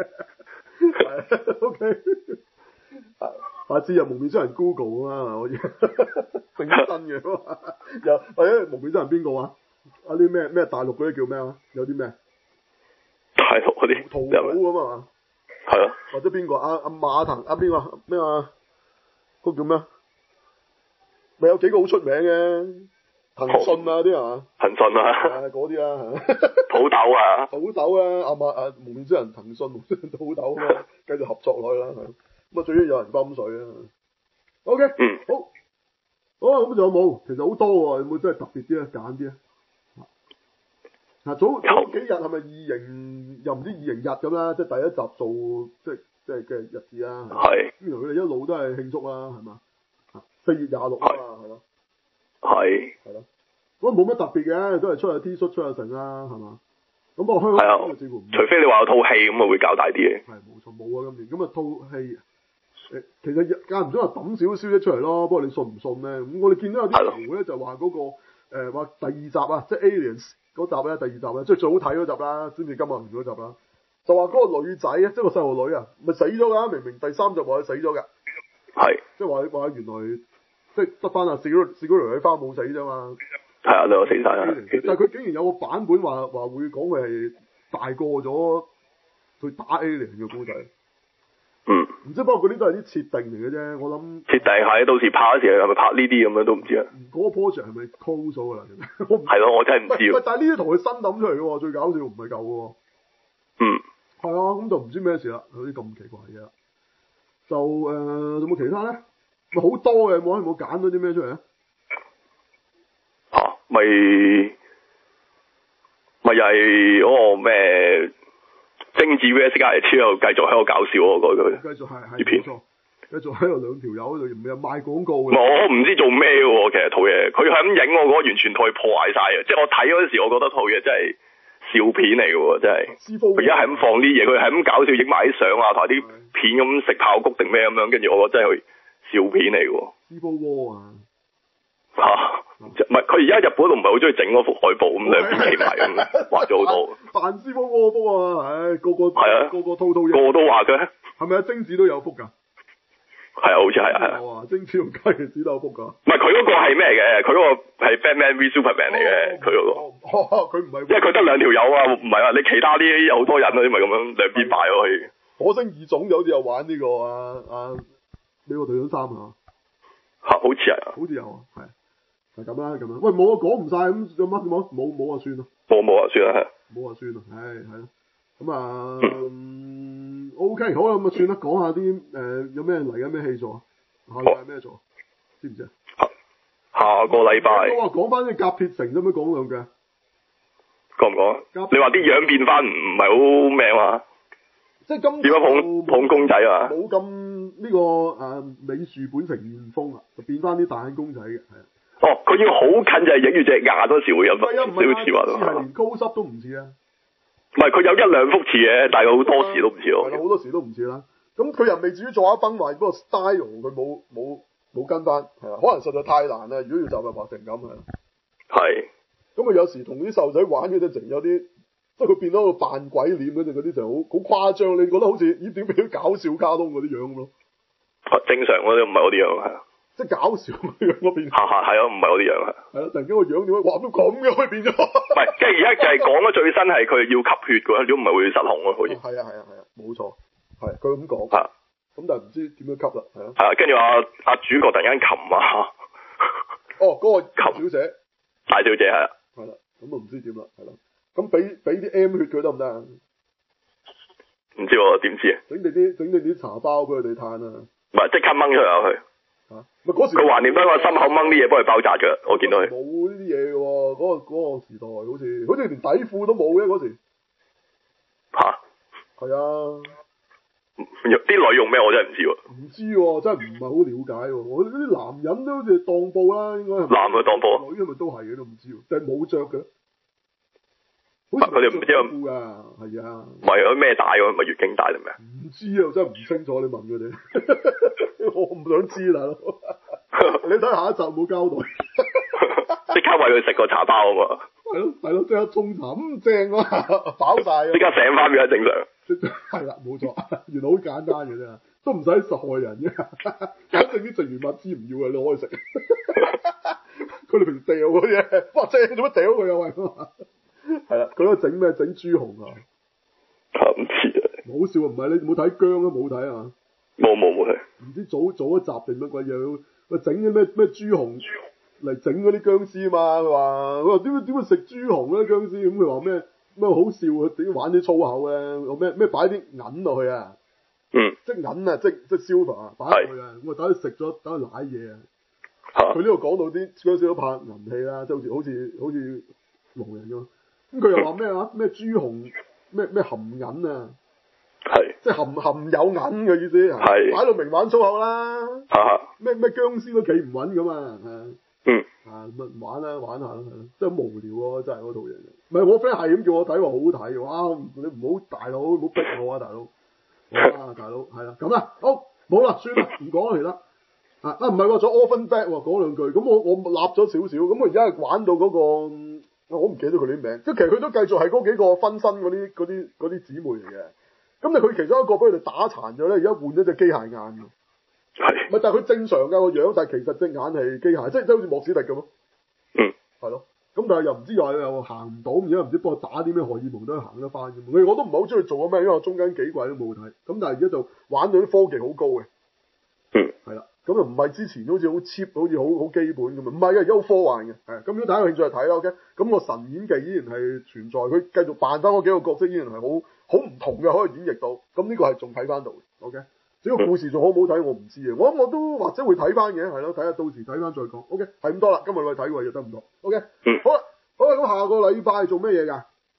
啫。O K。下次又蒙面超人 Google 啊，可以整新嘅嘛？又或者蒙面超人邊個啊？啊啲咩咩大陸嗰啲叫咩啊？有啲咩？ 大陸嗰啲淘寶咁啊？ 係啊。 或者邊個？阿阿馬騰阿邊個咩啊？嗰、那個、叫咩？咪有幾個好出名嘅？騰訊啊啲啊？騰訊啊？嗰啲啊？ 土豆啊？ 土豆啊！阿馬阿蒙面超人騰訊蒙面土豆啊嘛，繼續合作落去啦。咁啊，最緊要有人泵水啊 ！OK， 嗯， 好，好啊，咁仲有冇？其實好多喎，有冇真係特別啲啊？揀啲啊！嗱，早早幾日係咪異形又唔知異形日咁啦？即係第一集做即係即係嘅日子啦。係。原來佢哋一路都係慶祝啦，係嘛？四月廿六啊嘛，係咯。 係。係咯。 咁冇乜特別嘅，都係出下 T 恤出下成啦，係嘛？咁不過香港似乎唔。除非你話有套戲咁啊，會搞大啲嘅。 係冇錯，冇啊今年，咁啊套戲。誒，其實間唔中又抌少少消息出嚟咯，不過你信唔信咧？咁我哋見到有啲圖咧，就話嗰、那個誒話、呃、第二集啊，即係 Aliens 嗰集咧，第二集咧，即係最好睇嗰集啦，先至今日唔嗰集啦，就話嗰個女仔啊，即係個細路女啊，咪死咗㗎，明明第三集話佢死咗㗎，係，即係話話原來即係得翻阿四嗰四嗰條女花冇死啫嘛，係啊，兩個死晒啦，但係佢竟然有個版本話話會講佢係大個咗去打 Alien 嘅故仔。 嗯， 唔知，不過嗰啲都係啲設定嚟嘅啫，我諗設定係到時拍嗰時係咪拍呢啲咁樣都唔知啊。 嗰個 project 係咪 close 咗㗎啦？ 係咯，我真係唔知。 喂，但係呢啲同佢新抌出嚟嘅喎，最搞笑唔係舊喎。 嗯。 係啊，咁就唔知咩事啦，有啲咁奇怪嘅嘢。就誒，有冇其他咧？咪好多嘅，冇有冇揀到啲咩出嚟咧？ 嚇，咪咪又係嗰個咩精子 V S 加嚟之後繼續喺度搞笑喎，嗰句。 繼續係係冇錯，繼續喺度兩條友喺度唔係賣廣告嘅。 我唔知做咩喎，其實套嘢，佢係咁影我覺得完全套嘢破壞晒嘅，即係我睇嗰陣時，我覺得套嘢真係笑片嚟嘅喎，真係。佢而家係咁放啲嘢，佢係咁搞笑，影埋啲相啊，同埋啲片咁食爆谷定咩咁樣，跟住我覺得真係笑片嚟嘅喎。 師傅鍋啊！ 嚇、啊！唔係佢而家日本度唔係好中意整嗰幅海報咁兩邊企埋咁畫咗好多。 扮師傅鍋幅啊！唉，個個係啊， 個個套套嘢。 個個都話嘅。係咪啊？貞子都有幅㗎？ 係啊，好似係啊。 有啊，貞子同雞翼子都有幅㗎。 唔係佢嗰個係咩嘅？佢嗰個係 Batman v Superman 嚟嘅，佢嗰、嗰個。 佢唔係。 因為佢得兩條友啊，唔係啊，你其他啲有好多人啊，因為咁樣兩邊擺咗去。 火星異種就好似有玩呢、呢個啊啊美國隊長三啊。 嚇，好似係啊。好似有啊，係。係咁啦，咁樣。喂，冇啊，講唔晒咁有乜冇冇冇啊，算啦。 冇冇啊，算啦，係。 冇啊，算啦，唉，係咯。咁啊、嗯、，OK，好啦，咁啊算啦，講下啲誒、呃、有咩嚟緊咩戲做啊？下個禮拜咩做？知唔知啊？ 下個禮拜。 我話講翻啲甲鐵城，可唔可以講兩句？ 講唔講？你話啲樣變翻唔唔係好咩嘛？ 即係今點解捧捧公仔啊？ 冇咁呢個誒、呃、美樹本城元風啊，就變翻啲大眼公仔嘅，係啊。 哦，佢要好近就係影住隻眼嗰時會有少少似話咯。 係連高濕都唔似啊！ 唔係佢有一兩幅似嘅，但係好多時都唔似咯。 係好多時都唔似啦。咁佢又未至於做一崩壞，不過 style 佢冇冇冇跟翻，係啊，可能實在太難啦。如果要就入畫成咁係。係。咁啊，有時同啲細路仔玩嗰陣，有啲即係佢變咗個扮鬼臉嗰陣，嗰啲就好好誇張。你覺得好似咦點變咗搞笑卡通嗰啲樣咯？正常嗰啲唔係嗰啲樣係。即係搞笑咁樣嗰邊，係係係啊，唔係嗰啲樣啊。係啊，突然間個樣點解畫到咁嘅可以變咗？唔係，即係而家就係講咗最新係佢要吸血嘅，如果唔係會失控咯，好似。係啊係啊係啊，冇錯，係佢咁講。係。咁但係唔知點樣吸啦，係啊。係啊，跟住阿阿主角突然間擒啊！哦，嗰、嗰個擒小姐。大小姐係啊。係啦，咁啊唔知點啦，係啦。咁俾俾啲 M 血佢得唔得啊？唔知喎，點知啊？整你啲整你啲茶包俾佢哋嘆啊！唔係，即刻掹出嚟佢。嚇！咪嗰時佢橫掂喺個心口掹啲嘢幫佢包紮㗎，我見到佢。冇呢啲嘢嘅喎，嗰、嗰個嗰、嗰個時代好似好似連底褲都冇嘅嗰時。嚇！係啊。啲女用咩？我真係唔知喎。唔知喎，真係唔係好了解喎。我哋嗰啲男人都好似當布啦，應該係。男嘅當布。女係咪都係嘅都唔知喎，定係冇着嘅？佢哋唔知啊。褲㗎，係啊。唔係有咩帶㗎？唔係月經帶定咩？唔知啊，真係唔清楚。你問佢哋。我唔想知大佬。你睇下一集冇交代。即刻餵佢食個茶包啊嘛。係咯係咯，即刻沖茶咁正啊，飽晒。即刻醒翻變咗正常。係啦，冇錯，原來好簡單嘅啫，都唔使實害人嘅，簡直啲剩餘物資唔要嘅，你可以食。佢哋平時掉嗰啲嘢，哇正，做乜掉佢啊喂？係啦，佢喺度整咩？整豬紅啊？唔知啊。好笑啊！唔係你冇睇姜啊？冇睇啊？冇冇冇睇。唔知早早一集定乜鬼嘢？佢整啲咩咩豬紅嚟整嗰啲僵屍嘛？佢話佢話點會點會食豬紅咧？僵屍咁佢話咩？咩好笑啊？點玩啲粗口咧？有咩咩擺啲銀落去啊？嗯，即銀啊，即即 silver 啊，擺落去啊，咁啊等佢食咗，等佢舐嘢啊。佢呢度講到啲僵屍都怕銀器啦，即好似好似好似狼人咁。咁佢又話咩啊？咩豬紅咩咩含銀啊？係，即含含有銀嘅意思。係，擺到明玩粗口啦。咩咩僵屍都企唔穩咁啊！嗯，啊咁啊玩啦玩下啦，係咯，真係好無聊喎，真係嗰套嘢。唔係我 friend 係咁叫我睇話好好睇，哇！你唔好大佬，唔好逼我啊，大佬。啊，大佬，係啦，咁啦，好，冇啦，算啦，唔講啦，其他。啊啊，唔係喎，仲有 Orphan Black 喎，講兩句。咁我我立咗少少，咁我而家係玩到嗰、嗰個，我唔記得佢啲名。即係其實佢都繼續係嗰幾個分身嗰啲嗰啲嗰啲姊妹嚟嘅。咁你佢其中一個俾佢哋打殘咗咧，而家換咗隻機械眼。係，咪但係佢正常㗎個樣，但係其實隻眼係機械，即係即係好似莫斯迪咁咯。嗯，係咯。咁但係又唔知又又行唔到，而家唔知幫我打啲咩荷爾蒙都行得翻嘅。我都唔係好中意做咗咩，因為我中間幾季都冇睇。咁但係而家就玩到啲科技好高嘅。嗯，係啦。咁就唔係之前好似好 cheap，好似好好基本咁啊。唔係嘅，而家好科幻嘅。係，咁如果大家有興趣就睇啦。OK。咁個神演技依然係存在，佢繼續扮翻嗰幾個角色依然係好好唔同嘅，可以演繹到。咁呢個係仲睇翻到嘅。OK。只要故事仲好唔好睇，我唔知啊。我我都或者會睇翻嘅，係咯，睇下到時睇翻再講。OK，係咁多啦，今日我哋睇過就得咁多。OK，嗯，好啦，好啦，咁下個禮拜做咩嘢㗎？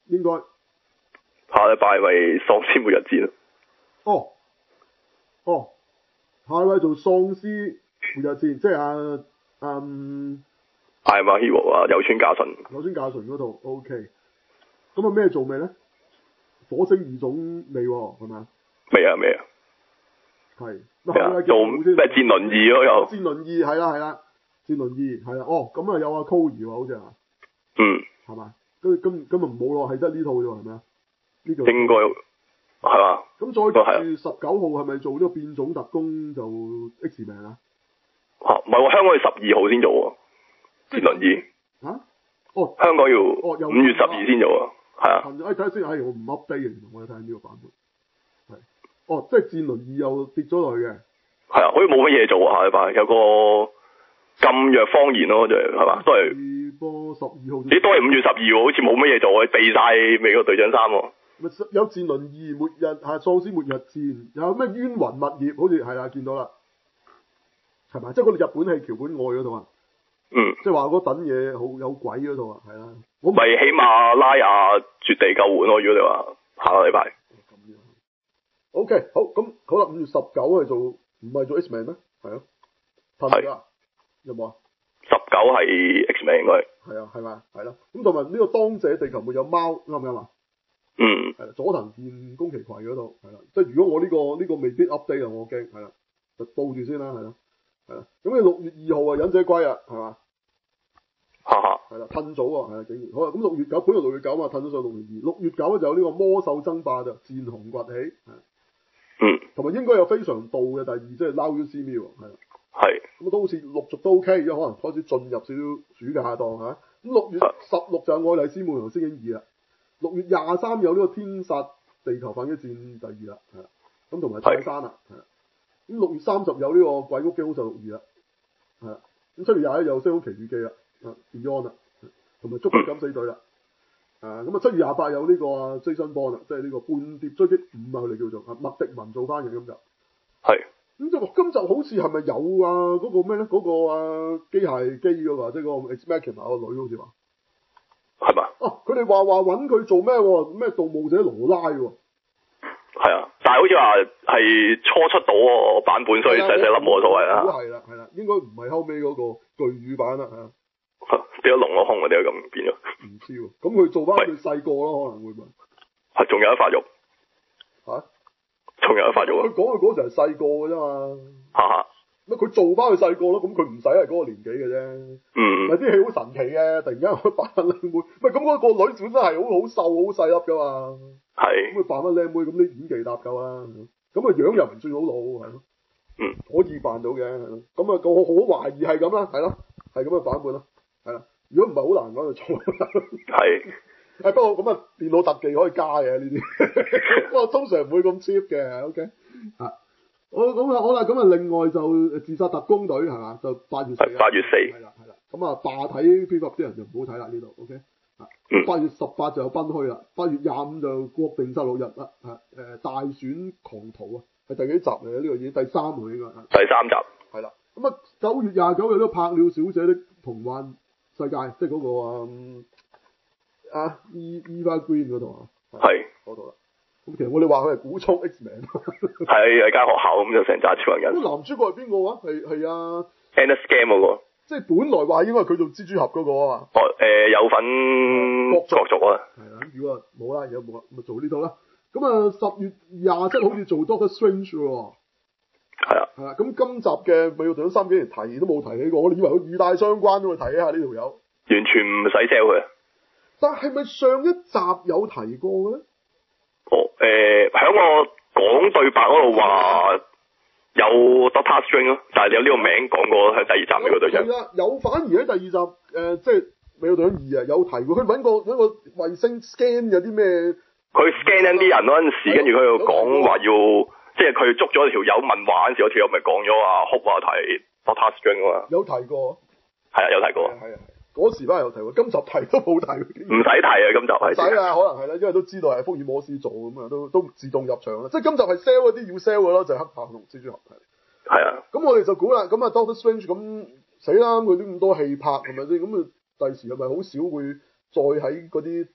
應該。 下禮拜咪喪屍末日戰咯。 哦，哦，下禮拜做喪屍末日戰，即係啊，嗯。 I Am a Hero啊，有村架純。 有村架純嗰套 OK。咁啊咩做未咧？火星異種未喎，係咪啊？ 未啊未啊。 係。 做咩戰輪二咯又？ 戰輪二係啦係啦，戰輪二係啦。哦，咁啊有阿 Koey 喎，好似係。 嗯。係嘛？跟住咁咁啊冇咯，係得呢套啫喎，係咪啊？呢個。 應該係嘛？ 咁再住十九號係咪做呢個變種特工就 X 名啊？ 嚇唔係喎，香港要十二號先做喎。戰輪二。 嚇？哦。香港要五月十二先做啊。係啊。 誒睇下先，係我唔 update 嘅，原來我有睇呢個版本。係。哦，即係戰輪二又跌咗落去嘅。係啊，好似冇乜嘢做啊，下禮拜有個禁藥謊言咯，就係係嘛，都係。 播十二號。 你都係五月十二喎，好似冇乜嘢做啊，避晒美國隊長三喎。 咪有戰輪二末日係喪屍末日戰，有咩冤魂物業，好似係啦，見到啦，係咪？即係嗰個日本戲橋本愛嗰度啊。 嗯。即係話嗰等嘢好有鬼嗰度啊，係啦。 我咪喜馬拉雅絕地救援咯，如果你話下個禮拜。 咁樣。O、okay, K， 好，咁好啦，五月十九係做唔係做 X-Men 咩？係啊。係。有冇啊？ 十九係 X-Men 應該。 係啊，係咪？係咯。咁同埋呢個當者地球沒有貓啱唔啱啊？ 嗯。 係啦，佐藤健、宮崎葵嗰度係啦。即係如果我呢、這個呢、這個未必 update 啊，我驚係啦，就報住先啦，係咯，係啦。咁你六月二號啊，忍者龜啊，係嘛？ 哈哈。 係啦，褪早啊，係啊，竟然好啦。咁六月九，本來六月九嘛，褪咗上六月二。六月九咧就有呢個魔獸爭霸就戰紅崛起，係。 嗯。同埋應該有非常道嘅第二，即係 Now You See Me 喎，係啦。 係。咁都好似陸續都 OK，而家可能開始進入少少暑假檔嚇。咁六月十六就係愛麗絲夢遊仙境二啦。六月廿三有呢個天殺地球反擊戰第二啦，係啦。咁同埋泰山啦，係啦。咁六月三十有呢個鬼屋驚恐獸六二啦，係啦。咁七月廿一有星空奇遇記啦，啊 Beyond 啦，同埋捉鬼敢死隊啦。誒咁啊七月廿八有呢個 Jason Bourne啦，即係呢個叛諜追擊五啊，佢哋叫做啊麥迪文做翻嘅咁就。係。咁就今集好似係咪有啊嗰、嗰個咩咧？嗰、嗰個啊機械機嗰個，即係嗰個 Ex Machina 個女好似話。係嘛？哦，佢哋話話揾佢做咩？咩盜墓者羅拉喎？係啊，但係好似話係初出到個版本，所以細細粒冇所謂啦。係啦係啦，應該唔係後尾嗰個巨乳版啦嚇。變咗龍個胸嗰啲咁變咗。唔知喎，咁佢做翻佢細個咯，可能會唔會？係仲有一塊肉。嚇？仲有一塊肉啊！佢講佢嗰陣係細個嘅啫嘛。嚇嚇。乜佢做翻佢細個咯？咁佢唔使係嗰個年紀嘅啫。嗯。咪啲戲好神奇嘅，突然間佢扮翻靚妹。喂，咁嗰個女本身係好好瘦好細粒噶嘛。係。咁佢扮翻靚妹，咁啲演技搭夠啦。咁個樣又唔算好老，係咯。嗯。可以扮到嘅，係咯。咁啊，我好懷疑係咁啦，係咯，係咁嘅版本咯，係啦。如果唔係好難講就錯。係。誒，不過咁啊，電腦特技可以加嘅呢啲，不過通常唔會咁 cheap 嘅。OK。啊。好咁啊，好啦，咁啊，另外就自殺特工隊係嘛，就八月四。八月四。係啦，係啦。咁啊，霸睇蝙蝠啲人就唔好睇啦呢度。OK。啊。八月十八就有賓虛啦，八月廿五就國定殺戮日啦。啊，誒，大選狂徒啊，係第幾集嚟啊？呢個已經第三回應該。第三集。係啦。咁啊，九月廿九日都拍了《小姐的童幻世界》，即係嗰個啊。啊 ，Eva Green 嗰度啊，係嗰度啦。咁其實我哋話佢係古裝 X-Men，係喺間學校咁就成扎超人。咁男主角係邊個啊？係係啊 Ennis Scam 嗰個，即係本來話應該係佢做蜘蛛俠嗰個啊嘛。哦，誒、呃、有份角逐啊。係啊，如果冇啦，有冇啊？咪做呢套啦。咁啊，十月廿七好似做 Doctor Strange 喎。係啊。係啊，咁今集嘅美國隊長三竟然提都冇提起過，我哋以為佢語帶相關都去睇一下呢條友。完全唔使 sell 佢。但係咪上一集有提過嘅咧？哦，誒、呃，喺我講對白嗰度話有 Doctor Strange 咯，但係有呢個名講過喺第二集美國隊長。係啦，有反而喺第二集誒、呃，即係美國隊長二啊，有提過。佢揾個揾個衛星 scan 有啲咩？佢 scan 緊啲人嗰陣時，跟住佢又講話要，即係佢捉咗條友問話嗰陣時，嗰條友咪講咗話 Hope 話提 Doctor Strange 啊嘛。有提過。係啊，有提過。係啊。嗰時翻有提喎，今集提都冇提，唔使提啊！今集係唔使啊，可能係啦，因為都知道係福爾摩斯做咁啊，都都自動入場啦。即係今集係 sell 嗰啲要 sell 嘅咯，就係、是、黑豹同蜘蛛俠係。係啊，咁我哋就估啦，咁啊 Doctor Strange 咁死啦，佢啲咁多戲拍係咪先？咁啊第時係咪好少會再喺嗰啲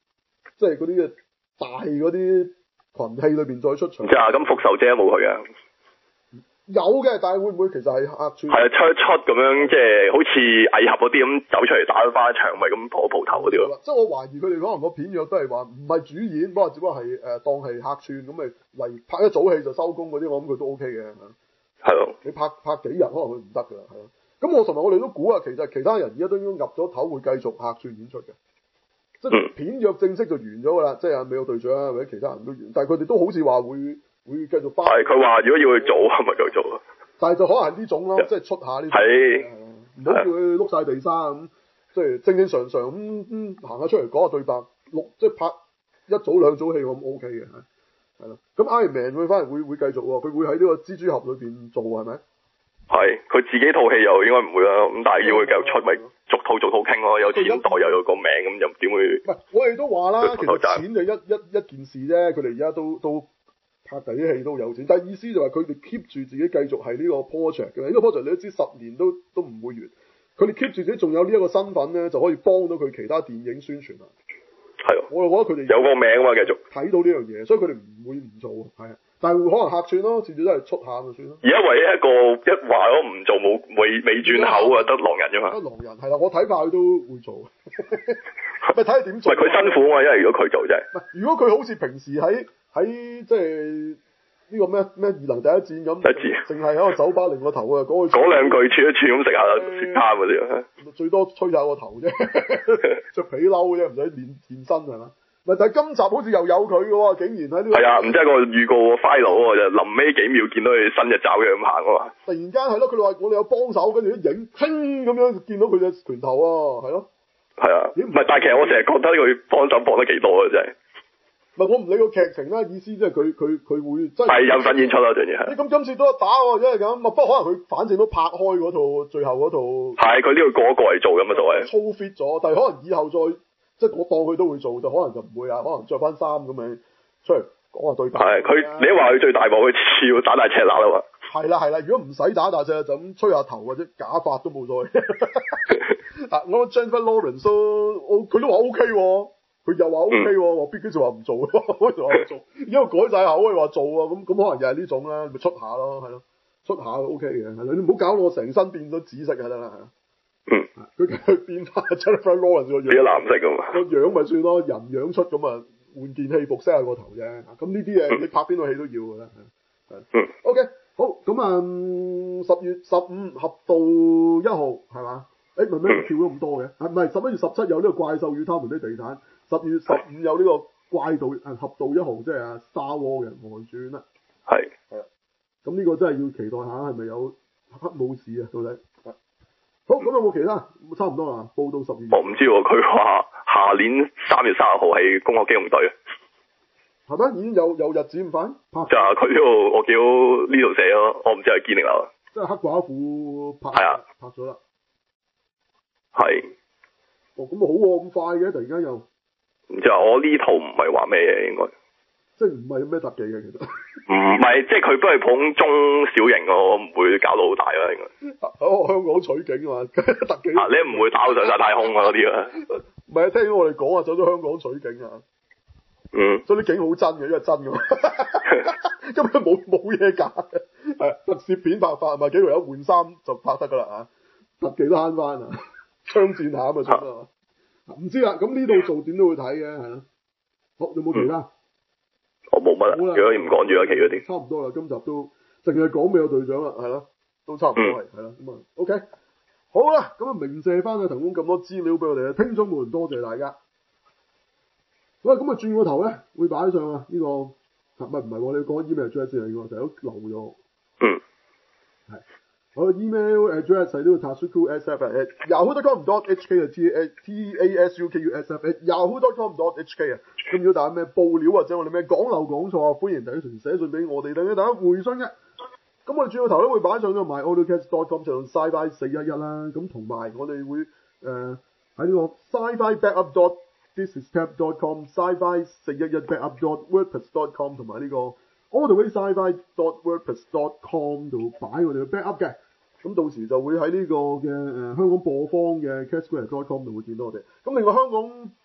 即係嗰啲嘅大嗰啲群戲裏邊再出場。 唔知啊，咁復仇者冇佢啊？ 有嘅，但係會唔會其實係客串？ 係啊，出一出咁樣，即係好似蟻俠嗰啲咁走出嚟打翻一場，咪咁蒲蒲頭嗰啲咯。 即係我懷疑佢哋可能個片約都係話唔係主演，不過只不過係誒、呃、當係客串咁咪嚟拍一組戲就收工嗰啲，我諗佢都 OK 嘅。 係咯。 你拍拍幾日可能佢唔得㗎啦，係咯。咁我同埋我哋都估啊，其實其他人而家都應該岌咗頭會繼續客串演出嘅。即係片約正式就完咗㗎啦，即係阿美國隊長啊或者其他人都完，但係佢哋都好似話會會繼續翻。係佢話如果要去做，係咪繼續做啊？ 但係就可能係呢種咯，即係出下呢種。 係。 唔好叫佢碌晒地沙咁，即係正正常常咁嗯行下出嚟講下對白，錄即係拍一組兩組戲我咁 OK 嘅，係係咯。咁 Iron Man 佢反而會會繼續喎，佢會喺呢個蜘蛛俠裏邊做係咪？係， 佢自己套戲又應該唔會啦，咁但係要佢繼續出咪逐套逐套傾咯，有錢袋又有個名咁，又點會？ 唔係，我哋都話啦，其實錢就一一一件事啫，佢哋而家都都拍第啲戲都有錢，但係意思就係佢哋 keep 住自己繼續係呢個 project 嘅，呢個 project 你都知十年都都唔會完，佢哋 keep 住自己仲有呢一個身份咧，就可以幫到佢其他電影宣傳啊。 係啊， 我就覺得佢哋有個名啊嘛，繼續睇到呢樣嘢，所以佢哋唔會唔做，係啊。但係會可能客串咯，次次都係出下就算咯。 而家唯一一個一話咗唔做冇未未轉口啊，得狼人啫嘛。 得狼人係啦，我睇怕佢都會做。咪睇下點做？ 唔係佢辛苦啊嘛，因為如果佢做啫。 唔係如果佢好似平時喺喺即係呢個咩咩異能第一戰咁，淨係喺個酒吧擰個頭啊，講講兩句串一串咁食下食餐嗰啲， 最多吹下個頭啫，着皮褸啫，唔使練健身係嘛？但係今集好似又有佢嘅喎，竟然喺呢個係啊，唔知係個預告 final 喎，就臨尾幾秒見到佢伸隻爪嘅咁行啊嘛。 突然間係咯，佢哋話我哋有幫手，跟住一影，輕咁樣見到佢隻拳頭啊，係咯。係啊。唔係， 但係其實我成日覺得佢幫手幫得幾多啊，真係。 唔係我唔理個劇情啦，意思即係佢佢佢會真係。 係有份演出啦，仲要係。你咁今次都有打喎，因為咁，不過可能佢反正都拍開嗰套最後嗰套。 係，佢呢個個一個嚟做咁啊，所謂。 操 fit 咗，但係可能以後再。即係我當佢都會做，就可能就唔會啊，可能着翻衫咁樣出嚟講下對白。係佢，你話佢最大鑊，佢似要打大赤乸啦嘛。係啦係啦，如果唔使打大赤，就咁吹下頭或者假髮都冇所謂。啊，我 Jennifer Lawrence 都，佢都話 O K 喎，佢又話 O K 喎，話必經就話唔做咯，就話唔做，因為改晒口佢話做啊，咁咁可能又係呢種啦，咪出下咯，係咯，出下 O K 嘅，係啦，你唔好搞我成身變咗紫色就得啦，係。嗯，佢佢變翻 Jennifer Lawrence 個樣，變咗藍色噶嘛，個樣咪算咯，人樣出咁啊，換件戲服 set 下個頭啫。咁呢啲嘢你拍邊套戲都要噶啦。嗯 ，OK，好，咁啊，十月十五俠盜一號係嘛？誒，咪咩跳咗咁多嘅？啊，唔係十一月十七有呢個怪獸與他們的地毯，十月十五有呢個怪盜誒俠盜一號，即係啊 Star Wars 嘅外傳啦。係係啊，咁呢個真係要期待下，係咪有黑武士啊？到底？好，咁有冇其他？差唔多啦，報到十二月。我唔知喎，佢話下年三月三十號係攻殼機動隊。係咩？已經有有日子咁快？就係佢呢度，我見到呢度寫咯，我唔知係堅定流。即係黑寡婦拍。係啊。拍咗啦。係。哦，咁啊好喎，咁快嘅，突然間又。唔知啊，我呢套唔係話咩嘢應該。即係唔係咩特技嘅其實。唔係，即係佢都係普通中小型，我唔會搞到好大啦應該。喺香港取景啊嘛，特技。啊，你唔會打到上晒太空啊嗰啲啊？唔係啊，聽到我哋講啊，走咗香港取景啊。嗯。所以啲景好真嘅，因為真嘅嘛。根本冇冇嘢假嘅，係特攝片拍法係咪？幾條友換衫就拍得噶啦嚇，特技都慳翻啊，槍戰下咁啊算啦。唔知啦，咁呢度做點都會睇嘅係咯。好，有冇其他？我冇乜啦，如果唔講住啦，其嗰啲。差唔多啦，今集都淨係講美國隊長啦，係咯，都差唔多係，係啦，咁啊 ，OK，好啦，咁啊，鳴謝翻啊騰空咁多資料俾我哋啊，聽眾們多謝大家。喂，咁啊，轉個頭咧，會擺上啊呢個，唔係唔係，我哋講 email address 先嚟嘅，成日都漏咗。嗯。係。我 email address 係呢個 tasuku.sf at yahoo dot com dot h k 啊 t a t a s u k u s f at yahoo dot com dot h k 啊，咁如果大家咩報料或者我哋咩講漏講錯啊，歡迎大家隨寫信俾我哋，等大家回信嘅。咁我哋轉個頭咧會擺上咗 my autocast dot com 就用 sci-fi 四一一啦，咁同埋我哋會誒喺呢個 sci-fi backup dot thisistab dot com sci-fi 四一一 backup dot wordpress dot com 同埋呢個 all the way sci-fi dot wordpress dot com 度擺我哋嘅 backup 嘅。咁到時就會喺呢個嘅誒、呃、香港播放嘅 cast square dot com 度會見到我哋。咁另外香港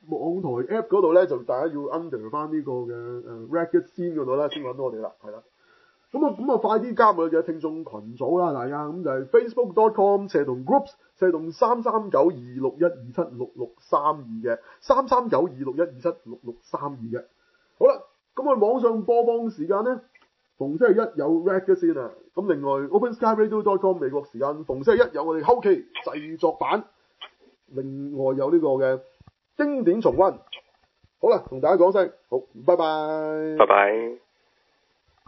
網台 app 嗰度咧，就大家要 under 翻呢個嘅誒 Reddit 先嗰度啦，先揾到我哋啦，係啦。咁啊咁啊，快啲加入我哋嘅聽眾群組啦，大家咁就係 facebook dot com 斜同 groups 斜同三三九二六一二七六六三二嘅三三九二六一二七六六三二嘅。好啦，咁我哋網上播放時間咧，逢星期一有 Reddit 先啊。咁另外 open sky radio dot com 美國時間逢星期一有我哋後期製作版，另外有呢個嘅經典重溫。好啦，同大家講聲好，拜拜， 拜拜。